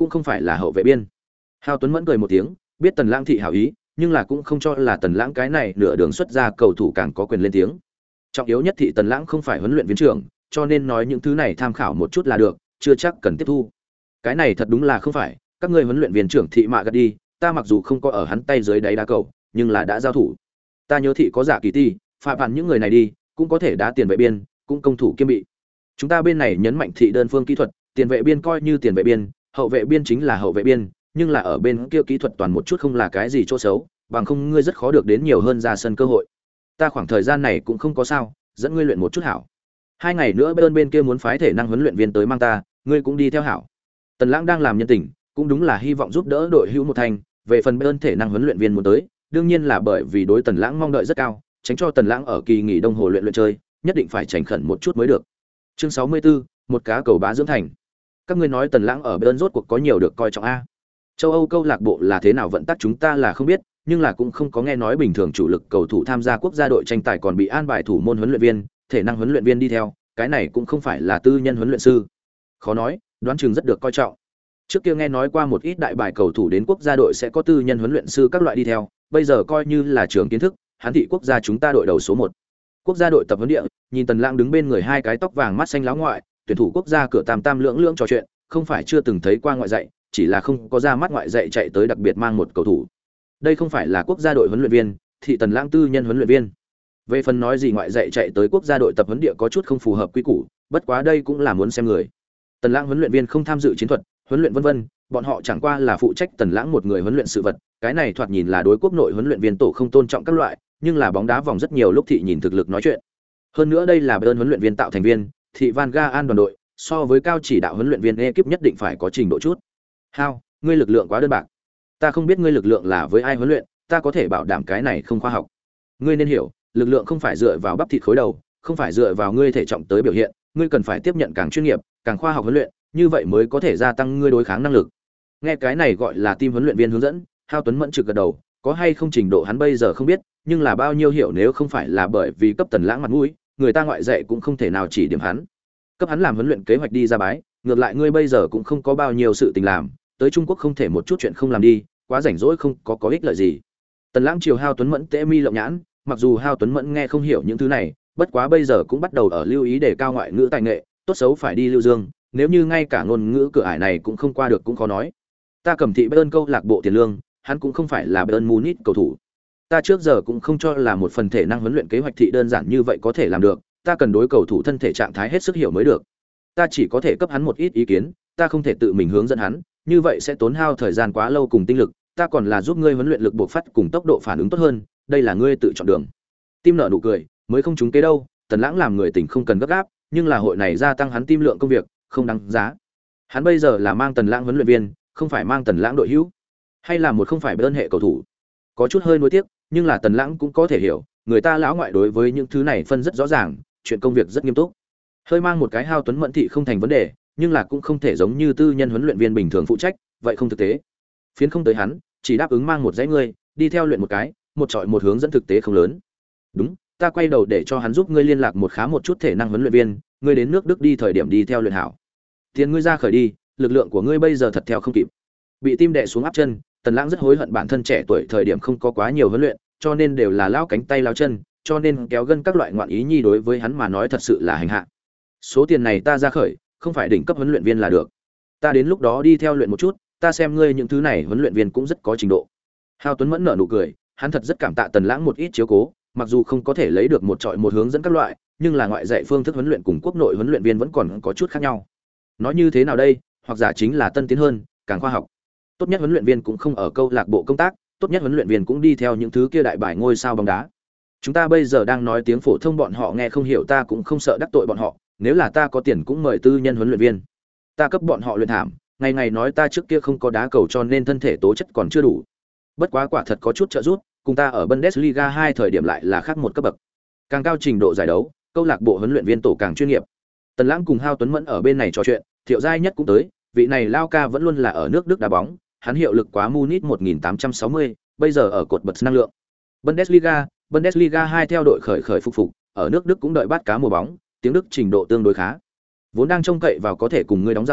cũng không phải là hậu vệ biên. Hao Tuấn Mẫn cười một tiếng, biết Tần Lãng thị hảo ý, nhưng là cũng không cho là Tần Lãng cái này nửa đường xuất ra cầu thủ càng có quyền lên tiếng. Trọng yếu nhất thị Tần Lãng không phải huấn luyện viên trưởng, cho nên nói những thứ này tham khảo một chút là được, chưa chắc cần tiếp thu. Cái này thật đúng là không phải, các ngươi huấn luyện viên trưởng thị mạ gật đi, ta mặc dù không có ở hắn tay dưới đáy đá cầu, nhưng là đã giao thủ. Ta nhớ thị có Giả Kỳ Ti, phạm phản những người này đi, cũng có thể đá tiền vệ biên, cũng công thủ kiêm bị. Chúng ta bên này nhấn mạnh thị đơn phương kỹ thuật, tiền vệ biên coi như tiền vệ biên, hậu vệ biên chính là hậu vệ biên, nhưng là ở bên kia kỹ thuật toàn một chút không là cái gì chỗ xấu, bằng không ngươi rất khó được đến nhiều hơn ra sân cơ hội. Ta khoảng thời gian này cũng không có sao, dẫn ngươi luyện một chút hảo. 2 ngày nữa bên kia muốn phái thể năng huấn luyện viên tới mang ta, ngươi cũng đi theo hảo. Tần Lãng đang làm nhân tình, cũng đúng là hy vọng giúp đỡ đội hữu một thành, về phần bên thể năng huấn luyện viên muốn tới, đương nhiên là bởi vì đối Tần Lãng mong đợi rất cao, tránh cho Tần Lãng ở kỳ nghỉ đông hồ luyện chơi, nhất định phải chảnh khẩn một chút mới được. Chương 64, một cá cầu bá dưỡng thành. Các ngươi nói Tần Lãng ở bên rốt cuộc có nhiều được coi trọng a. Châu Âu câu lạc bộ là thế nào vận tắc chúng ta là không biết, nhưng là cũng không có nghe nói bình thường chủ lực cầu thủ tham gia quốc gia đội tranh tài còn bị an bài thủ môn huấn luyện viên, thể năng huấn luyện viên đi theo, cái này cũng không phải là tư nhân huấn luyện sư. Khó nói, đoán chừng rất được coi trọng. Trước kia nghe nói qua một ít đại bài cầu thủ đến quốc gia đội sẽ có tư nhân huấn luyện sư các loại đi theo, bây giờ coi như là trường kiến thức, hắn thị quốc gia chúng ta đội đầu số 1. Quốc gia đội tập huấn địa, nhìn Tần Lãng đứng bên người hai cái tóc vàng mắt xanh láo ngoại, tuyển thủ quốc gia cửa tam tam lưỡng lưỡng trò chuyện, không phải chưa từng thấy qua ngoại dạy, chỉ là không có ra mắt ngoại dạy chạy tới đặc biệt mang một cầu thủ. Đây không phải là quốc gia đội huấn luyện viên, thị Tần Lãng tư nhân huấn luyện viên. Về phần nói gì ngoại dạy chạy tới quốc gia đội tập huấn địa có chút không phù hợp quy củ, bất quá đây cũng là muốn xem người. Tần Lãng huấn luyện viên không tham dự chiến thuật, huấn luyện vân vân, bọn họ chẳng qua là phụ trách Tần Lãng một người huấn luyện sự vật, cái này thoạt nhìn là đối quốc nội huấn luyện viên tổ không tôn trọng các loại, nhưng là bóng đá vòng rất nhiều lúc thị nhìn thực lực nói chuyện. Hơn nữa đây là Bayern huấn luyện viên tạo thành viên, thị Van Gaal đoàn đội, so với cao chỉ đạo huấn luyện viên ekip nhất định phải có trình độ chút. Hao, ngươi lực lượng quá đơn bạc. Ta không biết ngươi lực lượng là với ai huấn luyện, ta có thể bảo đảm cái này không khoa học. Ngươi nên hiểu, lực lượng không phải dựa vào bắp thịt khối đầu, không phải dựa vào ngươi thể trọng tới biểu hiện, ngươi cần phải tiếp nhận càng chuyên nghiệp, càng khoa học huấn luyện, như vậy mới có thể gia tăng ngươi đối kháng năng lực. Nghe cái này gọi là team huấn luyện viên hướng dẫn, Hao Tuấn Mẫn trực gật đầu, có hay không trình độ hắn bây giờ không biết, nhưng là bao nhiêu hiểu nếu không phải là bởi vì cấp Tần Lãng mặt mũi, người ta ngoại dạy cũng không thể nào chỉ điểm hắn. Cấp hắn làm huấn luyện kế hoạch đi ra bái, ngược lại ngươi bây giờ cũng không có bao nhiêu sự tình làm, tới Trung Quốc không thể một chút chuyện không làm đi, quá rảnh rỗi không có ích lợi gì. Tần Lãng chiều Hao Tuấn Mẫn tễ mi lộng nhãn, mặc dù Hao Tuấn Mẫn nghe không hiểu những thứ này, bất quá bây giờ cũng bắt đầu ở lưu ý để cao ngoại ngữ tài nghệ, tốt xấu phải đi lưu dương, nếu như ngay cả ngôn ngữ cửa ải này cũng không qua được cũng khó nói. Ta cầm thị Bayern câu lạc bộ tiền lương, hắn cũng không phải là Bayern Munich cầu thủ. Ta trước giờ cũng không cho là một phần thể năng huấn luyện kế hoạch thị đơn giản như vậy có thể làm được, ta cần đối cầu thủ thân thể trạng thái hết sức hiểu mới được. Ta chỉ có thể cấp hắn một ít ý kiến, ta không thể tự mình hướng dẫn hắn, như vậy sẽ tốn hao thời gian quá lâu cùng tinh lực, ta còn là giúp ngươi huấn luyện lực bộc phát cùng tốc độ phản ứng tốt hơn, đây là ngươi tự chọn đường. Tim nợ nụ cười, mới không trúng kế đâu, Tần Lãng làm người tỉnh không cần gấp gáp, nhưng là hội này gia tăng hắn tim lượng công việc, không đáng giá. Hắn bây giờ là mang Tần Lãng huấn luyện viên, không phải mang Tần Lãng đội hữu, hay là một không phải đơn hệ cầu thủ. Có chút hơi nuối tiếc, nhưng là Tần Lãng cũng có thể hiểu, người ta lão ngoại đối với những thứ này phân rất rõ ràng, chuyện công việc rất nghiêm túc. Hơi mang một cái Hao Tuấn Mẫn thị không thành vấn đề, nhưng là cũng không thể giống như tư nhân huấn luyện viên bình thường phụ trách, vậy không thực tế. Phiến không tới hắn, chỉ đáp ứng mang một dãy ngươi, đi theo luyện một cái, một trọi một hướng dẫn thực tế không lớn. Đúng, ta quay đầu để cho hắn giúp ngươi liên lạc một khá một chút thể năng huấn luyện viên, ngươi đến nước Đức đi thời điểm đi theo luyện hảo. Tiền ngươi ra khởi đi, lực lượng của ngươi bây giờ thật theo không kịp. Bị tim đè xuống áp chân, Tần Lãng rất hối hận bản thân trẻ tuổi thời điểm không có quá nhiều huấn luyện, cho nên đều là lao cánh tay lao chân, cho nên kéo gân các loại ngoạn ý nhi đối với hắn mà nói thật sự là hành hạ. Số tiền này ta ra khởi, không phải đỉnh cấp huấn luyện viên là được. Ta đến lúc đó đi theo luyện một chút, ta xem ngươi những thứ này huấn luyện viên cũng rất có trình độ. Hao Tuấn Mẫn nở nụ cười, hắn thật rất cảm tạ Tần Lãng một ít chiếu cố, mặc dù không có thể lấy được một trọi một hướng dẫn các loại, nhưng là ngoại dạy phương thức huấn luyện cùng quốc nội huấn luyện viên vẫn còn có chút khác nhau. Nói như thế nào đây, hoặc giả chính là tân tiến hơn, càng khoa học. Tốt nhất huấn luyện viên cũng không ở câu lạc bộ công tác, tốt nhất huấn luyện viên cũng đi theo những thứ kia đại bài ngôi sao bóng đá. Chúng ta bây giờ đang nói tiếng phổ thông bọn họ nghe không hiểu, ta cũng không sợ đắc tội bọn họ, nếu là ta có tiền cũng mời tư nhân huấn luyện viên. Ta cấp bọn họ luyện thảm, ngày ngày nói ta trước kia không có đá cầu cho nên thân thể tố chất còn chưa đủ. Bất quá quả thật có chút trợ giúp, cùng ta ở Bundesliga 2 thời điểm lại là khác một cấp bậc. Càng cao trình độ giải đấu, câu lạc bộ huấn luyện viên tổ càng chuyên nghiệp. Tần Lãng cùng Hao Tuấn Mẫn ở bên này trò chuyện, Thiệu Giai Nhất cũng tới, vị này lao ca vẫn luôn là ở nước Đức đá bóng, hắn hiệu lực quá Munich 1860, bây giờ ở cột bật năng lượng. Bundesliga 2 theo đội khởi khởi phục, ở nước Đức cũng đợi bắt cá mùa bóng, tiếng Đức trình độ tương đối khá. Vốn đang trông cậy vào có thể cùng ngươi đóng giao thủ,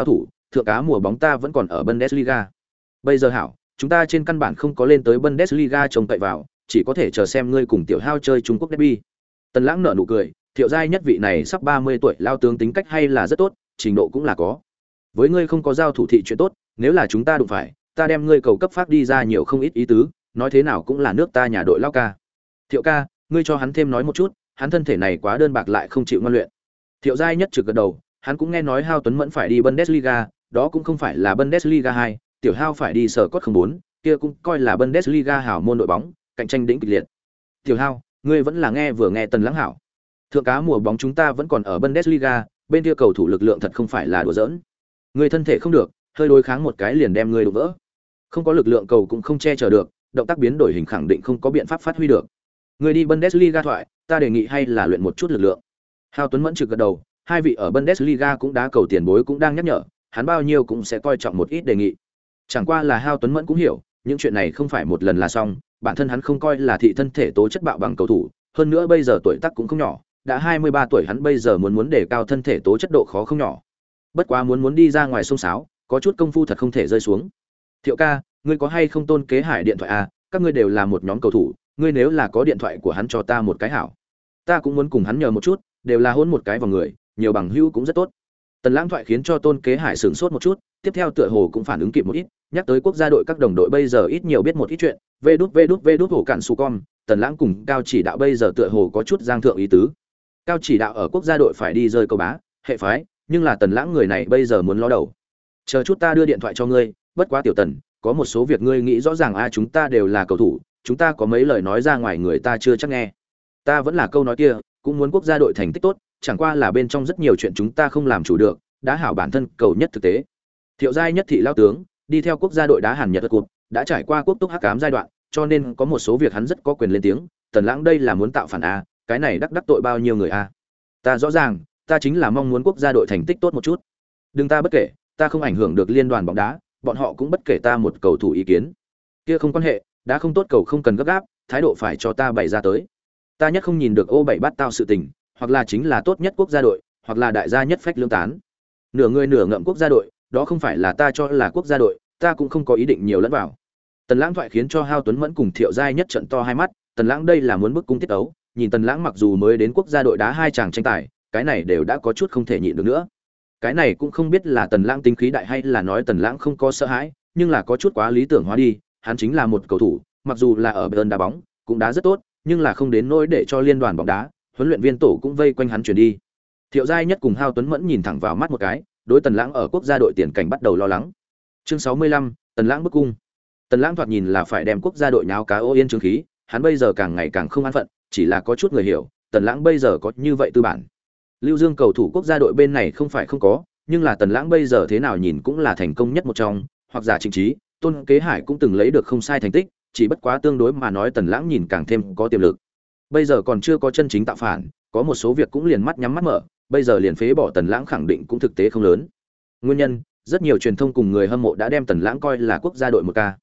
thượng cá mùa bóng ta vẫn còn ở Bundesliga. Bây giờ hảo, chúng ta trên căn bản không có lên tới Bundesliga trông cậy vào, chỉ có thể chờ xem ngươi cùng Tiểu Hao chơi Trung Quốc derby. Tần Lãng nở nụ cười, Thiệu giai nhất vị này sắp 30 tuổi lao tướng tính cách hay là rất tốt, trình độ cũng là có. Với ngươi không có giao thủ thị chuyện tốt, nếu là chúng ta đụng phải, ta đem ngươi cầu cấp phát đi ra nhiều không ít ý tứ, nói thế nào cũng là nước ta nhà đội lao ca. Thiệu ca, ngươi cho hắn thêm nói một chút, hắn thân thể này quá đơn bạc lại không chịu ngoan luyện. Thiệu giai nhất trực gật đầu, hắn cũng nghe nói Hao Tuấn Mẫn phải đi Bundesliga, đó cũng không phải là Bundesliga 2, Tiểu Hao phải đi sở cốt 04, kia cũng coi là Bundesliga hảo môn đội bóng, cạnh tranh đỉnh kịch liệt. Tiểu Hao, ngươi vẫn là nghe vừa nghe Tần Lãng hảo. Thượng cá mùa bóng chúng ta vẫn còn ở Bundesliga, bên kia cầu thủ lực lượng thật không phải là đùa giỡn. Ngươi thân thể không được, hơi đối kháng một cái liền đem ngươi đụng vỡ. Không có lực lượng cầu cũng không che chở được, động tác biến đổi hình khẳng định không có biện pháp phát huy được. Ngươi đi Bundesliga thoại, ta đề nghị hay là luyện một chút lực lượng. Hao Tuấn Mẫn trực gật đầu, hai vị ở Bundesliga cũng đá cầu tiền bối cũng đang nhắc nhở, hắn bao nhiêu cũng sẽ coi trọng một ít đề nghị. Chẳng qua là Hao Tuấn Mẫn cũng hiểu, những chuyện này không phải một lần là xong, bản thân hắn không coi là thị thân thể tố chất bạo bằng cầu thủ, hơn nữa bây giờ tuổi tác cũng không nhỏ, đã 23 tuổi hắn bây giờ muốn đề cao thân thể tố chất độ khó không nhỏ. Bất quá muốn đi ra ngoài sông sáo, có chút công phu thật không thể rơi xuống. Thiệu ca, ngươi có hay không Tôn Kế Hải điện thoại à, các ngươi đều là một nhóm cầu thủ, ngươi nếu là có điện thoại của hắn cho ta một cái hảo. Ta cũng muốn cùng hắn nhờ một chút, đều là hôn một cái vào người, nhiều bằng hữu cũng rất tốt. Tần Lãng thoại khiến cho Tôn Kế Hải sửng sốt một chút, tiếp theo tựa hồ cũng phản ứng kịp một ít, nhắc tới quốc gia đội các đồng đội bây giờ ít nhiều biết một ít chuyện, vê đút hổ cản su con, Tần Lãng cùng Cao Chỉ Đạo bây giờ tựa hồ có chút giang thượng ý tứ. Cao Chỉ Đạo ở quốc gia đội phải đi rơi câu bá, hệ phái, nhưng là Tần Lãng người này bây giờ muốn ló đầu. Chờ chút ta đưa điện thoại cho ngươi, bất quá tiểu Tần, có một số việc ngươi nghĩ rõ ràng a, chúng ta đều là cầu thủ, chúng ta có mấy lời nói ra ngoài người ta chưa chắc nghe. Ta vẫn là câu nói kia, cũng muốn quốc gia đội thành tích tốt, chẳng qua là bên trong rất nhiều chuyện chúng ta không làm chủ được, đã hảo bản thân cầu nhất thực tế. Thiệu giai nhất thị lao tướng, đi theo quốc gia đội đá Hàn Nhật cuộc, đã trải qua quốc túc hắc ám giai đoạn, cho nên có một số việc hắn rất có quyền lên tiếng, Tần Lãng đây là muốn tạo phản a, cái này đắc tội bao nhiêu người a. Ta rõ ràng, ta chính là mong muốn quốc gia đội thành tích tốt một chút. Đừng ta bất kể, ta không ảnh hưởng được liên đoàn bóng đá, bọn họ cũng bất kể ta một cầu thủ ý kiến. Kia không quan hệ, đã không tốt cầu không cần gấp gáp, thái độ phải cho ta bày ra tới. Ta nhất không nhìn được ô bảy bát tao sự tình, hoặc là chính là tốt nhất quốc gia đội, hoặc là đại gia nhất phách lương tán. Nửa người nửa ngậm quốc gia đội, đó không phải là ta cho là quốc gia đội, ta cũng không có ý định nhiều lẫn vào. Tần Lãng thoại khiến cho Hao Tuấn Mẫn cùng Thiệu giai nhất trận to hai mắt, Tần Lãng đây là muốn bức cung tiết ấu, nhìn Tần Lãng mặc dù mới đến quốc gia đội đá hai chàng tranh tài, cái này đều đã có chút không thể nhịn được nữa. Cái này cũng không biết là Tần Lãng tính khí đại hay là nói Tần Lãng không có sợ hãi, nhưng là có chút quá lý tưởng hóa đi, hắn chính là một cầu thủ, mặc dù là ở Bayern đá bóng, cũng đá rất tốt, nhưng là không đến nỗi để cho liên đoàn bóng đá, huấn luyện viên tổ cũng vây quanh hắn chuyển đi. Thiệu giai nhất cùng Hao Tuấn Mẫn nhìn thẳng vào mắt một cái, đối Tần Lãng ở quốc gia đội tiền cảnh bắt đầu lo lắng. Chương 65, Tần Lãng bức cung. Tần Lãng thoạt nhìn là phải đem quốc gia đội nháo cá ô yên trướng khí, hắn bây giờ càng ngày càng không an phận, chỉ là có chút người hiểu, Tần Lãng bây giờ có như vậy tư bản. Lưu Dương cầu thủ quốc gia đội bên này không phải không có, nhưng là Tần Lãng bây giờ thế nào nhìn cũng là thành công nhất một trong, hoặc giả Trịnh Trí, Tôn Kế Hải cũng từng lấy được không sai thành tích, chỉ bất quá tương đối mà nói Tần Lãng nhìn càng thêm có tiềm lực. Bây giờ còn chưa có chân chính tạo phản, có một số việc cũng liền mắt nhắm mắt mở, bây giờ liền phế bỏ Tần Lãng khẳng định cũng thực tế không lớn. Nguyên nhân, rất nhiều truyền thông cùng người hâm mộ đã đem Tần Lãng coi là quốc gia đội một ca.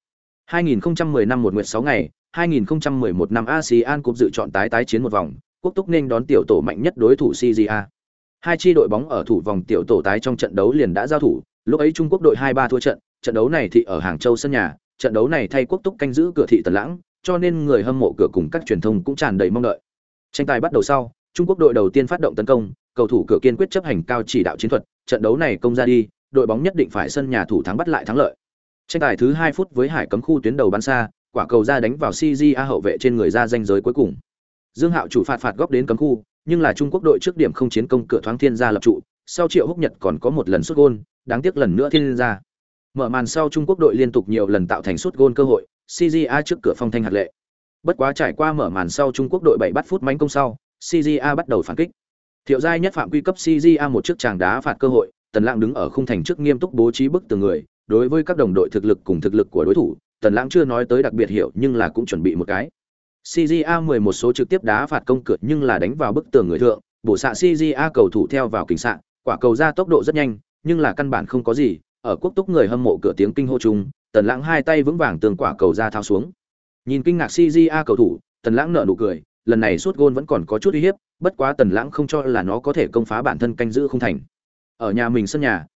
2010 năm một nguyệt 6 ngày, 2011 năm ASEAN Cup dự chọn tái chiến một vòng, quốc túc nên đón tiểu tổ mạnh nhất đối thủ CJA. Hai chi đội bóng ở thủ vòng tiểu tổ tái trong trận đấu liền đã giao thủ, lúc ấy Trung Quốc đội 2-3 thua trận, trận đấu này thì ở Hàng Châu sân nhà, trận đấu này thay quốc túc canh giữ cửa thị Tần Lãng, cho nên người hâm mộ cửa cùng các truyền thông cũng tràn đầy mong đợi. Tranh tài bắt đầu sau, Trung Quốc đội đầu tiên phát động tấn công, cầu thủ cửa kiên quyết chấp hành cao chỉ đạo chiến thuật, trận đấu này công ra đi, đội bóng nhất định phải sân nhà thủ thắng bắt lại thắng lợi. Tranh tài thứ 2 phút với Hải cấm khu tuyến đầu bắn xa, quả cầu ra đánh vào CJA hậu vệ trên người ra ranh giới cuối cùng. Dương Hạo chủ phạt góc đến cấm khu, nhưng là Trung Quốc đội trước điểm không chiến công cửa thoáng thiên gia lập trụ, sau Triệu Húc Nhật còn có một lần sút gôn, đáng tiếc lần nữa thiên gia. Mở màn sau Trung Quốc đội liên tục nhiều lần tạo thành sút gôn cơ hội, CJA trước cửa phong thanh hạt lệ. Bất quá trải qua mở màn sau Trung Quốc đội 7 bắt phút mánh công sau, CJA bắt đầu phản kích. Thiệu giai nhất phạm quy cấp CJA một chiếc chàng đá phạt cơ hội, Tần Lãng đứng ở khung thành trước nghiêm túc bố trí bức tường người, đối với các đồng đội thực lực cùng thực lực của đối thủ, Tần Lãng chưa nói tới đặc biệt hiểu nhưng là cũng chuẩn bị một cái. CJA 11 số trực tiếp đá phạt công cượt nhưng là đánh vào bức tường người thượng, bổ xạ CJA cầu thủ theo vào kình xạ, quả cầu ra tốc độ rất nhanh, nhưng là căn bản không có gì, ở quốc túc người hâm mộ cửa tiếng kinh hô chung, Tần Lãng hai tay vững vàng tường quả cầu ra thao xuống. Nhìn kinh ngạc CJA cầu thủ, Tần Lãng nở nụ cười, lần này sút gôn vẫn còn có chút uy hiếp, bất quá Tần Lãng không cho là nó có thể công phá bản thân canh giữ không thành. Ở nhà mình sân nhà,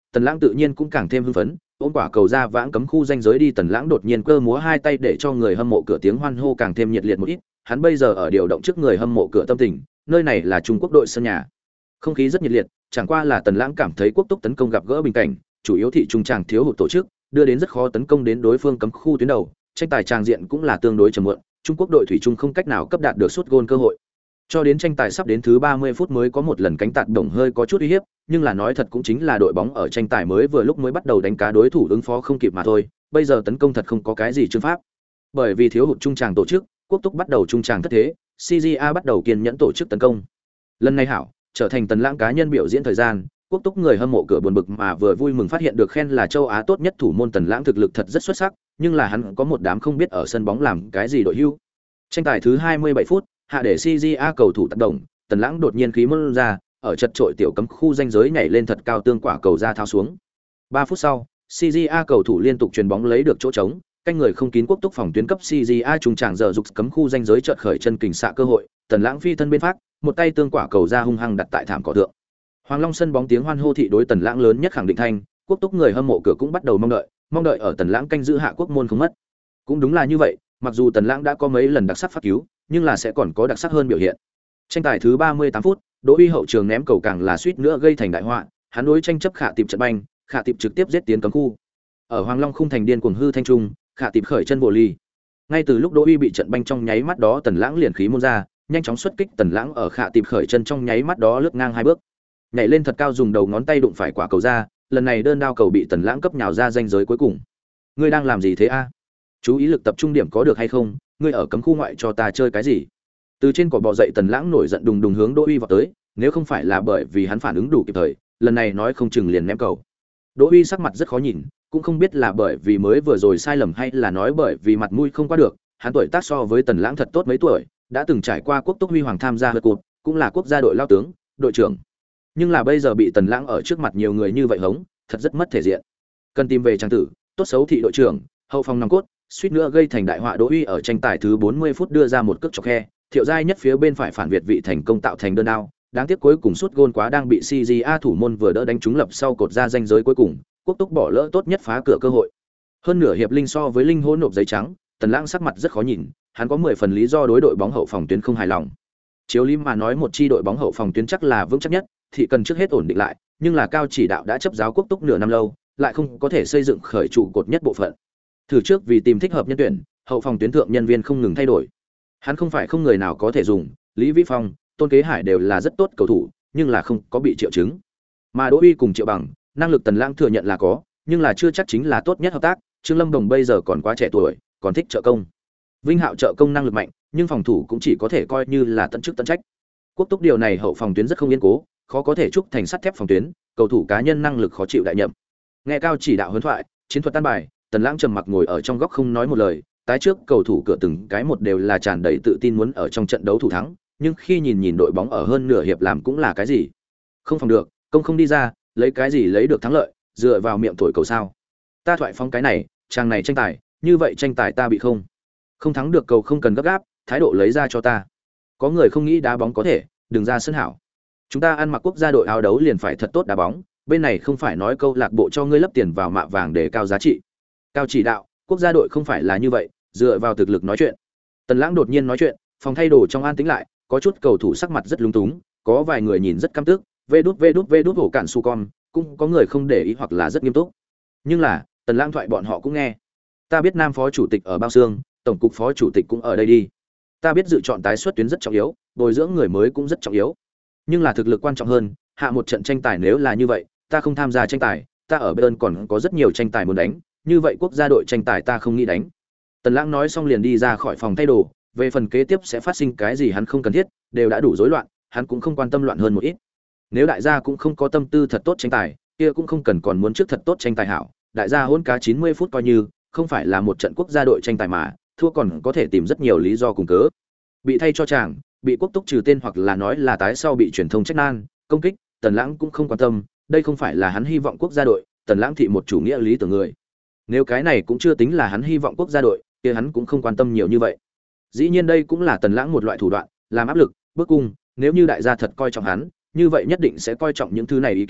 Tần Lãng tự nhiên cũng càng thêm hưng phấn, ôm quả cầu ra vãng cấm khu ranh giới đi. Tần Lãng đột nhiên cơ múa hai tay để cho người hâm mộ cửa tiếng hoan hô càng thêm nhiệt liệt một ít. Hắn bây giờ ở điều động trước người hâm mộ cửa tâm tình, nơi này là Trung Quốc đội sân nhà, không khí rất nhiệt liệt. Chẳng qua là Tần Lãng cảm thấy Quốc Túc tấn công gặp gỡ bình cảnh, chủ yếu thị trung tràng thiếu hụt tổ chức, đưa đến rất khó tấn công đến đối phương cấm khu tuyến đầu. Tranh tài tràng diện cũng là tương đối trầm muộn, Trung Quốc đội thủy chung không cách nào cấp đạt được sút gôn cơ hội. Cho đến tranh tài sắp đến thứ 30 phút mới có một lần cánh tạt đồng hơi có chút uy hiếp, nhưng là nói thật cũng chính là đội bóng ở tranh tài mới vừa lúc mới bắt đầu đánh cá đối thủ ứng phó không kịp mà thôi, bây giờ tấn công thật không có cái gì chương pháp. Bởi vì thiếu hụt trung tràng tổ chức, Quốc Túc bắt đầu trung tràng thất thế, CJA bắt đầu kiên nhẫn tổ chức tấn công. Lần này hảo, trở thành Tần Lãng cá nhân biểu diễn thời gian, Quốc Túc người hâm mộ cửa buồn bực mà vừa vui mừng phát hiện được khen là châu Á tốt nhất thủ môn Tần Lãng thực lực thật rất xuất sắc, nhưng là hắn có một đám không biết ở sân bóng làm cái gì đội hưu. Tranh tài thứ 27 phút, hạ để CJA cầu thủ tác động, Tần Lãng đột nhiên khí môn ra, ở chật trội tiểu cấm khu ranh giới nhảy lên thật cao tương quả cầu ra thao xuống. 3 phút sau, CJA cầu thủ liên tục chuyền bóng lấy được chỗ trống, canh người không kín Quốc Túc phòng tuyến cấp CJA trùng tràng giờ dục cấm khu ranh giới chợt khởi chân kình xạ cơ hội, Tần Lãng phi thân bên phát, một tay tương quả cầu ra hung hăng đặt tại thảm cỏ thượng. Hoàng Long sân bóng tiếng hoan hô thị đối Tần Lãng lớn nhất khẳng định thanh, Quốc Túc người hâm mộ cửa cũng bắt đầu mong đợi ở Tần Lãng canh giữ hạ quốc môn không mất. Cũng đúng là như vậy, mặc dù Tần Lãng đã có mấy lần đặc sắc phát cứu, nhưng là sẽ còn có đặc sắc hơn biểu hiện. Tranh tài thứ 38 phút, Đỗ Uy hậu trường ném cầu càng là suýt nữa gây thành đại họa, hắn đối tranh chấp Khả Tiệp trận banh, Khả Tiệp trực tiếp giết tiến cấm khu. Ở Hoàng Long khung thành điên cuồng hư thanh trung, Khả Tiệp khởi chân bộ ly. Ngay từ lúc Đỗ Uy bị trận banh trong nháy mắt đó Tần Lãng liền khí môn ra, nhanh chóng xuất kích. Tần Lãng ở Khả Tiệp khởi chân trong nháy mắt đó lướt ngang hai bước, nhảy lên thật cao dùng đầu ngón tay đụng phải quả cầu ra, lần này đơn đao cầu bị Tần Lãng cấp nhào ra ranh giới cuối cùng. Ngươi đang làm gì thế a? Chú ý lực tập trung điểm có được hay không? Ngươi ở cấm khu ngoại cho ta chơi cái gì? Từ trên cỏ bò dậy Tần Lãng nổi giận đùng đùng hướng Đỗ Uy vào tới, nếu không phải là bởi vì hắn phản ứng đủ kịp thời, lần này nói không chừng liền ném cầu. Đỗ Uy sắc mặt rất khó nhìn, cũng không biết là bởi vì mới vừa rồi sai lầm hay là nói bởi vì mặt mũi không qua được, hắn tuổi tác so với Tần Lãng thật tốt mấy tuổi, đã từng trải qua Quốc Túc huy hoàng tham gia lượt cột, cũng là quốc gia đội lao tướng, đội trưởng. Nhưng là bây giờ bị Tần Lãng ở trước mặt nhiều người như vậy hống, thật rất mất thể diện. Cần tìm về trang tử, tốt xấu thị đội trưởng, hậu phòng nòng cốt, suýt nữa gây thành đại họa. Đỗ Uy ở tranh tài thứ 40 phút đưa ra một cước chọc khe, Thiệu Giai nhất phía bên phải phản việt vị thành công tạo thành đơn đao, đáng tiếc cuối cùng sút gôn quá đang bị CJA thủ môn vừa đỡ đánh trúng lập sau cột ra ranh giới cuối cùng, Quốc Túc bỏ lỡ tốt nhất phá cửa cơ hội. Hơn nửa hiệp linh so với linh hỗn nộp giấy trắng, Tần Lãng sắc mặt rất khó nhìn, hắn có 10 phần lý do đối đội bóng hậu phòng tuyến không hài lòng. Chiếu lý mà nói một chi đội bóng hậu phòng tuyến chắc là vững chắc nhất, thì cần trước hết ổn định lại, nhưng là cao chỉ đạo đã chấp giáo Quốc Túc nửa năm lâu, lại không có thể xây dựng khởi trụ cột nhất bộ phận. Thử trước vì tìm thích hợp nhân tuyển, hậu phòng tuyến thượng nhân viên không ngừng thay đổi. Hắn không phải không người nào có thể dùng, Lý Vĩ Phong, Tôn Kế Hải đều là rất tốt cầu thủ, nhưng là không có bị triệu chứng. Mà Đỗ Uy cùng Triệu Bằng, năng lực Tần Lãng thừa nhận là có, nhưng là chưa chắc chính là tốt nhất hợp tác. Trương Lâm Đồng bây giờ còn quá trẻ tuổi, còn thích trợ công. Vinh Hạo trợ công năng lực mạnh, nhưng phòng thủ cũng chỉ có thể coi như là tận chức tận trách. Quốc Túc điều này hậu phòng tuyến rất không yên cố, khó có thể trúc thành sắt thép phòng tuyến, cầu thủ cá nhân năng lực khó chịu đại nhậm. Nghe cao chỉ đạo huấn thoại, chiến thuật tan bài, Tần Lãng trầm mặc ngồi ở trong góc không nói một lời, tái trước cầu thủ cửa từng cái một đều là tràn đầy tự tin muốn ở trong trận đấu thủ thắng, nhưng khi nhìn đội bóng ở hơn nửa hiệp làm cũng là cái gì? Không phòng được, công không đi ra, lấy cái gì lấy được thắng lợi, dựa vào miệng thổi cầu sao? Ta thoại phóng cái này, trang này tranh tài, như vậy tranh tài ta bị không thắng được cầu không cần gấp gáp, thái độ lấy ra cho ta. Có người không nghĩ đá bóng có thể, đừng ra sân hảo. Chúng ta ăn mặc quốc gia đội áo đấu liền phải thật tốt đá bóng, bên này không phải nói câu lạc bộ cho ngươi lấp tiền vào mạ vàng để cao giá trị. Cao chỉ đạo, quốc gia đội không phải là như vậy, dựa vào thực lực nói chuyện. Tần Lãng đột nhiên nói chuyện, phòng thay đồ trong an tĩnh lại, có chút cầu thủ sắc mặt rất lung túng, có vài người nhìn rất căm tức, vê đút hổ cản su con, cũng có người không để ý hoặc là rất nghiêm túc. Nhưng là, Tần Lãng thoại bọn họ cũng nghe. Ta biết Nam phó chủ tịch ở Bao Xương, tổng cục phó chủ tịch cũng ở đây đi. Ta biết dự chọn tái xuất tuyến rất trọng yếu, bồi dưỡng người mới cũng rất trọng yếu. Nhưng là thực lực quan trọng hơn, hạ một trận tranh tài nếu là như vậy, ta không tham gia tranh tài, ta ở Bayern còn có rất nhiều tranh tài muốn đánh, như vậy quốc gia đội tranh tài ta không nghĩ đánh. Tần Lãng nói xong liền đi ra khỏi phòng thay đồ, về phần kế tiếp sẽ phát sinh cái gì hắn không cần thiết, đều đã đủ rối loạn, hắn cũng không quan tâm loạn hơn một ít. Nếu đại gia cũng không có tâm tư thật tốt tranh tài, kia cũng không cần còn muốn trước thật tốt tranh tài hảo, đại gia hôn cá 90 phút coi như, không phải là một trận quốc gia đội tranh tài mà, thua còn có thể tìm rất nhiều lý do cùng cớ. Bị thay cho chàng, bị Quốc Túc trừ tên hoặc là nói là tái sau bị truyền thông trách nan, công kích, Tần Lãng cũng không quan tâm, đây không phải là hắn hy vọng quốc gia đội, Tần Lãng thị một chủ nghĩa lý tưởng người. Nếu cái này cũng chưa tính là hắn hy vọng quốc gia đội, kia hắn cũng không quan tâm nhiều như vậy. Dĩ nhiên đây cũng là Tần Lãng một loại thủ đoạn, làm áp lực, bức cung, nếu như đại gia thật coi trọng hắn, như vậy nhất định sẽ coi trọng những thứ này ý kiến,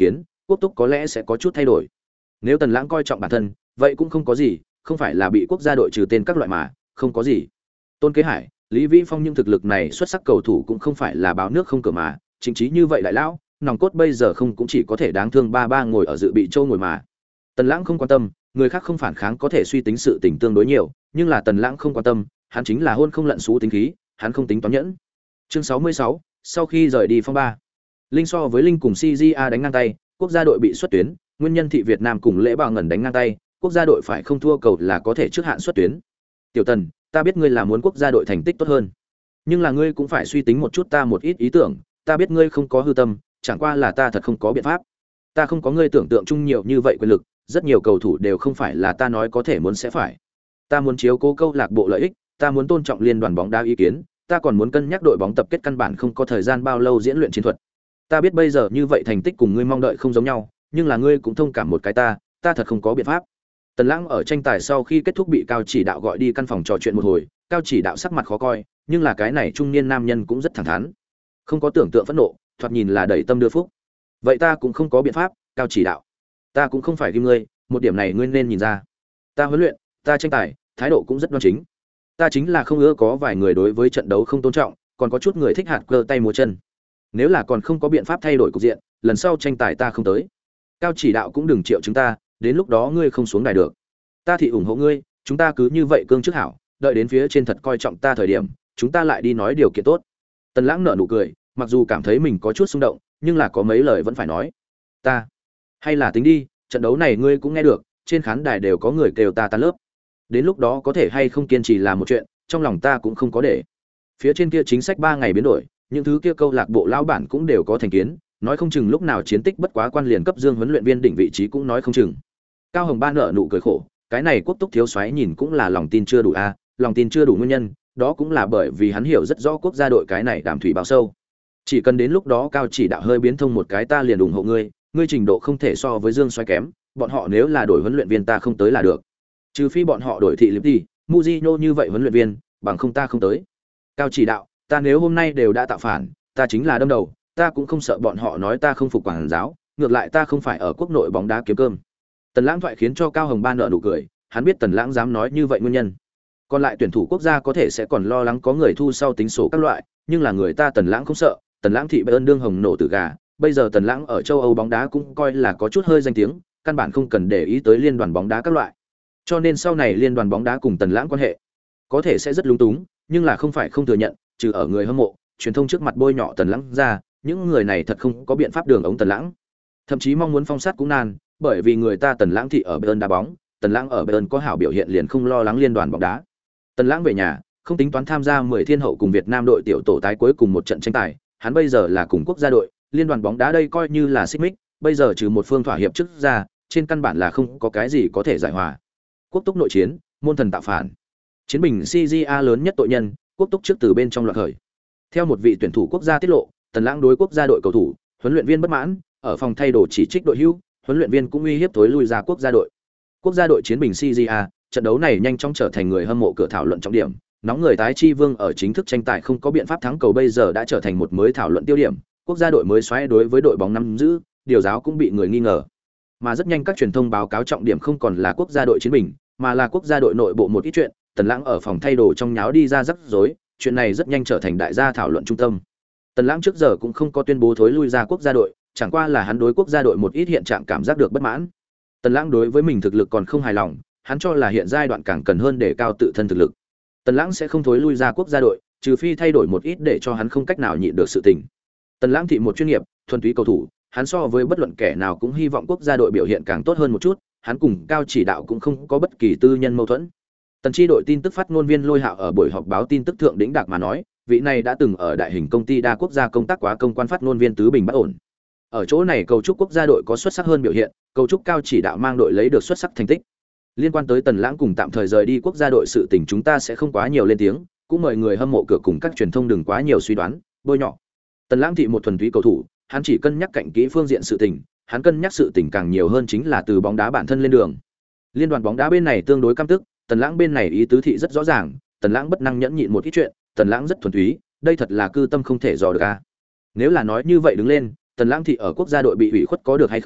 Quốc Túc có lẽ sẽ có chút thay đổi. Nếu Tần Lãng coi trọng bản thân, vậy cũng không có gì, không phải là bị quốc gia đội trừ tên các loại mà, không có gì. Tôn Kế Hải, Lý Vĩ Phong những thực lực này xuất sắc cầu thủ cũng không phải là báo nước không cửa mà, chính trí như vậy đại lão, nòng cốt bây giờ không cũng chỉ có thể đáng thương ba ba ngồi ở dự bị châu ngồi mà. Tần Lãng không quan tâm, người khác không phản kháng có thể suy tính sự tình tương đối nhiều, nhưng là Tần Lãng không quan tâm, hắn chính là hôn không lận xú tính khí, hắn không tính toán nhẫn. Chương 66, sau khi rời đi phong ba. Linh so với Linh cùng CJA đánh ngang tay, quốc gia đội bị xuất tuyến, nguyên nhân thị Việt Nam cùng Lễ Bào Ngẩn đánh ngang tay, quốc gia đội phải không thua cầu là có thể trước hạn xuất tuyến. Tiểu Tần, ta biết ngươi là muốn quốc gia đội thành tích tốt hơn, nhưng là ngươi cũng phải suy tính một chút ta một ít ý tưởng, ta biết ngươi không có hư tâm, chẳng qua là ta thật không có biện pháp. Ta không có ngươi tưởng tượng chung nhiều như vậy quyền lực, rất nhiều cầu thủ đều không phải là ta nói có thể muốn sẽ phải. Ta muốn chiếu cố câu lạc bộ lợi ích, ta muốn tôn trọng liên đoàn bóng đá ý kiến, ta còn muốn cân nhắc đội bóng tập kết căn bản không có thời gian bao lâu diễn luyện chiến thuật. Ta biết bây giờ như vậy thành tích cùng ngươi mong đợi không giống nhau, nhưng là ngươi cũng thông cảm một cái ta thật không có biện pháp. Tần Lãng ở tranh tài sau khi kết thúc bị Cao Chỉ Đạo gọi đi căn phòng trò chuyện một hồi, Cao Chỉ Đạo sắc mặt khó coi, nhưng là cái này trung niên nam nhân cũng rất thẳng thắn, không có tưởng tượng phẫn nộ, thoạt nhìn là đầy tâm đưa phúc. Vậy ta cũng không có biện pháp, Cao Chỉ Đạo, ta cũng không phải ghim ngươi, một điểm này ngươi nên nhìn ra. Ta huấn luyện, ta tranh tài, thái độ cũng rất đoan chính. Ta chính là không ưa có vài người đối với trận đấu không tôn trọng, còn có chút người thích hạt cơ tay múa chân. Nếu là còn không có biện pháp thay đổi cục diện, lần sau tranh tài ta không tới. Cao Chỉ Đạo cũng đừng triệu chúng ta, đến lúc đó ngươi không xuống đài được. Ta thì ủng hộ ngươi, chúng ta cứ như vậy cương trước hảo, đợi đến phía trên thật coi trọng ta thời điểm, chúng ta lại đi nói điều kiện tốt. Tần Lãng nở nụ cười, mặc dù cảm thấy mình có chút xung động, nhưng là có mấy lời vẫn phải nói. Ta, hay là tính đi, trận đấu này ngươi cũng nghe được, trên khán đài đều có người kêu ta tan lớp. Đến lúc đó có thể hay không kiên trì là một chuyện, trong lòng ta cũng không có để. Phía trên kia chính sách 3 ngày biến đổi, những thứ kia câu lạc bộ lão bản cũng đều có thành kiến, nói không chừng lúc nào chiến tích bất quá quan liền cấp dương huấn luyện viên đỉnh vị trí cũng nói không chừng. Cao Hồng Ba nở nụ cười khổ, cái này Quốc Túc thiếu soái nhìn cũng là lòng tin chưa đủ a, lòng tin chưa đủ nguyên nhân, đó cũng là bởi vì hắn hiểu rất rõ quốc gia đội cái này đàm thủy bao sâu. Chỉ cần đến lúc đó Cao Chỉ Đạo hơi biến thông một cái ta liền ủng hộ ngươi, ngươi trình độ không thể so với Dương soái kém, bọn họ nếu là đổi huấn luyện viên ta không tới là được. Trừ phi bọn họ đổi thị Lippy, Mujino như vậy huấn luyện viên, bằng không ta không tới. Cao Chỉ Đạo, ta nếu hôm nay đều đã tạo phản, ta chính là đâm đầu, ta cũng không sợ bọn họ nói ta không phục quản giáo, ngược lại ta không phải ở quốc nội bóng đá kiếm cơm. Tần Lãng thoại khiến cho Cao Hồng Ba nở nụ cười, hắn biết Tần Lãng dám nói như vậy nguyên nhân. Còn lại tuyển thủ quốc gia có thể sẽ còn lo lắng có người thu sau tính sổ các loại, nhưng là người ta Tần Lãng không sợ, Tần Lãng thị Bayern đương hồng nổ tử gà, bây giờ Tần Lãng ở châu Âu bóng đá cũng coi là có chút hơi danh tiếng, căn bản không cần để ý tới liên đoàn bóng đá các loại. Cho nên sau này liên đoàn bóng đá cùng Tần Lãng quan hệ có thể sẽ rất lúng túng, nhưng là không phải không thừa nhận, trừ ở người hâm mộ, truyền thông trước mặt bôi nhọ Tần Lãng ra, những người này thật không có biện pháp đường ống Tần Lãng. Thậm chí mong muốn phong sát cũng nan, bởi vì người ta Tần Lãng thị ở Bayern đá bóng, Tần Lãng ở Bayern có hảo biểu hiện liền không lo lắng liên đoàn bóng đá. Tần Lãng về nhà, không tính toán tham gia 10 thiên hậu cùng Việt Nam đội tiểu tổ tái cuối cùng một trận tranh tài, hắn bây giờ là cùng quốc gia đội, liên đoàn bóng đá đây coi như là xích mích, bây giờ trừ một phương thỏa hiệp trước ra, trên căn bản là không có cái gì có thể giải hòa. Quốc Túc nội chiến, môn thần tạo phản. Chiến bình CJA lớn nhất tội nhân, Quốc Túc trước từ bên trong loạn khởi. Theo một vị tuyển thủ quốc gia tiết lộ, Tần Lãng đối quốc gia đội cầu thủ, huấn luyện viên bất mãn, ở phòng thay đồ chỉ trích đội hưu, huấn luyện viên cũng uy hiếp tối lui ra quốc gia đội. Quốc gia đội chiến bình CJA, trận đấu này nhanh chóng trở thành người hâm mộ cửa thảo luận trọng điểm. Nóng người tái chi vương ở chính thức tranh tài không có biện pháp thắng cầu bây giờ đã trở thành một mới thảo luận tiêu điểm. Quốc gia đội mới xoáy đối với đội bóng nắm giữ, điều giáo cũng bị người nghi ngờ. Mà rất nhanh các truyền thông báo cáo trọng điểm không còn là quốc gia đội chiến bình, mà là quốc gia đội nội bộ một ít chuyện. Tần Lãng ở phòng thay đồ trong nháo đi ra rắc rối, chuyện này rất nhanh trở thành đại gia thảo luận trung tâm. Tần Lãng trước giờ cũng không có tuyên bố thối lui ra quốc gia đội, chẳng qua là hắn đối quốc gia đội một ít hiện trạng cảm giác được bất mãn. Tần Lãng đối với mình thực lực còn không hài lòng, hắn cho là hiện giai đoạn càng cần hơn để cao tự thân thực lực. Tần Lãng sẽ không thối lui ra quốc gia đội, trừ phi thay đổi một ít để cho hắn không cách nào nhịn được sự tình. Tần Lãng thị một chuyên nghiệp, thuần túy cầu thủ, hắn so với bất luận kẻ nào cũng hy vọng quốc gia đội biểu hiện càng tốt hơn một chút, hắn cùng Cao Chỉ Đạo cũng không có bất kỳ tư nhân mâu thuẫn. Tần chi đội tin tức phát ngôn viên Lôi Hạo ở buổi họp báo tin tức thượng đỉnh đạc mà nói, vị này đã từng ở đại hình công ty đa quốc gia công tác quá công quan phát ngôn viên tứ bình bất ổn. Ở chỗ này cầu chúc quốc gia đội có xuất sắc hơn biểu hiện, cầu chúc Cao Chỉ Đạo mang đội lấy được xuất sắc thành tích. Liên quan tới Tần Lãng cùng tạm thời rời đi quốc gia đội sự tình chúng ta sẽ không quá nhiều lên tiếng, cũng mời người hâm mộ cửa cùng các truyền thông đừng quá nhiều suy đoán, bôi nhọ. Tần Lãng thị một thuần túy cầu thủ, hắn chỉ cân nhắc cạnh kỹ phương diện sự tình, hắn cân nhắc sự tình càng nhiều hơn chính là từ bóng đá bản thân lên đường. Liên đoàn bóng đá bên này tương đối căm tức, Tần Lãng bên này ý tứ thị rất rõ ràng, Tần Lãng bất năng nhẫn nhịn một ít chuyện, Tần Lãng rất thuần túy, đây thật là cư tâm không thể dò được a. Nếu là nói như vậy đứng lên, Tần Lãng thị ở quốc gia đội bị ủy khuất có được hay không,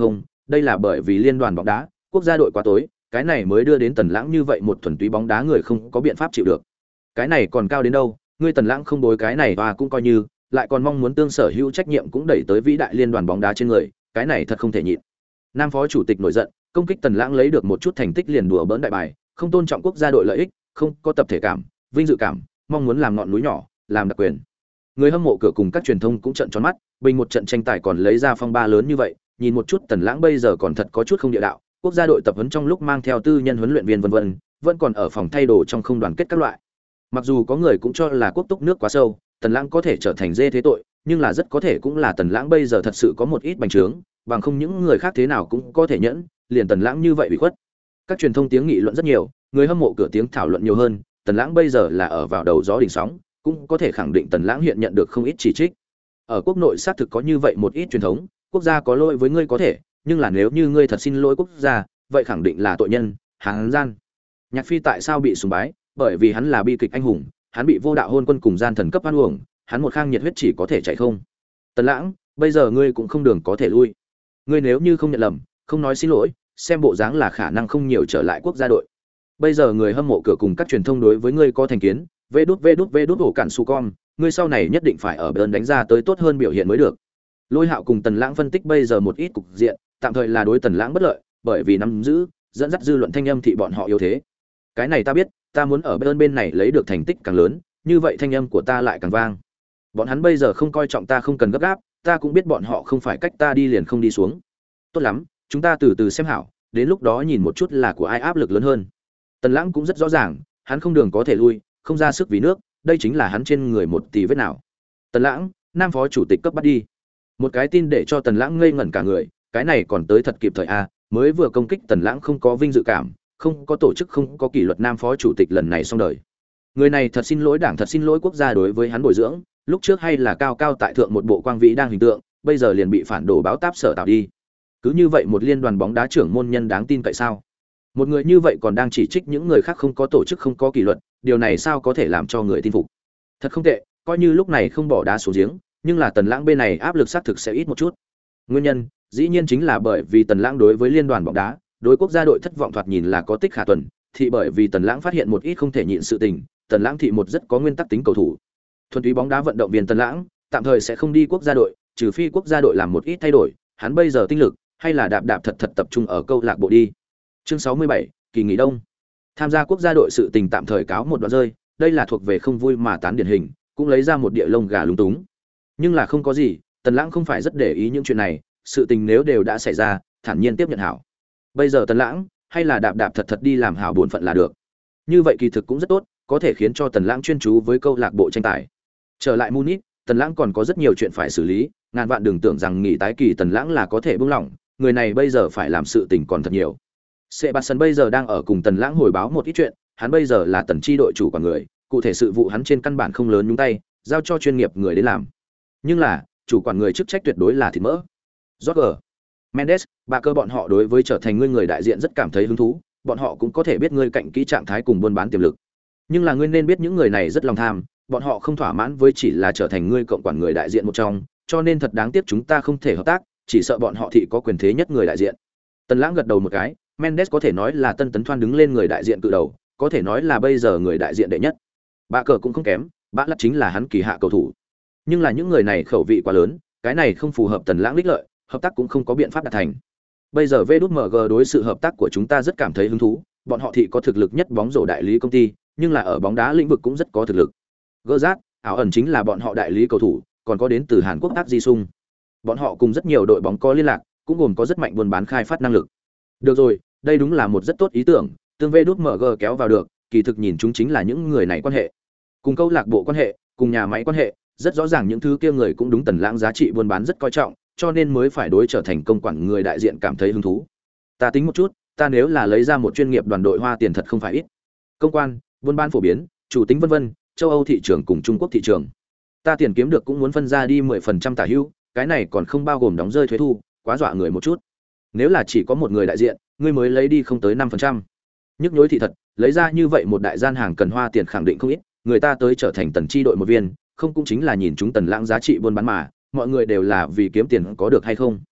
đây là bởi vì liên đoàn bóng đá, quốc gia đội quá tối, cái này mới đưa đến Tần Lãng như vậy một thuần túy bóng đá người không có biện pháp chịu được. Cái này còn cao đến đâu, ngươi Tần Lãng không bối cái này và cũng coi như, lại còn mong muốn tương sở hữu trách nhiệm cũng đẩy tới vĩ đại liên đoàn bóng đá trên người, cái này thật không thể nhịn. Nam phó chủ tịch nổi giận, công kích Tần Lãng lấy được một chút thành tích liền đùa bỡn đại bài, không tôn trọng quốc gia đội lợi ích, không có tập thể cảm, vinh dự cảm, mong muốn làm ngọn núi nhỏ, làm đặc quyền. Người hâm mộ cửa cùng các truyền thông cũng trợn tròn mắt, bình một trận tranh tài còn lấy ra phong ba lớn như vậy, nhìn một chút Tần Lãng bây giờ còn thật có chút không địa đạo, quốc gia đội tập huấn trong lúc mang theo tư nhân huấn luyện viên vân vân, vẫn còn ở phòng thay đồ trong không đoàn kết các loại. Mặc dù có người cũng cho là quốc túc nước quá sâu, Tần Lãng có thể trở thành dê thế tội, nhưng là rất có thể cũng là Tần Lãng bây giờ thật sự có một ít bành trướng, bằng không những người khác thế nào cũng có thể nhẫn, liền Tần Lãng như vậy bị khuất. Các truyền thông tiếng nghị luận rất nhiều, người hâm mộ cửa tiếng thảo luận nhiều hơn, Tần Lãng bây giờ là ở vào đầu gió đỉnh sóng, cũng có thể khẳng định Tần Lãng hiện nhận được không ít chỉ trích. Ở quốc nội xác thực có như vậy một ít truyền thống, quốc gia có lỗi với ngươi có thể, nhưng là nếu như ngươi thật xin lỗi quốc gia, vậy khẳng định là tội nhân, hán gian. Nhạc Phi tại sao bị sùng bái? Bởi vì hắn là bi kịch anh hùng, hắn bị vô đạo hôn quân cùng gian thần cấp oan uổng, hắn một khang nhiệt huyết chỉ có thể chạy không. Tần Lãng, bây giờ ngươi cũng không đường có thể lui. Ngươi nếu như không nhận lầm, không nói xin lỗi, xem bộ dáng là khả năng không nhiều trở lại quốc gia đội. Bây giờ người hâm mộ cửa cùng các truyền thông đối với ngươi có thành kiến, vê đút ổ cản su con, ngươi sau này nhất định phải ở bên đánh ra tới tốt hơn biểu hiện mới được. Lôi Hạo cùng Tần Lãng phân tích bây giờ một ít cục diện, tạm thời là đối Tần Lãng bất lợi, bởi vì nắm giữ, dẫn dắt dư luận thanh âm thị bọn họ yếu thế. Cái này ta biết, ta muốn ở bên này lấy được thành tích càng lớn, như vậy thanh âm của ta lại càng vang. Bọn hắn bây giờ không coi trọng ta không cần gấp gáp, ta cũng biết bọn họ không phải cách ta đi liền không đi xuống. Tốt lắm, chúng ta từ từ xem hảo, đến lúc đó nhìn một chút là của ai áp lực lớn hơn. Tần Lãng cũng rất rõ ràng, hắn không đường có thể lui, không ra sức vì nước, đây chính là hắn trên người một tỷ vết nào. Tần Lãng, Nam phó chủ tịch cấp bắt đi. Một cái tin để cho Tần Lãng ngây ngẩn cả người, cái này còn tới thật kịp thời a, mới vừa công kích Tần Lãng không có vinh dự cảm, không có tổ chức không có kỷ luật Nam phó chủ tịch lần này xong đời. Người này thật xin lỗi Đảng, thật xin lỗi quốc gia đối với hắn bồi dưỡng, lúc trước hay là cao cao tại thượng một bộ quang vĩ đang hình tượng, bây giờ liền bị phản đồ báo táp sở tạo đi. Cứ như vậy một liên đoàn bóng đá trưởng môn nhân đáng tin cậy sao? Một người như vậy còn đang chỉ trích những người khác không có tổ chức không có kỷ luật, điều này sao có thể làm cho người tin phục? Thật không tệ, coi như lúc này không bỏ đá xuống giếng, nhưng là Tần Lãng bên này áp lực xác thực sẽ ít một chút. Nguyên nhân, dĩ nhiên chính là bởi vì Tần Lãng đối với liên đoàn bóng đá, đối quốc gia đội thất vọng thoạt nhìn là có tích khả tuần, thì bởi vì Tần Lãng phát hiện một ít không thể nhịn sự tình, Tần Lãng thị một rất có nguyên tắc tính cầu thủ. Thuần túy bóng đá vận động viên Tần Lãng, tạm thời sẽ không đi quốc gia đội, trừ phi quốc gia đội làm một ít thay đổi, hắn bây giờ tinh lực hay là đạp thật tập trung ở câu lạc bộ đi. Chương 67, kỳ nghỉ đông. Tham gia quốc gia đội sự tình tạm thời cáo một đoạn rơi, đây là thuộc về không vui mà tán điển hình, cũng lấy ra một địa lông gà lúng túng. Nhưng là không có gì, Tần Lãng không phải rất để ý những chuyện này, sự tình nếu đều đã xảy ra, thản nhiên tiếp nhận hảo. Bây giờ Tần Lãng hay là đạp thật đi làm hảo bổn phận là được. Như vậy kỳ thực cũng rất tốt, có thể khiến cho Tần Lãng chuyên chú với câu lạc bộ tranh tài. Trở lại Munich, Tần Lãng còn có rất nhiều chuyện phải xử lý, ngàn vạn đừng tưởng rằng nghỉ tái kỳ Tần Lãng là có thể buông lỏng, người này bây giờ phải làm sự tình còn thật nhiều. Sebastian bây giờ đang ở cùng Tần Lãng hồi báo một ít chuyện, hắn bây giờ là Tần chi đội chủ quản người, cụ thể sự vụ hắn trên căn bản không lớn nhúng tay, giao cho chuyên nghiệp người đến làm. Nhưng là, chủ quản người chức trách tuyệt đối là thịt mỡ. Roger, Mendes, bà cơ bọn họ đối với trở thành người đại diện rất cảm thấy hứng thú, bọn họ cũng có thể biết ngươi cạnh kỹ trạng thái cùng buôn bán tiềm lực. Nhưng là ngươi nên biết những người này rất lòng tham, bọn họ không thỏa mãn với chỉ là trở thành ngươi cộng quản người đại diện một trong, cho nên thật đáng tiếc chúng ta không thể hợp tác, chỉ sợ bọn họ thị có quyền thế nhất người đại diện. Tần Lãng gật đầu một cái, Mendes có thể nói là Tân Tấn Thoan đứng lên người đại diện cự đầu, có thể nói là bây giờ người đại diện đệ nhất. Bà cờ cũng không kém, Bã Lật chính là hắn kỳ hạ cầu thủ. Nhưng là những người này khẩu vị quá lớn, cái này không phù hợp Tần Lãng đích lợi, hợp tác cũng không có biện pháp đạt thành. Bây giờ VđMG đối sự hợp tác của chúng ta rất cảm thấy hứng thú, bọn họ thị có thực lực nhất bóng rổ đại lý công ty, nhưng là ở bóng đá lĩnh vực cũng rất có thực lực. Gerrard, ảo ẩn chính là bọn họ đại lý cầu thủ, còn có đến từ Hàn Quốc Park Ji Sung. Bọn họ cùng rất nhiều đội bóng có liên lạc, cũng gồm có rất mạnh buôn bán khai phát năng lực. Được rồi, đây đúng là một rất tốt ý tưởng, tương VđMG kéo vào được, kỳ thực nhìn chúng chính là những người này quan hệ. Cùng câu lạc bộ quan hệ, cùng nhà máy quan hệ, rất rõ ràng những thứ kia người cũng đúng Tần Lãng giá trị buôn bán rất coi trọng, cho nên mới phải đối trở thành công quản người đại diện cảm thấy hứng thú. Ta tính một chút, ta nếu là lấy ra một chuyên nghiệp đoàn đội hoa tiền thật không phải ít. Công quan, buôn bán phổ biến, chủ tính vân vân, châu Âu thị trường cùng Trung Quốc thị trường. Ta tiền kiếm được cũng muốn phân ra đi 10% tả hữu, cái này còn không bao gồm đóng rơi thuế thu, quá dọa người một chút. Nếu là chỉ có một người đại diện, ngươi mới lấy đi không tới 5%. Nhức nhối thị thật, lấy ra như vậy một đại gian hàng cần hoa tiền khẳng định không ít, người ta tới trở thành Tần chi đội một viên, không cũng chính là nhìn chúng Tần Lãng giá trị buôn bán mà, mọi người đều là vì kiếm tiền có được hay không.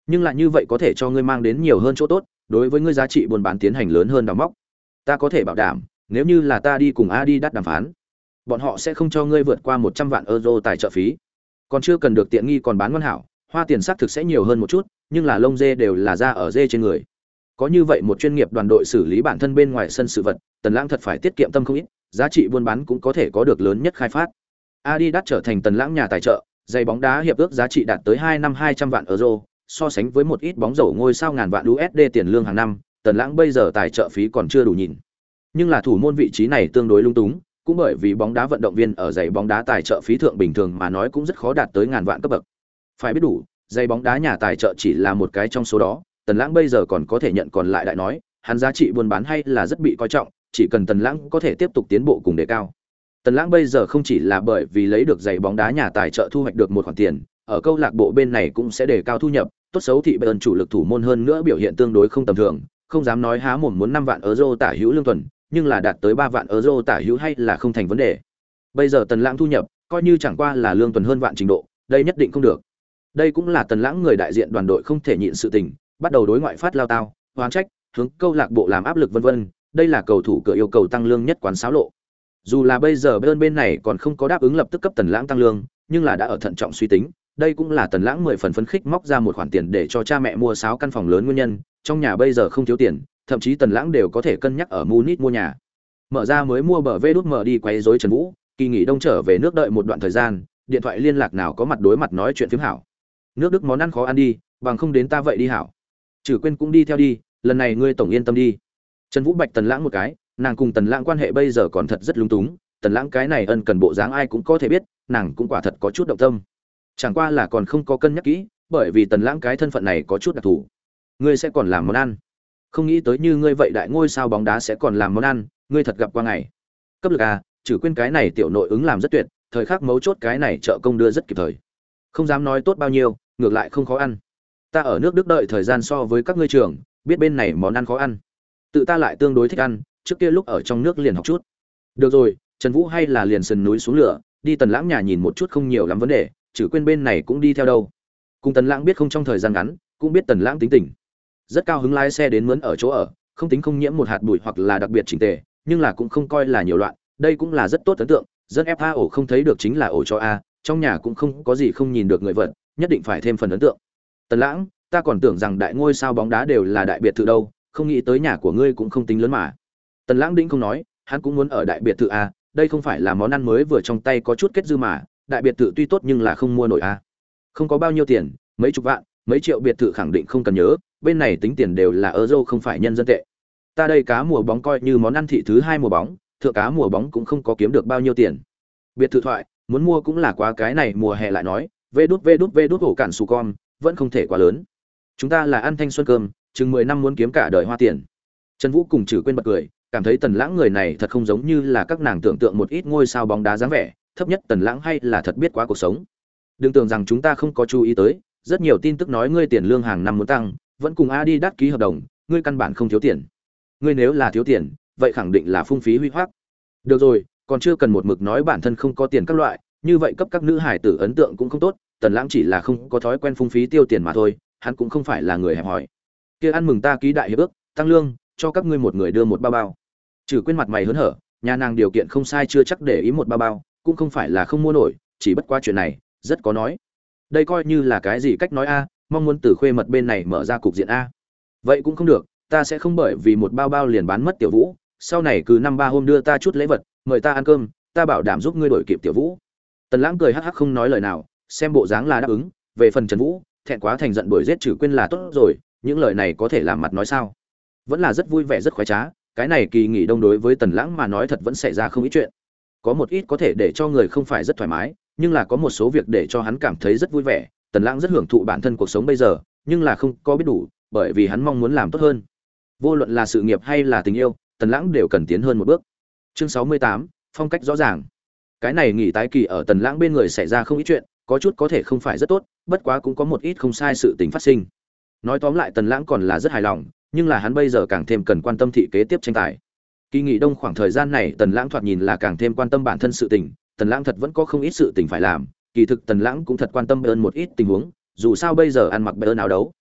nhưng lại như vậy có thể cho ngươi mang đến nhiều hơn chỗ tốt, đối với ngươi giá trị buôn bán tiến hành lớn hơn đào móc. Ta có thể bảo đảm, nếu như là ta đi cùng Adidas đàm phán, bọn họ sẽ không cho ngươi vượt qua 100 vạn euro tài trợ phí. Còn chưa cần được tiện nghi còn bán ngon hảo, hoa tiền xác thực sẽ nhiều hơn một chút, nhưng là lông dê đều là da ở dê trên người. Có như vậy một chuyên nghiệp đoàn đội xử lý bản thân bên ngoài sân sự vật, Tần Lãng thật phải tiết kiệm tâm không ít, giá trị buôn bán cũng có thể có được lớn nhất khai phát. Adidas trở thành Tần Lãng nhà tài trợ, giày bóng đá hiệp ước giá trị đạt tới 2 năm 200 vạn euro, so sánh với một ít bóng rổ ngôi sao ngàn vạn USD tiền lương hàng năm, Tần Lãng bây giờ tài trợ phí còn chưa đủ nhìn. Nhưng là thủ môn vị trí này tương đối lung túng, cũng bởi vì bóng đá vận động viên ở giày bóng đá tài trợ phí thượng bình thường mà nói cũng rất khó đạt tới ngàn vạn cấp bậc. Phải biết đủ, giày bóng đá nhà tài trợ chỉ là một cái trong số đó, Tần Lãng bây giờ còn có thể nhận còn lại đại nói, hắn giá trị buôn bán hay là rất bị coi trọng, chỉ cần Tần Lãng có thể tiếp tục tiến bộ cùng đề cao. Tần Lãng bây giờ không chỉ là bởi vì lấy được giày bóng đá nhà tài trợ thu hoạch được một khoản tiền, ở câu lạc bộ bên này cũng sẽ đề cao thu nhập, tốt xấu thị Bayern chủ lực thủ môn hơn nữa biểu hiện tương đối không tầm thường, không dám nói há mồm muốn 5 vạn euro tả hữu lương tuần, nhưng là đạt tới 3 vạn euro tả hữu hay là không thành vấn đề. Bây giờ Tần Lãng thu nhập, coi như chẳng qua là lương tuần hơn vạn trình độ, đây nhất định không được. Đây cũng là Tần Lãng người đại diện đoàn đội không thể nhịn sự tình, bắt đầu đối ngoại phát lao tao, oán trách, hướng câu lạc bộ làm áp lực vân vân, đây là cầu thủ cửa yêu cầu tăng lương nhất quán xáo lộ. Dù là bây giờ bên này còn không có đáp ứng lập tức cấp Tần Lãng tăng lương, nhưng là đã ở thận trọng suy tính, đây cũng là Tần Lãng 10 phần phấn khích móc ra một khoản tiền để cho cha mẹ mua 6 căn phòng lớn nguyên nhân, trong nhà bây giờ không thiếu tiền, thậm chí Tần Lãng đều có thể cân nhắc ở Munich mua nhà. Mở ra mới mua bờ đút mở đi quấy rối Trần Vũ, kỳ nghỉ đông trở về nước đợi một đoạn thời gian, điện thoại liên lạc nào có mặt đối mặt nói chuyện phiếm hảo. Nước Đức món ăn khó ăn đi, bằng không đến ta vậy đi hảo. Trừ quên cũng đi theo đi, lần này ngươi tổng yên tâm đi. Trần Vũ bạch Tần Lãng một cái, nàng cùng Tần Lãng quan hệ bây giờ còn thật rất lung túng, Tần Lãng cái này ân cần bộ dáng ai cũng có thể biết, nàng cũng quả thật có chút động tâm. Chẳng qua là còn không có cân nhắc kỹ, bởi vì Tần Lãng cái thân phận này có chút đặc thù. Ngươi sẽ còn làm món ăn. Không nghĩ tới như ngươi vậy đại ngôi sao bóng đá sẽ còn làm món ăn, ngươi thật gặp qua ngày. Cấp lực à, trừ quên cái này tiểu nội ứng làm rất tuyệt, thời khắc mấu chốt cái này trợ công đưa rất kịp thời. Không dám nói tốt bao nhiêu, ngược lại không khó ăn. Ta ở nước Đức đợi thời gian so với các ngươi trường, biết bên này món ăn khó ăn. Tự ta lại tương đối thích ăn, trước kia lúc ở trong nước liền học chút. Được rồi, Trần Vũ hay là liền sườn núi xuống lửa, đi Tần Lãng nhà nhìn một chút không nhiều lắm vấn đề, trừ quên bên này cũng đi theo đâu. Cùng Tần Lãng biết không trong thời gian ngắn, cũng biết Tần Lãng tính tình. Rất cao hứng lái xe đến mướn ở chỗ ở, không tính không nhiễm một hạt bụi hoặc là đặc biệt chỉnh tề, nhưng là cũng không coi là nhiều loạn, đây cũng là rất tốt ấn tượng, dân FA không thấy được chính là ổ cho a, trong nhà cũng không có gì không nhìn được người vật, nhất định phải thêm phần ấn tượng. Tần Lãng, ta còn tưởng rằng đại ngôi sao bóng đá đều là đại biệt thự đâu, không nghĩ tới nhà của ngươi cũng không tính lớn mà. Tần Lãng đĩnh không nói, hắn cũng muốn ở đại biệt thự a, đây không phải là món ăn mới vừa trong tay có chút kết dư mà, đại biệt thự tuy tốt nhưng là không mua nổi a. Không có bao nhiêu tiền, mấy chục vạn, mấy triệu biệt thự khẳng định không cần nhớ, bên này tính tiền đều là euro không phải nhân dân tệ. Ta đây cá mùa bóng coi như món ăn thị thứ 2 mùa bóng, thượng cá mùa bóng cũng không có kiếm được bao nhiêu tiền. Biệt thự thoại, muốn mua cũng là quá cái này mùa hè lại nói, vê đút hổ cản sù con, vẫn không thể quá lớn. Chúng ta là ăn thanh xuân cơm, chừng 10 năm muốn kiếm cả đời hoa tiền. Trần Vũ cùng Trử quên bật cười, cảm thấy Tần Lãng người này thật không giống như là các nàng tưởng tượng một ít ngôi sao bóng đá dáng vẻ, thấp nhất Tần Lãng hay là thật biết quá cuộc sống. Đừng tưởng rằng chúng ta không có chú ý tới, rất nhiều tin tức nói ngươi tiền lương hàng năm muốn tăng, vẫn cùng Adidas ký hợp đồng, ngươi căn bản không thiếu tiền. Ngươi nếu là thiếu tiền, vậy khẳng định là phung phí huy hoác. Được rồi, còn chưa cần một mực nói bản thân không có tiền các loại, như vậy cấp các nữ hải tử ấn tượng cũng không tốt, Tần Lãng chỉ là không có thói quen phung phí tiêu tiền mà thôi, hắn cũng không phải là người hẹp hòi. Kia ăn mừng ta ký đại hiệp ước, tăng lương, cho các ngươi một người đưa một bao bao. Trừ quên mặt mày hớn hở, nhà nàng điều kiện không sai chưa chắc để ý một bao bao, cũng không phải là không mua nổi, chỉ bất qua chuyện này, rất có nói. Đây coi như là cái gì cách nói a, mong muốn từ khuê mật bên này mở ra cục diện a. Vậy cũng không được, ta sẽ không bởi vì một bao bao liền bán mất Tiểu Vũ, sau này cứ 5-3 hôm đưa ta chút lễ vật, mời ta ăn cơm, ta bảo đảm giúp ngươi đổi kịp Tiểu Vũ. Tần Lãng cười hắc hắc không nói lời nào, xem bộ dáng là đáp ứng, về phần Trần Vũ, thẹn quá thành giận đuổi giết Trử quên là tốt rồi, những lời này có thể làm mặt nói sao? Vẫn là rất vui vẻ rất khoái trá, cái này kỳ nghỉ đông đối với Tần Lãng mà nói thật vẫn xảy ra không ít chuyện. Có một ít có thể để cho người không phải rất thoải mái, nhưng là có một số việc để cho hắn cảm thấy rất vui vẻ. Tần Lãng rất hưởng thụ bản thân cuộc sống bây giờ, nhưng là không có biết đủ, bởi vì hắn mong muốn làm tốt hơn. Vô luận là sự nghiệp hay là tình yêu, Tần Lãng đều cần tiến hơn một bước. Chương 68, phong cách rõ ràng. Cái này nghỉ tái kỳ ở Tần Lãng bên người xảy ra không ít chuyện, có chút có thể không phải rất tốt, bất quá cũng có một ít không sai sự tình phát sinh. Nói tóm lại Tần Lãng còn là rất hài lòng, nhưng là hắn bây giờ càng thêm cần quan tâm thị kế tiếp tranh tài. Kỳ nghỉ đông khoảng thời gian này Tần Lãng thoạt nhìn là càng thêm quan tâm bản thân sự tình, Tần Lãng thật vẫn có không ít sự tình phải làm, kỳ thực Tần Lãng cũng thật quan tâm Bayern một ít tình huống, dù sao bây giờ ăn mặc Bayern áo đấu.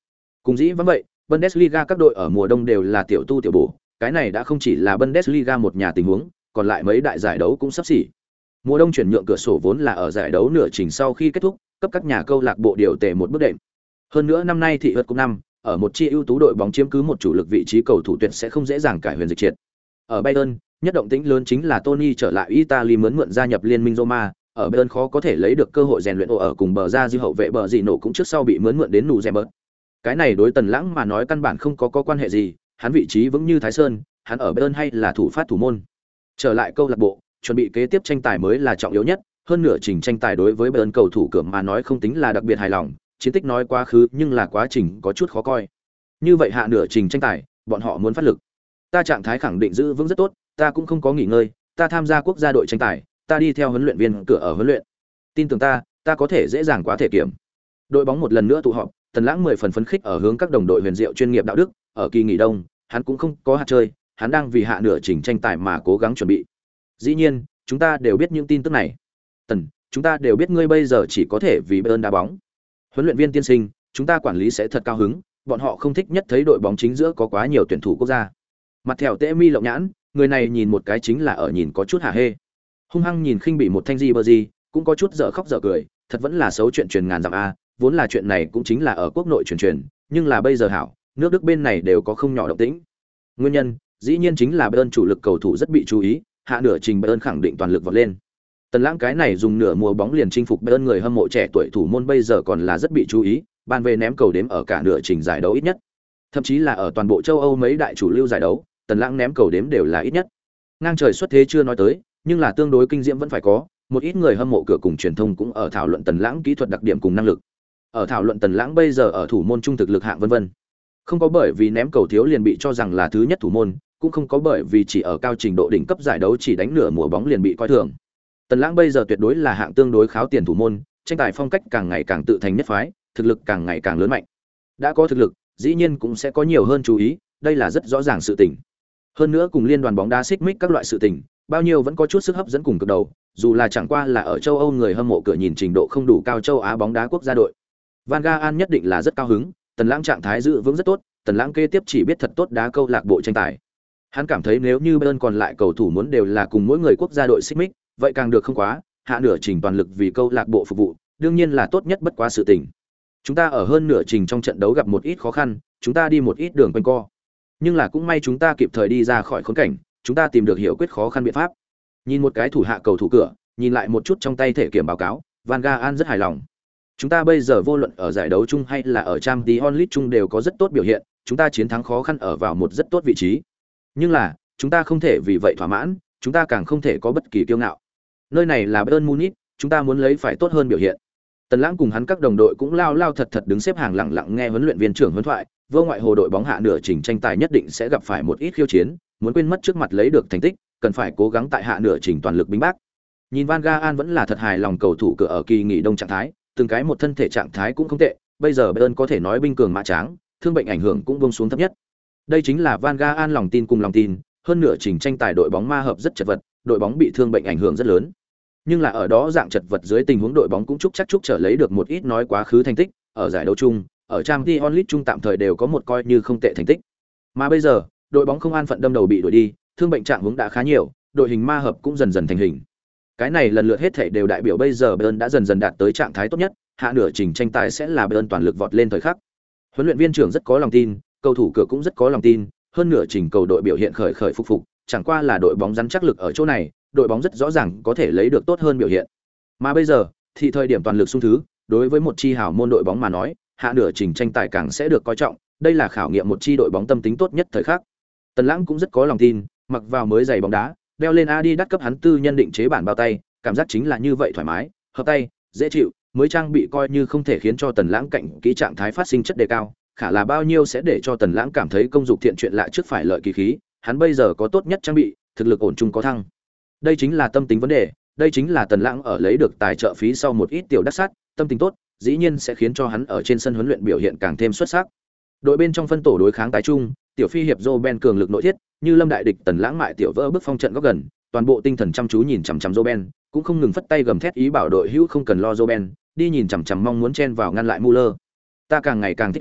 Cùng dĩ vắng vậy, Bundesliga các đội ở mùa đông đều là tiểu tu tiểu bổ, cái này đã không chỉ là Bundesliga một nhà tình huống, còn lại mấy đại giải đấu cũng sắp xỉ. Mùa đông chuyển nhượng cửa sổ vốn là ở giải đấu nửa trình sau khi kết thúc, cấp các nhà câu lạc bộ điều tề một bước đệm. Hơn nữa năm nay thị vượt cúp năm, ở một chi ưu tú đội bóng chiếm cứ một chủ lực vị trí cầu thủ tuyệt sẽ không dễ dàng cải huyền dịch triệt. Ở Bayern, nhất động tĩnh lớn chính là Tony trở lại Italy mượn gia nhập liên minh Roma, ở Bayern khó có thể lấy được cơ hội rèn luyện ở cùng bờ ra dư hậu vệ bờ gì nổ cũng trước sau bị mượn đến nụ Zemert. Cái này đối Tần Lãng mà nói căn bản không có quan hệ gì, hắn vị trí vững như Thái Sơn, hắn ở Bayern hay là thủ phát thủ môn. Trở lại câu lạc bộ, chuẩn bị kế tiếp tranh tài mới là trọng yếu nhất, hơn nửa trình tranh tài đối với Bayern cầu thủ cửa mà nói không tính là đặc biệt hài lòng, chiến tích nói quá khứ nhưng là quá trình có chút khó coi. Như vậy hạ nửa trình tranh tài, bọn họ muốn phát lực. Ta trạng thái khẳng định giữ vững rất tốt, ta cũng không có nghỉ ngơi, ta tham gia quốc gia đội tranh tài, ta đi theo huấn luyện viên cửa ở huấn luyện. Tin tưởng ta có thể dễ dàng quá thể kiểm. Đội bóng một lần nữa tụ họp, Tần Lãng 10 phần phấn khích ở hướng các đồng đội huyền diệu chuyên nghiệp đạo đức, ở kỳ nghỉ đông, hắn cũng không có hạt chơi, hắn đang vì hạ nửa trình tranh tài mà cố gắng chuẩn bị. Dĩ nhiên, chúng ta đều biết những tin tức này. Tần, chúng ta đều biết ngươi bây giờ chỉ có thể vì Bayern đá bóng. Huấn luyện viên tiên sinh, chúng ta quản lý sẽ thật cao hứng, bọn họ không thích nhất thấy đội bóng chính giữa có quá nhiều tuyển thủ quốc gia. Mặt thẻo Tễ Mi lộng nhãn, người này nhìn một cái chính là ở nhìn có chút hả hê. Hung hăng nhìn khinh bị một thanh gì bơ gì, cũng có chút dở khóc dở cười, thật vẫn là xấu chuyện truyền ngàn dặm a, vốn là chuyện này cũng chính là ở quốc nội truyền, nhưng là bây giờ hảo, nước Đức bên này đều có không nhỏ động tĩnh. Nguyên nhân, dĩ nhiên chính là Bayern chủ lực cầu thủ rất bị chú ý, hạ nửa trình Bayern khẳng định toàn lực vọt lên. Tần Lãng cái này dùng nửa mùa bóng liền chinh phục Bayern người hâm mộ trẻ tuổi thủ môn bây giờ còn là rất bị chú ý, ban về ném cầu đếm ở cả nửa trình giải đấu ít nhất. Thậm chí là ở toàn bộ châu Âu mấy đại chủ lưu giải đấu, Tần Lãng ném cầu đếm đều là ít nhất. Ngang trời xuất thế chưa nói tới, nhưng là tương đối kinh diễm vẫn phải có, một ít người hâm mộ cửa cùng truyền thông cũng ở thảo luận Tần Lãng kỹ thuật đặc điểm cùng năng lực. Ở thảo luận Tần Lãng bây giờ ở thủ môn trung thực lực hạng vân vân. Không có bởi vì ném cầu thiếu liền bị cho rằng là thứ nhất thủ môn, cũng không có bởi vì chỉ ở cao trình độ đỉnh cấp giải đấu chỉ đánh nửa mùa bóng liền bị coi thường. Tần Lãng bây giờ tuyệt đối là hạng tương đối kháo tiền thủ môn, tranh tài phong cách càng ngày càng tự thành nhất phái, thực lực càng ngày càng lớn mạnh. Đã có thực lực, dĩ nhiên cũng sẽ có nhiều hơn chú ý, đây là rất rõ ràng sự tình. Hơn nữa cùng liên đoàn bóng đá xích mích các loại sự tình, bao nhiêu vẫn có chút sức hấp dẫn cùng cực đầu, dù là chẳng qua là ở châu Âu người hâm mộ cửa nhìn trình độ không đủ cao châu Á bóng đá quốc gia đội. Van Gaal nhất định là rất cao hứng, Tần Lãng trạng thái giữ vững rất tốt, Tần Lãng kế tiếp chỉ biết thật tốt đá câu lạc bộ tranh tài. Hắn cảm thấy nếu như Bayern còn lại cầu thủ muốn đều là cùng mỗi người quốc gia đội xích mích, vậy càng được không quá, hạ nửa trình toàn lực vì câu lạc bộ phục vụ, đương nhiên là tốt nhất bất quá sự tình. Chúng ta ở hơn nửa trình trong trận đấu gặp một ít khó khăn, chúng ta đi một ít đường quanh co. Nhưng là cũng may chúng ta kịp thời đi ra khỏi khốn cảnh, chúng ta tìm được hiểu quyết khó khăn biện pháp. Nhìn một cái thủ hạ cầu thủ cửa, nhìn lại một chút trong tay thể kiểm báo cáo, Van Gaal rất hài lòng. Chúng ta bây giờ vô luận ở giải đấu chung hay là ở Champions League chung đều có rất tốt biểu hiện, chúng ta chiến thắng khó khăn ở vào một rất tốt vị trí. Nhưng là, chúng ta không thể vì vậy thỏa mãn, chúng ta càng không thể có bất kỳ kiêu ngạo. Nơi này là Bayern Munich, chúng ta muốn lấy phải tốt hơn biểu hiện. Tần Lãng cùng hắn các đồng đội cũng lao lao thật thật đứng xếp hàng lặng lặng nghe huấn luyện viên trưởng huấn thoại, vô ngoại hồ đội bóng hạ nửa trình tranh tài nhất định sẽ gặp phải một ít khiêu chiến, muốn quên mất trước mặt lấy được thành tích, cần phải cố gắng tại hạ nửa trình toàn lực bính bác. Nhìn Van Gaal vẫn là thật hài lòng cầu thủ cửa ở kỳ nghỉ đông trạng thái, từng cái một thân thể trạng thái cũng không tệ, bây giờ Bayern có thể nói binh cường mã tráng, thương bệnh ảnh hưởng cũng buông xuống thấp nhất. Đây chính là Van Gaal lòng tin cùng lòng tin, hơn nửa trình tranh tài đội bóng ma hợp rất chật vật, đội bóng bị thương bệnh ảnh hưởng rất lớn. Nhưng là ở đó dạng chật vật dưới tình huống đội bóng cũng chúc trở lấy được một ít nói quá khứ thành tích, ở giải đấu chung, ở Champions League chung tạm thời đều có một coi như không tệ thành tích. Mà bây giờ, đội bóng không an phận đâm đầu bị đuổi đi, thương bệnh trạng huống đã khá nhiều, đội hình ma hợp cũng dần dần thành hình. Cái này lần lượt hết thảy đều đại biểu bây giờ Bayern đã dần dần đạt tới trạng thái tốt nhất, hạ nửa trình tranh tài sẽ là Bayern toàn lực vọt lên thời khắc. Huấn luyện viên trưởng rất có lòng tin, cầu thủ cửa cũng rất có lòng tin, hơn nửa trình cầu đội biểu hiện khởi khởi phục phục, chẳng qua là đội bóng rắn chắc lực ở chỗ này, đội bóng rất rõ ràng có thể lấy được tốt hơn biểu hiện. Mà bây giờ, thì thời điểm toàn lực xung thứ, đối với một chi hảo môn đội bóng mà nói, hạ nửa trình tranh tài càng sẽ được coi trọng, đây là khảo nghiệm một chi đội bóng tâm tính tốt nhất thời khắc. Tần Lãng cũng rất có lòng tin, mặc vào mới giày bóng đá, đeo lên Adidas cấp hắn tư nhân định chế bản bao tay, cảm giác chính là như vậy thoải mái, hợp tay, dễ chịu, mới trang bị coi như không thể khiến cho Tần Lãng cạnh kỹ trạng thái phát sinh chất đề cao, khả là bao nhiêu sẽ để cho Tần Lãng cảm thấy công dục thiện chuyện lạ trước phải lợi kỳ khí, hắn bây giờ có tốt nhất trang bị, thực lực ổn chung có thăng. Đây chính là tâm tính vấn đề, đây chính là Tần Lãng ở lấy được tài trợ phí sau một ít tiểu đắc sát, tâm tình tốt, dĩ nhiên sẽ khiến cho hắn ở trên sân huấn luyện biểu hiện càng thêm xuất sắc. Đội bên trong phân tổ đối kháng tái chung, tiểu phi hiệp Roben cường lực nội thiết, như lâm đại địch Tần Lãng mại tiểu vỡ bước phong trận góc gần, toàn bộ tinh thần chăm chú nhìn chằm chằm Roben, cũng không ngừng phất tay gầm thét ý bảo đội hữu không cần lo Roben, đi nhìn chằm chằm mong muốn chen vào ngăn lại Muller. Ta càng ngày càng thích hắn,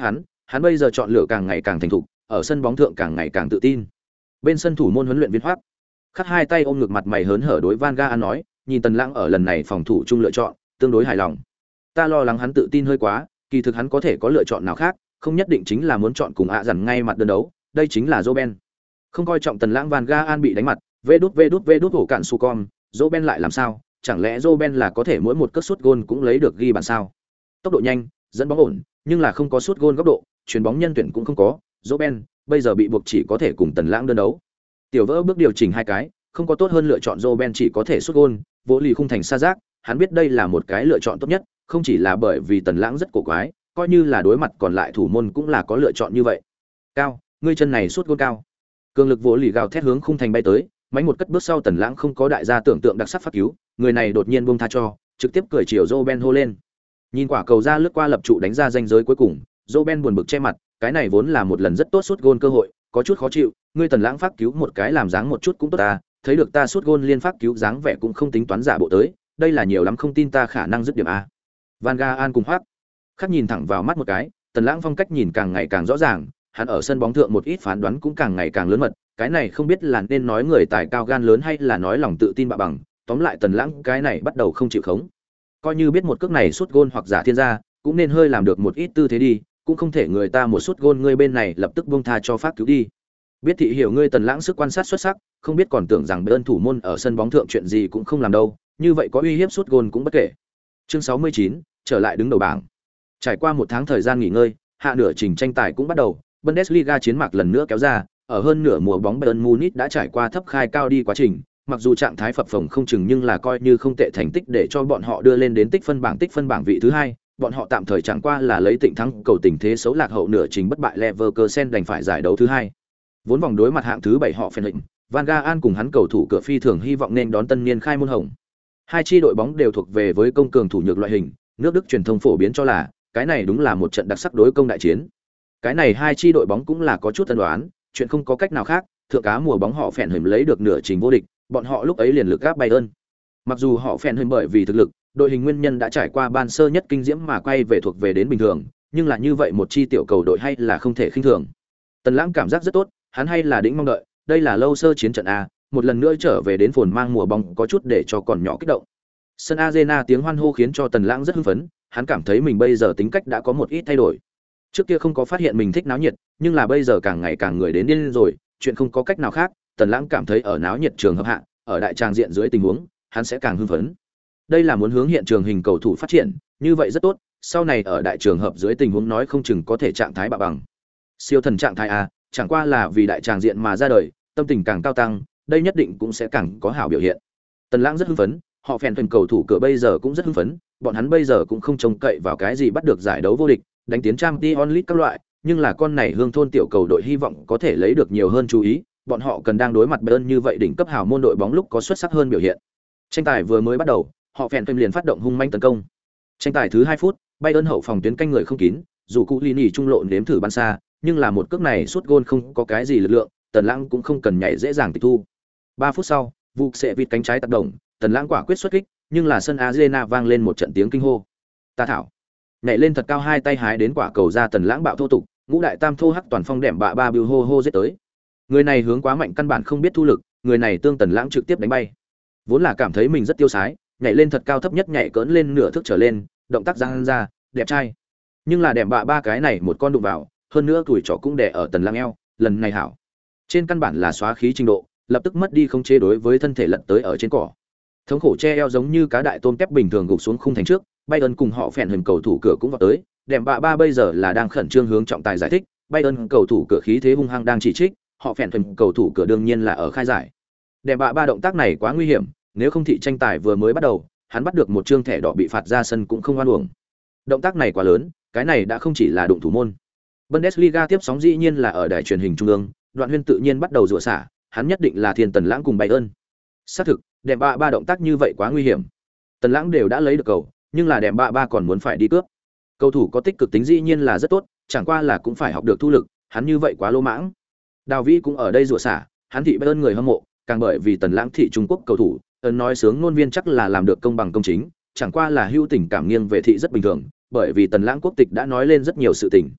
hắn bây giờ chọn lựa càng ngày càng thành thục, ở sân bóng thượng càng ngày càng tự tin. Bên sân thủ môn huấn luyện viên Hoắc Khắc hai tay ôm ngực mặt mày hớn hở đối Van Gaal nói, nhìn Tần Lãng ở lần này phòng thủ chung lựa chọn, tương đối hài lòng. Ta lo lắng hắn tự tin hơi quá, kỳ thực hắn có thể có lựa chọn nào khác, không nhất định chính là muốn chọn cùng ạ dằn ngay mặt đơn đấu, đây chính là Roben. Không coi trọng Tần Lãng, Van Gaal bị đánh mặt, vê đút hổ cạn su con, Roben lại làm sao? Chẳng lẽ Roben là có thể mỗi một cất sút gôn cũng lấy được ghi bàn sao? Tốc độ nhanh, dẫn bóng ổn, nhưng là không có sút gôn góc độ, chuyền bóng nhân tuyển cũng không có, Roben bây giờ bị buộc chỉ có thể cùng Tần Lãng đơn đấu. Tiểu vỡ bước điều chỉnh hai cái, không có tốt hơn lựa chọn Roben chỉ có thể sút gôn, vỗ lì khung thành xa giác, hắn biết đây là một cái lựa chọn tốt nhất, không chỉ là bởi vì Tần Lãng rất cổ quái, coi như là đối mặt còn lại thủ môn cũng là có lựa chọn như vậy. Cao, ngươi chân này sút gôn cao. Cường lực vỗ lì gào thét hướng khung thành bay tới, máy một cất bước sau Tần Lãng không có đại gia tưởng tượng đặc sắc phát cứu, người này đột nhiên buông tha cho, trực tiếp cười chiều Roben hô lên. Nhìn quả cầu ra lướt qua lập trụ đánh ra ranh giới cuối cùng, Roben buồn bực che mặt, cái này vốn là một lần rất tốt sút gôn cơ hội, có chút khó chịu, ngươi Tần Lãng phát cứu một cái làm dáng một chút cũng tốt ta, thấy được ta sút gôn liên phát cứu dáng vẻ cũng không tính toán giả bộ tới, đây là nhiều lắm không tin ta khả năng dứt điểm a. Van Gaal cùng Hoắc Khắc nhìn thẳng vào mắt một cái, Tần Lãng phong cách nhìn càng ngày càng rõ ràng, hắn ở sân bóng thượng một ít phán đoán cũng càng ngày càng lớn mật, cái này không biết là nên nói người tài cao gan lớn hay là nói lòng tự tin bạ bằng, tóm lại Tần Lãng cái này bắt đầu không chịu khống. Coi như biết một cước này sút gôn hoặc giả thiên gia, cũng nên hơi làm được một ít tư thế đi, cũng không thể người ta một sút gôn ngươi bên này lập tức buông tha cho phát cứu đi. Biết thị hiểu ngươi Tần Lãng sức quan sát xuất sắc, không biết còn tưởng rằng bên thủ môn ở sân bóng thượng chuyện gì cũng không làm đâu, như vậy có uy hiếp sút gôn cũng bất kể. Chương 69, trở lại đứng đầu bảng. Trải qua một tháng thời gian nghỉ ngơi, hạ nửa trình tranh tài cũng bắt đầu, Bundesliga chiến mạc lần nữa kéo ra, ở hơn nửa mùa bóng Bayern Munich đã trải qua thấp khai cao đi quá trình, mặc dù trạng thái phập phồng không chừng nhưng là coi như không tệ thành tích để cho bọn họ đưa lên đến tích phân bảng vị thứ hai, bọn họ tạm thời chẳng qua là lấy tịnh thắng cầu tình thế xấu lạc hậu nửa trình bất bại Leverkusen đành phải giải đấu thứ hai. Vốn vòng đối mặt hạng thứ 7 họ phèn lệnh, Van Gaal cùng hắn cầu thủ cửa phi thường hy vọng nên đón tân niên khai môn hồng. Hai chi đội bóng đều thuộc về với công cường thủ nhược loại hình, nước Đức truyền thông phổ biến cho là cái này đúng là một trận đặc sắc đối công đại chiến. Cái này hai chi đội bóng cũng là có chút tân đoán, chuyện không có cách nào khác, thượng cá mùa bóng họ phèn hình lấy được nửa trình vô địch, bọn họ lúc ấy liền lực gáp Bayern. Mặc dù họ phèn hình bởi vì thực lực, đội hình nguyên nhân đã trải qua ban sơ nhất kinh diễm mà quay về thuộc về đến bình thường, nhưng là như vậy một chi tiểu cầu đội hay là không thể khinh thường. Tần Lãng cảm giác rất tốt, hắn hay là đỉnh mong đợi, đây là lâu sơ chiến trận a, một lần nữa trở về đến phồn mang mùa bóng có chút để cho còn nhỏ kích động. Sân Arena tiếng hoan hô khiến cho Tần Lãng rất hưng phấn, hắn cảm thấy mình bây giờ tính cách đã có một ít thay đổi. Trước kia không có phát hiện mình thích náo nhiệt, nhưng là bây giờ càng ngày càng người đến điên rồi, chuyện không có cách nào khác, Tần Lãng cảm thấy ở náo nhiệt trường hợp hạ, ở đại tràng diện dưới tình huống, hắn sẽ càng hưng phấn. Đây là muốn hướng hiện trường hình cầu thủ phát triển, như vậy rất tốt, sau này ở đại trường hợp dưới tình huống nói không chừng có thể trạng thái bạ bằng. Siêu thần trạng thái a, chẳng qua là vì đại tràng diện mà ra đời, tâm tình càng cao tăng, đây nhất định cũng sẽ càng có hảo biểu hiện. Tần Lãng rất hưng phấn, họ phèn phần cầu thủ cửa bây giờ cũng rất hưng phấn, bọn hắn bây giờ cũng không trông cậy vào cái gì bắt được giải đấu vô địch, đánh tiến Champions League các loại, nhưng là con này hương thôn tiểu cầu đội hy vọng có thể lấy được nhiều hơn chú ý, bọn họ cần đang đối mặt Bayern như vậy đỉnh cấp hào môn đội bóng lúc có xuất sắc hơn biểu hiện. Tranh tài vừa mới bắt đầu, họ phèn liền phát động hung manh tấn công. Tranh tài thứ 2 phút, Bayern hậu phòng tuyến canh người không kín, dù cụ Lini trung lộ nếm thử bắn xa, nhưng là một cước này sút gôn không có cái gì lực lượng, Tần Lãng cũng không cần nhảy dễ dàng tịch thu. 3 phút sau, Vụ sẽ vịt cánh trái tác động, Tần Lãng quả quyết xuất kích, nhưng là sân Arena vang lên một trận tiếng kinh hô. Ta thảo. Nhảy lên thật cao hai tay hái đến quả cầu ra, Tần Lãng bạo thô tục, ngũ đại tam thô hắc toàn phong đệm bạ ba bưu hô hô giết tới. Người này hướng quá mạnh căn bản không biết thu lực, người này tương Tần Lãng trực tiếp đánh bay. Vốn là cảm thấy mình rất tiêu sái, nhảy lên thật cao thấp nhất nhảy cỡn lên nửa thước trở lên, động tác giang ra, đẹp trai. Nhưng là đệm bạ ba cái này một con đụng vào, hơn nữa tuổi trọ cũng đè ở Tần Lãng eo, lần này hảo. Trên căn bản là xóa khí trình độ, lập tức mất đi không chế đối với thân thể lật tới ở trên cỏ. Thống khổ che eo giống như cá đại tôm kép bình thường gục xuống khung thành trước, Bayern cùng họ phèn hình cầu thủ cửa cũng vào tới, đệm bạ ba bây giờ là đang khẩn trương hướng trọng tài giải thích, Bayern cầu thủ cửa khí thế hung hăng đang chỉ trích, họ phèn hình cầu thủ cửa đương nhiên là ở khai giải. Đệm bạ ba động tác này quá nguy hiểm, nếu không thị tranh tài vừa mới bắt đầu, hắn bắt được một trương thẻ đỏ bị phạt ra sân cũng không oan uổng. Động tác này quá lớn, cái này đã không chỉ là đụng thủ môn. Bundesliga tiếp sóng dĩ nhiên là ở đài truyền hình trung ương, Đoạn Huyên tự nhiên bắt đầu rủa xả, hắn nhất định là Thiên Tần Lãng cùng Bayern. Xác thực, đệm bạ ba động tác như vậy quá nguy hiểm. Tần Lãng đều đã lấy được cầu, nhưng là đệm bạ ba còn muốn phải đi cướp. Cầu thủ có tích cực tính dĩ nhiên là rất tốt, chẳng qua là cũng phải học được thu lực, hắn như vậy quá lỗ mãng. Đào Vĩ cũng ở đây rủa xả, hắn thị Bayern người hâm mộ, càng bởi vì Tần Lãng thị Trung Quốc cầu thủ, ấn nói sướng ngôn viên chắc là làm được công bằng công chính, chẳng qua là hưu tình cảm nghiêng về thị rất bình thường, bởi vì Tần Lãng quốc tịch đã nói lên rất nhiều sự tình.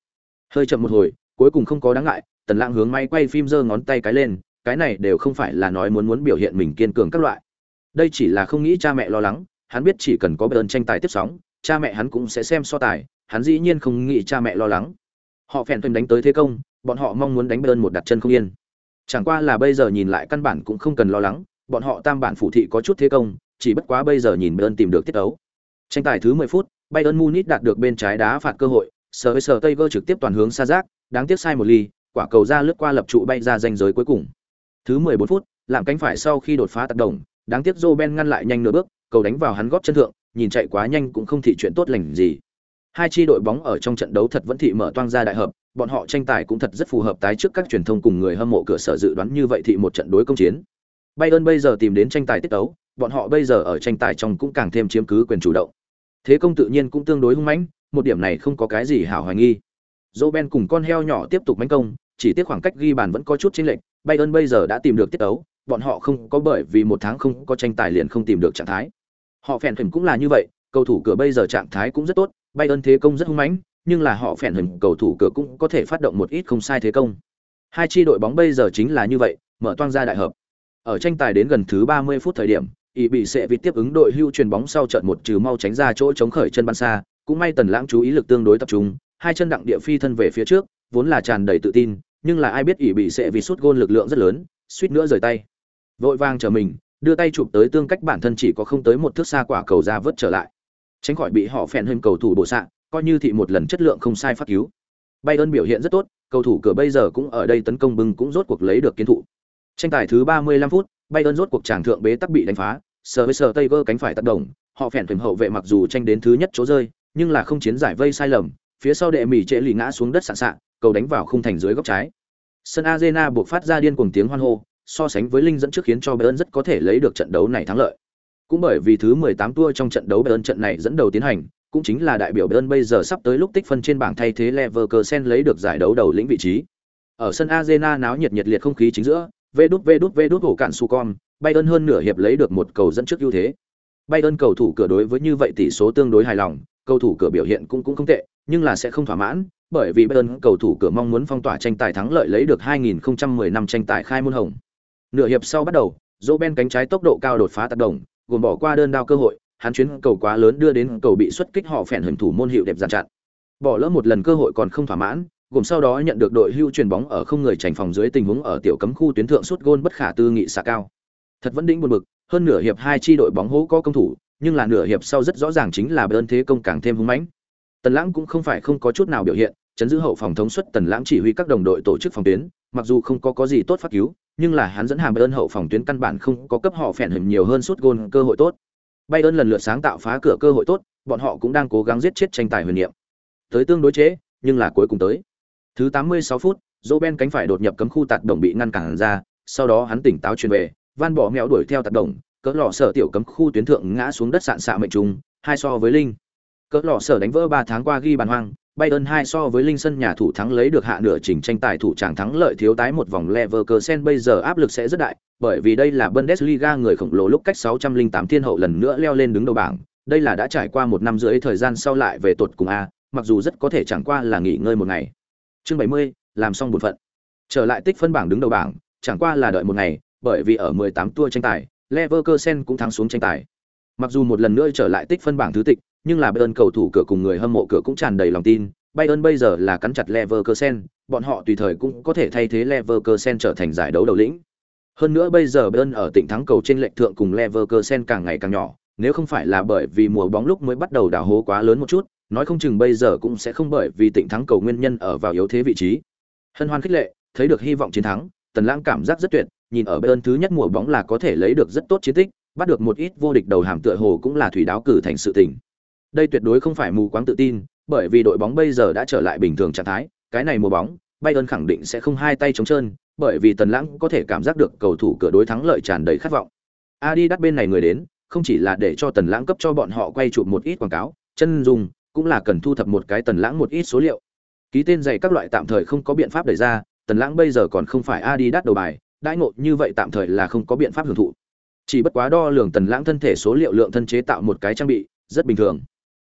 Hơi chậm một hồi, cuối cùng không có đáng ngại, Tần Lãng hướng máy quay phim giơ ngón tay cái lên, cái này đều không phải là nói muốn biểu hiện mình kiên cường các loại. Đây chỉ là không nghĩ cha mẹ lo lắng, hắn biết chỉ cần có Bayern tranh tài tiếp sóng, cha mẹ hắn cũng sẽ xem so tài, hắn dĩ nhiên không nghĩ cha mẹ lo lắng. Họ phèn thêm đánh tới thế công, bọn họ mong muốn đánh Bayern một đặt chân không yên. Chẳng qua là bây giờ nhìn lại căn bản cũng không cần lo lắng, bọn họ tam bản phủ thị có chút thế công, chỉ bất quá bây giờ nhìn Bayern tìm được tiết đấu. Tranh tài thứ 10 phút, Bayern Munich đạt được bên trái đá phạt cơ hội, Sở Tiger trực tiếp toàn hướng xa giác, đáng tiếc sai một ly, quả cầu ra lướt qua lập trụ bay ra ranh giới cuối cùng. Thứ 14 phút, làm cánh phải sau khi đột phá tác động, đáng tiếc Roben ngăn lại nhanh nửa bước, cầu đánh vào hắn gót chân thượng, nhìn chạy quá nhanh cũng không thị chuyện tốt lành gì. Hai chi đội bóng ở trong trận đấu thật vẫn thị mở toang ra đại hợp, bọn họ tranh tài cũng thật rất phù hợp tái trước các truyền thông cùng người hâm mộ cửa sở dự đoán như vậy thị một trận đối công chiến. Bayern bây giờ tìm đến tranh tài tiết tấu, bọn họ bây giờ ở tranh tài trong cũng càng thêm chiếm cứ quyền chủ động. Thế công tự nhiên cũng tương đối hung mãnh, một điểm này không có cái gì hảo hoài nghi. Roben cùng con heo nhỏ tiếp tục mãnh công, chỉ tiếc khoảng cách ghi bàn vẫn có chút chênh lệch, Bayern bây giờ đã tìm được tiết tấu, bọn họ không có bởi vì một tháng không có tranh tài liền không tìm được trạng thái. Họ phèn hình cũng là như vậy, cầu thủ cửa bây giờ trạng thái cũng rất tốt, Bayern thế công rất hung mãnh, nhưng là họ phèn hình cầu thủ cửa cũng có thể phát động một ít không sai thế công. Hai chi đội bóng bây giờ chính là như vậy, mở toang ra đại hợp. Ở tranh tài đến gần thứ 30 phút thời điểm, ý bị sẽ vịt tiếp ứng đội hưu chuyền bóng sau trận một trừ mau tránh ra chỗ chống khởi chân bắn xa, cũng may Tần Lãng chú ý lực tương đối tập trung, hai chân đặng địa phi thân về phía trước, vốn là tràn đầy tự tin, nhưng là ai biết ý bị sẽ vịt sút gôn lực lượng rất lớn, suýt nữa rời tay. Vội vàng trở mình, đưa tay chụp tới tương cách bản thân chỉ có không tới một thước xa quả cầu ra vớt trở lại. Tránh khỏi bị họ phèn hơn cầu thủ bổ xạ, coi như thị một lần chất lượng không sai phát cứu. Bayern biểu hiện rất tốt, cầu thủ cửa bây giờ cũng ở đây tấn công bưng cũng rốt cuộc lấy được kiến thụ. Tranh tài thứ 35 phút, Bayern rốt cuộc tràng thượng bế tắc bị đánh phá, Sở Tiger cánh phải tác động, họ phèn thềm hậu vệ mặc dù tranh đến thứ nhất chỗ rơi, nhưng là không chiến giải vây sai lầm, phía sau đệ mỉ trễ lì ngã xuống đất sạn sạn, cầu đánh vào khung thành dưới góc trái. Sân Arena buộc phát ra điên cuồng tiếng hoan hô, so sánh với linh dẫn trước khiến cho Bayern rất có thể lấy được trận đấu này thắng lợi. Cũng bởi vì thứ 18 tour trong trận đấu Bayern trận này dẫn đầu tiến hành, cũng chính là đại biểu Bayern bây giờ sắp tới lúc tích phân trên bảng thay thế Leverkusen lấy được giải đấu đầu lĩnh vị trí. Ở sân Arena náo nhiệt nhiệt liệt không khí chính giữa, vê đút hổ cạn Sucom, Bayern hơn nửa hiệp lấy được một cầu dẫn trước ưu thế. Bayern cầu thủ cửa đối với như vậy tỷ số tương đối hài lòng, cầu thủ cửa biểu hiện cũng không tệ, nhưng là sẽ không thỏa mãn, bởi vì Bayern cầu thủ cửa mong muốn phong tỏa tranh tài thắng lợi lấy được 2010 năm tranh tài khai môn hồng. Nửa hiệp sau bắt đầu, Roben cánh trái tốc độ cao đột phá tác động, gồm bỏ qua đơn đao cơ hội, hắn chuyến cầu quá lớn đưa đến cầu bị xuất kích họ phèn hình thủ môn hiệu đẹp giàn chặn. Bỏ lỡ một lần cơ hội còn không thỏa mãn, gồm sau đó nhận được đội hưu chuyền bóng ở không người tránh phòng dưới tình huống ở tiểu cấm khu tuyến thượng sút gôn bất khả tư nghị xạ cao. Thật vẫn đỉnh buồn bực, hơn nửa hiệp hai chi đội bóng hố có công thủ, nhưng là nửa hiệp sau rất rõ ràng chính là Bayern thế công càng thêm hung mãnh. Tần Lãng cũng không phải không có chút nào biểu hiện, chấn giữ hậu phòng thống suất Tần Lãng chỉ huy các đồng đội tổ chức phòng tuyến, mặc dù không có gì tốt phát cứu, nhưng là hắn dẫn hàng Bayern hậu phòng tuyến căn bản không có cấp họ phèn hình nhiều hơn sút gôn cơ hội tốt. Bayern lần lượt sáng tạo phá cửa cơ hội tốt, bọn họ cũng đang cố gắng giết chết tranh tài huyền niệm. Tới tương đối chế, nhưng là cuối cùng tới. Thứ 86 phút, Roben cánh phải đột nhập cấm khu tạt đồng bị ngăn cản ra, sau đó hắn tỉnh táo chuyển về, Van bỏ mèo đuổi theo tạt đồng, cỡ lọ sở tiểu cấm khu tuyến thượng ngã xuống đất sạn xạ mệnh trùng, hai so với linh. Cỡ lọ sở đánh vỡ 3 tháng qua ghi bàn hoang, Bayern 2 so với linh sân nhà thủ thắng lấy được hạ nửa trình tranh tài thủ tràng thắng lợi thiếu tái một vòng Leverkusen bây giờ áp lực sẽ rất đại, bởi vì đây là Bundesliga người khổng lồ lúc cách 608 thiên hậu lần nữa leo lên đứng đầu bảng, đây là đã trải qua 1 năm rưỡi thời gian sau lại về tụt cùng A, mặc dù rất có thể chẳng qua là nghỉ ngơi một ngày. Chương 70, làm xong bổn phận. Trở lại tích phân bảng đứng đầu bảng, chẳng qua là đợi một ngày, bởi vì ở 18 tour tranh tài, Leverkusen cũng thắng xuống tranh tài. Mặc dù một lần nữa trở lại tích phân bảng thứ tịch, nhưng là Bayern cầu thủ cửa cùng người hâm mộ cửa cũng tràn đầy lòng tin, Bayern bây giờ là cắn chặt Leverkusen, bọn họ tùy thời cũng có thể thay thế Leverkusen trở thành giải đấu đầu lĩnh. Hơn nữa bây giờ Bayern ở tỉnh thắng cầu trên lệch thượng cùng Leverkusen càng ngày càng nhỏ, nếu không phải là bởi vì mùa bóng lúc mới bắt đầu đào hố quá lớn một chút, nói không chừng bây giờ cũng sẽ không bởi vì tỉnh thắng cầu nguyên nhân ở vào yếu thế vị trí. Hân hoan khích lệ, thấy được hy vọng chiến thắng, Tần Lãng cảm giác rất tuyệt, nhìn ở Bayern thứ nhất mùa bóng là có thể lấy được rất tốt chiến tích, bắt được một ít vô địch đầu hàm tựa hồ cũng là thủy đáo cử thành sự tình. Đây tuyệt đối không phải mù quáng tự tin, bởi vì đội bóng bây giờ đã trở lại bình thường trạng thái, cái này mùa bóng, Bayern khẳng định sẽ không hai tay trống trơn, bởi vì Tần Lãng có thể cảm giác được cầu thủ cửa đối thắng lợi tràn đầy khát vọng. Adidas bên này người đến, không chỉ là để cho Tần Lãng cấp cho bọn họ quay chụp một ít quảng cáo, chân dung, cũng là cần thu thập một cái Tần Lãng một ít số liệu. Ký tên giày các loại tạm thời không có biện pháp đẩy ra, Tần Lãng bây giờ còn không phải Adidas đầu bài, đãi ngộ như vậy tạm thời là không có biện pháp hưởng thụ. Chỉ bất quá đo lường Tần Lãng thân thể số liệu lượng thân chế tạo một cái trang bị, rất bình thường.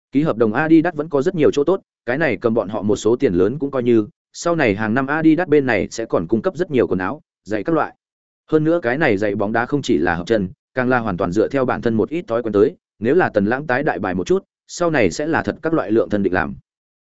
Ký hợp đồng Adidas vẫn có rất nhiều chỗ tốt, cái này cầm bọn họ một số tiền lớn cũng coi như, sau này hàng năm Adidas bên này sẽ còn cung cấp rất nhiều quần áo, giày các loại. Hơn nữa cái này giày bóng đá không chỉ là hợp chân, càng là hoàn toàn dựa theo bản thân một ít thói quen tới, nếu là Tần Lãng tái đại bài một chút, sau này sẽ là thật các loại lượng thân định làm.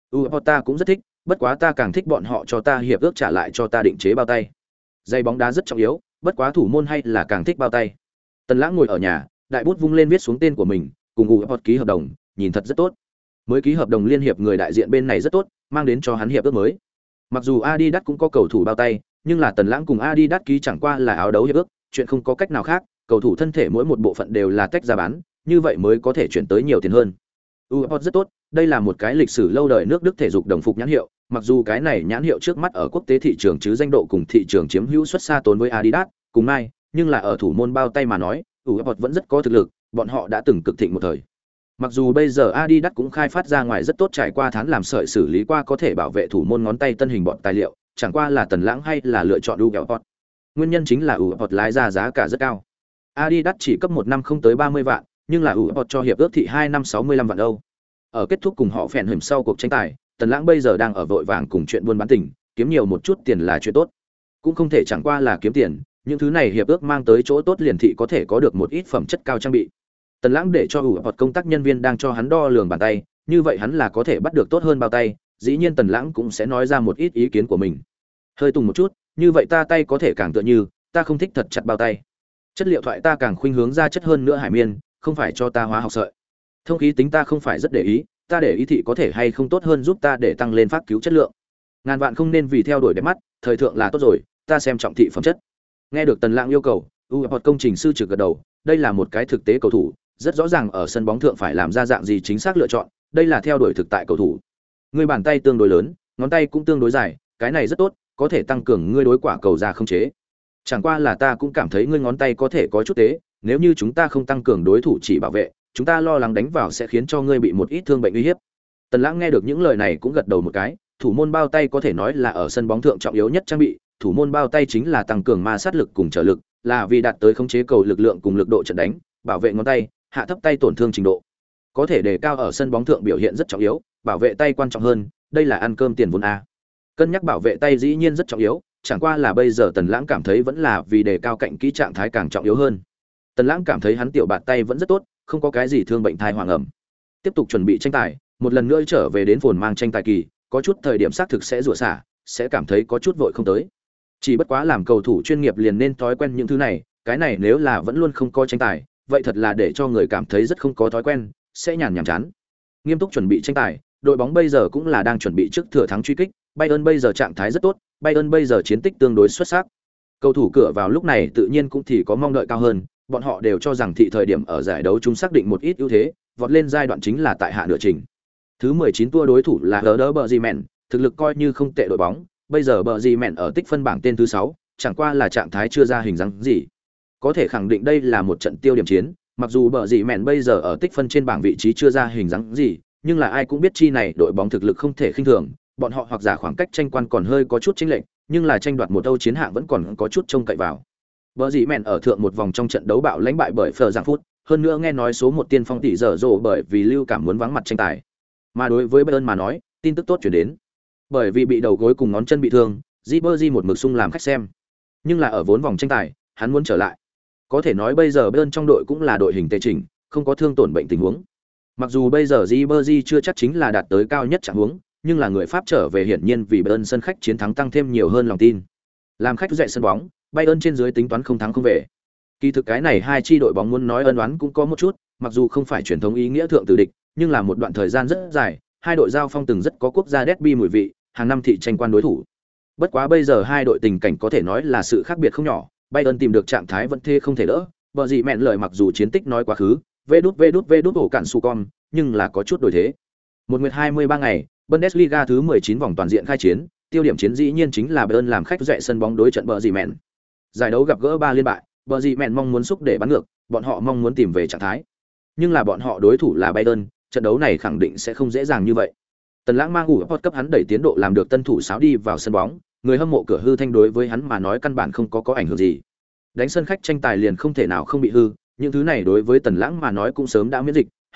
Ta cũng rất thích, bất quá ta càng thích bọn họ cho ta hiệp ước trả lại cho ta định chế bao tay. Giày bóng đá rất trọng yếu, bất quá thủ môn hay là càng thích bao tay. Tần Lãng ngồi ở nhà, đại bút vung lên viết xuống tên của mình, cùng UEFORT ký hợp đồng, nhìn thật rất tốt. Mới ký hợp đồng liên hiệp người đại diện bên này rất tốt, mang đến cho hắn hiệp ước mới. Mặc dù Adidas cũng có cầu thủ bao tay, nhưng là Tần Lãng cùng Adidas ký chẳng qua là áo đấu hiệp ước, chuyện không có cách nào khác, cầu thủ thân thể mỗi một bộ phận đều là tách ra bán, như vậy mới có thể chuyển tới nhiều tiền hơn. UEFORT rất tốt, đây là một cái lịch sử lâu đời nước Đức thể dục đồng phục nhãn hiệu, mặc dù cái này nhãn hiệu trước mắt ở quốc tế thị trường chứ danh độ cùng thị trường chiếm hữu suất xa tốn với Adidas, cùng Nike, nhưng là ở thủ môn bao tay mà nói, UEFORT vẫn rất có thực lực, bọn họ đã từng cực thịnh một thời. Mặc dù bây giờ Adidas cũng khai phát ra ngoài rất tốt trải qua thán làm sợi xử lý qua có thể bảo vệ thủ môn ngón tay tân hình bọn tài liệu, chẳng qua là Tần Lãng hay là lựa chọn UEFORT. Nguyên nhân chính là UEFORT lái ra giá cả rất cao. Adidas chỉ cấp 1 năm không tới 30 vạn, nhưng là UEFORT cho hiệp ước thị 2 năm 65 vạn Âu. Ở kết thúc cùng họ phèn hửm sau cuộc tranh tài, Tần Lãng bây giờ đang ở vội vàng cùng chuyện buôn bán tình, kiếm nhiều một chút tiền là chuyện tốt. Cũng không thể chẳng qua là kiếm tiền, những thứ này hiệp ước mang tới chỗ tốt liền thị có thể có được một ít phẩm chất cao trang bị. Tần Lãng để cho UEFORT công tác nhân viên đang cho hắn đo lường bàn tay, như vậy hắn là có thể bắt được tốt hơn bao tay, dĩ nhiên Tần Lãng cũng sẽ nói ra một ít ý kiến của mình. Hơi tùng một chút, như vậy ta tay có thể càng tựa như, ta không thích thật chặt bao tay. Chất liệu thoại ta càng khuynh hướng ra chất hơn nữa hải miên, không phải cho ta hóa học sợi. Thông khí tính ta không phải rất để ý, ta để ý thị có thể hay không tốt hơn giúp ta để tăng lên phát cứu chất lượng. Ngàn vạn không nên vì theo đuổi đẹp mắt, thời thượng là tốt rồi, ta xem trọng thị phẩm chất. Nghe được Tần Lãng yêu cầu, UEFORT công trình sư trực gật đầu, đây là một cái thực tế cầu thủ, rất rõ ràng ở sân bóng thượng phải làm ra dạng gì chính xác lựa chọn, đây là theo đuổi thực tại cầu thủ. Ngươi bàn tay tương đối lớn, ngón tay cũng tương đối dài, cái này rất tốt, có thể tăng cường ngươi đối quả cầu ra không chế. Chẳng qua là ta cũng cảm thấy ngươi ngón tay có thể có chút tế, nếu như chúng ta không tăng cường đối thủ chỉ bảo vệ, chúng ta lo lắng đánh vào sẽ khiến cho ngươi bị một ít thương bệnh uy hiếp. Tần Lãng nghe được những lời này cũng gật đầu một cái, thủ môn bao tay có thể nói là ở sân bóng thượng trọng yếu nhất trang bị, thủ môn bao tay chính là tăng cường ma sát lực cùng trở lực, là vì đạt tới khống chế cầu lực lượng cùng lực độ trận đánh, bảo vệ ngón tay, hạ thấp tay tổn thương trình độ. Có thể đề cao ở sân bóng thượng biểu hiện rất trọng yếu, bảo vệ tay quan trọng hơn, đây là ăn cơm tiền vốn a. Cân nhắc bảo vệ tay dĩ nhiên rất trọng yếu, chẳng qua là bây giờ Tần Lãng cảm thấy vẫn là vì đề cao cạnh kỹ trạng thái càng trọng yếu hơn. Tần Lãng cảm thấy hắn tiểu bạt tay vẫn rất tốt, không có cái gì thương bệnh thai hoàng ẩm. Tiếp tục chuẩn bị tranh tài, một lần nữa trở về đến phồn mang tranh tài kỳ, có chút thời điểm xác thực sẽ rủa xả, sẽ cảm thấy có chút vội không tới. Chỉ bất quá làm cầu thủ chuyên nghiệp liền nên thói quen những thứ này, cái này nếu là vẫn luôn không có tranh tài, vậy thật là để cho người cảm thấy rất không có thói quen, sẽ nhàm chán. Nghiêm túc chuẩn bị tranh tài, đội bóng bây giờ cũng là đang chuẩn bị trước thừa thắng truy kích, Bayern bây giờ trạng thái rất tốt, Bayern bây giờ chiến tích tương đối xuất sắc. Cầu thủ cửa vào lúc này tự nhiên cũng thì có mong đợi cao hơn, bọn họ đều cho rằng thị thời điểm ở giải đấu chúng xác định một ít ưu thế, vọt lên giai đoạn chính là tại hạ nửa trình. Thứ 19 tour đối thủ là Werder Bremen, thực lực coi như không tệ đội bóng, bây giờ Bremen ở tích phân bảng tên thứ 6, chẳng qua là trạng thái chưa ra hình dáng gì. Có thể khẳng định đây là một trận tiêu điểm chiến, mặc dù Bremen bây giờ ở tích phân trên bảng vị trí chưa ra hình dáng gì, nhưng là ai cũng biết chi này đội bóng thực lực không thể khinh thường, bọn họ hoặc giả khoảng cách tranh quan còn hơi có chút chênh lệch, nhưng là tranh đoạt một Âu chiến hạng vẫn còn có chút trông cậy vào. Bremen ở thượng một vòng trong trận đấu bạo lãnh bại bởi Phở Giang Phút, hơn nữa nghe nói số một tiên phong tỷ dở dồ bởi vì lưu cảm muốn vắng mặt tranh tài. Mà đối với Bayern mà nói, tin tức tốt chuyển đến. Bởi vì bị đầu gối cùng ngón chân bị thương, Ribery một mực sung làm khách xem. Nhưng là ở vốn vòng tranh tài, hắn muốn trở lại. Có thể nói bây giờ Bayern trong đội cũng là đội hình tề chỉnh, không có thương tổn bệnh tình huống. Mặc dù bây giờ Ribery chưa chắc chính là đạt tới cao nhất trạng huống, nhưng là người Pháp trở về hiển nhiên vì Bayern sân khách chiến thắng tăng thêm nhiều hơn lòng tin. Làm khách dạy sân bóng, Bayern trên dưới tính toán không thắng không về. Kỳ thực cái này hai chi đội bóng muốn nói ân oán cũng có một chút, mặc dù không phải truyền thống ý nghĩa thượng tử địch, nhưng là một đoạn thời gian rất dài, hai đội giao phong từng rất có quốc gia derby mùi vị, hàng năm thị tranh quan đối thủ. Bất quá bây giờ hai đội tình cảnh có thể nói là sự khác biệt không nhỏ, Bayern tìm được trạng thái vẫn thế không thể đỡ, bờ gì mẹn lời mặc dù chiến tích nói quá khứ, vê đút ổ cản su con, nhưng là có chút đổi thế. Một nguyệt 23 ngày, Bundesliga thứ 19 vòng toàn diện khai chiến, tiêu điểm chiến dĩ nhiên chính là Bayern làm khách dạy sân bóng đối trận bờ gì mẹn. Giải đấu gặp gỡ 3 liên bại, bờ gì mẹn mong muốn xúc để bắn ngược, bọn họ mong muốn tìm về trạng thái. Nhưng là bọn họ đối thủ là Bayern, trận đấu này khẳng định sẽ không dễ dàng như vậy. Tần Lãng mang ngủ ở cấp hắn đẩy tiến độ làm được tân thủ sáo đi vào sân bóng, người hâm mộ cửa hư thanh đối với hắn mà nói căn bản không có ảnh hưởng gì. Đánh sân khách tranh tài liền không thể nào không bị hư, những thứ này đối với Tần Lãng mà nói cũng sớm đã miễn dịch,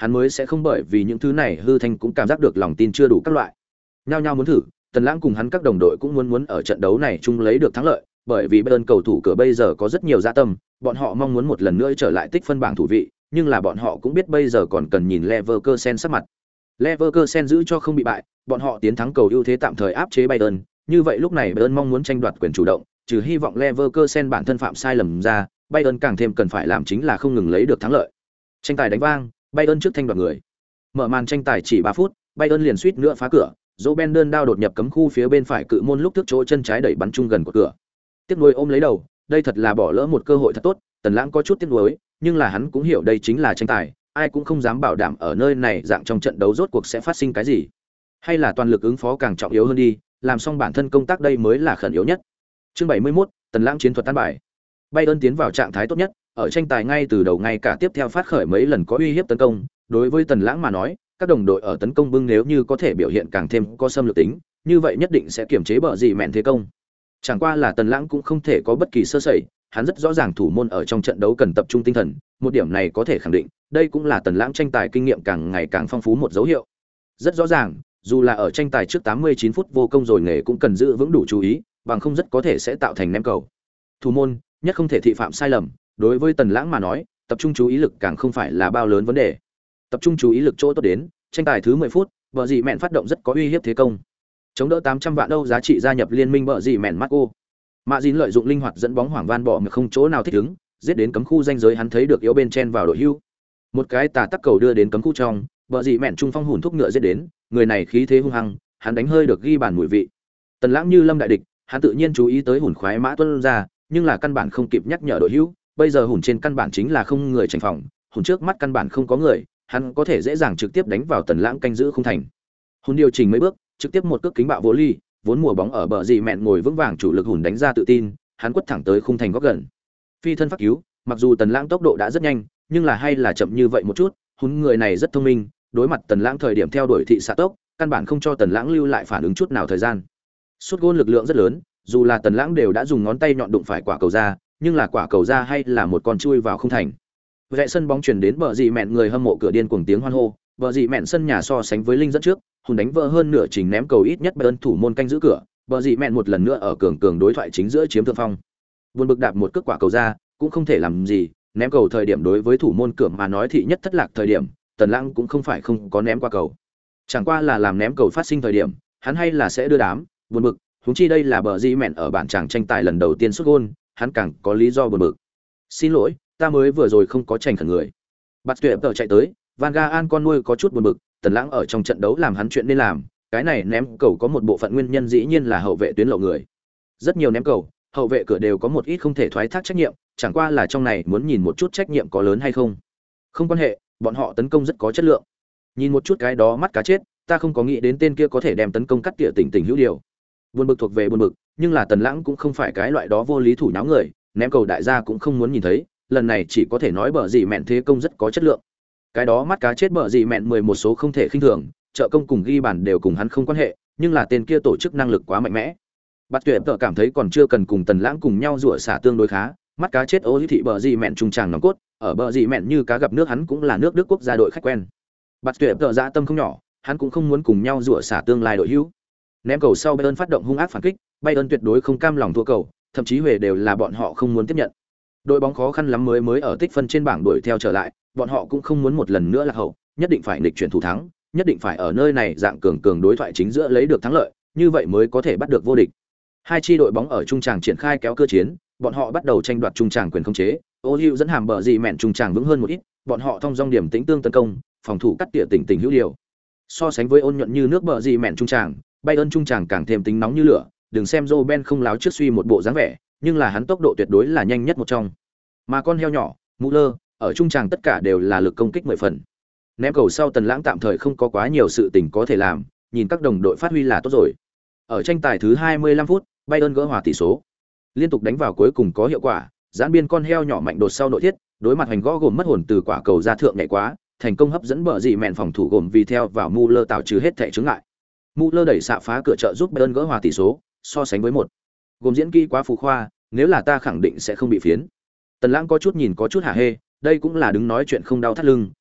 hắn mới sẽ không bởi vì những thứ này hư thanh cũng cảm giác được lòng tin chưa đủ các loại. Nhao nhao muốn thử, Tần Lãng cùng hắn các đồng đội cũng muốn ở trận đấu này chung lấy được thắng lợi, bởi vì Bayern cầu thủ cửa bây giờ có rất nhiều dạ tâm, bọn họ mong muốn một lần nữa trở lại tích phân bảng thủ vị, nhưng là bọn họ cũng biết bây giờ còn cần nhìn Leverkusen sắc mặt. Leverkusen giữ cho không bị bại, bọn họ tiến thắng cầu ưu thế tạm thời áp chế Bayern, như vậy lúc này Bayern mong muốn tranh đoạt quyền chủ động, trừ hy vọng Leverkusen bản thân phạm sai lầm ra, Bayern càng thêm cần phải làm chính là không ngừng lấy được thắng lợi. Tranh tài đánh vang, Bayern trước thanh đoạt người. Mở màn tranh tài chỉ 3 phút, Bayern liền suýt nữa phá cửa, Robben đơn đao đột nhập cấm khu phía bên phải cự môn lúc trước chỗ chân trái đẩy bắn trung gần của cửa. Tiếc nuối ôm lấy đầu, đây thật là bỏ lỡ một cơ hội thật tốt, Tần Lãng có chút tiếc nuối, nhưng là hắn cũng hiểu đây chính là tranh tài, ai cũng không dám bảo đảm ở nơi này dạng trong trận đấu rốt cuộc sẽ phát sinh cái gì. Hay là toàn lực ứng phó càng trọng yếu hơn đi, làm xong bản thân công tác đây mới là khẩn yếu nhất. Chương 71, Tần Lãng chiến thuật tan bài. Bayern tiến vào trạng thái tốt nhất, ở tranh tài ngay từ đầu ngay cả tiếp theo phát khởi mấy lần có uy hiếp tấn công, đối với Tần Lãng mà nói, các đồng đội ở tấn công bưng nếu như có thể biểu hiện càng thêm có xâm lược tính, như vậy nhất định sẽ kiểm chế bờ gì mẹn thế công. Chẳng qua là Tần Lãng cũng không thể có bất kỳ sơ sẩy, hắn rất rõ ràng thủ môn ở trong trận đấu cần tập trung tinh thần, một điểm này có thể khẳng định, đây cũng là Tần Lãng tranh tài kinh nghiệm càng ngày càng phong phú một dấu hiệu. Rất rõ ràng, dù là ở tranh tài trước 89 phút vô công rồi nghề cũng cần giữ vững đủ chú ý, bằng không rất có thể sẽ tạo thành ném cầu. Thủ môn nhất không thể thị phạm sai lầm, đối với Tần Lãng mà nói, tập trung chú ý lực càng không phải là bao lớn vấn đề. Tập trung chú ý lực chỗ tốt đến, tranh tài thứ 10 phút, bờ gì mẹn phát động rất có uy hiếp thế công. Chống đỡ 800 vạn Âu giá trị gia nhập liên minh bờ gì mẹn Marco. Mạ Dìn lợi dụng linh hoạt dẫn bóng hoảng van bỏ mà không chỗ nào thích ứng, giết đến cấm khu ranh giới hắn thấy được yếu bên chen vào đội hưu. Một cái tà tắc cầu đưa đến cấm khu trong, bờ gì mẹn trung phong hùn thúc ngựa giết đến, người này khí thế hung hăng, hắn đánh hơi được ghi bàn mùi vị. Tần Lãng như lâm đại địch, hắn tự nhiên chú ý tới hùn khoái mã tuân ra, nhưng là căn bản không kịp nhắc nhở đội hưu, bây giờ hùn trên căn bản chính là không người tranh phòng, hùn trước mắt căn bản không có người, hắn có thể dễ dàng trực tiếp đánh vào Tần Lãng canh giữ không thành. Hùn điều chỉnh mấy bước, trực tiếp một cước kính bạo vô ly, vốn mùa bóng ở bờ gì mẹn ngồi vững vàng chủ lực hùn đánh ra tự tin, hắn quất thẳng tới khung thành góc gần. Phi thân phát cứu, mặc dù Tần Lãng tốc độ đã rất nhanh, nhưng là hay là chậm như vậy một chút, hùn người này rất thông minh, đối mặt Tần Lãng thời điểm theo đuổi thị xạ tốc, căn bản không cho Tần Lãng lưu lại phản ứng chút nào thời gian. Sút gôn lực lượng rất lớn, dù là Tần Lãng đều đã dùng ngón tay nhọn đụng phải quả cầu ra, nhưng là quả cầu ra hay là một con chui vào khung thành. Vệ sân bóng chuyển đến bờ dị mẹn người hâm mộ cửa điên cuồng tiếng hoan hô, bờ dị mẹn sân nhà so sánh với Linh dẫn trước, hùng đánh vỡ hơn nửa trình ném cầu ít nhất Bayern thủ môn canh giữ cửa, bờ dị mẹn một lần nữa ở cường đối thoại chính giữa chiếm thượng phong. Buồn bực đạp một cước quả cầu ra, cũng không thể làm gì, ném cầu thời điểm đối với thủ môn cửa mà nói thị nhất thất lạc thời điểm, Tần Lãng cũng không phải không có ném qua cầu. Chẳng qua là làm ném cầu phát sinh thời điểm, hắn hay là sẽ đưa đám, buồn bực, huống chi đây là bờ dị mẹn ở bản chàng tranh tài lần đầu tiên sút gôn, hắn càng có lý do buồn bực. Xin lỗi, ta mới vừa rồi không có tranh khẩn người. Bạt Tuyệt tờ chạy tới, Van Gaal con nuôi có chút buồn bực, Tần Lãng ở trong trận đấu làm hắn chuyện nên làm, cái này ném cầu có một bộ phận nguyên nhân dĩ nhiên là hậu vệ tuyến lộ người. Rất nhiều ném cầu, hậu vệ cửa đều có một ít không thể thoái thác trách nhiệm, chẳng qua là trong này muốn nhìn một chút trách nhiệm có lớn hay không. Không quan hệ, bọn họ tấn công rất có chất lượng. Nhìn một chút cái đó mắt cá chết, ta không có nghĩ đến tên kia có thể đem tấn công cắt tỉa tỉnh hữu điều. Buồn bực thuộc về buồn bực, nhưng là Tần Lãng cũng không phải cái loại đó vô lý thủ nháo người, ném cầu đại gia cũng không muốn nhìn thấy, lần này chỉ có thể nói bờ gì mẹn thế công rất có chất lượng. Cái đó mắt cá chết bờ gì mẹn 11 số không thể khinh thường, trợ công cùng ghi bàn đều cùng hắn không quan hệ, nhưng là tên kia tổ chức năng lực quá mạnh mẽ. Bạt Tuyệt tự cảm thấy còn chưa cần cùng Tần Lãng cùng nhau rủa xả tương đối khá, mắt cá chết ô thị bờ gì mẹn trung tràng nòng cốt, ở bờ gì mẹn như cá gặp nước hắn cũng là nước Đức quốc gia đội khách quen. Bạt Tuyệt tự dạ tâm không nhỏ, hắn cũng không muốn cùng nhau rủa xả tương lai đội hữu. Ném cầu sau Bayern phát động hung ác phản kích, Bayern tuyệt đối không cam lòng thua cầu, thậm chí huề đều là bọn họ không muốn tiếp nhận. Đội bóng khó khăn lắm mới ở tích phân trên bảng đuổi theo trở lại, bọn họ cũng không muốn một lần nữa lạc hậu, nhất định phải nghịch chuyển thủ thắng, nhất định phải ở nơi này dạng cường đối thoại chính giữa lấy được thắng lợi, như vậy mới có thể bắt được vô địch. Hai chi đội bóng ở trung tràng triển khai kéo cơ chiến, bọn họ bắt đầu tranh đoạt trung tràng quyền khống chế, Ô Hữu dẫn hàm bờ gì mẹn trung tràng vững hơn một ít, bọn họ thông dong điểm tĩnh tương tấn công, phòng thủ cắt tỉa tỉnh hữu điều. So sánh với ôn nhuận như nước bờ gì mẹn trung tràng, Bayern trung tràng càng thêm tính nóng như lửa, đừng xem Robben không láo trước suy một bộ dáng vẻ, nhưng là hắn tốc độ tuyệt đối là nhanh nhất một trong. Mà con heo nhỏ, Müller, ở trung tràng tất cả đều là lực công kích 10 phần. Ném cầu sau Tần Lãng tạm thời không có quá nhiều sự tình có thể làm, nhìn các đồng đội phát huy là tốt rồi. Ở tranh tài thứ 25 phút, Bayern gỡ hòa tỷ số. Liên tục đánh vào cuối cùng có hiệu quả, giãn biên con heo nhỏ mạnh đột sau nội thiết, đối mặt hành gõ gồm mất hồn từ quả cầu ra thượng nhảy quá, thành công hấp dẫn bờ dị mẹn phòng thủ gồm vì theo vào Müller tạo trừ hết thảy chướng ngại. Müller đẩy xạ phá cửa trợ giúp Bayern gỡ hòa tỷ số, so sánh với một. Gồm diễn kỹ quá phù khoa, nếu là ta khẳng định sẽ không bị phiến. Tần Lãng có chút nhìn có chút hả hê, đây cũng là đứng nói chuyện không đau thắt lưng,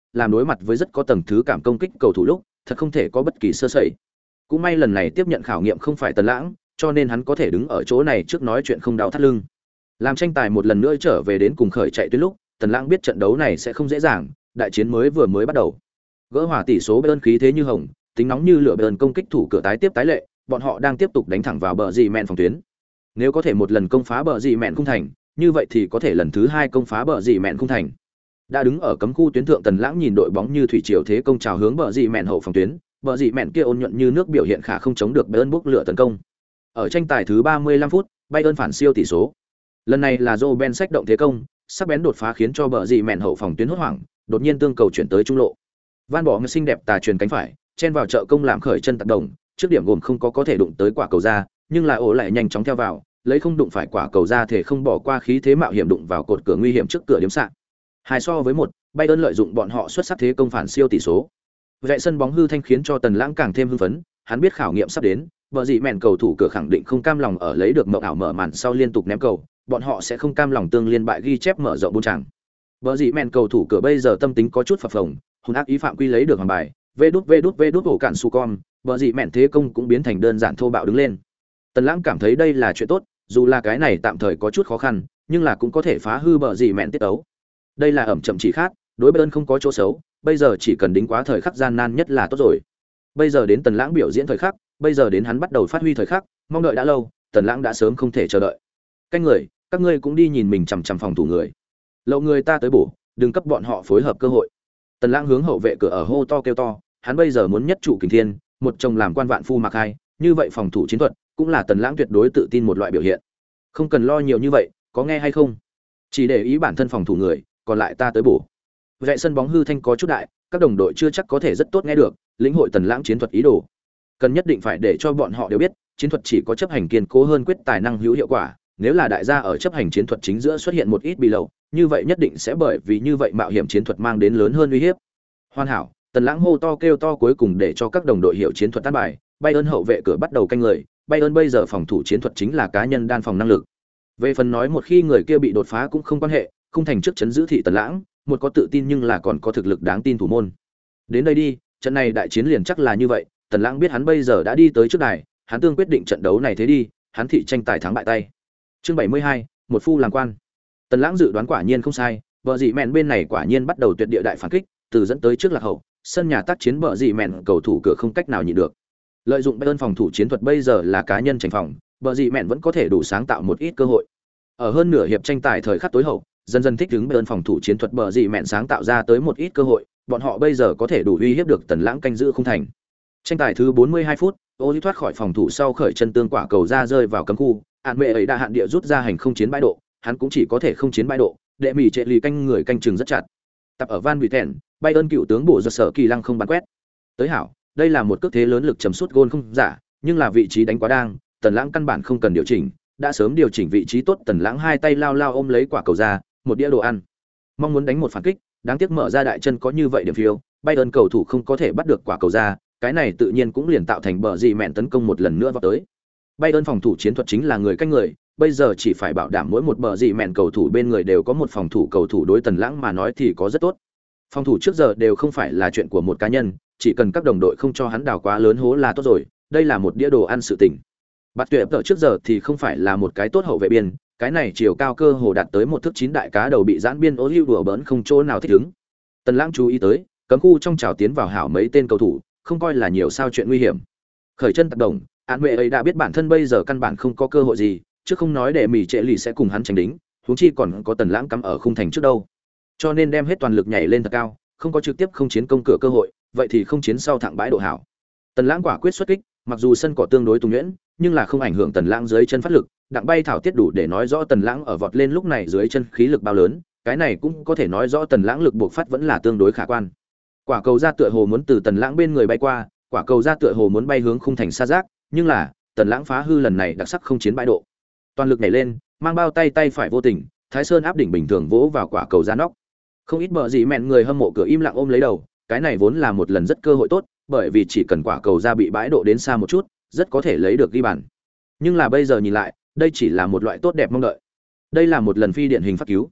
làm đối mặt với rất có tầng thứ cảm công kích cầu thủ lúc thật không thể có bất kỳ sơ sẩy. Cũng may lần này tiếp nhận khảo nghiệm không phải Tần Lãng, cho nên hắn có thể đứng ở chỗ này trước nói chuyện không đau thắt lưng. Làm tranh tài một lần nữa trở về đến cùng khởi chạy tuyến lúc, Tần Lãng biết trận đấu này sẽ không dễ dàng, đại chiến mới bắt đầu. Gỡ hòa tỷ số Bayern khí thế như hồng, tính nóng như lửa Bayern công kích thủ cửa tái tiếp tái lệ, bọn họ đang tiếp tục đánh thẳng vào bờ dì mẹn phòng tuyến. Nếu có thể một lần công phá bờ dì mẹn không thành, như vậy thì có thể lần thứ hai công phá bờ dì mẹn không thành. Đã đứng ở cấm khu tuyến thượng, Tần Lãng nhìn đội bóng như thủy triều thế công trào hướng bờ dì mẹn hậu phòng tuyến, bờ dì mẹn kia ôn nhuận như nước biểu hiện khả không chống được Bayern bốc lửa tấn công. Ở tranh tài thứ 35 phút, Bayern phản siêu tỷ số. Lần này là Robben sách động thế công, sắc bén đột phá khiến cho bờ dì mẹn hậu phòng tuyến hốt hoảng, đột nhiên tương cầu chuyển tới trung lộ. Van Bỏ xinh đẹp tà truyền cánh phải, chen vào trợ công làm khởi chân tác động, trước điểm gồm không có thể đụng tới quả cầu ra, nhưng là ổ lại nhanh chóng theo vào, lấy không đụng phải quả cầu ra thể không bỏ qua khí thế mạo hiểm đụng vào cột cửa nguy hiểm trước cửa điểm sạn. 2-1, Bayern lợi dụng bọn họ xuất sắc thế công phản siêu tỷ số. Vậy sân bóng hư thanh khiến cho Tần Lãng càng thêm hưng phấn, hắn biết khảo nghiệm sắp đến, vợ dị mẹn cầu thủ cửa khẳng định không cam lòng ở lấy được mộng ảo mở màn sau liên tục ném cầu, bọn họ sẽ không cam lòng tương liên bại ghi chép mở rộng bốn tràng. Vợ dị mẹn cầu thủ cửa bây giờ tâm tính có chút phập phồng, hung ác ý phạm quy lấy được hoàng bài, vê đút ổ cản su con, vợ dị mẹn thế công cũng biến thành đơn giản thô bạo đứng lên. Tần Lãng cảm thấy đây là chuyện tốt, dù là cái này tạm thời có chút khó khăn, nhưng là cũng có thể phá hư vợ dị mẹn tiết ấu. Đây là ẩm chậm chỉ khác, đối Bayern không có chỗ xấu, bây giờ chỉ cần đính quá thời khắc gian nan nhất là tốt rồi. Bây giờ đến Tần Lãng biểu diễn thời khắc, bây giờ đến hắn bắt đầu phát huy thời khắc, mong đợi đã lâu, Tần Lãng đã sớm không thể chờ đợi. Canh người, các ngươi cũng đi nhìn mình chằm chằm phòng thủ người. Lậu người ta tới bổ, đừng cấp bọn họ phối hợp cơ hội. Tần Lãng hướng hậu vệ cửa ở hô to kêu to, hắn bây giờ muốn nhất trụ kình thiên, một chồng làm quan vạn phu mặc hai, như vậy phòng thủ chiến thuật, cũng là Tần Lãng tuyệt đối tự tin một loại biểu hiện. Không cần lo nhiều như vậy, có nghe hay không? Chỉ để ý bản thân phòng thủ người, còn lại ta tới bổ. Vậy sân bóng hư thanh có chút đại, các đồng đội chưa chắc có thể rất tốt nghe được, lĩnh hội Tần Lãng chiến thuật ý đồ. Cần nhất định phải để cho bọn họ đều biết, chiến thuật chỉ có chấp hành kiên cố hơn quyết tài năng hữu hiệu quả, nếu là đại gia ở chấp hành chiến thuật chính giữa xuất hiện một ít bị lậu, như vậy nhất định sẽ bởi vì như vậy mạo hiểm chiến thuật mang đến lớn hơn uy hiếp. Hoàn hảo, Tần Lãng hô to kêu to cuối cùng để cho các đồng đội hiểu chiến thuật tan bài, Bayern hậu vệ cửa bắt đầu canh người, Bayern bây giờ phòng thủ chiến thuật chính là cá nhân đan phòng năng lực. Về phần nói một khi người kia bị đột phá cũng không quan hệ, không thành trước chấn giữ thị Tần Lãng, một có tự tin nhưng là còn có thực lực đáng tin thủ môn. Đến đây đi, trận này đại chiến liền chắc là như vậy, Tần Lãng biết hắn bây giờ đã đi tới trước đài, hắn tương quyết định trận đấu này thế đi, hắn thị tranh tài thắng bại tay. Chương 72, một phu làm quan. Tần Lãng dự đoán quả nhiên không sai, bờ dị mẹn bên này quả nhiên bắt đầu tuyệt địa đại phản kích, từ dẫn tới trước lạc hậu, sân nhà tác chiến bờ dị mẹn cầu thủ cửa không cách nào nhịn được. Lợi dụng Bayern phòng thủ chiến thuật bây giờ là cá nhân tranh phòng, bờ dị mẹn vẫn có thể đủ sáng tạo một ít cơ hội. Ở hơn nửa hiệp tranh tài thời khắc tối hậu, dần dần thích ứng Bayern phòng thủ chiến thuật bờ dị mẹn sáng tạo ra tới một ít cơ hội, bọn họ bây giờ có thể đủ uy hiếp được Tần Lãng canh giữ không thành. Tranh tài thứ 42 phút, Oli thoát khỏi phòng thủ sau khởi chân tương quả cầu ra rơi vào cấm khu, Ản Mệ ấy đã hạn địa rút ra hành không chiến bãi độ, hắn cũng chỉ có thể không chiến bãi độ, đệ mỉ trệ lì canh người canh chừng rất chặt. Tập ở Van Buyten, Bayern cựu tướng bổ giật sở kỳ lăng không bắn quét. Tới hảo, đây là một cước thế lớn lực chấm sút gôn không giả, nhưng là vị trí đánh quá đang, Tần Lãng căn bản không cần điều chỉnh, đã sớm điều chỉnh vị trí tốt, Tần Lãng hai tay lao lao ôm lấy quả cầu ra, một đĩa đồ ăn. Mong muốn đánh một phản kích, đáng tiếc mở ra đại chân có như vậy điểm phiêu, Bayern cầu thủ không có thể bắt được quả cầu ra, cái này tự nhiên cũng liền tạo thành bờ dị mẹn tấn công một lần nữa vào tới. Bayern phòng thủ chiến thuật chính là người canh người, bây giờ chỉ phải bảo đảm mỗi một bờ dị mẹn cầu thủ bên người đều có một phòng thủ cầu thủ đối Tần Lãng mà nói thì có rất tốt. Phòng thủ trước giờ đều không phải là chuyện của một cá nhân, chỉ cần các đồng đội không cho hắn đào quá lớn hố là tốt rồi, đây là một đĩa đồ ăn sự tình. Bạt Tuyệt ở trước giờ thì không phải là một cái tốt hậu vệ biên, cái này chiều cao cơ hồ đạt tới 1 thước 9 đại cá đầu bị giãn biên ố hữu đùa bỡn không chỗ nào thích ứng. Tần Lãng chú ý tới, cấm khu trong trào tiến vào hảo mấy tên cầu thủ, không coi là nhiều sao chuyện nguy hiểm. Khởi chân tác động, Án Mệ ấy đã biết bản thân bây giờ căn bản không có cơ hội gì, chứ không nói để mỉ trệ lì sẽ cùng hắn tranh đính, huống chi còn có Tần Lãng cắm ở khung thành trước đâu. Cho nên đem hết toàn lực nhảy lên thật cao, không có trực tiếp không chiến công cửa cơ hội, vậy thì không chiến sau thẳng bãi độ hảo. Tần Lãng quả quyết xuất kích, mặc dù sân cỏ tương đối tùng nhuyễn, nhưng là không ảnh hưởng Tần Lãng dưới chân phát lực, đặng bay thảo tiết đủ để nói rõ Tần Lãng ở vọt lên lúc này dưới chân khí lực bao lớn, cái này cũng có thể nói rõ Tần Lãng lực buộc phát vẫn là tương đối khả quan. Quả cầu ra tựa hồ muốn từ Tần Lãng bên người bay qua, quả cầu ra tựa hồ muốn bay hướng khung thành xa giác, nhưng là Tần Lãng phá hư lần này đặc sắc không chiến bãi độ. Toàn lực nhảy lên, mang bao tay tay phải vô tình, Thái Sơn áp đỉnh bình thường vỗ vào quả cầu ra nóc. Không ít bờ dị mẹn người hâm mộ cửa im lặng ôm lấy đầu, cái này vốn là một lần rất cơ hội tốt, bởi vì chỉ cần quả cầu ra bị bãi độ đến xa một chút, rất có thể lấy được ghi bàn. Nhưng là bây giờ nhìn lại, đây chỉ là một loại tốt đẹp mong đợi. Đây là một lần phi điển hình phát cứu.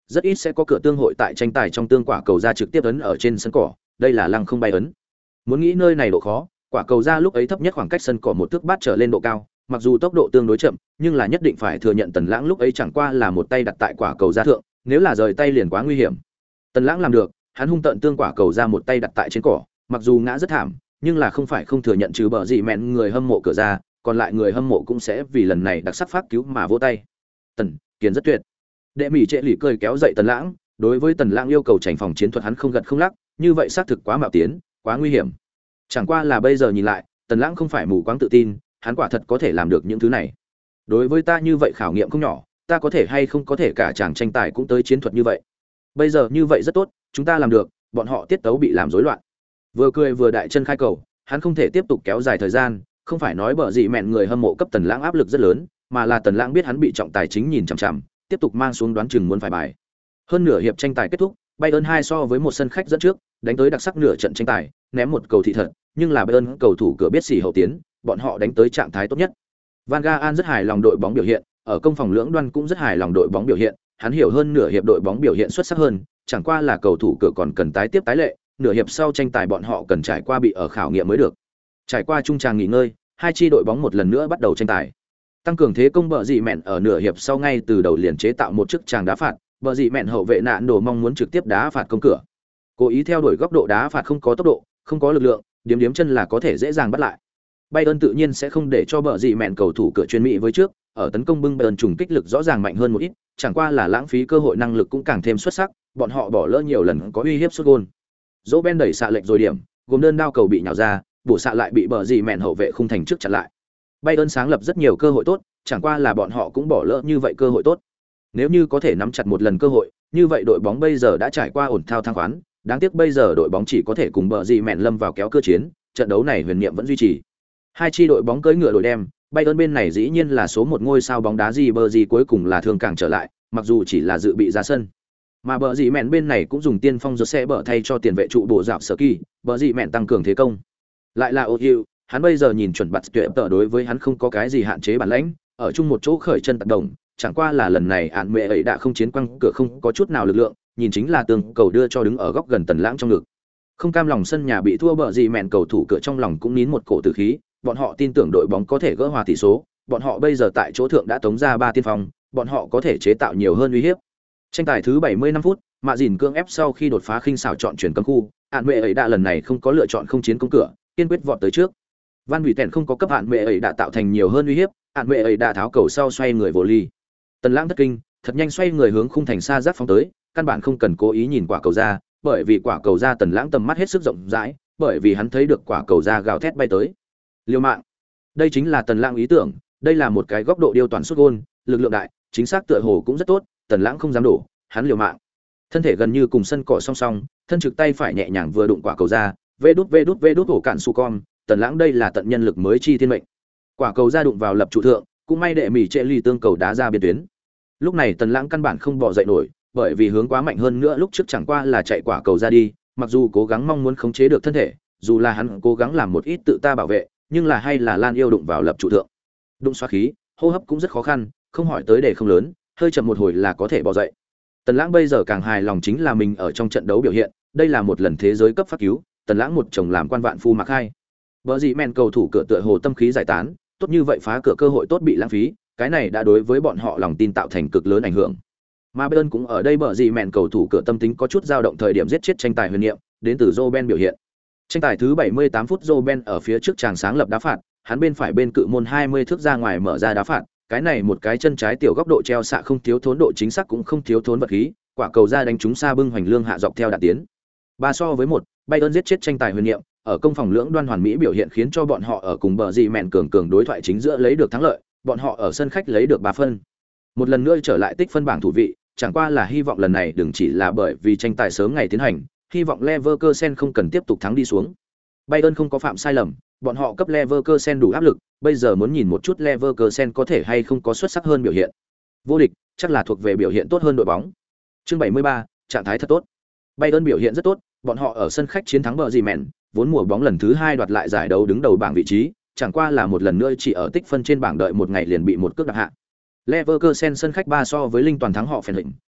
rất ít sẽ có cửa tương hội tại tranh tài trong tương quả cầu ra trực tiếp ấn ở trên sân cỏ, đây là lăng không bay ấn. Muốn nghĩ nơi này độ khó, quả cầu ra lúc ấy thấp nhất khoảng cách sân cỏ một thước bát trở lên độ cao, mặc dù tốc độ tương đối chậm, nhưng là nhất định phải thừa nhận Tần Lãng lúc ấy chẳng qua là một tay đặt tại quả cầu ra thượng, nếu là rời tay liền quá nguy hiểm. Tần Lãng làm được, hắn hung tợn tương quả cầu ra một tay đặt tại trên cỏ, mặc dù ngã rất thảm, nhưng là không phải không thừa nhận trừ bờ gì mẹn người hâm mộ cửa ra, còn lại người hâm mộ cũng sẽ vì lần này đặc sắc phát cứu mà vỗ tay. Tần Kiền rất tuyệt. Đệ Mỹ Trệ lì cười kéo dậy Tần Lãng, đối với Tần Lãng yêu cầu tránh phòng chiến thuật hắn không gật không lắc, như vậy xác thực quá mạo tiến, quá nguy hiểm. Chẳng qua là bây giờ nhìn lại, Tần Lãng không phải mù quáng tự tin, hắn quả thật có thể làm được những thứ này. Đối với ta như vậy khảo nghiệm không nhỏ, ta có thể hay không có thể cả chàng tranh tài cũng tới chiến thuật như vậy. Bây giờ như vậy rất tốt, chúng ta làm được, bọn họ tiết tấu bị làm rối loạn. Vừa cười vừa đại chân khai cầu, hắn không thể tiếp tục kéo dài thời gian, không phải nói bở gì mẹn người hâm mộ cấp Tần Lãng áp lực rất lớn, mà là Tần Lãng biết hắn bị trọng tài chính nhìn chằm chằm, tiếp tục mang xuống đoán chừng muốn phải bài. Hơn nửa hiệp tranh tài kết thúc, Bayern 2 so với một sân khách dẫn trước, đánh tới đặc sắc nửa trận tranh tài, ném một cầu thị thật, nhưng là Bayern cầu thủ cửa biết xỉ hậu tiến, bọn họ đánh tới trạng thái tốt nhất. Van Gaal rất hài lòng đội bóng biểu hiện, ở công phòng lưỡng đoan cũng rất hài lòng đội bóng biểu hiện, hắn hiểu hơn nửa hiệp đội bóng biểu hiện xuất sắc hơn, chẳng qua là cầu thủ cửa còn cần tái tiếp tái lệ, nửa hiệp sau tranh tài bọn họ cần trải qua bị ở khảo nghiệm mới được. Trải qua trung tràng nghỉ ngơi, hai chi đội bóng một lần nữa bắt đầu tranh tài. Tăng cường thế công bờ dị mẹn ở nửa hiệp sau ngay từ đầu liền chế tạo một chiếc tràng đá phạt, bờ dị mẹn hậu vệ nạn đồ mong muốn trực tiếp đá phạt công cửa. Cố ý theo đuổi góc độ đá phạt không có tốc độ, không có lực lượng, điểm điểm chân là có thể dễ dàng bắt lại. Bayern tự nhiên sẽ không để cho bờ dị mẹn cầu thủ cửa chuyên mỹ với trước, ở tấn công bưng Bayern trùng kích lực rõ ràng mạnh hơn một ít, chẳng qua là lãng phí cơ hội năng lực cũng càng thêm xuất sắc, bọn họ bỏ lỡ nhiều lần có uy hiếp sút gol. Roben đẩy xạ lệch rồi điểm, gồm đơn đao cầu bị nhào ra, bổ xạ lại bị bờ dị mẹn hậu vệ khung thành trước chặn lại. Bayern sáng lập rất nhiều cơ hội tốt, chẳng qua là bọn họ cũng bỏ lỡ như vậy cơ hội tốt. Nếu như có thể nắm chặt một lần cơ hội, như vậy đội bóng bây giờ đã trải qua ổn thao thăng khoán, đáng tiếc bây giờ đội bóng chỉ có thể cùng bờ dị mẹn lâm vào kéo cơ chiến, trận đấu này huyền niệm vẫn duy trì. Hai chi đội bóng cưỡi ngựa đổi đem, Bayern bên này dĩ nhiên là số một ngôi sao bóng đá Ribery cuối cùng là thương càng trở lại, mặc dù chỉ là dự bị ra sân. Mà bờ dị mẹn bên này cũng dùng tiên phong Jose bờ thay cho tiền vệ trụ bộ dạo Sở Kỳ, bờ dị mẹn tăng cường thế công. Lại là Ozil, hắn bây giờ nhìn chuẩn bật tuyệt tợ đối với hắn không có cái gì hạn chế bản lãnh, ở chung một chỗ khởi chân tác động, chẳng qua là lần này án mẹ ấy đã không chiến quăng cửa không có chút nào lực lượng, nhìn chính là tường cầu đưa cho đứng ở góc gần Tần Lãng trong ngực. Không cam lòng sân nhà bị thua bờ gì mẹn cầu thủ cửa trong lòng cũng nín một cổ tử khí, bọn họ tin tưởng đội bóng có thể gỡ hòa tỷ số, bọn họ bây giờ tại chỗ thượng đã tống ra 3 tiên phong, bọn họ có thể chế tạo nhiều hơn uy hiếp. Tranh tài thứ 75 phút, Mạ Dìn cương ép sau khi đột phá khinh xảo chọn chuyển cấm khu, án mẹ ấy đã lần này không có lựa chọn không chiến công cửa, kiên quyết vọt tới trước. Van Bỉ Tèn không có cấp hạn mẹ ấy đã tạo thành nhiều hơn uy hiếp, hạn mẹ ấy đã tháo cầu sau xoay người vô ly. Tần Lãng thất kinh, thật nhanh xoay người hướng khung thành xa giáp phóng tới, căn bản không cần cố ý nhìn quả cầu ra, bởi vì quả cầu ra Tần Lãng tầm mắt hết sức rộng rãi, bởi vì hắn thấy được quả cầu ra gào thét bay tới. Liều mạng. Đây chính là Tần Lãng ý tưởng, đây là một cái góc độ điêu toàn sút gol, lực lượng đại, chính xác tựa hồ cũng rất tốt, Tần Lãng không dám đổ, hắn liều mạng. Thân thể gần như cùng sân cỏ song song, thân trực tay phải nhẹ nhàng vừa đụng quả cầu ra, vê đút hổ cản su con, Tần Lãng đây là tận nhân lực mới chi thiên mệnh. Quả cầu ra đụng vào lập trụ thượng, cũng may đệ Mỹ Trệ ly tương cầu đá ra biên tuyến. Lúc này Tần Lãng căn bản không bỏ dậy nổi, bởi vì hướng quá mạnh hơn nữa lúc trước chẳng qua là chạy quả cầu ra đi, mặc dù cố gắng mong muốn khống chế được thân thể, dù là hắn cố gắng làm một ít tự ta bảo vệ, nhưng là hay là Lan yêu đụng vào lập trụ thượng. Đụng xoá khí, hô hấp cũng rất khó khăn, không hỏi tới để không lớn, hơi chậm một hồi là có thể bỏ dậy. Tần Lãng bây giờ càng hài lòng chính là mình ở trong trận đấu biểu hiện, đây là một lần thế giới cấp phát cứu, Tần Lãng một chồng làm quan vạn phu mặc hai. Bở gì mèn cầu thủ cửa tựa hồ tâm khí giải tán, tốt như vậy phá cửa cơ hội tốt bị lãng phí, cái này đã đối với bọn họ lòng tin tạo thành cực lớn ảnh hưởng. Mà Bayern cũng ở đây bở gì mèn cầu thủ cửa tâm tính có chút dao động thời điểm giết chết tranh tài huyền niệm, đến từ Roben biểu hiện. Tranh tài thứ 78 phút Roben ở phía trước chàng sáng lập đá phạt, hắn bên phải bên cự môn 20 thước ra ngoài mở ra đá phạt, cái này một cái chân trái tiểu góc độ treo xạ không thiếu thốn độ chính xác cũng không thiếu thốn vật khí, quả cầu ra đánh trúng xa bưng hoành lương hạ dọc theo đạn tiến. 3 so với 1, Bayern giết chết tranh tài huyền niệm, ở công phòng lưỡng đoan hoàn mỹ biểu hiện khiến cho bọn họ ở cùng bờ gì mẹn cường đối thoại chính giữa lấy được thắng lợi, bọn họ ở sân khách lấy được 3 phân. Một lần nữa trở lại tích phân bảng thủ vị, chẳng qua là hy vọng lần này đừng chỉ là bởi vì tranh tài sớm ngày tiến hành, hy vọng Leverkusen không cần tiếp tục thắng đi xuống. Bayern không có phạm sai lầm, bọn họ cấp Leverkusen đủ áp lực, bây giờ muốn nhìn một chút Leverkusen có thể hay không có xuất sắc hơn biểu hiện. Vô địch, chắc là thuộc về biểu hiện tốt hơn đội bóng. Chương 73, trạng thái thật tốt. Bayern biểu hiện rất tốt, bọn họ ở sân khách chiến thắng bờ gì mẹn, vốn mùa bóng lần thứ 2 đoạt lại giải đấu đứng đầu bảng vị trí, chẳng qua là một lần nữa chỉ ở tích phân trên bảng đợi một ngày liền bị một cước đạp hạ. Leverkusen sân khách 3 so với linh toàn thắng họ phèn lệnh,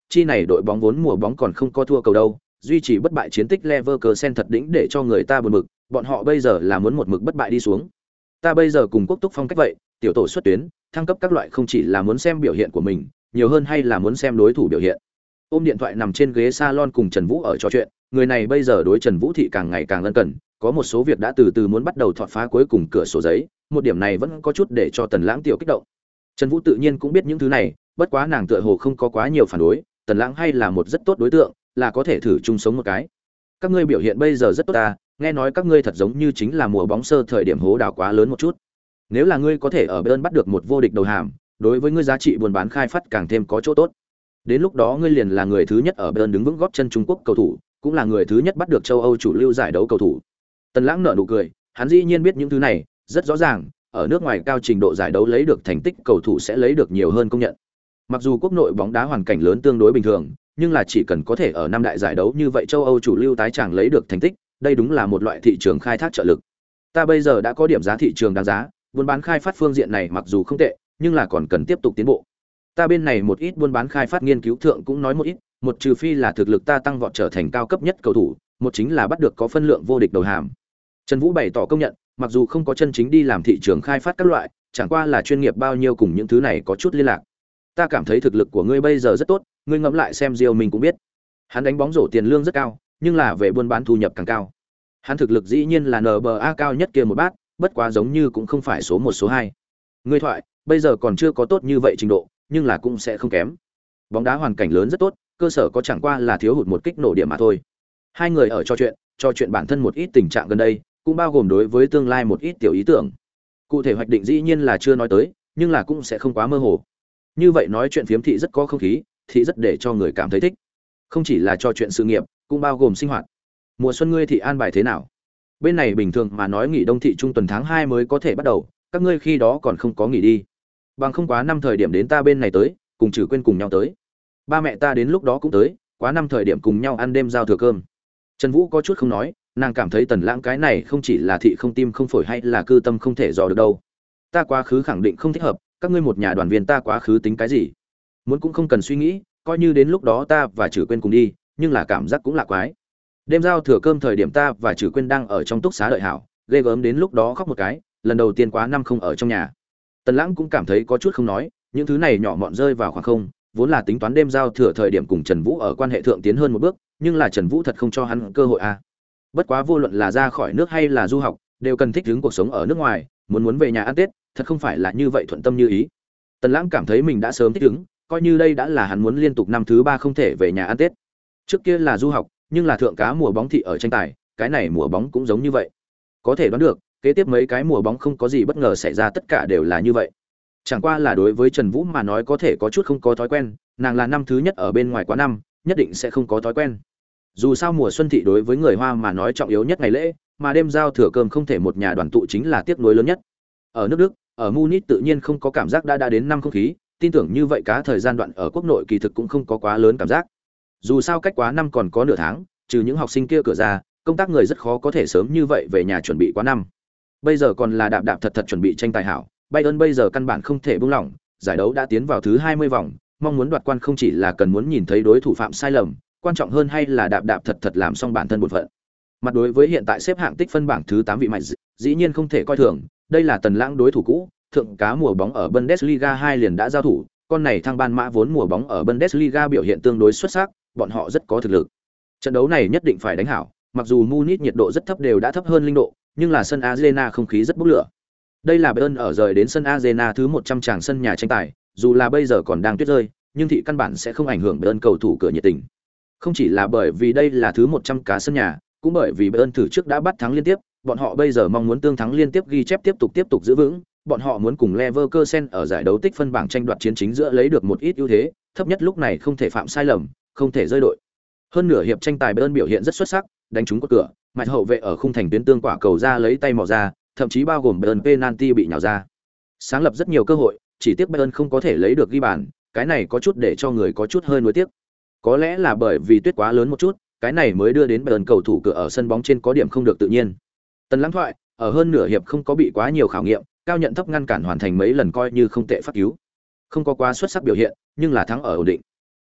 chi này đội bóng vốn mùa bóng còn không có thua cầu đâu, duy trì bất bại chiến tích Leverkusen thật đỉnh để cho người ta buồn bực, bọn họ bây giờ là muốn một mực bất bại đi xuống. Ta bây giờ cùng Quốc Túc phong cách vậy, tiểu tổ xuất tuyến, thăng cấp các loại không chỉ là muốn xem biểu hiện của mình, nhiều hơn hay là muốn xem đối thủ biểu hiện. Ôm điện thoại nằm trên ghế salon cùng Trần Vũ ở trò chuyện, người này bây giờ đối Trần Vũ thị càng ngày càng lân cận, có một số việc đã từ từ muốn bắt đầu thọt phá cuối cùng cửa sổ giấy, một điểm này vẫn có chút để cho Tần Lãng tiểu kích động. Trần Vũ tự nhiên cũng biết những thứ này, bất quá nàng tựa hồ không có quá nhiều phản đối, Tần Lãng hay là một rất tốt đối tượng, là có thể thử chung sống một cái. Các ngươi biểu hiện bây giờ rất tốt ta, nghe nói các ngươi thật giống như chính là mùa bóng sơ thời điểm hố đào quá lớn một chút. Nếu là ngươi có thể ở Bayern bắt được một vô địch đầu hàm, đối với ngươi giá trị buôn bán khai phát càng thêm có chỗ tốt. Đến lúc đó ngươi liền là người thứ nhất ở Bayern đứng vững gót chân Trung Quốc cầu thủ, cũng là người thứ nhất bắt được châu Âu chủ lưu giải đấu cầu thủ. Tần Lãng nở nụ cười, hắn dĩ nhiên biết những thứ này, rất rõ ràng, ở nước ngoài cao trình độ giải đấu lấy được thành tích cầu thủ sẽ lấy được nhiều hơn công nhận. Mặc dù quốc nội bóng đá hoàn cảnh lớn tương đối bình thường, nhưng là chỉ cần có thể ở năm đại giải đấu như vậy châu Âu chủ lưu tái tràng lấy được thành tích, đây đúng là một loại thị trường khai thác trợ lực. Ta bây giờ đã có điểm giá thị trường đáng giá, buôn bán khai phát phương diện này mặc dù không tệ, nhưng là còn cần tiếp tục tiến bộ. Ta bên này một ít buôn bán khai phát nghiên cứu thượng cũng nói một ít, một trừ phi là thực lực ta tăng vọt trở thành cao cấp nhất cầu thủ, một chính là bắt được có phân lượng vô địch đầu hàm. Trần Vũ bày tỏ công nhận, mặc dù không có chân chính đi làm thị trường khai phát các loại, chẳng qua là chuyên nghiệp bao nhiêu cùng những thứ này có chút liên lạc. Ta cảm thấy thực lực của ngươi bây giờ rất tốt, ngươi ngẫm lại xem Diêu mình cũng biết. Hắn đánh bóng rổ tiền lương rất cao, nhưng là về buôn bán thu nhập càng cao. Hắn thực lực dĩ nhiên là NBA cao nhất kia một bát, bất quá giống như cũng không phải số 1 số 2. Ngươi thoại, bây giờ còn chưa có tốt như vậy trình độ, nhưng là cũng sẽ không kém. Bóng đá hoàn cảnh lớn rất tốt, cơ sở có chẳng qua là thiếu hụt một kích nổ điểm mà thôi. Hai người ở trò chuyện bản thân một ít tình trạng gần đây, cũng bao gồm đối với tương lai một ít tiểu ý tưởng. Cụ thể hoạch định dĩ nhiên là chưa nói tới, nhưng là cũng sẽ không quá mơ hồ. Như vậy nói chuyện phiếm thị rất có không khí, thị rất để cho người cảm thấy thích. Không chỉ là trò chuyện sự nghiệp, cũng bao gồm sinh hoạt. Mùa xuân ngươi thị an bài thế nào? Bên này bình thường mà nói nghỉ đông thị trung tuần tháng 2 mới có thể bắt đầu, các ngươi khi đó còn không có nghỉ đi. Bằng không quá năm thời điểm đến ta bên này tới, cùng Trử Quyên cùng nhau tới. Ba mẹ ta đến lúc đó cũng tới, quá năm thời điểm cùng nhau ăn đêm giao thừa cơm. Trần Vũ có chút không nói, nàng cảm thấy Tần Lãng cái này không chỉ là thị không tim không phổi hay là cư tâm không thể dò được đâu. Ta quá khứ khẳng định không thích hợp, các ngươi một nhà đoàn viên ta quá khứ tính cái gì? Muốn cũng không cần suy nghĩ, coi như đến lúc đó ta và Trử Quyên cùng đi, nhưng là cảm giác cũng lạ quái. Đêm giao thừa cơm thời điểm ta và Trử Quyên đang ở trong túc xá đợi hảo, ghê gớm đến lúc đó khóc một cái, lần đầu tiên quá năm không ở trong nhà. Tần Lãng cũng cảm thấy có chút không nói, những thứ này nhỏ mọn rơi vào khoảng không, vốn là tính toán đêm giao thừa thời điểm cùng Trần Vũ ở quan hệ thượng tiến hơn một bước, nhưng là Trần Vũ thật không cho hắn cơ hội a. Bất quá vô luận là ra khỏi nước hay là du học, đều cần thích ứng cuộc sống ở nước ngoài, muốn về nhà ăn Tết, thật không phải là như vậy thuận tâm như ý. Tần Lãng cảm thấy mình đã sớm thích ứng, coi như đây đã là hắn muốn liên tục năm thứ 3 không thể về nhà ăn Tết. Trước kia là du học, nhưng là thượng cá mùa bóng thị ở tranh tài, cái này mùa bóng cũng giống như vậy. Có thể đoán được, kế tiếp mấy cái mùa bóng không có gì bất ngờ xảy ra, tất cả đều là như vậy. Chẳng qua là đối với Trần Vũ mà nói có thể có chút không có thói quen, nàng là năm thứ nhất ở bên ngoài quá năm, nhất định sẽ không có thói quen. Dù sao mùa xuân thị đối với người Hoa mà nói trọng yếu nhất ngày lễ, mà đêm giao thừa cơm không thể một nhà đoàn tụ chính là tiếc nuối lớn nhất. Ở nước Đức, ở Munich tự nhiên không có cảm giác đã đến năm không khí, tin tưởng như vậy cá thời gian đoạn ở quốc nội kỳ thực cũng không có quá lớn cảm giác. Dù sao cách quá năm còn có nửa tháng, trừ những học sinh kia cửa ra, công tác người rất khó có thể sớm như vậy về nhà chuẩn bị quá năm. Bây giờ còn là đạp thật chuẩn bị tranh tài hảo, Bayern bây giờ căn bản không thể buông lỏng, giải đấu đã tiến vào thứ 20 vòng, mong muốn đoạt quan không chỉ là cần muốn nhìn thấy đối thủ phạm sai lầm, quan trọng hơn hay là đạp thật làm xong bản thân bổn phận. Mặt đối với hiện tại xếp hạng tích phân bảng thứ 8 vị mạnh, dĩ nhiên không thể coi thường, đây là Tần Lãng đối thủ cũ, thượng cá mùa bóng ở Bundesliga 2 liền đã giao thủ, con này thăng ban mã vốn mùa bóng ở Bundesliga biểu hiện tương đối xuất sắc, bọn họ rất có thực lực. Trận đấu này nhất định phải đánh hảo, mặc dù Munich nhiệt độ rất thấp đều đã thấp hơn linh độ, nhưng là sân Arena không khí rất bốc lửa. Đây là Bayern ở rời đến sân Arena thứ 100 tràng sân nhà tranh tài, dù là bây giờ còn đang tuyết rơi, nhưng thị căn bản sẽ không ảnh hưởng Bayern cầu thủ cửa nhiệt tình. Không chỉ là bởi vì đây là thứ 100 cá sân nhà, cũng bởi vì Bayern thử trước đã bắt thắng liên tiếp, bọn họ bây giờ mong muốn tương thắng liên tiếp ghi chép tiếp tục giữ vững, bọn họ muốn cùng Leverkusen ở giải đấu tích phân bảng tranh đoạt chiến chính giữa lấy được một ít ưu thế, thấp nhất lúc này không thể phạm sai lầm, không thể rơi đội. Hơn nửa hiệp tranh tài Bayern biểu hiện rất xuất sắc, đánh trúng cột cửa, mạch hậu vệ ở khung thành tuyến tương quả cầu ra lấy tay mò ra, thậm chí bao gồm Bayern penalty bị nhào ra. Sáng lập rất nhiều cơ hội, chỉ tiếc Bayern không có thể lấy được ghi bàn, cái này có chút để cho người có chút hơi nuối tiếc. Có lẽ là bởi vì tuyết quá lớn một chút, cái này mới đưa đến Bayern cầu thủ cửa ở sân bóng trên có điểm không được tự nhiên. Tần Lãng thoại, ở hơn nửa hiệp không có bị quá nhiều khảo nghiệm, cao nhận thấp ngăn cản hoàn thành mấy lần coi như không tệ phát cứu. Không có quá xuất sắc biểu hiện, nhưng là thắng ở ổn định.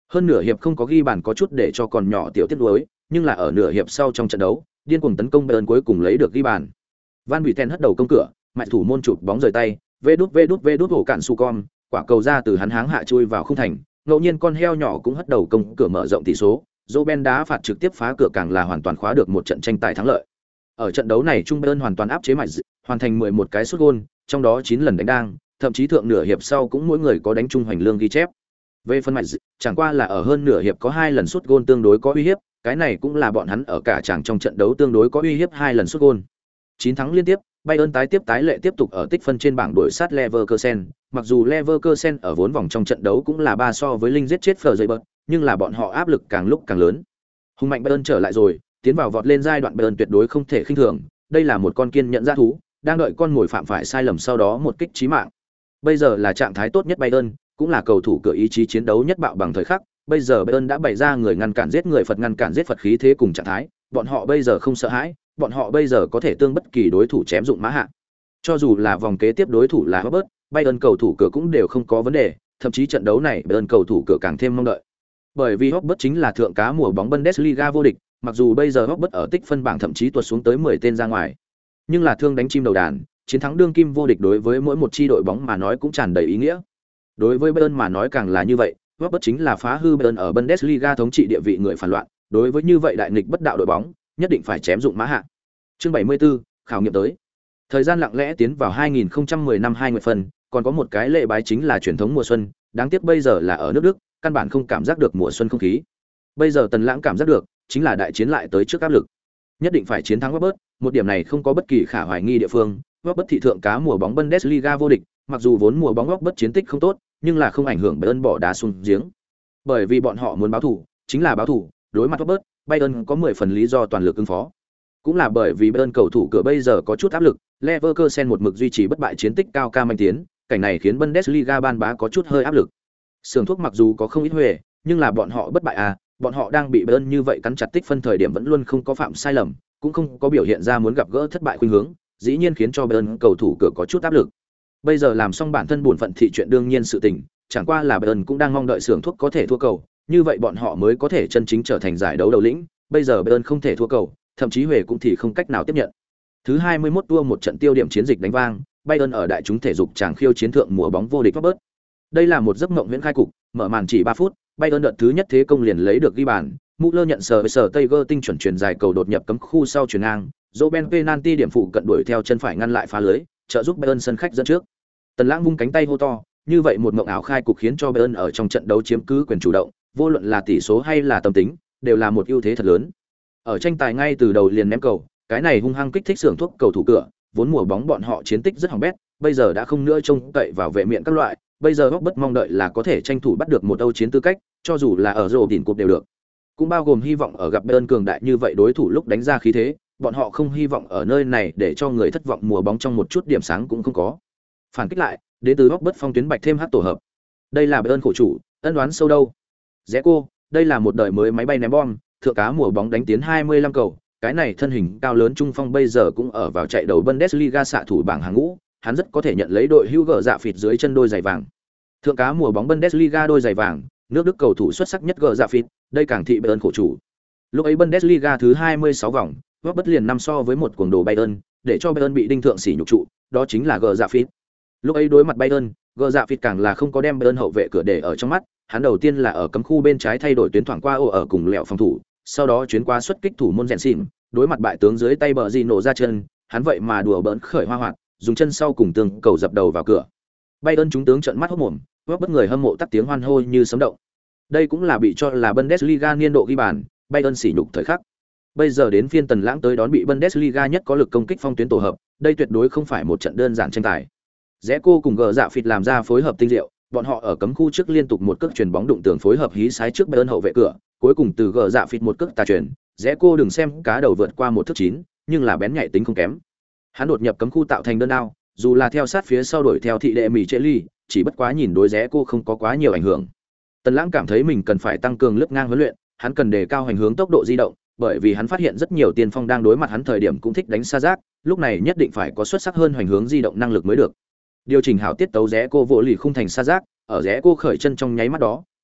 Hơn nửa hiệp không có ghi bàn có chút để cho còn nhỏ tiểu tiếc nuối, nhưng là ở nửa hiệp sau trong trận đấu, điên cuồng tấn công Bayern cuối cùng lấy được ghi bàn. Van Buiten hất đầu công cửa, mạnh thủ môn chụp bóng rời tay, vê đút hổ cản su con, quả cầu ra từ hắn háng hạ chui vào khung thành, ngẫu nhiên con heo nhỏ cũng hất đầu công cửa mở rộng tỷ số, Roben đá phạt trực tiếp phá cửa càng là hoàn toàn khóa được một trận tranh tài thắng lợi. Ở trận đấu này Trung Bayern hoàn toàn áp chế mạnh, hoàn thành 11 cái sút gol, trong đó 9 lần đánh đang, thậm chí thượng nửa hiệp sau cũng mỗi người có đánh chung hoành lương ghi chép. Về phần mạnh, chẳng qua là ở hơn nửa hiệp có 2 lần sút gol tương đối có uy hiếp, cái này cũng là bọn hắn ở cả chàng trong trận đấu tương đối có uy hiếp 2 lần sút gol. 9 thắng liên tiếp, Bayern tái lệ tiếp tục ở tích phân trên bảng đuổi sát Leverkusen, mặc dù Leverkusen ở vốn vòng trong trận đấu cũng là 3 so với Linh giết chết Freiburg, nhưng là bọn họ áp lực càng lúc càng lớn. Hùng mạnh Bayern trở lại rồi, tiến vào vọt lên giai đoạn Bayern tuyệt đối không thể khinh thường, đây là một con kiên nhẫn dã thú, đang đợi con mồi phạm phải sai lầm sau đó một kích chí mạng. Bây giờ là trạng thái tốt nhất Bayern, cũng là cầu thủ cửa ý chí chiến đấu nhất bạo bằng thời khắc, bây giờ Bayern đã bày ra người ngăn cản giết người Phật ngăn cản giết Phật khí thế cùng trạng thái, bọn họ bây giờ không sợ hãi, bọn họ bây giờ có thể tương bất kỳ đối thủ chém dụng mã hạ. Cho dù là vòng kế tiếp đối thủ là Robert, Bayern cầu thủ cửa cũng đều không có vấn đề, thậm chí trận đấu này Bayern cầu thủ cửa càng thêm mong đợi. Bởi vì Robert chính là thượng cá mùa bóng Bundesliga vô địch, mặc dù bây giờ Robert ở tích phân bảng thậm chí tuột xuống tới 10 tên ra ngoài, nhưng là thương đánh chim đầu đàn, chiến thắng đương kim vô địch đối với mỗi một chi đội bóng mà nói cũng tràn đầy ý nghĩa. Đối với Bayern mà nói càng là như vậy, Robert chính là phá hư Bayern ở Bundesliga thống trị địa vị người phản loạn, đối với như vậy đại nghịch bất đạo đội bóng, nhất định phải chém dụng mã hạ. Chương 74, khảo nghiệm tới. Thời gian lặng lẽ tiến vào 2010 năm 2 nguyệt phần, còn có một cái lễ bái chính là truyền thống mùa xuân, đáng tiếc bây giờ là ở nước Đức, căn bản không cảm giác được mùa xuân không khí. Bây giờ Tần Lãng cảm giác được, chính là đại chiến lại tới trước áp lực. Nhất định phải chiến thắng Robert, một điểm này không có bất kỳ khả hoài nghi địa phương. Robert thị thượng cá mùa bóng Bundesliga vô địch, mặc dù vốn mùa bóng Robert chiến tích không tốt, nhưng là không ảnh hưởng Bayern bỏ đá xuống giếng. Bởi vì bọn họ muốn báo thù, chính là báo thù, đối mặt Robert, Bayern có 10 phần lý do toàn lực ứng phó. Cũng là bởi vì Bayern cầu thủ cửa bây giờ có chút áp lực, Leverkusen một mực duy trì bất bại chiến tích cao ca manh tiến, cảnh này khiến Bundesliga ban bá có chút hơi áp lực. Sưởng thuốc mặc dù có không ít huề, nhưng là bọn họ bất bại à, bọn họ đang bị Bayern như vậy cắn chặt tích phân thời điểm vẫn luôn không có phạm sai lầm, cũng không có biểu hiện ra muốn gặp gỡ thất bại khuynh hướng, dĩ nhiên khiến cho Bayern cầu thủ cửa có chút áp lực. Bây giờ làm xong bản thân buồn phận thị chuyện đương nhiên sự tình, chẳng qua là Bayern cũng đang mong đợi sưởng thuốc có thể thua cầu, như vậy bọn họ mới có thể chân chính trở thành giải đấu đầu lĩnh, bây giờ Bayern không thể thua cầu, thậm chí huề cũng thì không cách nào tiếp nhận. Thứ 21 tour một trận tiêu điểm chiến dịch đánh vang, Bayern ở đại chúng thể dục tràng khiêu chiến thượng mùa bóng vô địch Robert. Đây là một giấc mộng huyễn khai cục, mở màn chỉ 3 phút, Bayern đợt thứ nhất thế công liền lấy được ghi bàn, Müller nhận sờ Tiger tinh chuẩn chuyển dài cầu đột nhập cấm khu sau chuyền ngang, Robben penalty điểm phụ cận đuổi theo chân phải ngăn lại phá lưới, trợ giúp Bayern sân khách dẫn trước. Tần Lãng vung cánh tay hô to, như vậy một mộng ảo khai cục khiến cho Bayern ở trong trận đấu chiếm cứ quyền chủ động, vô luận là tỷ số hay là tâm tính, đều là một ưu thế thật lớn. Ở tranh tài ngay từ đầu liền ném cầu, cái này hung hăng kích thích xưởng thuốc cầu thủ cửa, vốn mùa bóng bọn họ chiến tích rất hỏng bét, bây giờ đã không nữa trông cậy vào vệ miện các loại, bây giờ Robert mong đợi là có thể tranh thủ bắt được một Âu chiến tư cách, cho dù là ở rổ đỉnh cột đều được. Cũng bao gồm hy vọng ở gặp Bayern cường đại như vậy đối thủ lúc đánh ra khí thế, bọn họ không hy vọng ở nơi này để cho người thất vọng mùa bóng trong một chút điểm sáng cũng không có. Phản kích lại, đến từ Robert phong tuyến bạch thêm hắc tổ hợp. Đây là Bayern khổ chủ, ân đoán sâu đâu. Zeko, đây là một đời mới máy bay ném bom, thượng cá mùa bóng đánh tiến 25 cầu, cái này thân hình cao lớn trung phong bây giờ cũng ở vào chạy đầu Bundesliga xạ thủ bảng hàng ngũ, hắn rất có thể nhận lấy đội hưu gở dạ phịt dưới chân đôi giày vàng. Thượng cá mùa bóng Bundesliga đôi giày vàng, nước Đức cầu thủ xuất sắc nhất gở dạ phịt, đây càng thị Bayern khổ chủ. Lúc ấy Bundesliga thứ 26 vòng, Robert liền năm so với một cuồng đồ Bayern, để cho Bayern bị đinh thượng sỉ nhục trụ, đó chính là gở dạ phịt. Lúc ấy đối mặt Bayern, gở dạ phịt càng là không có đem Bayern hậu vệ cửa để ở trong mắt, hắn đầu tiên là ở cấm khu bên trái thay đổi tuyến thoảng qua ở cùng lẹo phòng thủ, sau đó chuyến qua xuất kích thủ môn rèn xỉn, đối mặt bại tướng dưới tay bờ gì nổ ra chân, hắn vậy mà đùa bỡn khởi hoa hoạt, dùng chân sau cùng tường cầu dập đầu vào cửa. Bayern chúng tướng trợn mắt hốt mồm, bất người hâm mộ tắt tiếng hoan hô như sấm động. Đây cũng là bị cho là Bundesliga niên độ ghi bàn, Bayern sỉ nhục thời khắc. Bây giờ đến phiên Tần Lãng tới đón bị Bundesliga nhất có lực công kích phong tuyến tổ hợp, đây tuyệt đối không phải một trận đơn giản tranh tài. Zeko cùng gờ dạ phịt làm ra phối hợp tinh diệu, bọn họ ở cấm khu trước liên tục một cước chuyền bóng đụng tường phối hợp hí sái trước Bayern hậu vệ cửa, cuối cùng từ gờ dạ phịt một cước tà chuyền, Zeko đừng xem cá đầu vượt qua 1m9, nhưng là bén nhạy tính không kém. Hắn đột nhập cấm khu tạo thành đơn đao, dù là theo sát phía sau đuổi theo thị đệ mì trệ ly, chỉ bất quá nhìn đối Zeko không có quá nhiều ảnh hưởng. Tần Lãng cảm thấy mình cần phải tăng cường lướt ngang huấn luyện, hắn cần đề cao hành hướng tốc độ di động, bởi vì hắn phát hiện rất nhiều tiền phong đang đối mặt hắn thời điểm cũng thích đánh xa giác, lúc này nhất định phải có xuất sắc hơn hành hướng di động năng lực mới được. Điều chỉnh hảo tiết tấu Zeko vỗ lì khung thành xa giác, ở Zeko khởi chân trong nháy mắt đó,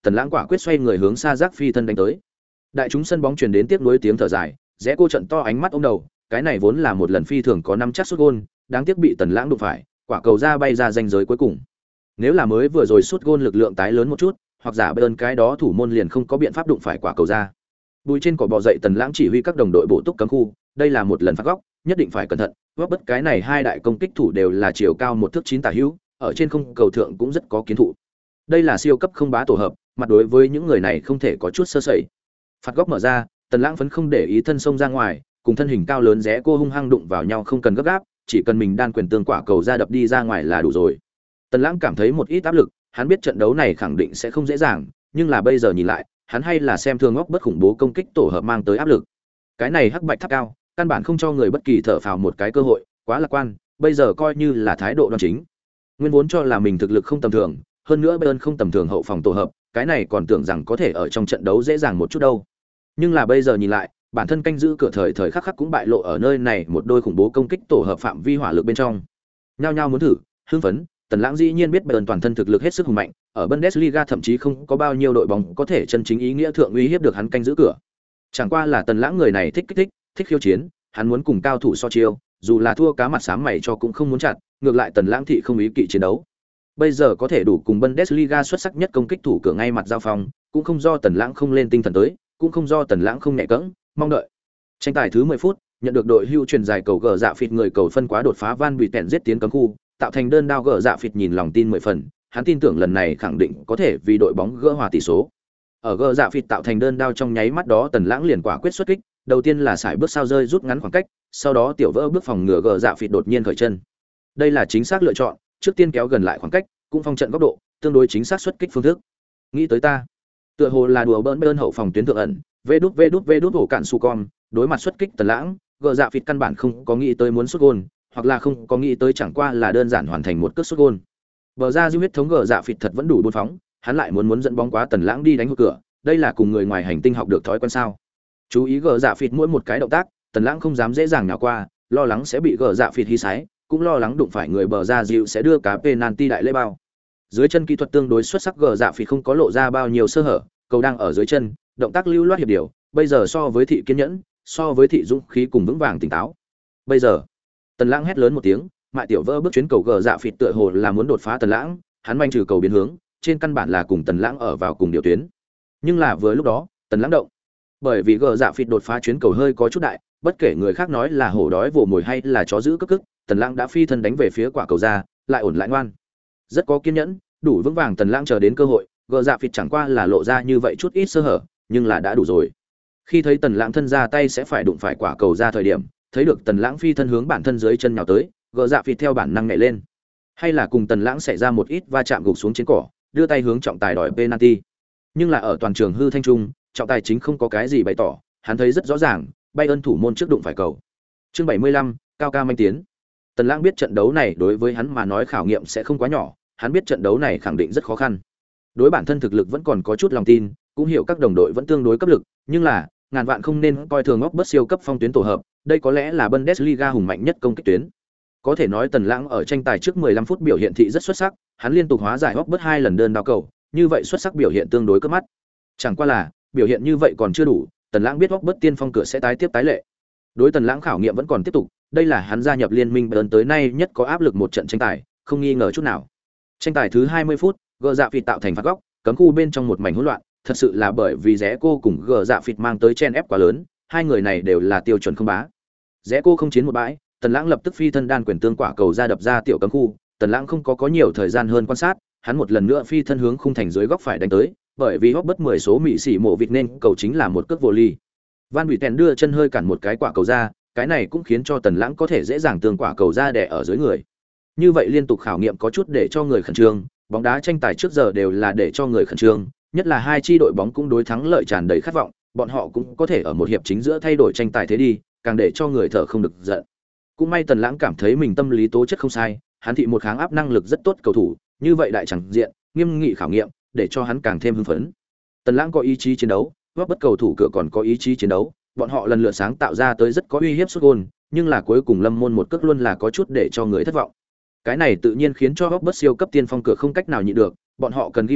Tần Lãng quả quyết xoay người hướng xa giác phi thân đánh tới. Đại chúng sân bóng truyền đến tiếc nuối tiếng thở dài, rẽ cô trận to ánh mắt ôm đầu, cái này vốn là một lần phi thường có năm chắc sút gôn, đáng tiếc bị Tần Lãng đụng phải, quả cầu ra bay ra ranh giới cuối cùng. Nếu là mới vừa rồi sút gôn lực lượng tái lớn một chút, hoặc giả bên cái đó thủ môn liền không có biện pháp đụng phải quả cầu ra. Bùi trên cỏ bò dậy, Tần Lãng chỉ huy các đồng đội bổ túc cấm khu, đây là một lần phạt góc, nhất định phải cẩn thận, góp bất cái này hai đại công kích thủ đều là chiều cao 1 thước 9 tả hữu, ở trên không cầu thượng cũng rất có kiến thụ. Đây là siêu cấp không bá tổ hợp, mặt đối với những người này không thể có chút sơ sẩy. Phạt góc mở ra, Tần Lãng vẫn không để ý thân sông ra ngoài, cùng thân hình cao lớn rẽ cô hung hăng đụng vào nhau không cần gấp gáp, chỉ cần mình đan quyền tương quả cầu ra đập đi ra ngoài là đủ rồi. Tần Lãng cảm thấy một ít áp lực, hắn biết trận đấu này khẳng định sẽ không dễ dàng, nhưng là bây giờ nhìn lại, hắn hay là xem thường ngóc bất khủng bố công kích tổ hợp mang tới áp lực. Cái này hắc bạch tháp cao, căn bản không cho người bất kỳ thở phào một cái cơ hội, quá lạc quan, bây giờ coi như là thái độ đoan chính. Nguyên vốn cho là mình thực lực không tầm thường, hơn nữa Bayern không tầm thường hậu phòng tổ hợp, cái này còn tưởng rằng có thể ở trong trận đấu dễ dàng một chút đâu. Nhưng là bây giờ nhìn lại, bản thân canh giữ cửa thời khắc khắc cũng bại lộ ở nơi này một đôi khủng bố công kích tổ hợp phạm vi hỏa lực bên trong. Nhao nhao muốn thử, hưng phấn, Tần Lãng dĩ nhiên biết Bayern toàn thân thực lực hết sức hùng mạnh, ở Bundesliga thậm chí không có bao nhiêu đội bóng có thể chân chính ý nghĩa thượng uy hiếp được hắn canh giữ cửa. Chẳng qua là Tần Lãng người này thích kích thích, thích khiêu chiến, hắn muốn cùng cao thủ so chiêu, dù là thua cá mặt xám mày cho cũng không muốn chặt, ngược lại Tần Lãng thị không ý kỵ chiến đấu. Bây giờ có thể đủ cùng Bundesliga xuất sắc nhất công kích thủ cửa ngay mặt giao phong, cũng không do Tần Lãng không lên tinh thần tới, cũng không do Tần Lãng không nhẹ cẫng, mong đợi. Tranh tài thứ 10 phút, nhận được đội hưu truyền dài cầu gờ dạ phịt người cầu phân quá đột phá Van bị tẹn giết tiến cấm khu, tạo thành đơn đao gờ dạ phịt nhìn lòng tin 10 phần, hắn tin tưởng lần này khẳng định có thể vì đội bóng gỡ hòa tỷ số. Ở gờ dạ phịt tạo thành đơn đao trong nháy mắt đó, Tần Lãng liền quả quyết xuất kích, đầu tiên là sải bước sao rơi rút ngắn khoảng cách, sau đó tiểu vỡ bước phòng ngừa gờ dạ phịt đột nhiên khởi chân. Đây là chính xác lựa chọn, trước tiên kéo gần lại khoảng cách, cũng phong trận góc độ, tương đối chính xác xuất kích phương thức. Nghĩ tới ta, tựa hồ là đùa bỡn bên hậu phòng tuyến thượng ẩn, vê đút hổ cạn su con, đối mặt xuất kích Tần Lãng, gờ dạ phịt căn bản không có nghĩ tới muốn sút gôn, hoặc là không có nghĩ tới chẳng qua là đơn giản hoàn thành một cước sút gôn. Bờ ra dư huyết thống gờ dạ phịt thật vẫn đủ bốn phóng, hắn lại muốn dẫn bóng quá Tần Lãng đi đánh hụt cửa, đây là cùng người ngoài hành tinh học được thói quen sao? Chú ý gờ dạ phịt mỗi một cái động tác, Tần Lãng không dám dễ dàng nào qua, lo lắng sẽ bị gờ dạ phịt hí sái, cũng lo lắng đụng phải người bờ ra dịu sẽ đưa cá penalty đại lễ bao. Dưới chân kỹ thuật tương đối xuất sắc, gờ dạ phịt không có lộ ra bao nhiêu sơ hở, cầu đang ở dưới chân, động tác lưu loát hiệp điều, bây giờ so với thị kiên nhẫn, so với thị dũng khí cùng vững vàng tỉnh táo. Bây giờ, Tần Lãng hét lớn một tiếng, mại tiểu vỡ bước chuyến cầu gờ dạ phịt tựa hồ là muốn đột phá Tần Lãng, hắn manh trừ cầu biến hướng, trên căn bản là cùng Tần Lãng ở vào cùng điều tuyến. Nhưng là vừa lúc đó, Tần Lãng động. Bởi vì gờ dạ phịt đột phá chuyến cầu hơi có chút đại, bất kể người khác nói là hổ đói vồ mồi hay là chó giữ cức, Tần Lãng đã phi thân đánh về phía quả cầu ra, lại ổn lại ngoan. Rất có kiên nhẫn, đủ vững vàng. Tần Lãng chờ đến cơ hội, gờ dạ phịt chẳng qua là lộ ra như vậy chút ít sơ hở, nhưng là đã đủ rồi. Khi thấy Tần Lãng thân ra tay sẽ phải đụng phải quả cầu ra thời điểm, thấy được Tần Lãng phi thân hướng bản thân dưới chân nhào tới, gờ dạ phịt theo bản năng nhảy lên. Hay là cùng Tần Lãng xảy ra một ít va chạm gục xuống trên cỏ, đưa tay hướng trọng tài đòi penalty. Nhưng là ở toàn trường hư thanh trung, trọng tài chính không có cái gì bày tỏ, hắn thấy rất rõ ràng, Bayern thủ môn trước đụng phải cầu. Chương 75, cao ca manh tiến. Tần Lãng biết trận đấu này đối với hắn mà nói khảo nghiệm sẽ không quá nhỏ, hắn biết trận đấu này khẳng định rất khó khăn. Đối bản thân thực lực vẫn còn có chút lòng tin, cũng hiểu các đồng đội vẫn tương đối cấp lực, nhưng là ngàn vạn không nên coi thường ngóc bất siêu cấp phong tuyến tổ hợp, đây có lẽ là Bundesliga hùng mạnh nhất công kích tuyến. Có thể nói Tần Lãng ở tranh tài trước 15 phút biểu hiện thị rất xuất sắc, hắn liên tục hóa giải ngóc bất 2 lần đơn đao cầu, như vậy xuất sắc biểu hiện tương đối cấp mắt. Chẳng qua là, biểu hiện như vậy còn chưa đủ, Tần Lãng biết ngóc bất tiên phong cửa sẽ tái tiếp tái lệ. Đối Tần Lãng khảo nghiệm vẫn còn tiếp tục, đây là hắn gia nhập liên minh Bayern tới nay nhất có áp lực một trận tranh tài, không nghi ngờ chút nào. Tranh tài thứ 20 phút, gờ dạ phịt tạo thành phạt góc, cấm khu bên trong một mảnh hỗn loạn, thật sự là bởi vì rẽ cô cùng gờ dạ phịt mang tới chen ép quá lớn, hai người này đều là tiêu chuẩn không bá. Rẽ cô không chiến một bãi, Tần Lãng lập tức phi thân đan quyền tương quả cầu ra đập ra tiểu cấm khu, Tần Lãng không có nhiều thời gian hơn quan sát, hắn một lần nữa phi thân hướng khung thành dưới góc phải đánh tới, bởi vì góc bất 10 số mỹ sĩ mổ vịt nên cầu chính là một cước vô ly. Van Buiten đưa chân hơi cản một cái quả cầu ra, cái này cũng khiến cho Tần Lãng có thể dễ dàng tương quả cầu ra đè ở dưới người. Như vậy liên tục khảo nghiệm có chút để cho người khẩn trương, bóng đá tranh tài trước giờ đều là để cho người khẩn trương, nhất là hai chi đội bóng cũng đối thắng lợi tràn đầy khát vọng, bọn họ cũng có thể ở một hiệp chính giữa thay đổi tranh tài thế đi, càng để cho người thở không được giận. Cũng may Tần Lãng cảm thấy mình tâm lý tố chất không sai, hắn thị một kháng áp năng lực rất tốt cầu thủ, như vậy đại chẳng diện, nghiêm nghị khảo nghiệm, để cho hắn càng thêm hưng phấn. Tần Lãng có ý chí chiến đấu, góp bất cầu thủ cửa còn có ý chí chiến đấu, bọn họ lần lượt sáng tạo ra tới rất có uy hiếp sút gol, nhưng là cuối cùng Lâm Môn một cước luôn là có chút để cho người thất vọng. Cái này tự nhiên khiến cho góp bất siêu cấp tiên phong cửa không cách nào nhịn được, bọn họ cần ghi bàn,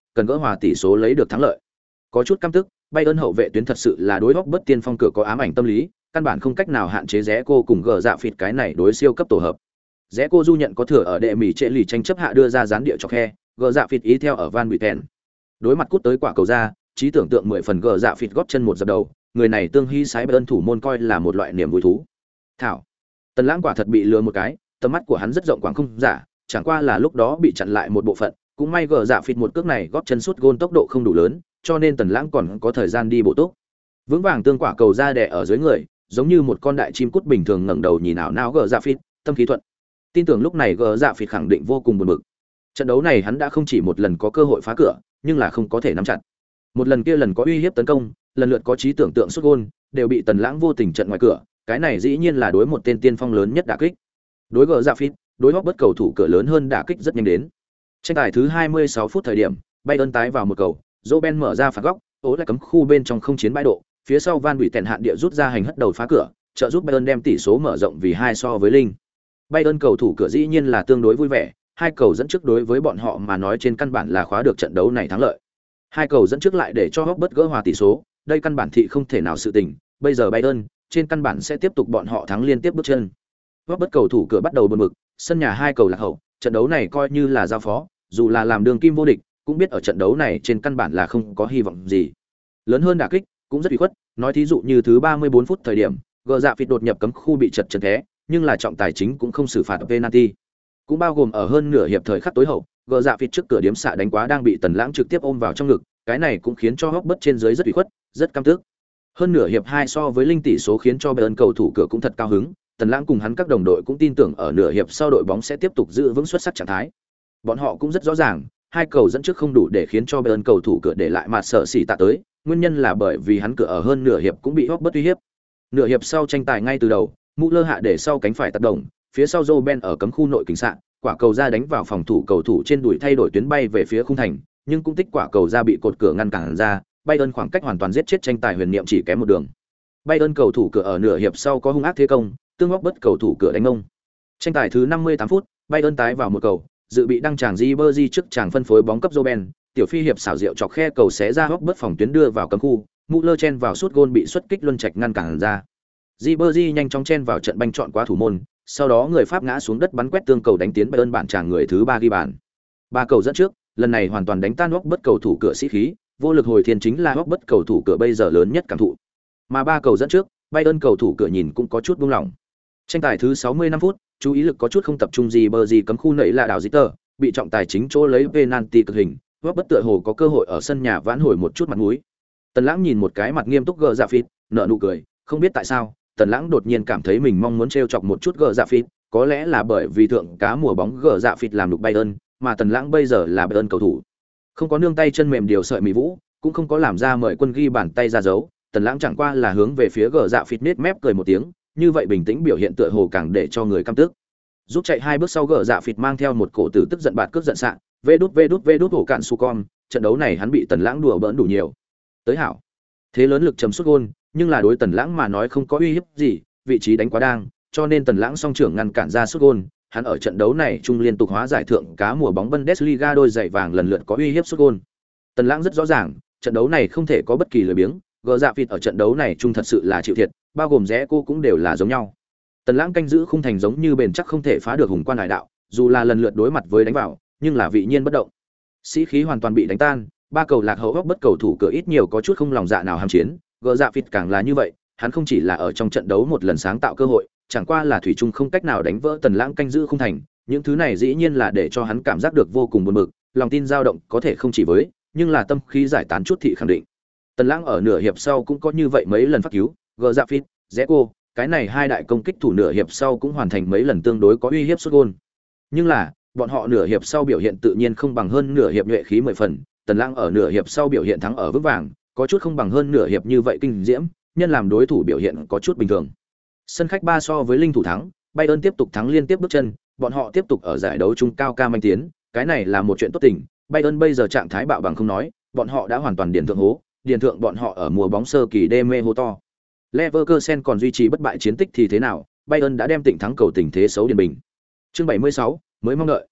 cần gỡ hòa tỷ số lấy được thắng lợi. Có chút căm tức, Bayern hậu vệ tuyến thật sự là đối Robert tiên phong cửa có ám ảnh tâm lý, căn bản không cách nào hạn chế Rẽ cô cùng gờ dạ phịt cái này đối siêu cấp tổ hợp. Rẽ cô du nhận có thừa ở đệ mỉ trệ lì tranh chấp hạ đưa ra gián địa cho khe, gờ dạ phịt ý theo ở Van Buiten. Đối mặt cút tới quả cầu ra, trí tưởng tượng 10 phần gờ dạ phịt góp chân một dập đầu, người này tương hy sái Bayern thủ môn coi là một loại niềm vui thú. Thảo, Tần Lãng quả thật bị lừa một cái, tầm mắt của hắn rất rộng quảng không giả, chẳng qua là lúc đó bị chặn lại một bộ phận, cũng may gờ dạ phịt một cước này góp chân sút gôn tốc độ không đủ lớn, cho nên Tần Lãng còn có thời gian đi bổ túc. Vững vàng tương quả cầu ra đè ở dưới người, giống như một con đại chim cút bình thường ngẩng đầu nhìn ảo não gờ dạ phịt, tâm khí thuận. Tin tưởng lúc này gờ dạ phịt khẳng định vô cùng buồn bực. Trận đấu này hắn đã không chỉ một lần có cơ hội phá cửa, nhưng là không có thể nắm chặt. Một lần kia lần có uy hiếp tấn công, lần lượt có trí tưởng tượng sút gôn, đều bị Tần Lãng vô tình trận ngoài cửa, cái này dĩ nhiên là đối một tên tiên phong lớn nhất đả kích. Đối gờ dạ phịt, đối góc bất cầu thủ cửa lớn hơn đả kích rất nhanh đến. Tranh tài thứ 26 phút thời điểm, Bayern tái vào một cầu, Robben mở ra phạt góc, ố lại cấm khu bên trong không chiến bãi độ, phía sau Van Buiten hạn địa rút ra hành hất đầu phá cửa, trợ giúp Bayern đem tỷ số mở rộng vì 2 so với linh. Bayern cầu thủ cửa dĩ nhiên là tương đối vui vẻ, hai cầu dẫn trước đối với bọn họ mà nói trên căn bản là khóa được trận đấu này thắng lợi. Hai cầu dẫn trước lại để cho Robert gỡ hòa tỷ số, đây căn bản thị không thể nào sự tình, bây giờ Bayern trên căn bản sẽ tiếp tục bọn họ thắng liên tiếp bước chân. Robert cầu thủ cửa bắt đầu buồn bực, sân nhà hai cầu lạc hậu, trận đấu này coi như là giao phó, dù là làm đường kim vô địch, cũng biết ở trận đấu này trên căn bản là không có hy vọng gì. Lớn hơn đả kích, cũng rất ủy khuất, nói thí dụ như thứ 34 phút thời điểm, gờ dạ phịt đột nhập cấm khu bị chật chân thế, nhưng là trọng tài chính cũng không xử phạt penalty. Cũng bao gồm ở hơn nửa hiệp thời khắc tối hậu, gờ dạ phịt trước cửa điểm xạ đánh quá đang bị Tần Lãng trực tiếp ôm vào trong ngực, cái này cũng khiến cho Robert trên dưới rất ủy khuất, rất căm tức. Hơn nửa hiệp 2 so với linh tỷ số khiến cho Bayern cầu thủ cửa cũng thật cao hứng, Tần Lãng cùng hắn các đồng đội cũng tin tưởng ở nửa hiệp sau đội bóng sẽ tiếp tục giữ vững xuất sắc trạng thái. Bọn họ cũng rất rõ ràng, hai cầu dẫn trước không đủ để khiến cho Bayern cầu thủ cửa để lại mặt sợ xỉ tạ tới, nguyên nhân là bởi vì hắn cửa ở hơn nửa hiệp cũng bị Robert uy hiếp. Nửa hiệp sau tranh tài ngay từ đầu, Müller hạ để sau cánh phải tác động, phía sau Robben ở cấm khu nội kính xạ, quả cầu ra đánh vào phòng thủ cầu thủ trên đùi thay đổi tuyến bay về phía khung thành, nhưng cũng tích quả cầu ra bị cột cửa ngăn cản ra, Bayern khoảng cách hoàn toàn giết chết tranh tài huyền niệm chỉ kém một đường. Bayern cầu thủ cửa ở nửa hiệp sau có hung ác thế công, tương Robert cầu thủ cửa đánh ông. Tranh tài thứ 58 phút, Bayern tái vào một cầu, dự bị đăng tràng Ribery trước chàng phân phối bóng cấp Robben, tiểu phi hiệp xảo diệu chọc khe cầu xé ra Robert phòng tuyến đưa vào cấm khu, Müller chen vào sút gôn bị xuất kích luân trạch ngăn cản ra. Ribery nhanh chóng chen vào trận banh chọn quá thủ môn, sau đó người Pháp ngã xuống đất bắn quét tương cầu đánh tiến Bayern bản tràng người thứ 3 ghi bàn. Ba cầu dẫn trước, lần này hoàn toàn đánh tan Robert cầu thủ cửa sĩ khí, vô lực hồi thiên chính là Robert cầu thủ cửa bây giờ lớn nhất cảm thụ. Mà ba cầu dẫn trước, Bayern cầu thủ cửa nhìn cũng có chút buông lỏng. Tranh tài thứ 65 phút, chú ý lực có chút không tập trung gì bờ gì cấm khu nảy là đảo Zitter, bị trọng tài chính chỗ lấy penalty cực hình, Robert tựa hồ có cơ hội ở sân nhà vãn hồi một chút mặt mũi. Tần Lãng nhìn một cái mặt nghiêm túc gờ dạ phịt, nở nụ cười, không biết tại sao, Tần Lãng đột nhiên cảm thấy mình mong muốn trêu chọc một chút gờ dạ phịt, có lẽ là bởi vì thượng cá mùa bóng gờ dạ phịt làm đục Bayern, mà Tần Lãng bây giờ là Bayern cầu thủ. Không có nương tay chân mềm điều sợi mỹ vũ, cũng không có làm ra mời quân ghi bàn tay ra dấu, Tần Lãng chẳng qua là hướng về phía gờ dạ phịt nết mép cười một tiếng, như vậy bình tĩnh biểu hiện tựa hồ càng để cho người căm tức. Giúp chạy hai bước sau gờ dạ phịt mang theo một cổ tử tức giận bạt cước giận sạng, vê đút hổ cạn su con, trận đấu này hắn bị Tần Lãng đùa bỡn đủ nhiều. Tới hảo. Thế lớn lực chấm sút gôn, nhưng là đối Tần Lãng mà nói không có uy hiếp gì, vị trí đánh quá đang, cho nên Tần Lãng song trưởng ngăn cản ra sút gôn, hắn ở trận đấu này trung liên tục hóa giải thượng cá mùa bóng Bundesliga đôi giày vàng lần lượt có uy hiếp sút gôn. Tần Lãng rất rõ ràng, trận đấu này không thể có bất kỳ lười biếng, gờ dạ phịt ở trận đấu này trung thật sự là chịu thiệt, bao gồm Rẽ cô cũng đều là giống nhau. Tần Lãng canh giữ khung thành giống như bền chắc không thể phá được hùng quan hải đạo, dù là lần lượt đối mặt với đánh vào, nhưng là vị nhiên bất động. Sĩ khí hoàn toàn bị đánh tan, ba cầu lạc hậu góc bất cầu thủ cửa ít nhiều có chút không lòng dạ nào ham chiến, gờ dạ phịt càng là như vậy, hắn không chỉ là ở trong trận đấu một lần sáng tạo cơ hội, chẳng qua là thủy chung không cách nào đánh vỡ Tần Lãng canh giữ khung thành, những thứ này dĩ nhiên là để cho hắn cảm giác được vô cùng buồn bực, lòng tin dao động có thể không chỉ với, nhưng là tâm khí giải tán chút thị khẳng định. Tần Lãng ở nửa hiệp sau cũng có như vậy mấy lần phát cứu, gờ dạ phịt, Rẽ cô, cái này hai đại công kích thủ nửa hiệp sau cũng hoàn thành mấy lần tương đối có uy hiếp sút gôn. Nhưng là, bọn họ nửa hiệp sau biểu hiện tự nhiên không bằng hơn nửa hiệp nhuệ khí 10 phần, Tần Lãng ở nửa hiệp sau biểu hiện thắng ở vững vàng, có chút không bằng hơn nửa hiệp như vậy kinh diễm, nhân làm đối thủ biểu hiện có chút bình thường. Sân khách 3 so với linh thủ thắng, Bayern tiếp tục thắng liên tiếp bước chân, bọn họ tiếp tục ở giải đấu trung cao ca manh tiến, cái này là một chuyện tốt tình, Bayern bây giờ trạng thái bạo bằng không nói, bọn họ đã hoàn toàn điền thượng bọn họ ở mùa bóng sơ kỳ đê mê hô to. Leverkusen còn duy trì bất bại chiến tích thì thế nào, Bayern đã đem Tịnh thắng cầu tình thế xấu điền bình. Chương 76, mới mong đợi.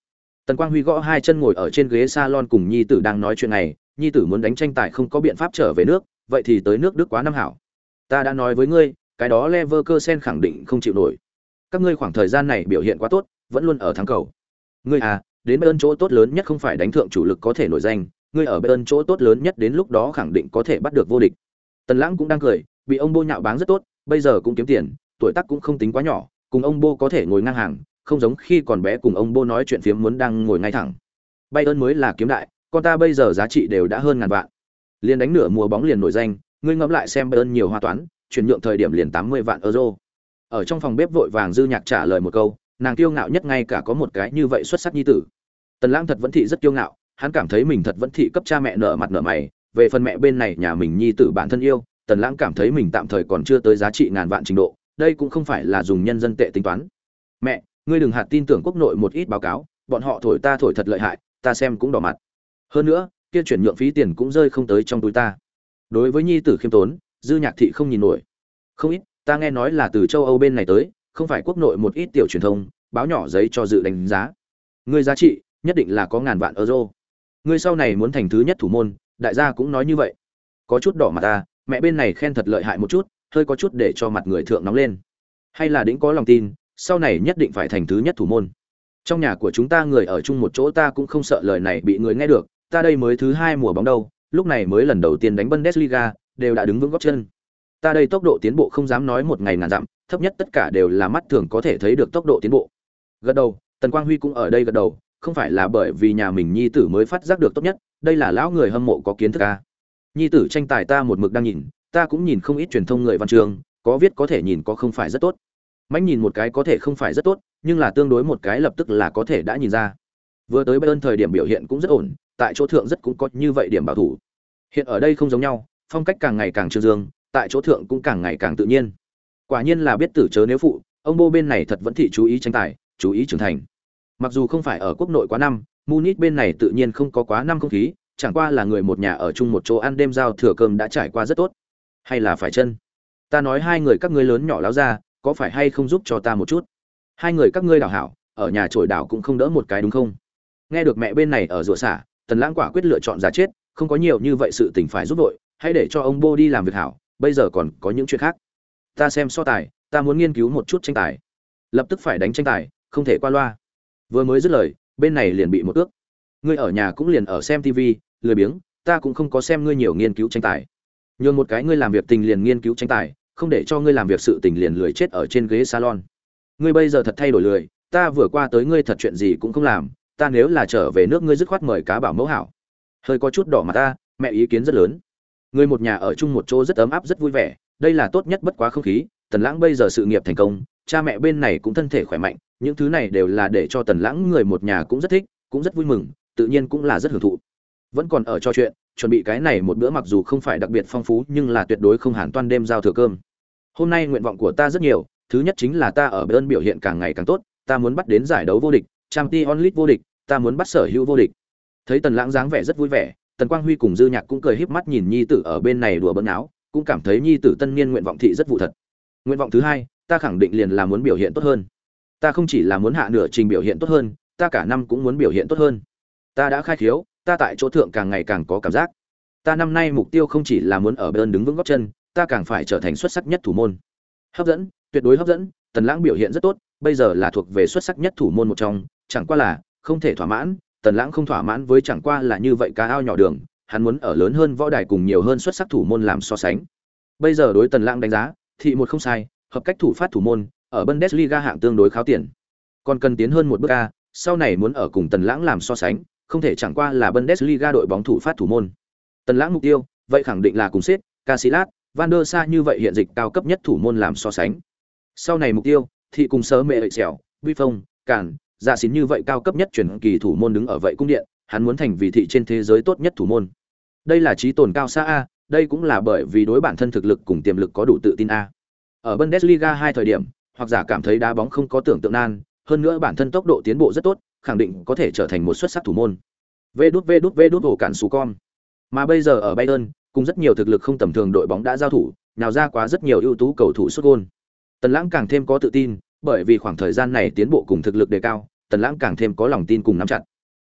Tần Quang Huy gõ hai chân ngồi ở trên ghế salon cùng nhi tử đang nói chuyện này, nhi tử muốn đánh tranh tài không có biện pháp trở về nước, vậy thì tới nước Đức quá năm hảo. Ta đã nói với ngươi, cái đó Leverkusen khẳng định không chịu nổi. Các ngươi khoảng thời gian này biểu hiện quá tốt, vẫn luôn ở thắng cầu. Ngươi à, đến Bayern chỗ tốt lớn nhất không phải đánh thượng chủ lực có thể nổi danh, ngươi ở Bayern chỗ tốt lớn nhất đến lúc đó khẳng định có thể bắt được vô địch. Tần Lãng cũng đang cười, bị ông Bô nhạo báng rất tốt, bây giờ cũng kiếm tiền, tuổi tác cũng không tính quá nhỏ, cùng ông Bô có thể ngồi ngang hàng, không giống khi còn bé cùng ông Bô nói chuyện phiếm muốn đang ngồi ngay thẳng. Bayern mới là kiếm đại, con ta bây giờ giá trị đều đã hơn ngàn vạn. Liên đánh nửa mùa bóng liền nổi danh, ngươi ngẫm lại xem Bayern nhiều hoa toán, chuyển nhượng thời điểm liền 80 vạn euro. Ở trong phòng bếp vội vàng Dư Nhạc trả lời một câu, nàng kiêu ngạo nhất ngay cả có một cái như vậy xuất sắc nhi tử. Tần Lãng thật vẫn thị rất kiêu ngạo, hắn cảm thấy mình thật vẫn thị cấp cha mẹ nợ mặt nợ mày, về phần mẹ bên này nhà mình nhi tử bản thân yêu, Tần Lãng cảm thấy mình tạm thời còn chưa tới giá trị ngàn vạn trình độ, đây cũng không phải là dùng nhân dân tệ tính toán. Mẹ, ngươi đừng hạt tin tưởng quốc nội một ít báo cáo, bọn họ thổi ta thổi thật lợi hại, ta xem cũng đỏ mặt. Hơn nữa, kia chuyển nhượng phí tiền cũng rơi không tới trong túi ta. Đối với nhi tử khiêm tốn, Dư Nhạc thị không nhìn nổi. Không ít, ta nghe nói là từ châu Âu bên này tới, không phải quốc nội một ít tiểu truyền thông, báo nhỏ giấy cho dự đánh giá. Ngươi giá trị nhất định là có ngàn vạn euro. Ngươi sau này muốn thành thứ nhất thủ môn, đại gia cũng nói như vậy. Có chút đỏ mặt ta, mẹ bên này khen thật lợi hại một chút, hơi có chút để cho mặt người thượng nóng lên. Hay là đĩnh có lòng tin, sau này nhất định phải thành thứ nhất thủ môn. Trong nhà của chúng ta người ở chung một chỗ ta cũng không sợ lời này bị người nghe được, ta đây mới thứ hai mùa bóng đâu, lúc này mới lần đầu tiên đánh Bundesliga, đều đã đứng vững gót chân. Ta đây tốc độ tiến bộ không dám nói một ngày ngàn dặm, thấp nhất tất cả đều là mắt thường có thể thấy được tốc độ tiến bộ. Gật đầu, Tần Quang Huy cũng ở đây gật đầu, không phải là bởi vì nhà mình nhi tử mới phát giác được tốt nhất, đây là lão người hâm mộ có kiến thức a. Nhi tử tranh tài ta một mực đang nhìn, ta cũng nhìn không ít truyền thông người văn chương, có viết có thể nhìn có không phải rất tốt. Mãnh nhìn một cái có thể không phải rất tốt, nhưng là tương đối một cái lập tức là có thể đã nhìn ra. Vừa tới Bayern thời điểm biểu hiện cũng rất ổn, tại chỗ thượng rất cũng có như vậy điểm bảo thủ. Hiện ở đây không giống nhau, phong cách càng ngày càng trương dương, tại chỗ thượng cũng càng ngày càng tự nhiên. Quả nhiên là biết tử chớ nếu phụ, ông Bô bên này thật vẫn thị chú ý tranh tài, chú ý trưởng thành. Mặc dù không phải ở quốc nội quá năm, Munich bên này tự nhiên không có quá năm không khí, chẳng qua là người một nhà ở chung một chỗ ăn đêm giao thừa cơm đã trải qua rất tốt. Hay là phải chân? Ta nói hai người các ngươi lớn nhỏ láo ra, có phải hay không giúp cho ta một chút? Hai người các ngươi đảo hảo, ở nhà trổi đảo cũng không đỡ một cái đúng không? Nghe được mẹ bên này ở rủa xả, Tần Lãng quả quyết lựa chọn giả chết, không có nhiều như vậy sự tình phải giúp đội, hãy để cho ông Bô đi làm việc hảo, bây giờ còn có những chuyện khác. Ta xem so tài, ta muốn nghiên cứu một chút tranh tài. Lập tức phải đánh tranh tài, không thể qua loa. Vừa mới dứt lời, bên này liền bị một ước. Ngươi ở nhà cũng liền ở xem TV, lười biếng, ta cũng không có xem ngươi nhiều nghiên cứu tranh tài. Nhường một cái ngươi làm việc tình liền nghiên cứu tranh tài, không để cho ngươi làm việc sự tình liền lười chết ở trên ghế salon. Ngươi bây giờ thật thay đổi lười, ta vừa qua tới ngươi thật chuyện gì cũng không làm, ta nếu là trở về nước ngươi dứt khoát mời cá bảo mẫu hảo. Hơi có chút đỏ mặt ta, mẹ ý kiến rất lớn. Ngươi một nhà ở chung một chỗ rất ấm áp rất vui vẻ, đây là tốt nhất bất quá không khí. Tần Lãng bây giờ sự nghiệp thành công, cha mẹ bên này cũng thân thể khỏe mạnh, những thứ này đều là để cho Tần Lãng người một nhà cũng rất thích, cũng rất vui mừng, tự nhiên cũng là rất hưởng thụ. Vẫn còn ở trò chuyện, chuẩn bị cái này một bữa mặc dù không phải đặc biệt phong phú nhưng là tuyệt đối không hẳn toan đêm giao thừa cơm. Hôm nay nguyện vọng của ta rất nhiều, thứ nhất chính là ta ở Bayern biểu hiện càng ngày càng tốt, ta muốn bắt đến giải đấu vô địch, Champions League vô địch, ta muốn bắt sở hữu vô địch. Thấy Tần Lãng dáng vẻ rất vui vẻ, Tần Quang Huy cùng Dư Nhạc cũng cười híp mắt nhìn nhi tử ở bên này đùa bỡn áo, cũng cảm thấy nhi tử tân niên nguyện vọng thị rất vụ thật. Nguyện vọng thứ hai, ta khẳng định liền là muốn biểu hiện tốt hơn. Ta không chỉ là muốn hạ nửa trình biểu hiện tốt hơn, ta cả năm cũng muốn biểu hiện tốt hơn. Ta đã khai khiếu, ta tại chỗ thượng càng ngày càng có cảm giác. Ta năm nay mục tiêu không chỉ là muốn ở Bayern đứng vững gót chân, ta càng phải trở thành xuất sắc nhất thủ môn. Hấp dẫn, tuyệt đối hấp dẫn, Tần Lãng biểu hiện rất tốt, bây giờ là thuộc về xuất sắc nhất thủ môn một trong, chẳng qua là không thể thỏa mãn, Tần Lãng không thỏa mãn với chẳng qua là như vậy cá ao nhỏ đường, hắn muốn ở lớn hơn võ đài cùng nhiều hơn xuất sắc thủ môn làm so sánh. Bây giờ đối Tần Lãng đánh giá, thị một không sai, hợp cách thủ phát thủ môn, ở Bundesliga hạng tương đối khá tiền. Còn cần tiến hơn một bước a, sau này muốn ở cùng Tần Lãng làm so sánh, không thể chẳng qua là Bundesliga đội bóng thủ phát thủ môn. Tần Lãng mục tiêu, vậy khẳng định là cùng Sét, Casillas, Van der Sa như vậy hiện dịch cao cấp nhất thủ môn làm so sánh. Sau này mục tiêu, thị cùng sớ mẹ xẻo, Vi Phong, Cản, Dạ Xín như vậy cao cấp nhất truyền kỳ thủ môn đứng ở vậy cung điện, hắn muốn thành vị thị trên thế giới tốt nhất thủ môn. Đây là chí tồn cao xa a, đây cũng là bởi vì đối bản thân thực lực cùng tiềm lực có đủ tự tin a. Ở Bundesliga hai thời điểm, hoặc giả cảm thấy đá bóng không có tưởng tượng nan, hơn nữa bản thân tốc độ tiến bộ rất tốt, khẳng định có thể trở thành một xuất sắc thủ môn. Vê đút ổ cản sù con. Mà bây giờ ở Bayern, cùng rất nhiều thực lực không tầm thường đội bóng đã giao thủ, nào ra quá rất nhiều ưu tú cầu thủ sút gol. Tần Lãng càng thêm có tự tin, bởi vì khoảng thời gian này tiến bộ cùng thực lực đề cao, Tần Lãng càng thêm có lòng tin cùng nắm chặt.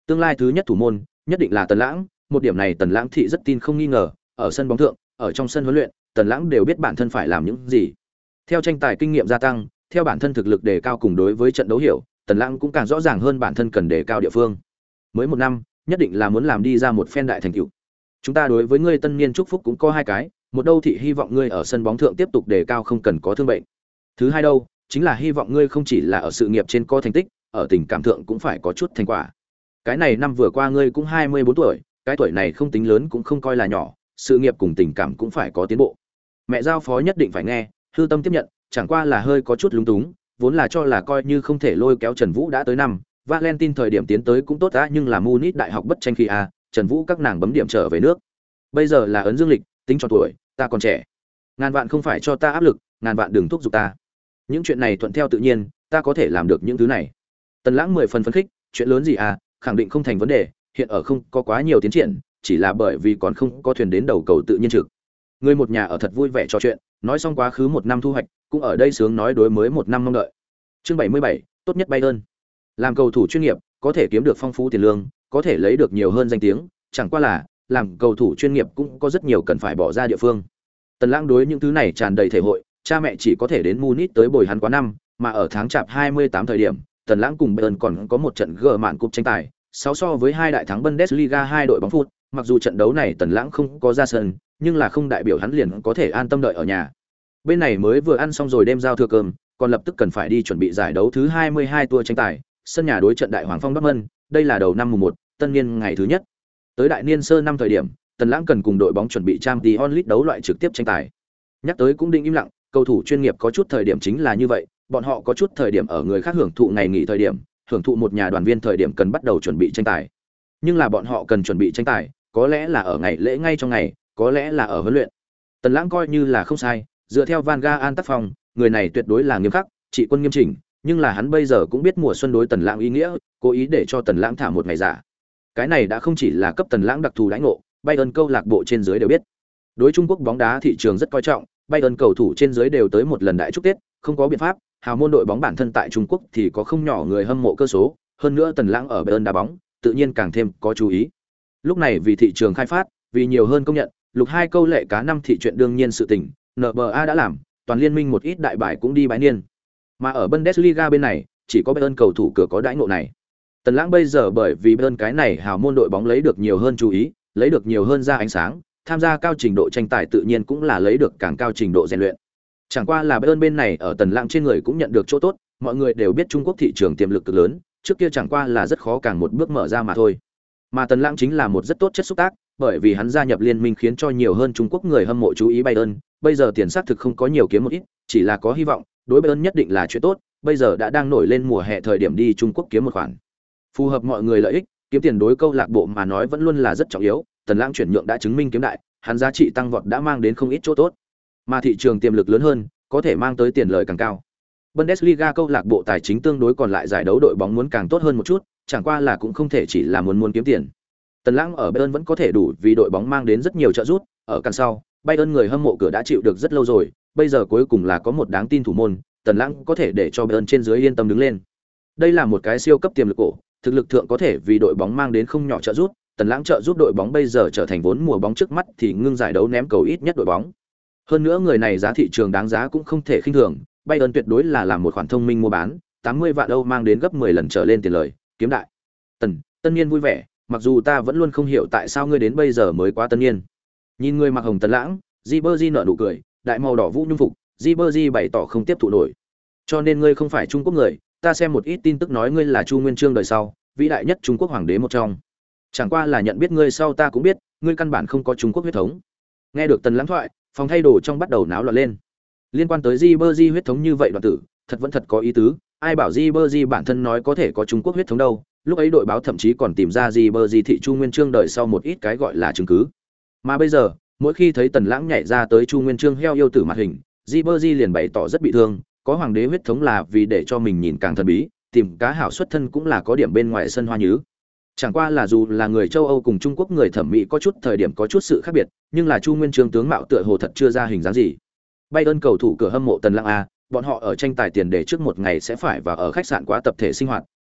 Tương lai thứ nhất thủ môn nhất định là Tần Lãng, một điểm này Tần Lãng thị rất tin không nghi ngờ, ở sân bóng thượng, ở trong sân huấn luyện, Tần Lãng đều biết bản thân phải làm những gì. Theo tranh tài kinh nghiệm gia tăng, theo bản thân thực lực đề cao cùng đối với trận đấu hiểu, Tần Lãng cũng càng rõ ràng hơn bản thân cần đề cao địa phương. Mới một năm, nhất định là muốn làm đi ra một phen đại thành tựu. Chúng ta đối với ngươi tân niên chúc phúc cũng có hai cái, một đâu thì hy vọng ngươi ở sân bóng thượng tiếp tục đề cao không cần có thương bệnh. Thứ hai đâu, chính là hy vọng ngươi không chỉ là ở sự nghiệp trên có thành tích, ở tình cảm thượng cũng phải có chút thành quả. Cái này năm vừa qua ngươi cũng 24 tuổi, cái tuổi này không tính lớn cũng không coi là nhỏ, sự nghiệp cùng tình cảm cũng phải có tiến bộ. Mẹ giao phó nhất định phải nghe, hư tâm tiếp nhận, chẳng qua là hơi có chút lúng túng, vốn là cho là coi như không thể lôi kéo Trần Vũ đã tới năm, Valentine thời điểm tiến tới cũng tốt đã, nhưng là Munich đại học bất tranh khi a, Trần Vũ các nàng bấm điểm trở về nước. Bây giờ là ấn dương lịch, tính cho tuổi, ta còn trẻ. Ngàn vạn không phải cho ta áp lực, ngàn vạn đừng thúc giục ta. Những chuyện này thuận theo tự nhiên, ta có thể làm được những thứ này. Tần Lãng 10 phần phấn khích, chuyện lớn gì à, khẳng định không thành vấn đề, hiện ở không có quá nhiều tiến triển, chỉ là bởi vì còn không có thuyền đến đầu cầu tự nhiên trực. Người một nhà ở thật vui vẻ trò chuyện, nói xong quá khứ một năm thu hoạch, cũng ở đây sướng nói đối mới một năm mong đợi. Chương 77, tốt nhất Bayern. Làm cầu thủ chuyên nghiệp, có thể kiếm được phong phú tiền lương, có thể lấy được nhiều hơn danh tiếng, chẳng qua là, làm cầu thủ chuyên nghiệp cũng có rất nhiều cần phải bỏ ra địa phương. Tần Lãng đối những thứ này tràn đầy thể hội, cha mẹ chỉ có thể đến Munich tới bồi hắn quá năm, mà ở tháng chạp 28 thời điểm, Tần Lãng cùng Bayern còn có một trận gỡ mạn cúp tranh tài, 6 so với 2 đại thắng Bundesliga 2 đội bóng phút, mặc dù trận đấu này Tần Lãng không có ra sân, nhưng là không đại biểu hắn liền có thể an tâm đợi ở nhà. Bên này mới vừa ăn xong rồi đêm giao thừa cơm, còn lập tức cần phải đi chuẩn bị giải đấu thứ 22 tour tranh tài, sân nhà đối trận Đại Hoàng Phong Dortmund, đây là đầu năm mùng 1, tân niên ngày thứ nhất. Tới đại niên sơ năm thời điểm, Tần Lãng cần cùng đội bóng chuẩn bị Champions League đấu loại trực tiếp tranh tài. Nhắc tới cũng định im lặng, cầu thủ chuyên nghiệp có chút thời điểm chính là như vậy, bọn họ có chút thời điểm ở người khác hưởng thụ ngày nghỉ thời điểm, hưởng thụ một nhà đoàn viên thời điểm cần bắt đầu chuẩn bị tranh tài. Nhưng là bọn họ cần chuẩn bị tranh tài, có lẽ là ở ngày lễ ngay trong ngày, có lẽ là ở huấn luyện. Tần Lãng coi như là không sai, dựa theo Van Gaal tác phong, người này tuyệt đối là nghiêm khắc, trị quân nghiêm chỉnh, nhưng là hắn bây giờ cũng biết mùa xuân đối Tần Lãng ý nghĩa, cố ý để cho Tần Lãng thả một ngày giả. Cái này đã không chỉ là cấp Tần Lãng đặc thù đãi ngộ, Bayern câu lạc bộ trên dưới đều biết. Đối Trung Quốc bóng đá thị trường rất coi trọng, Bayern cầu thủ trên dưới đều tới một lần đại chúc Tết, không có biện pháp, hào môn đội bóng bản thân tại Trung Quốc thì có không nhỏ người hâm mộ cơ số, hơn nữa Tần Lãng ở Bayern đá bóng, tự nhiên càng thêm có chú ý. Lúc này vì thị trường khai phát, vì nhiều hơn công nhận, lục hai câu lệ cá năm thị chuyện đương nhiên sự tình, NBA đã làm, toàn liên minh một ít đại bài cũng đi bái niên. Mà ở Bundesliga bên này, chỉ có Bayern cầu thủ cửa có đãi ngộ này. Tần Lãng bây giờ bởi vì Bayern cái này hào môn đội bóng lấy được nhiều hơn chú ý, lấy được nhiều hơn ra ánh sáng, tham gia cao trình độ tranh tài tự nhiên cũng là lấy được càng cao trình độ rèn luyện. Chẳng qua là Bayern bên này ở Tần Lãng trên người cũng nhận được chỗ tốt, mọi người đều biết Trung Quốc thị trường tiềm lực cực lớn, trước kia chẳng qua là rất khó càng một bước mở ra mà thôi. Mà Tần Lãng chính là một rất tốt chất xúc tác, bởi vì hắn gia nhập liên minh khiến cho nhiều hơn Trung Quốc người hâm mộ chú ý Bayern, bây giờ tiền xác thực không có nhiều kiếm một ít, chỉ là có hy vọng, đối Bayern nhất định là chuyện tốt, bây giờ đã đang nổi lên mùa hè thời điểm đi Trung Quốc kiếm một khoản. Phù hợp mọi người lợi ích, kiếm tiền đối câu lạc bộ mà nói vẫn luôn là rất trọng yếu, Tần Lãng chuyển nhượng đã chứng minh kiếm đại, hắn giá trị tăng vọt đã mang đến không ít chỗ tốt. Mà thị trường tiềm lực lớn hơn, có thể mang tới tiền lợi càng cao. Bundesliga câu lạc bộ tài chính tương đối còn lại giải đấu đội bóng muốn càng tốt hơn một chút, chẳng qua là cũng không thể chỉ là muốn kiếm tiền. Tần Lãng ở Bayern vẫn có thể đủ vì đội bóng mang đến rất nhiều trợ giúp, ở căn sau, Bayern người hâm mộ cửa đã chịu được rất lâu rồi, bây giờ cuối cùng là có một đáng tin thủ môn, Tần Lãng có thể để cho Bayern trên dưới yên tâm đứng lên. Đây là một cái siêu cấp tiềm lực cổ, thực lực thượng có thể vì đội bóng mang đến không nhỏ trợ giúp, Tần Lãng trợ giúp đội bóng bây giờ trở thành vốn mùa bóng trước mắt thì ngưng giải đấu ném cầu ít nhất đội bóng. Hơn nữa người này giá thị trường đáng giá cũng không thể khinh thường, Bayern tuyệt đối là làm một khoản thông minh mua bán, 80 vạn Âu mang đến gấp 10 lần trở lên tiền lời, kiếm đại. Tân niên vui vẻ, mặc dù ta vẫn luôn không hiểu tại sao ngươi đến bây giờ mới quá tân niên. Nhìn ngươi mặc hồng Tần Lãng, Ribery nở nụ cười, đại màu đỏ vũ nhung phục, Ribery bày tỏ không tiếp thụ nổi. Cho nên ngươi không phải Trung Quốc người, ta xem một ít tin tức nói ngươi là Chu Nguyên Chương đời sau, vĩ đại nhất Trung Quốc hoàng đế một trong. Chẳng qua là nhận biết ngươi sau ta cũng biết, ngươi căn bản không có Trung Quốc huyết thống. Nghe được Tần Lãng thoại, phòng thay đồ trong bắt đầu náo loạn lên. Liên quan tới Ribery huyết thống như vậy đoạn tử, thật có ý tứ, ai bảo Ribery bản thân nói có thể có Trung Quốc huyết thống đâu, lúc ấy đội báo thậm chí còn tìm ra Ribery thị Chu Nguyên Chương đời sau một ít cái gọi là chứng cứ. Mà bây giờ, mỗi khi thấy Tần Lãng nhảy ra tới Chu Nguyên Chương heo yêu tử mặt hình, Ribery liền bày tỏ rất bị thương, có hoàng đế huyết thống là vì để cho mình nhìn càng thần bí, tìm cá hảo xuất thân cũng là có điểm bên ngoài sân hoa nhứ. Chẳng qua là dù là người châu Âu cùng Trung Quốc người thẩm mỹ có chút thời điểm có chút sự khác biệt, nhưng là Chu Nguyên Chương tướng mạo tựa hồ thật chưa ra hình dáng gì. Bayern cầu thủ cửa hâm mộ Tần Lãng a, bọn họ ở tranh tài tiền đề trước một ngày sẽ phải vào ở khách sạn quá tập thể sinh hoạt,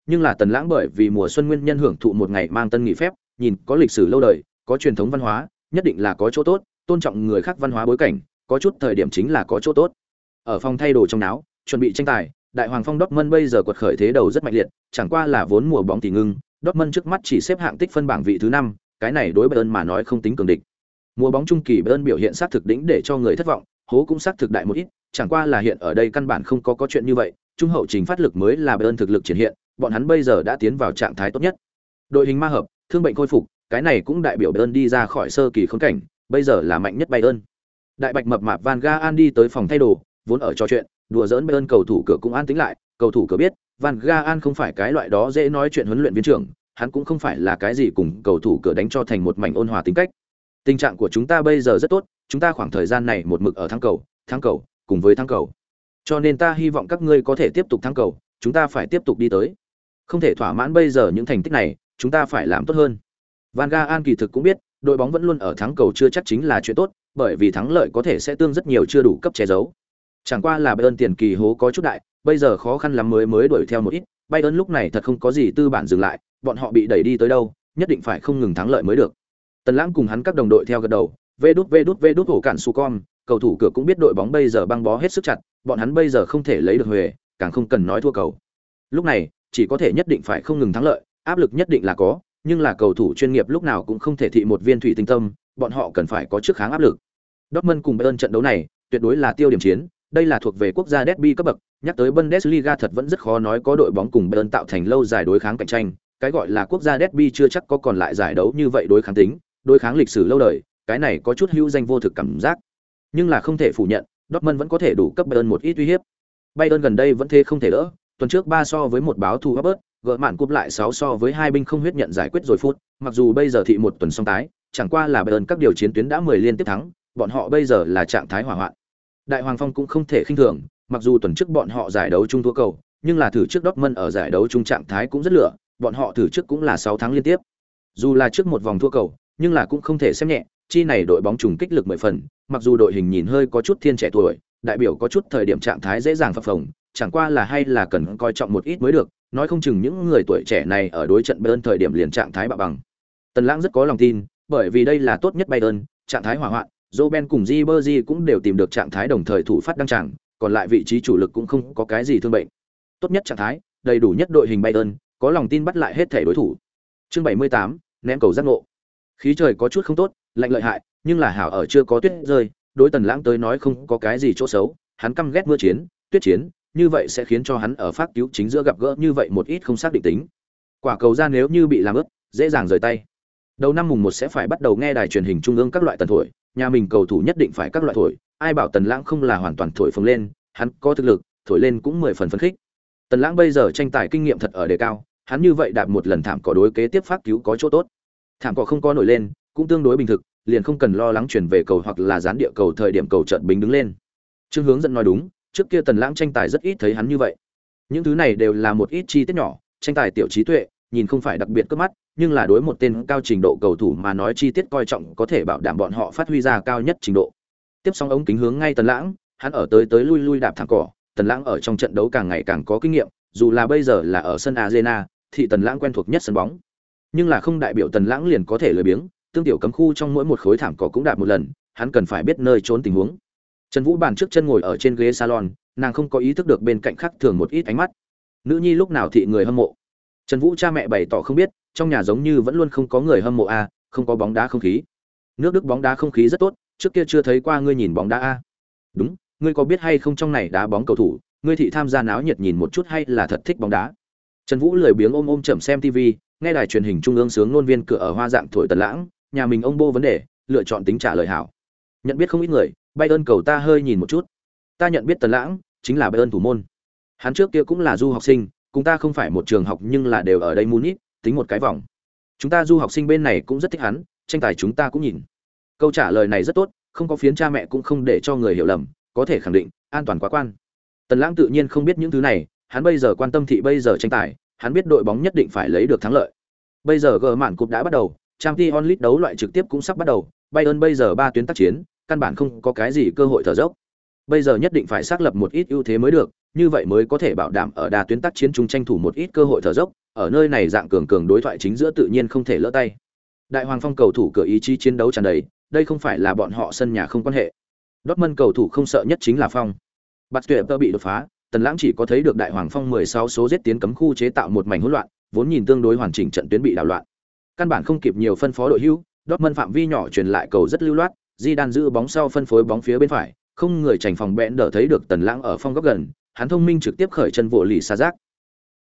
nhưng là Tần Lãng bởi vì mùa xuân nguyên nhân hưởng thụ một ngày mang tân nghỉ phép, nhìn có lịch sử lâu đời, có truyền thống văn hóa, nhất định là có chỗ tốt, tôn trọng người khác văn hóa bối cảnh, có chút thời điểm chính là có chỗ tốt. Ở phòng thay đồ trong náo, chuẩn bị tranh tài, Đại Hoàng Phong Dortmund bây giờ quật khởi thế đầu rất mạnh liệt, chẳng qua là vốn mùa bóng tỷ ngưng, Dortmund trước mắt chỉ xếp hạng tích phân bảng vị thứ 5, cái này đối Bayern mà nói không tính cường địch. Mùa bóng trung kỳ Bayern biểu hiện sát thực đỉnh để cho người thất vọng, hố cũng sát thực đại một ít, chẳng qua là hiện ở đây căn bản không có chuyện như vậy, trung hậu trình phát lực mới là Bayern thực lực triển hiện, bọn hắn bây giờ đã tiến vào trạng thái tốt nhất. Đội hình ma hợp, thương bệnh khôi phục, cái này cũng đại biểu Bayern đi ra khỏi sơ kỳ khốn cảnh, bây giờ là mạnh nhất Bayern. Đại bạch mập mạp Van Gaal đi tới phòng thay đồ, vốn ở trò chuyện, đùa giỡn Bayern cầu thủ cửa cũng an tĩnh lại, cầu thủ cửa biết, Van Gaal không phải cái loại đó dễ nói chuyện huấn luyện viên trưởng, hắn cũng không phải là cái gì cùng cầu thủ cửa đánh cho thành một mảnh ôn hòa tính cách. Tình trạng của chúng ta bây giờ rất tốt, chúng ta khoảng thời gian này một mực ở thắng cầu, cùng với thắng cầu. Cho nên ta hy vọng các ngươi có thể tiếp tục thắng cầu, chúng ta phải tiếp tục đi tới. Không thể thỏa mãn bây giờ những thành tích này, chúng ta phải làm tốt hơn. Van Gaal kỳ thực cũng biết, đội bóng vẫn luôn ở thắng cầu chưa chắc chính là chuyện tốt, bởi vì thắng lợi có thể sẽ tương rất nhiều chưa đủ cấp che giấu. Chẳng qua là Bayern tiền kỳ hố có chút đại, bây giờ khó khăn lắm mới đuổi theo một ít, Bayern lúc này thật không có gì tư bản dừng lại, bọn họ bị đẩy đi tới đâu, nhất định phải không ngừng thắng lợi mới được. Tần Lãng cùng hắn các đồng đội theo gật đầu, vê đút hổ cản su con, cầu thủ cửa cũng biết đội bóng bây giờ băng bó hết sức chặt, bọn hắn bây giờ không thể lấy được huề, càng không cần nói thua cầu. Lúc này, chỉ có thể nhất định phải không ngừng thắng lợi, áp lực nhất định là có, nhưng là cầu thủ chuyên nghiệp lúc nào cũng không thể thị một viên thủy tinh tâm, bọn họ cần phải có trước kháng áp lực. Dortmund cùng Bayern trận đấu này, tuyệt đối là tiêu điểm chiến, đây là thuộc về quốc gia derby cấp bậc, nhắc tới Bundesliga thật vẫn rất khó nói có đội bóng cùng Bayern tạo thành lâu dài đối kháng cạnh tranh, cái gọi là quốc gia derby chưa chắc có còn lại giải đấu như vậy đối kháng tính, đối kháng lịch sử lâu đời, cái này có chút hữu danh vô thực cảm giác. Nhưng là không thể phủ nhận, Dortmund vẫn có thể đủ cấp Bayern một ít uy hiếp. Bayern gần đây vẫn thế không thể đỡ, tuần trước 3 so với một báo thù Robert, gỡ mạn cúp lại 6 so với hai binh không huyết nhận giải quyết rồi phút, mặc dù bây giờ thị một tuần song tái, chẳng qua là Bayern các điều chiến tuyến đã 10 liên tiếp thắng, bọn họ bây giờ là trạng thái hỏa hoạn. Đại Hoàng Phong cũng không thể khinh thường, mặc dù tuần trước bọn họ giải đấu chung thua cầu, nhưng là thử trước Dortmund ở giải đấu chung trạng thái cũng rất lửa, bọn họ thử trước cũng là 6 thắng liên tiếp. Dù là trước một vòng thua cầu, nhưng là cũng không thể xem nhẹ, chi này đội bóng trùng kích lực 10 phần, mặc dù đội hình nhìn hơi có chút thiên trẻ tuổi, đại biểu có chút thời điểm trạng thái dễ dàng phập phồng, chẳng qua là hay là cần coi trọng một ít mới được, nói không chừng những người tuổi trẻ này ở đối trận Bayern thời điểm liền trạng thái bạo bằng. Tần Lãng rất có lòng tin, bởi vì đây là tốt nhất Bayern, trạng thái hỏa hoạn, Robben cùng Ribery cũng đều tìm được trạng thái đồng thời thủ phát đăng tràng, còn lại vị trí chủ lực cũng không có cái gì thương bệnh. Tốt nhất trạng thái, đầy đủ nhất đội hình Bayern, có lòng tin bắt lại hết thể đối thủ. Chương 78, ném cầu giác ngộ. Khí trời có chút không tốt, lạnh lợi hại, nhưng là hảo ở chưa có tuyết rơi, đối Tần Lãng tới nói không có cái gì chỗ xấu, hắn căm ghét mưa chiến, tuyết chiến, như vậy sẽ khiến cho hắn ở phát cứu chính giữa gặp gỡ như vậy một ít không xác định tính. Quả cầu ra nếu như bị làm ướt, dễ dàng rời tay. Đầu năm mùng 1 sẽ phải bắt đầu nghe đài truyền hình trung ương các loại tần thổi, nhà mình cầu thủ nhất định phải các loại thổi, ai bảo Tần Lãng không là hoàn toàn thổi phồng lên, hắn có thực lực, thổi lên cũng 10 phần phấn khích. Tần Lãng bây giờ tranh tài kinh nghiệm thật ở đề cao, hắn như vậy đạp một lần thảm cỏ đối kế tiếp phát cứu có chỗ tốt. Thảm cỏ không có nổi lên, cũng tương đối bình thực, liền không cần lo lắng chuyển về cầu hoặc là gián địa cầu thời điểm cầu chợt bính đứng lên. Trương Hướng dẫn nói đúng, trước kia Tần Lãng tranh tài rất ít thấy hắn như vậy. Những thứ này đều là một ít chi tiết nhỏ, tranh tài tiểu trí tuệ, nhìn không phải đặc biệt cướp mắt, nhưng là đối một tên cao trình độ cầu thủ mà nói chi tiết coi trọng có thể bảo đảm bọn họ phát huy ra cao nhất trình độ. Tiếp xong ống kính hướng ngay Tần Lãng, hắn ở tới lui đạp thẳng cỏ, Tần Lãng ở trong trận đấu càng ngày càng có kinh nghiệm, dù là bây giờ là ở sân Arena, thì Tần Lãng quen thuộc nhất sân bóng. Nhưng là không đại biểu Tần Lãng liền có thể lười biếng, tương tiểu cấm khu trong mỗi một khối thảm cỏ cũng đạp một lần, hắn cần phải biết nơi trốn tình huống. Trần Vũ bàn trước chân ngồi ở trên ghế salon, nàng không có ý thức được bên cạnh khác thường một ít ánh mắt. Nữ nhi lúc nào thị người hâm mộ. Trần Vũ cha mẹ bày tỏ không biết, trong nhà giống như vẫn luôn không có người hâm mộ a, không có bóng đá không khí. Nước Đức bóng đá không khí rất tốt, trước kia chưa thấy qua ngươi nhìn bóng đá a. Đúng, ngươi có biết hay không trong này đá bóng cầu thủ, ngươi thị tham gia náo nhiệt nhìn một chút hay là thật thích bóng đá. Trần Vũ lười biếng ôm chậm xem TV, nghe đài truyền hình trung ương sướng ngôn viên cửa ở hoa dạng thổi Tần Lãng, nhà mình ông bô vấn đề, lựa chọn tính trả lời hảo. Nhận biết không ít người, Bayern cầu ta hơi nhìn một chút. Ta nhận biết Tần Lãng, chính là Bayern thủ môn. Hắn trước kia cũng là du học sinh, cùng ta không phải một trường học nhưng là đều ở đây Munich, tính một cái vòng. Chúng ta du học sinh bên này cũng rất thích hắn, tranh tài chúng ta cũng nhìn. Câu trả lời này rất tốt, không có phiến cha mẹ cũng không để cho người hiểu lầm, có thể khẳng định, an toàn quá quan. Tần Lãng tự nhiên không biết những thứ này, hắn bây giờ quan tâm thị bây giờ tranh tài, hắn biết đội bóng nhất định phải lấy được thắng lợi. Bây giờ gờ mạn cúp đã bắt đầu, Champions League đấu loại trực tiếp cũng sắp bắt đầu, Bayern bây giờ 3 tuyến tác chiến, căn bản không có cái gì cơ hội thở dốc. Bây giờ nhất định phải xác lập một ít ưu thế mới được, như vậy mới có thể bảo đảm ở đa tuyến tác chiến chung tranh thủ một ít cơ hội thở dốc, ở nơi này dạng cường đối thoại chính giữa tự nhiên không thể lỡ tay. Đại Hoàng Phong cầu thủ cửa ý chí chiến đấu tràn đầy, đây không phải là bọn họ sân nhà không quan hệ. Dortmund cầu thủ không sợ nhất chính là Phong. Bạt tuyệt bị đột phá, Tần Lãng chỉ có thấy được Đại Hoàng Phong 16 số giết tiến cấm khu chế tạo một mảnh hỗn loạn, vốn nhìn tương đối hoàn chỉnh trận tuyến bị đảo loạn. Căn bản không kịp nhiều phân phó đội hữu, Dortmund phạm vi nhỏ truyền lại cầu rất lưu loát, Zidane giữ bóng sau phân phối bóng phía bên phải, không người chành phòng bẽn đỡ thấy được Tần Lãng ở phong góc gần, hắn thông minh trực tiếp khởi chân vỗ lì xa giác.